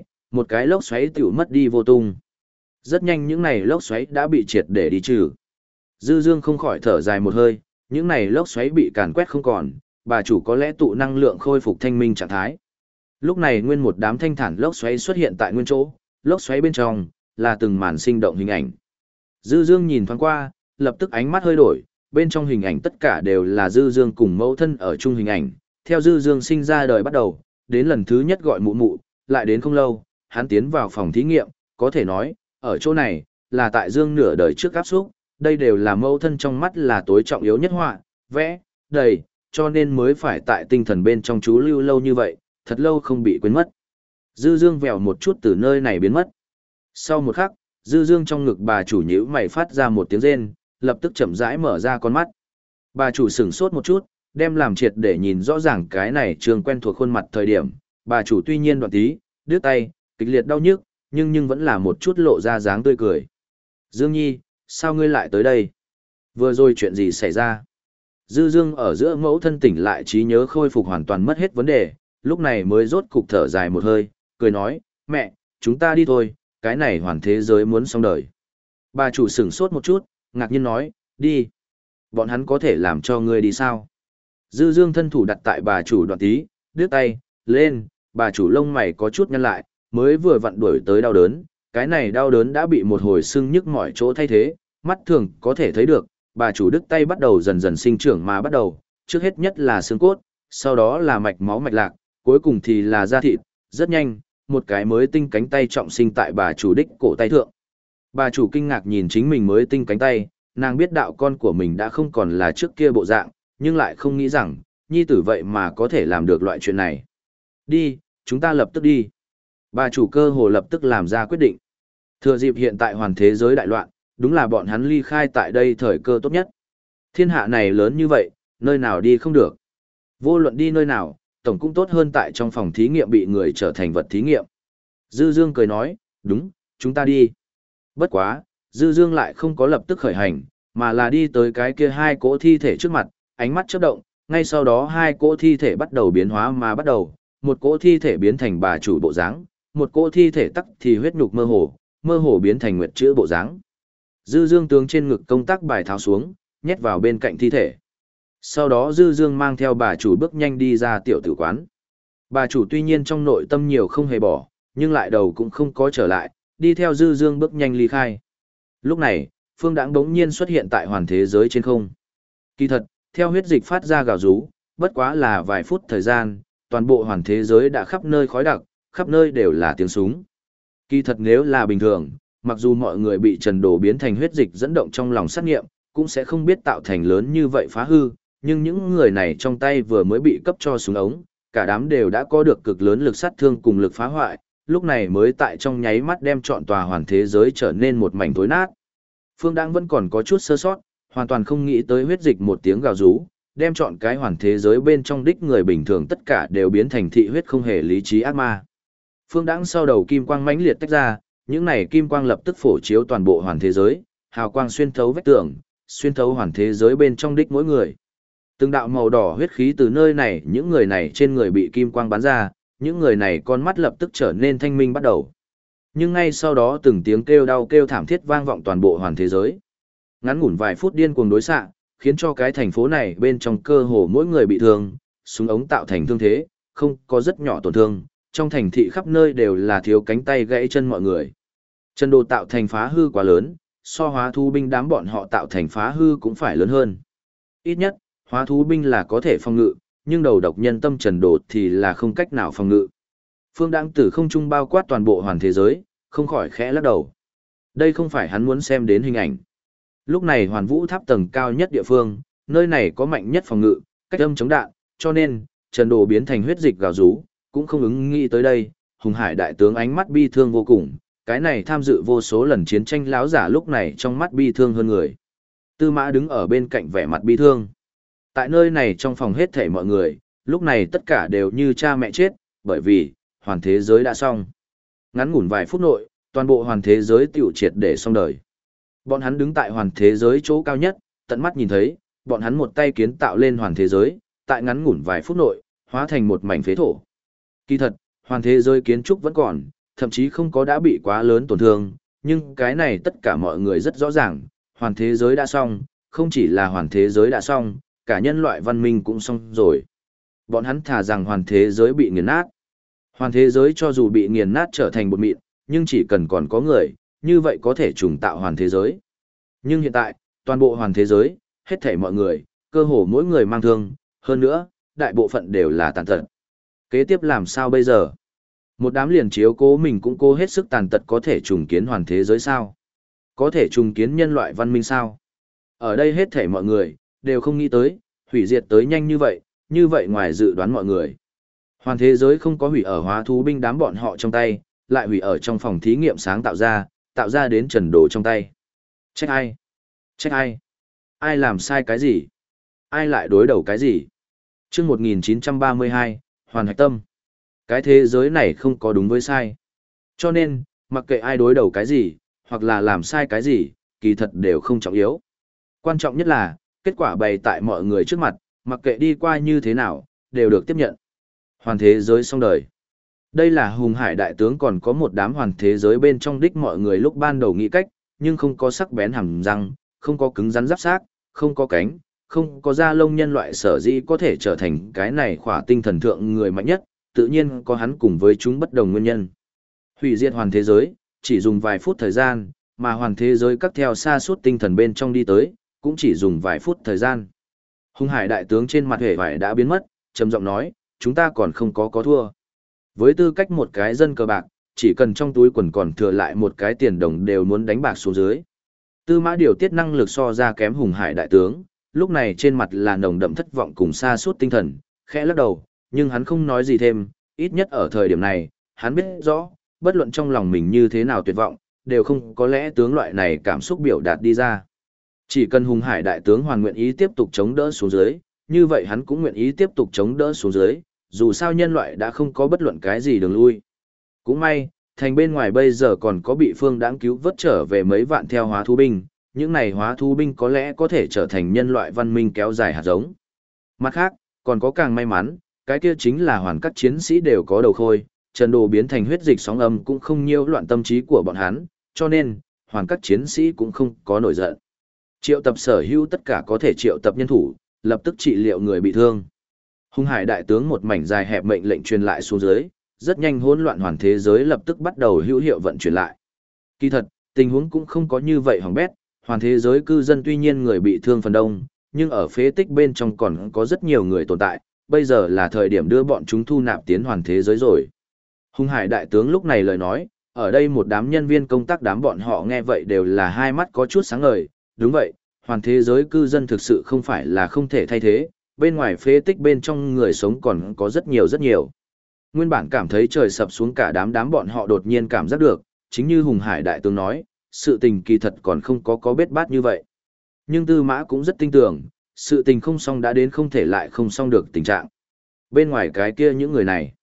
lốc xoáy tiểu mất đi vô tung. Rất nhanh những này lốc xoáy đã bị triệt để đi trừ. Dư Dương không khỏi thở dài một hơi, những này lốc xoáy bị càn quét không còn, bà chủ có lẽ tụ năng lượng khôi phục thanh minh trạng thái. Lúc này nguyên một đám thanh thản lốc xoáy xuất hiện tại nguyên chỗ, lốc xoáy bên trong là từng màn sinh động hình ảnh. Dư Dương nhìn thoáng qua, lập tức ánh mắt hơi đổi, bên trong hình ảnh tất cả đều là Dư Dương cùng mẫu thân ở chung hình ảnh, theo Dư Dương sinh ra đời bắt đầu, đến lần thứ nhất gọi mụ mụ, lại đến không lâu, hắn tiến vào phòng thí nghiệm, có thể nói, ở chỗ này, là tại Dương nửa đời trước áp xúc, đây đều là mẫu thân trong mắt là tối trọng yếu nhất họa, vẽ, đầy, cho nên mới phải tại tinh thần bên trong chú lưu lâu như vậy, thật lâu không bị quên mất. Dư Dương vèo một chút từ nơi này biến mất. Sau một khắc, Dư Dương trong ngực bà chủ nhíu mày phát ra một tiếng rên, lập tức chậm rãi mở ra con mắt. Bà chủ sửng sốt một chút, đem làm triệt để nhìn rõ ràng cái này trường quen thuộc khuôn mặt thời điểm, bà chủ tuy nhiên đoạn tí, đứt tay, kịch liệt đau nhức, nhưng vẫn là một chút lộ ra dáng tươi cười. Dương Nhi, sao ngươi lại tới đây? Vừa rồi chuyện gì xảy ra? Dư Dương ở giữa mẫu thân tỉnh lại trí nhớ khôi phục hoàn toàn mất hết vấn đề, lúc này mới rốt cục thở dài một hơi, cười nói, mẹ, chúng ta đi thôi, cái này hoàn thế giới muốn xong đời. Bà chủ sửng sốt một chút, ngạc nhiên nói, đi. Bọn hắn có thể làm cho ngươi đi sao? Dư Dương thân thủ đặt tại bà chủ đoạn tí, đứt tay, lên, bà chủ lông mày có chút nhăn lại, mới vừa vặn đuổi tới đau đớn, cái này đau đớn đã bị một hồi sưng nhức mỏi chỗ thay thế, mắt thường có thể thấy được, bà chủ đứt tay bắt đầu dần dần sinh trưởng mà bắt đầu, trước hết nhất là xương cốt, sau đó là mạch máu mạch lạc, cuối cùng thì là da thịt, rất nhanh, một cái mới tinh cánh tay trọng sinh tại bà chủ đích cổ tay thượng. Bà chủ kinh ngạc nhìn chính mình mới tinh cánh tay, nàng biết đạo con của mình đã không còn là trước kia bộ dạng, nhưng lại không nghĩ rằng, nhi tử vậy mà có thể làm được loại chuyện này. Đi, chúng ta lập tức đi. Bà chủ cơ hồ lập tức làm ra quyết định. Thừa dịp hiện tại hoàn thế giới đại loạn, đúng là bọn hắn ly khai tại đây thời cơ tốt nhất. Thiên hạ này lớn như vậy, nơi nào đi không được. Vô luận đi nơi nào, tổng cũng tốt hơn tại trong phòng thí nghiệm bị người trở thành vật thí nghiệm. Dư Dương cười nói, đúng, chúng ta đi. Bất quá, Dư Dương lại không có lập tức khởi hành, mà là đi tới cái kia hai cỗ thi thể trước mặt, ánh mắt chớp động, ngay sau đó hai cỗ thi thể bắt đầu biến hóa mà bắt đầu, một cỗ thi thể biến thành bà chủ bộ dáng, một cỗ thi thể tắc thì huyết nhục mơ hồ biến thành nguyệt chữ bộ dáng. Dư Dương tướng trên ngực công tác bài tháo xuống, nhét vào bên cạnh thi thể. Sau đó Dư Dương mang theo bà chủ bước nhanh đi ra tiểu tử quán. Bà chủ tuy nhiên trong nội tâm nhiều không hề bỏ, nhưng lại đầu cũng không có trở lại, đi theo Dư Dương bước nhanh ly khai. Lúc này, Phương Đãng bỗng nhiên xuất hiện tại hoàn thế giới trên không. Kỳ thật, theo huyết dịch phát ra gào rú, bất quá là vài phút thời gian, toàn bộ hoàn thế giới đã khắp nơi khói đặc, khắp nơi đều là tiếng súng. Kỳ thật nếu là bình thường, mặc dù mọi người bị Trần Đồ biến thành huyết dịch dẫn động trong lòng sát nghiệm, cũng sẽ không biết tạo thành lớn như vậy phá hư, nhưng những người này trong tay vừa mới bị cấp cho súng ống, cả đám đều đã có được cực lớn lực sát thương cùng lực phá hoại, lúc này mới tại trong nháy mắt đem trọn tòa hoàn thế giới trở nên một mảnh tối nát. Phương Đãng vẫn còn có chút sơ sót, hoàn toàn không nghĩ tới huyết dịch một tiếng gào rú, đem trọn cái hoàn thế giới bên trong đích người bình thường tất cả đều biến thành thị huyết không hề lý trí ác ma. Phương Đãng sau đầu kim quang mãnh liệt tách ra, những này kim quang lập tức phổ chiếu toàn bộ hoàn thế giới, hào quang xuyên thấu vách tường, xuyên thấu hoàn thế giới bên trong đích mỗi người. Từng đạo màu đỏ huyết khí từ nơi này, những người này trên người bị kim quang bắn ra, những người này con mắt lập tức trở nên thanh minh bắt đầu. Nhưng ngay sau đó từng tiếng kêu đau kêu thảm thiết vang vọng toàn bộ hoàn thế giới. Ngắn ngủn vài phút điên cuồng đối xạ, khiến cho cái thành phố này bên trong cơ hồ mỗi người bị thương, súng ống tạo thành thương thế, không có rất nhỏ tổn thương, trong thành thị khắp nơi đều là thiếu cánh tay gãy chân mọi người. Trần Đồ tạo thành phá hư quá lớn, so hóa thú binh đám bọn họ tạo thành phá hư cũng phải lớn hơn. Ít nhất, hóa thú binh là có thể phòng ngự, nhưng đầu độc nhân tâm Trần Đồ thì là không cách nào phòng ngự. Phương Đãng từ không trung bao quát toàn bộ hoàn thế giới, không khỏi khẽ lắc đầu. Đây không phải hắn muốn xem đến hình ảnh. Lúc này hoàn vũ tháp tầng cao nhất địa phương, nơi này có mạnh nhất phòng ngự, cách âm chống đạn, cho nên, Trần Đồ biến thành huyết dịch gào rú, cũng không ứng nghĩ tới đây. Hùng Hải đại tướng ánh mắt bi thương vô cùng, cái này tham dự vô số lần chiến tranh láo giả lúc này trong mắt bi thương hơn người. Tư Mã đứng ở bên cạnh vẻ mặt bi thương. Tại nơi này trong phòng hết thảy mọi người, lúc này tất cả đều như cha mẹ chết, bởi vì, hoàn thế giới đã xong. Ngắn ngủn vài phút nội, toàn bộ hoàn thế giới tiểu triệt để xong đời. Bọn hắn đứng tại hoàn thế giới chỗ cao nhất, tận mắt nhìn thấy, bọn hắn một tay kiến tạo lên hoàn thế giới, tại ngắn ngủn vài phút nội, hóa thành một mảnh phế thổ. Kỳ thật, hoàn thế giới kiến trúc vẫn còn, thậm chí không có đã bị quá lớn tổn thương, nhưng cái này tất cả mọi người rất rõ ràng, hoàn thế giới đã xong, không chỉ là hoàn thế giới đã xong, cả nhân loại văn minh cũng xong rồi. Bọn hắn thà rằng hoàn thế giới bị nghiền nát. Hoàn thế giới cho dù bị nghiền nát trở thành bột mịn, nhưng chỉ cần còn có người, như vậy có thể trùng tạo hoàn thế giới. Nhưng hiện tại, toàn bộ hoàn thế giới, hết thảy mọi người, cơ hồ mỗi người mang thương, hơn nữa, đại bộ phận đều là tàn tật. Kế tiếp làm sao bây giờ? Một đám liền chiếu cố mình cũng cố hết sức tàn tật có thể trùng kiến hoàn thế giới sao? Có thể trùng kiến nhân loại văn minh sao? Ở đây hết thảy mọi người, đều không nghĩ tới, hủy diệt tới nhanh như vậy ngoài dự đoán mọi người. Hoàn thế giới không có hủy ở hóa thú binh đám bọn họ trong tay, lại hủy ở trong phòng thí nghiệm sáng tạo ra đến Trần Đồ trong tay. Trách ai? Trách ai? Ai làm sai cái gì? Ai lại đối đầu cái gì? Chương 1932, Hoàn Hạch Tâm. Cái thế giới này không có đúng với sai. Cho nên, mặc kệ ai đối đầu cái gì, hoặc là làm sai cái gì, kỳ thật đều không trọng yếu. Quan trọng nhất là, kết quả bày tại mọi người trước mặt, mặc kệ đi qua như thế nào, đều được tiếp nhận. Hoàn thế giới xong đời. Đây là Hùng Hải đại tướng còn có một đám hoàn thế giới bên trong đích mọi người lúc ban đầu nghĩ cách, nhưng không có sắc bén hàm răng, không có cứng rắn giáp xác, không có cánh, không có da lông nhân loại sở dĩ có thể trở thành cái này khỏa tinh thần thượng người mạnh nhất, tự nhiên có hắn cùng với chúng bất đồng nguyên nhân. Hủy diệt hoàn thế giới, chỉ dùng vài phút thời gian, mà hoàn thế giới các theo xa suốt tinh thần bên trong đi tới, cũng chỉ dùng vài phút thời gian. Hùng Hải đại tướng trên mặt hề vải đã biến mất, trầm giọng nói, chúng ta còn không có thua. Với tư cách một cái dân cờ bạc, chỉ cần trong túi quần còn thừa lại một cái tiền đồng đều muốn đánh bạc xuống dưới. Tư Mã điều tiết năng lực so ra kém Hùng Hải đại tướng, lúc này trên mặt là nồng đậm thất vọng cùng xa suốt tinh thần, khẽ lắc đầu, nhưng hắn không nói gì thêm, ít nhất ở thời điểm này, hắn biết rõ, bất luận trong lòng mình như thế nào tuyệt vọng, đều không có lẽ tướng loại này cảm xúc biểu đạt đi ra. Chỉ cần Hùng Hải đại tướng hoàn nguyện ý tiếp tục chống đỡ xuống dưới, như vậy hắn cũng nguyện ý tiếp tục chống đỡ xuống dưới, dù sao nhân loại đã không có bất luận cái gì đường lui. Cũng may, thành bên ngoài bây giờ còn có bị Phương Đãng cứu vớt trở về mấy vạn theo hóa thú binh, những này hóa thú binh có lẽ có thể trở thành nhân loại văn minh kéo dài hạt giống. Mặt khác, còn có càng may mắn, cái kia chính là hoàn các chiến sĩ đều có đầu khôi, Trần Đồ biến thành huyết dịch sóng âm cũng không nhiễu loạn tâm trí của bọn hắn, cho nên, hoàn các chiến sĩ cũng không có nổi giận. Triệu tập sở hữu tất cả có thể triệu tập nhân thủ, lập tức trị liệu người bị thương. Hùng Hải đại tướng một mảnh dài hẹp mệnh lệnh truyền lại xuống dưới, rất nhanh hỗn loạn hoàn thế giới lập tức bắt đầu hữu hiệu vận chuyển lại. Kỳ thật, Tình huống cũng không có như vậy hỏng bét, hoàn thế giới cư dân tuy nhiên người bị thương phần đông, nhưng ở phế tích bên trong còn có rất nhiều người tồn tại, bây giờ là thời điểm đưa bọn chúng thu nạp tiến hoàn thế giới rồi. Hung Hải đại tướng lúc này lời nói, ở đây một đám nhân viên công tác đám bọn họ nghe vậy đều là hai mắt có chút sáng ngời, đúng vậy, hoàn thế giới cư dân thực sự không phải là không thể thay thế, bên ngoài phế tích bên trong người sống còn có rất nhiều rất nhiều. Nguyên bản cảm thấy trời sập xuống cả đám bọn họ đột nhiên cảm giác được, chính như Hùng Hải đại tướng nói, sự tình kỳ thật còn không có bết bát như vậy. Nhưng Tư Mã cũng rất tin tưởng, sự tình không xong đã đến không thể lại không xong được tình trạng. Bên ngoài cái kia những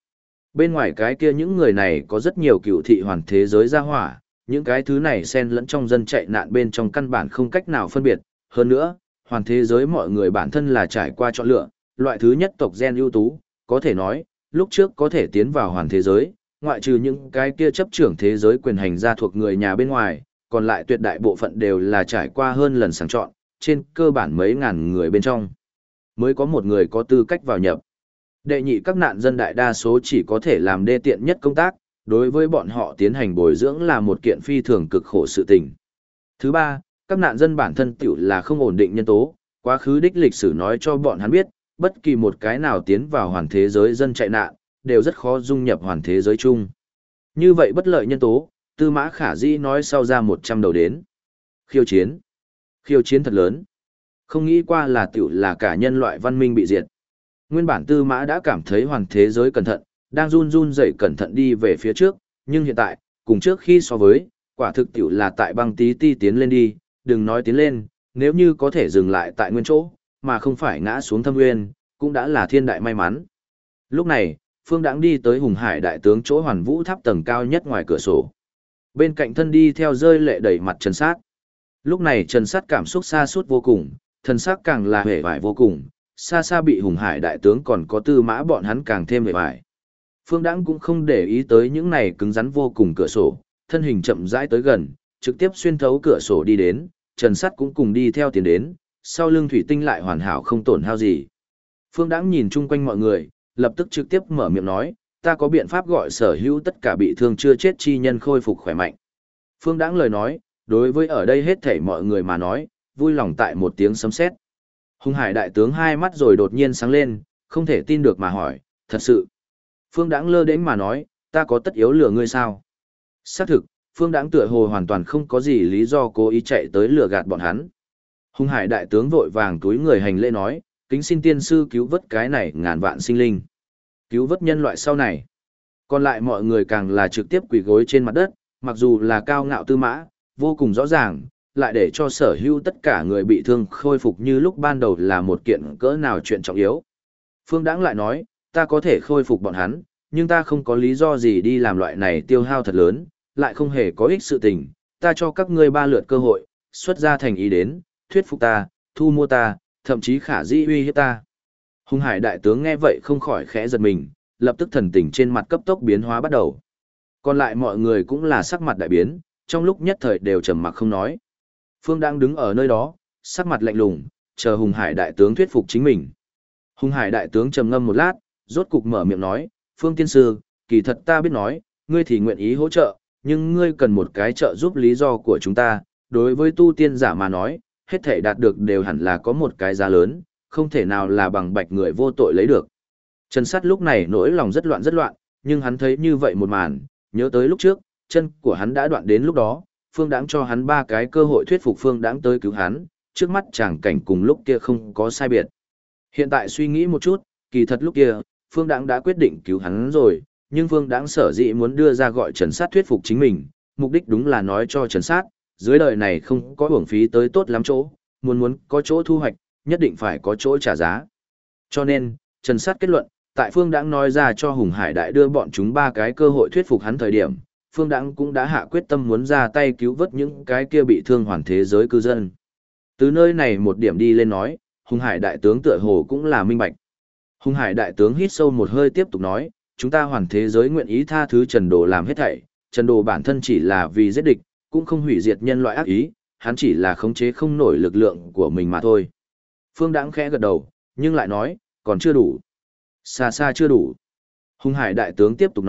người này có rất nhiều cựu thị hoàn thế giới gia hỏa, những cái thứ này xen lẫn trong dân chạy nạn bên trong căn bản không cách nào phân biệt. Hơn nữa, hoàn thế giới mọi người bản thân là trải qua chọn lựa, loại thứ nhất tộc gen ưu tú, có thể nói, lúc trước có thể tiến vào hoàn thế giới, ngoại trừ những cái kia chấp trưởng thế giới quyền hành gia thuộc người nhà bên ngoài, còn lại tuyệt đại bộ phận đều là trải qua hơn lần sàng chọn, trên cơ bản mấy ngàn người bên trong, mới có một người có tư cách vào nhập. Đệ nhị các nạn dân đại đa số chỉ có thể làm đê tiện nhất công tác, đối với bọn họ tiến hành bồi dưỡng là một kiện phi thường cực khổ sự tình. Thứ ba, các nạn dân bản thân tiểu là không ổn định nhân tố, quá khứ đích lịch sử nói cho bọn hắn biết, bất kỳ một cái nào tiến vào hoàn thế giới dân chạy nạn, đều rất khó dung nhập hoàn thế giới chung. Như vậy bất lợi nhân tố, Tư Mã Khả Dĩ nói sau ra 100 đầu đến. Khiêu chiến. Khiêu chiến thật lớn. Không nghĩ qua là tiểu là cả nhân loại văn minh bị diệt. Nguyên bản Tư Mã đã cảm thấy hoàn thế giới cẩn thận, đang run run rẩy cẩn thận đi về phía trước, nhưng hiện tại, cùng trước khi so với, quả thực tiểu là tại băng tí ti tiến lên đi, đừng nói tiến lên, nếu như có thể dừng lại tại nguyên chỗ, mà không phải ngã xuống thâm nguyên, cũng đã là thiên đại may mắn. Lúc này, Phương Đãng đi tới Hùng Hải đại tướng chỗ Hoàn Vũ tháp tầng cao nhất ngoài cửa sổ. Bên cạnh thân đi theo rơi lệ đẩy mặt Trần Sát. Lúc này Trần Sát cảm xúc xa suốt vô cùng, thân xác càng là hề vải vô cùng, xa xa bị Hùng Hải đại tướng còn có Tư Mã bọn hắn càng thêm hề vải. Phương Đãng cũng không để ý tới những này cứng rắn vô cùng cửa sổ, thân hình chậm rãi tới gần, trực tiếp xuyên thấu cửa sổ đi đến, Trần Sát cũng cùng đi theo tiến đến, sau lưng thủy tinh lại hoàn hảo không tổn hao gì. Phương Đãng nhìn chung quanh mọi người, lập tức trực tiếp mở miệng nói, ta có biện pháp gọi sở hữu tất cả bị thương chưa chết chi nhân khôi phục khỏe mạnh. Phương Đãng lời nói, đối với ở đây hết thảy mọi người mà nói, vui lòng tại một tiếng sấm sét. Hùng Hải đại tướng hai mắt rồi đột nhiên sáng lên, không thể tin được mà hỏi, thật sự. Phương Đãng lơ đễnh mà nói, ta có tất yếu lừa ngươi sao? Xác thực, Phương Đãng tựa hồ hoàn toàn không có gì lý do cố ý chạy tới lừa gạt bọn hắn. Hùng Hải đại tướng vội vàng túi người hành lễ nói, kính xin tiên sư cứu vớt cái này ngàn vạn sinh linh. Cứu vớt nhân loại sau này. Còn lại mọi người càng là trực tiếp quỳ gối trên mặt đất, mặc dù là cao ngạo Tư Mã, vô cùng rõ ràng, lại để cho sở hữu tất cả người bị thương khôi phục như lúc ban đầu là một kiện cỡ nào chuyện trọng yếu. Phương Đãng lại nói, ta có thể khôi phục bọn hắn, nhưng ta không có lý do gì đi làm loại này tiêu hao thật lớn, lại không hề có ích sự tình, ta cho các ngươi 3 lượt cơ hội, xuất ra thành ý đến, thuyết phục ta, thu mua ta, thậm chí Khả Dĩ uy hiếp ta. Hùng Hải đại tướng nghe vậy không khỏi khẽ giật mình, lập tức thần tình trên mặt cấp tốc biến hóa bắt đầu. Còn lại mọi người cũng là sắc mặt đại biến, trong lúc nhất thời đều trầm mặc không nói. Phương đang đứng ở nơi đó, sắc mặt lạnh lùng, chờ Hùng Hải đại tướng thuyết phục chính mình. Hùng Hải đại tướng trầm ngâm một lát, rốt cục mở miệng nói, Phương tiên sư, kỳ thật ta biết nói, ngươi thì nguyện ý hỗ trợ, nhưng ngươi cần một cái trợ giúp lý do của chúng ta, đối với tu tiên giả mà nói, hết thể đạt được đều hẳn là có một cái giá lớn, không thể nào là bằng bạch người vô tội lấy được. Trần Sắt lúc này nỗi lòng rất loạn, nhưng hắn thấy như vậy một màn, nhớ tới lúc trước, chân của hắn đã đoạn đến lúc đó, Phương Đãng cho hắn 3 cái cơ hội thuyết phục Phương Đãng tới cứu hắn, trước mắt chàng cảnh cùng lúc kia không có sai biệt. Hiện tại suy nghĩ một chút, kỳ thật lúc kia, Phương Đãng đã quyết định cứu hắn rồi, nhưng Phương Đãng sở dĩ muốn đưa ra gọi Trần Sát thuyết phục chính mình, mục đích đúng là nói cho Trần Sát, dưới đời này không có uổng phí tới tốt lắm chỗ, muốn có chỗ thu hoạch, nhất định phải có chỗ trả giá. Cho nên, Trần Sát kết luận, tại Phương Đãng nói ra cho Hùng Hải Đại đưa bọn chúng 3 cái cơ hội thuyết phục hắn thời điểm, Phương Đãng cũng đã hạ quyết tâm muốn ra tay cứu vớt những cái kia bị thương hoàn thế giới cư dân. Từ nơi này một điểm đi lên nói, Hùng Hải Đại tướng tựa hồ cũng là minh bạch. Hùng Hải Đại tướng hít sâu một hơi tiếp tục nói, chúng ta hoàn thế giới nguyện ý tha thứ Trần Đồ làm hết thảy, Trần Đồ bản thân chỉ là vì giết địch, cũng không hủy diệt nhân loại ác ý, hắn chỉ là khống chế không nổi lực lượng của mình mà thôi. Phương Đãng khẽ gật đầu, nhưng lại nói, còn chưa đủ. Xa xa chưa đủ. Hùng Hải đại tướng tiếp tục nói,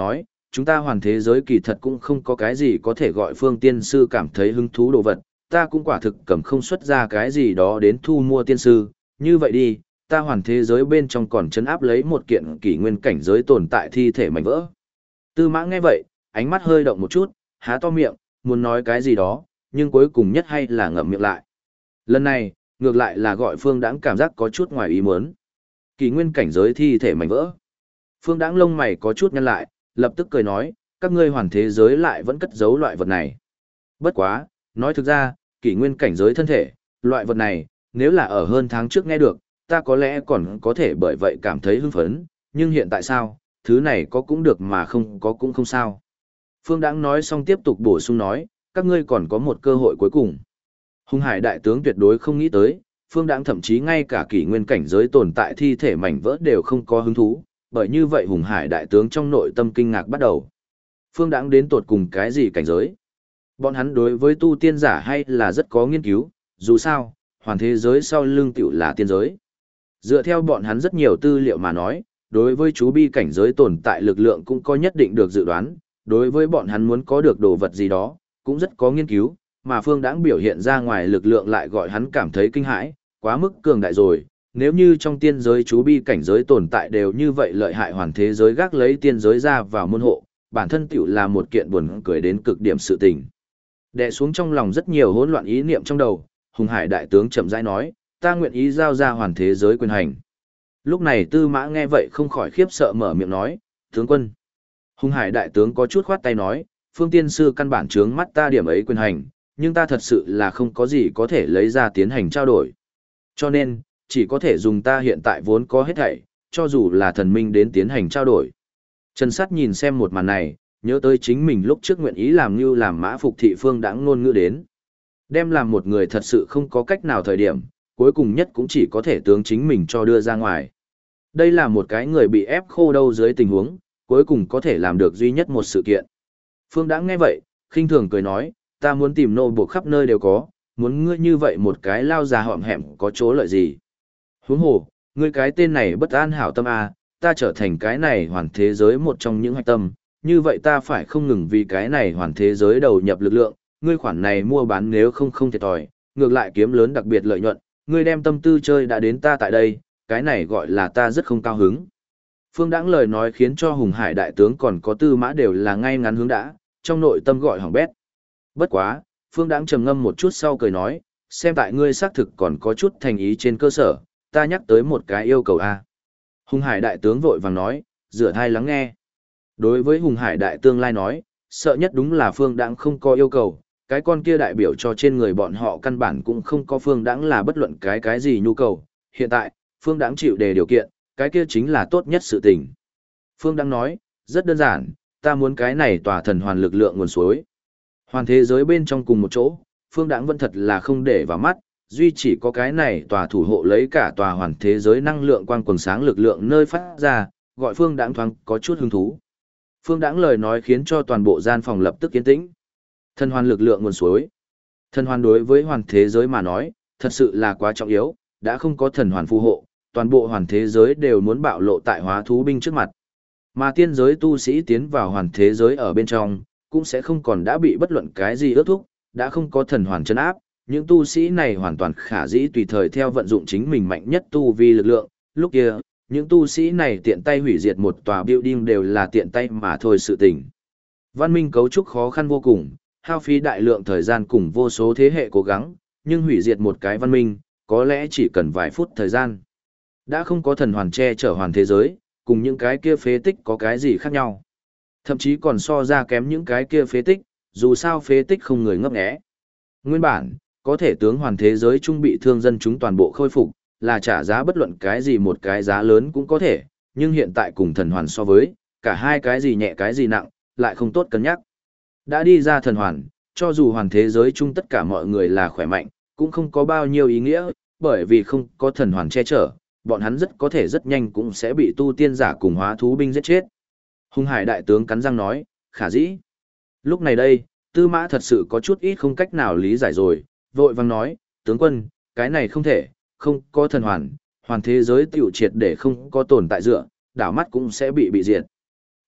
chúng ta hoàn thế giới kỳ thật cũng không có cái gì có thể gọi Phương tiên sư cảm thấy hứng thú đồ vật, ta cũng quả thực cầm không xuất ra cái gì đó đến thu mua tiên sư, như vậy đi, ta hoàn thế giới bên trong còn trấn áp lấy một kiện kỷ nguyên cảnh giới tồn tại thi thể mảnh vỡ. Tư Mã nghe vậy, ánh mắt hơi động một chút, há to miệng, muốn nói cái gì đó, nhưng cuối cùng nhất hay là ngậm miệng lại. Lần này, ngược lại là gọi Phương Đãng cảm giác có chút ngoài ý muốn. Kỷ nguyên cảnh giới thi thể mảnh vỡ. Phương Đãng lông mày có chút nhăn lại, lập tức cười nói, các ngươi hoàn thế giới lại vẫn cất giấu loại vật này. Bất quá, nói thực ra, kỷ nguyên cảnh giới thân thể, loại vật này, nếu là ở hơn tháng trước nghe được, ta có lẽ còn có thể bởi vậy cảm thấy hưng phấn, nhưng hiện tại sao, thứ này có cũng được mà không có cũng không sao. Phương Đãng nói xong tiếp tục bổ sung nói, các ngươi còn có một cơ hội cuối cùng. Hùng Hải đại tướng tuyệt đối không nghĩ tới, Phương Đãng thậm chí ngay cả kỷ nguyên cảnh giới tồn tại thi thể mảnh vỡ đều không có hứng thú, bởi như vậy Hùng Hải đại tướng trong nội tâm kinh ngạc bắt đầu. Phương Đãng đến tột cùng cái gì cảnh giới? Bọn hắn đối với tu tiên giả hay là rất có nghiên cứu, dù sao, hoàn thế giới sau lưng tiểu là tiên giới. Dựa theo bọn hắn rất nhiều tư liệu mà nói, đối với chú bi cảnh giới tồn tại lực lượng cũng có nhất định được dự đoán, đối với bọn hắn muốn có được đồ vật gì đó, cũng rất có nghiên cứu, mà Phương Đãng biểu hiện ra ngoài lực lượng lại gọi hắn cảm thấy kinh hãi, quá mức cường đại rồi. Nếu như trong tiên giới chú bi cảnh giới tồn tại đều như vậy lợi hại hoàn thế giới gác lấy tiên giới ra vào môn hộ, bản thân tiểu là một kiện buồn cười đến cực điểm sự tình. Đè xuống trong lòng rất nhiều hỗn loạn ý niệm trong đầu, Hùng Hải đại tướng chậm rãi nói, ta nguyện ý giao ra hoàn thế giới quyền hành. Lúc này Tư Mã nghe vậy không khỏi khiếp sợ mở miệng nói, tướng quân. Hùng Hải đại tướng có chút khoát tay nói, Phương tiên sư căn bản trướng mắt ta điểm ấy quyền hành, nhưng ta thật sự là không có gì có thể lấy ra tiến hành trao đổi. Cho nên, chỉ có thể dùng ta hiện tại vốn có hết thảy, cho dù là thần minh đến tiến hành trao đổi. Trần Sát nhìn xem một màn này, nhớ tới chính mình lúc trước nguyện ý làm như làm mã phục thị Phương Đãng ngôn ngữ đến. Đem làm một người thật sự không có cách nào thời điểm, cuối cùng nhất cũng chỉ có thể tướng chính mình cho đưa ra ngoài. Đây là một cái người bị ép khô đâu dưới tình huống, cuối cùng có thể làm được duy nhất một sự kiện. Phương Đãng nghe vậy, khinh thường cười nói, ta muốn tìm nô buộc khắp nơi đều có, muốn ngươi như vậy một cái lao già họm hẹm có chỗ lợi gì. Huống hồ, ngươi cái tên này bất an hảo tâm à, ta trở thành cái này hoàn thế giới một trong những hạch tâm, như vậy ta phải không ngừng vì cái này hoàn thế giới đầu nhập lực lượng, ngươi khoản này mua bán nếu không thiệt thòi, ngược lại kiếm lớn đặc biệt lợi nhuận, ngươi đem tâm tư chơi đã đến ta tại đây, cái này gọi là ta rất không cao hứng. Phương Đãng lời nói khiến cho Hùng Hải đại tướng còn có Tư Mã đều là ngay ngắn hướng đã, trong nội tâm gọi hỏng bét. Bất quá, Phương Đãng trầm ngâm một chút sau cười nói, xem tại ngươi xác thực còn có chút thành ý trên cơ sở, ta nhắc tới một cái yêu cầu a. Hùng Hải đại tướng vội vàng nói, rửa thai lắng nghe. Đối với Hùng Hải đại tương lai nói, sợ nhất đúng là Phương Đãng không có yêu cầu, cái con kia đại biểu cho trên người bọn họ căn bản cũng không có Phương Đãng là bất luận cái gì nhu cầu. Hiện tại, Phương Đãng chịu đề điều kiện, cái kia chính là tốt nhất sự tình. Phương Đãng nói, rất đơn giản, ta muốn cái này tỏa thần hoàn lực lượng nguồn suối. Hoàn thế giới bên trong cùng một chỗ, Phương Đãng vẫn thật là không để vào mắt, duy chỉ có cái này tòa thủ hộ lấy cả tòa hoàn thế giới năng lượng quang quần sáng lực lượng nơi phát ra, gọi Phương Đãng thoáng có chút hứng thú. Phương Đãng lời nói khiến cho toàn bộ gian phòng lập tức yên tĩnh. Thần hoàn lực lượng nguồn suối. Thần hoàn đối với hoàn thế giới mà nói, thật sự là quá trọng yếu, đã không có thần hoàn phù hộ, toàn bộ hoàn thế giới đều muốn bạo lộ tại hóa thú binh trước mặt. Mà tiên giới tu sĩ tiến vào hoàn thế giới ở bên trong, cũng sẽ không còn đã bị bất luận cái gì ước thúc, đã không có thần hoàn chân áp, những tu sĩ này hoàn toàn khả dĩ tùy thời theo vận dụng chính mình mạnh nhất tu vi lực lượng, lúc kia, những tu sĩ này tiện tay hủy diệt một tòa building đều là tiện tay mà thôi sự tình. Văn minh cấu trúc khó khăn vô cùng, hao phí đại lượng thời gian cùng vô số thế hệ cố gắng, nhưng hủy diệt một cái văn minh, có lẽ chỉ cần vài phút thời gian. Đã không có thần hoàn che chở hoàn thế giới, cùng những cái kia phế tích có cái gì khác nhau. Thậm chí còn so ra kém những cái kia phế tích, dù sao phế tích không người ngấp nghé. Nguyên bản, có thể tướng hoàn thế giới trung bị thương dân chúng toàn bộ khôi phục, là trả giá bất luận cái gì một cái giá lớn cũng có thể, nhưng hiện tại cùng thần hoàn so với, cả hai cái gì nhẹ cái gì nặng, lại không tốt cân nhắc. Đã đi ra thần hoàn, cho dù hoàn thế giới chung tất cả mọi người là khỏe mạnh, cũng không có bao nhiêu ý nghĩa, bởi vì không có thần hoàn che chở, bọn hắn rất có thể rất nhanh cũng sẽ bị tu tiên giả cùng hóa thú binh giết chết. Hùng Hải đại tướng cắn răng nói, khả dĩ. Lúc này đây, Tư Mã thật sự có chút ít không cách nào lý giải rồi, vội vang nói, tướng quân, cái này không thể, không có thần hoàn, hoàn thế giới tiểu triệt để không có tồn tại dựa, đảo mắt cũng sẽ bị diệt.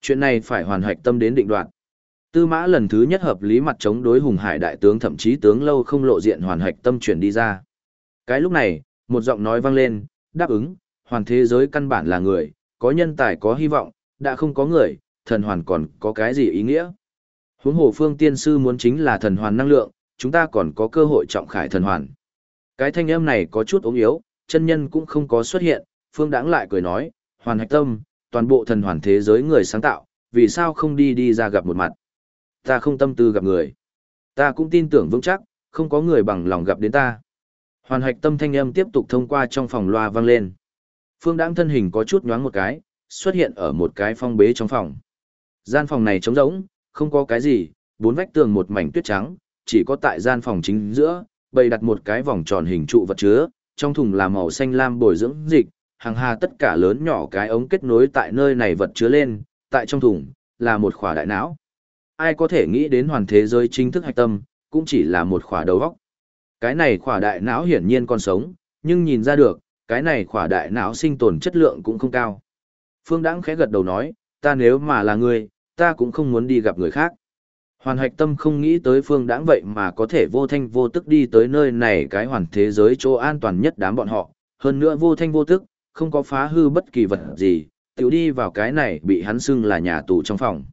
Chuyện này phải hoàn hoạch tâm đến định đoạt. Tư Mã lần thứ nhất hợp lý mặt chống đối Hùng Hải đại tướng, thậm chí tướng lâu không lộ diện hoàn hoạch tâm chuyển đi ra. Cái lúc này, một giọng nói vang lên, đáp ứng, hoàn thế giới căn bản là người, có nhân tài có hy vọng, đã không có người, thần hoàn còn có cái gì ý nghĩa? Huống hồ Phương tiên sư muốn chính là thần hoàn năng lượng, chúng ta còn có cơ hội trọng khải thần hoàn. Cái thanh âm này có chút ốm yếu, chân nhân cũng không có xuất hiện, Phương Đãng lại cười nói, hoàn hạch tâm, toàn bộ thần hoàn thế giới người sáng tạo, vì sao không đi ra gặp một mặt? Ta không tâm tư gặp người. Ta cũng tin tưởng vững chắc, không có người bằng lòng gặp đến ta. Hoàn hạch tâm thanh âm tiếp tục thông qua trong phòng loa vang lên. Phương Đãng thân hình có chút nhoáng một cái, xuất hiện ở một cái phong bế trong phòng. Gian phòng này trống rỗng, không có cái gì, bốn vách tường một mảnh tuyết trắng, chỉ có tại gian phòng chính giữa, bày đặt một cái vòng tròn hình trụ vật chứa, trong thùng là màu xanh lam bồi dưỡng dịch, hàng hà tất cả lớn nhỏ cái ống kết nối tại nơi này vật chứa lên, tại trong thùng là một khỏa đại não. Ai có thể nghĩ đến hoàn thế giới chính thức hạch tâm, cũng chỉ là một khỏa đầu óc. Cái này khỏa đại não hiển nhiên còn sống, nhưng nhìn ra được, cái này khỏa đại não sinh tồn chất lượng cũng không cao. Phương Đãng khẽ gật đầu nói, ta nếu mà là ngươi, ta cũng không muốn đi gặp người khác. Hoàn hạch tâm không nghĩ tới Phương Đãng vậy mà có thể vô thanh vô tức đi tới nơi này, cái hoàn thế giới chỗ an toàn nhất đám bọn họ, hơn nữa vô thanh vô tức, không có phá hư bất kỳ vật gì, tiểu đi vào cái này bị hắn xưng là nhà tù trong phòng.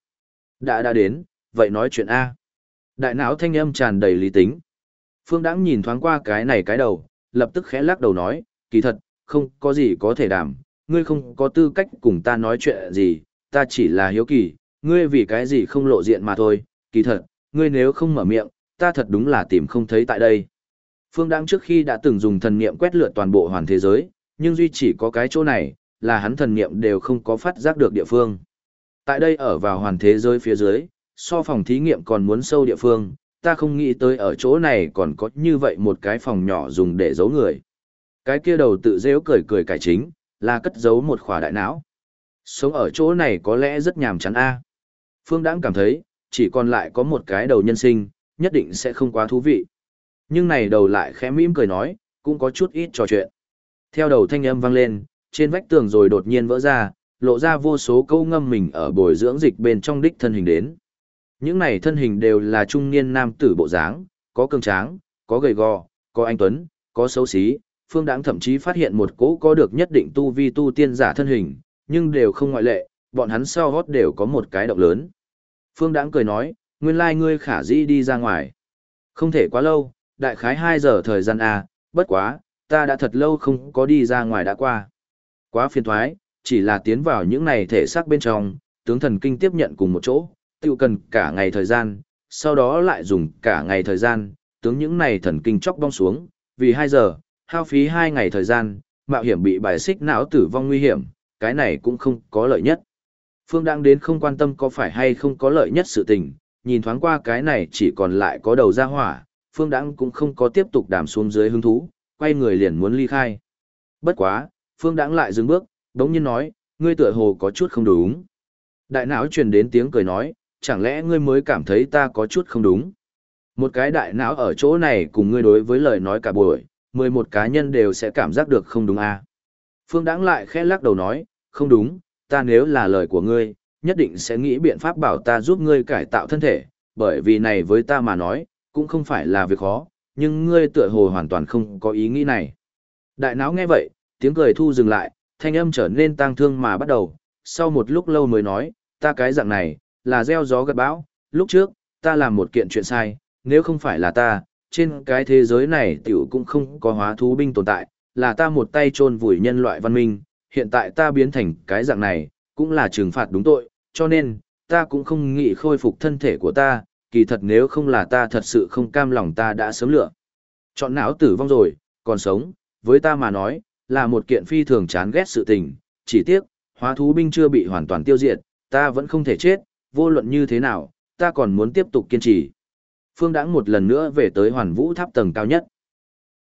Đã đến, vậy nói chuyện A. Đại não thanh âm tràn đầy lý tính. Phương Đãng nhìn thoáng qua cái này cái đầu, lập tức khẽ lắc đầu nói, kỳ thật, không có gì có thể đảm, ngươi không có tư cách cùng ta nói chuyện gì, ta chỉ là hiếu kỳ, ngươi vì cái gì không lộ diện mà thôi, kỳ thật, ngươi nếu không mở miệng, ta thật đúng là tìm không thấy tại đây. Phương Đãng trước khi đã từng dùng thần niệm quét lượt toàn bộ hoàn thế giới, nhưng duy chỉ có cái chỗ này, là hắn thần niệm đều không có phát giác được địa phương. Tại đây ở vào hoàn thế giới phía dưới, so phòng thí nghiệm còn muốn sâu địa phương, ta không nghĩ tới ở chỗ này còn có như vậy một cái phòng nhỏ dùng để giấu người. Cái kia đầu tự rêu cười cười cải chính, là cất giấu một khỏa đại não. Sống ở chỗ này có lẽ rất nhàm chán a. Phương Đãng cảm thấy, chỉ còn lại có một cái đầu nhân sinh, nhất định sẽ không quá thú vị. Nhưng này đầu lại khẽ mỉm cười nói, cũng có chút ít trò chuyện. Theo đầu thanh âm vang lên, trên vách tường rồi đột nhiên vỡ ra, lộ ra vô số câu ngâm mình ở bồi dưỡng dịch bên trong đích thân hình đến. Những này thân hình đều là trung niên nam tử bộ dáng, có cường tráng, có gầy gò, có anh tuấn, có xấu xí. Phương Đãng thậm chí phát hiện một cỗ có được nhất định tu vi tu tiên giả thân hình, nhưng đều không ngoại lệ, bọn hắn sau gót đều có một cái động lớn. Phương Đãng cười nói, nguyên lai ngươi khả dĩ đi ra ngoài. Không thể quá lâu, đại khái 2 giờ thời gian a, bất quá, ta đã thật lâu không có đi ra ngoài đã qua. Quá phiền thoái, chỉ là tiến vào những này thể xác bên trong, tướng thần kinh tiếp nhận cùng một chỗ, tiêu cần cả ngày thời gian, sau đó lại dùng cả ngày thời gian, tướng những này thần kinh chóc bong xuống, vì 2 giờ, hao phí 2 ngày thời gian, mạo hiểm bị bài xích não tử vong nguy hiểm, cái này cũng không có lợi nhất. Phương Đãng đến không quan tâm có phải hay không có lợi nhất sự tình, nhìn thoáng qua cái này chỉ còn lại có đầu ra hỏa, Phương Đãng cũng không có tiếp tục đàm xuống dưới hứng thú, quay người liền muốn ly khai. Bất quá, Phương Đãng lại dừng bước, đống nhiên nói, ngươi tựa hồ có chút không đúng. Đại não truyền đến tiếng cười nói, chẳng lẽ ngươi mới cảm thấy ta có chút không đúng? Một cái đại não ở chỗ này cùng ngươi đối với lời nói cả buổi, 11 cá nhân đều sẽ cảm giác được không đúng à? Phương Đãng lại khẽ lắc đầu nói, không đúng, ta nếu là lời của ngươi, nhất định sẽ nghĩ biện pháp bảo ta giúp ngươi cải tạo thân thể, bởi vì này với ta mà nói, cũng không phải là việc khó, nhưng ngươi tựa hồ hoàn toàn không có ý nghĩ này. Đại não nghe vậy, tiếng cười thu dừng lại, thanh âm trở nên tang thương mà bắt đầu, sau một lúc lâu mới nói, ta cái dạng này, là gieo gió gặt bão, lúc trước, ta làm một kiện chuyện sai, nếu không phải là ta, trên cái thế giới này tiểu cũng không có hóa thú binh tồn tại, là ta một tay chôn vùi nhân loại văn minh, hiện tại ta biến thành cái dạng này, cũng là trừng phạt đúng tội, cho nên, ta cũng không nghĩ khôi phục thân thể của ta, kỳ thật nếu không là ta thật sự không cam lòng ta đã sớm lựa. Chọn não tử vong rồi, còn sống, với ta mà nói, là một kiện phi thường chán ghét sự tình, chỉ tiếc, hóa thú binh chưa bị hoàn toàn tiêu diệt, ta vẫn không thể chết, vô luận như thế nào, ta còn muốn tiếp tục kiên trì. Phương Đãng một lần nữa về tới Hoàn Vũ Tháp tầng cao nhất.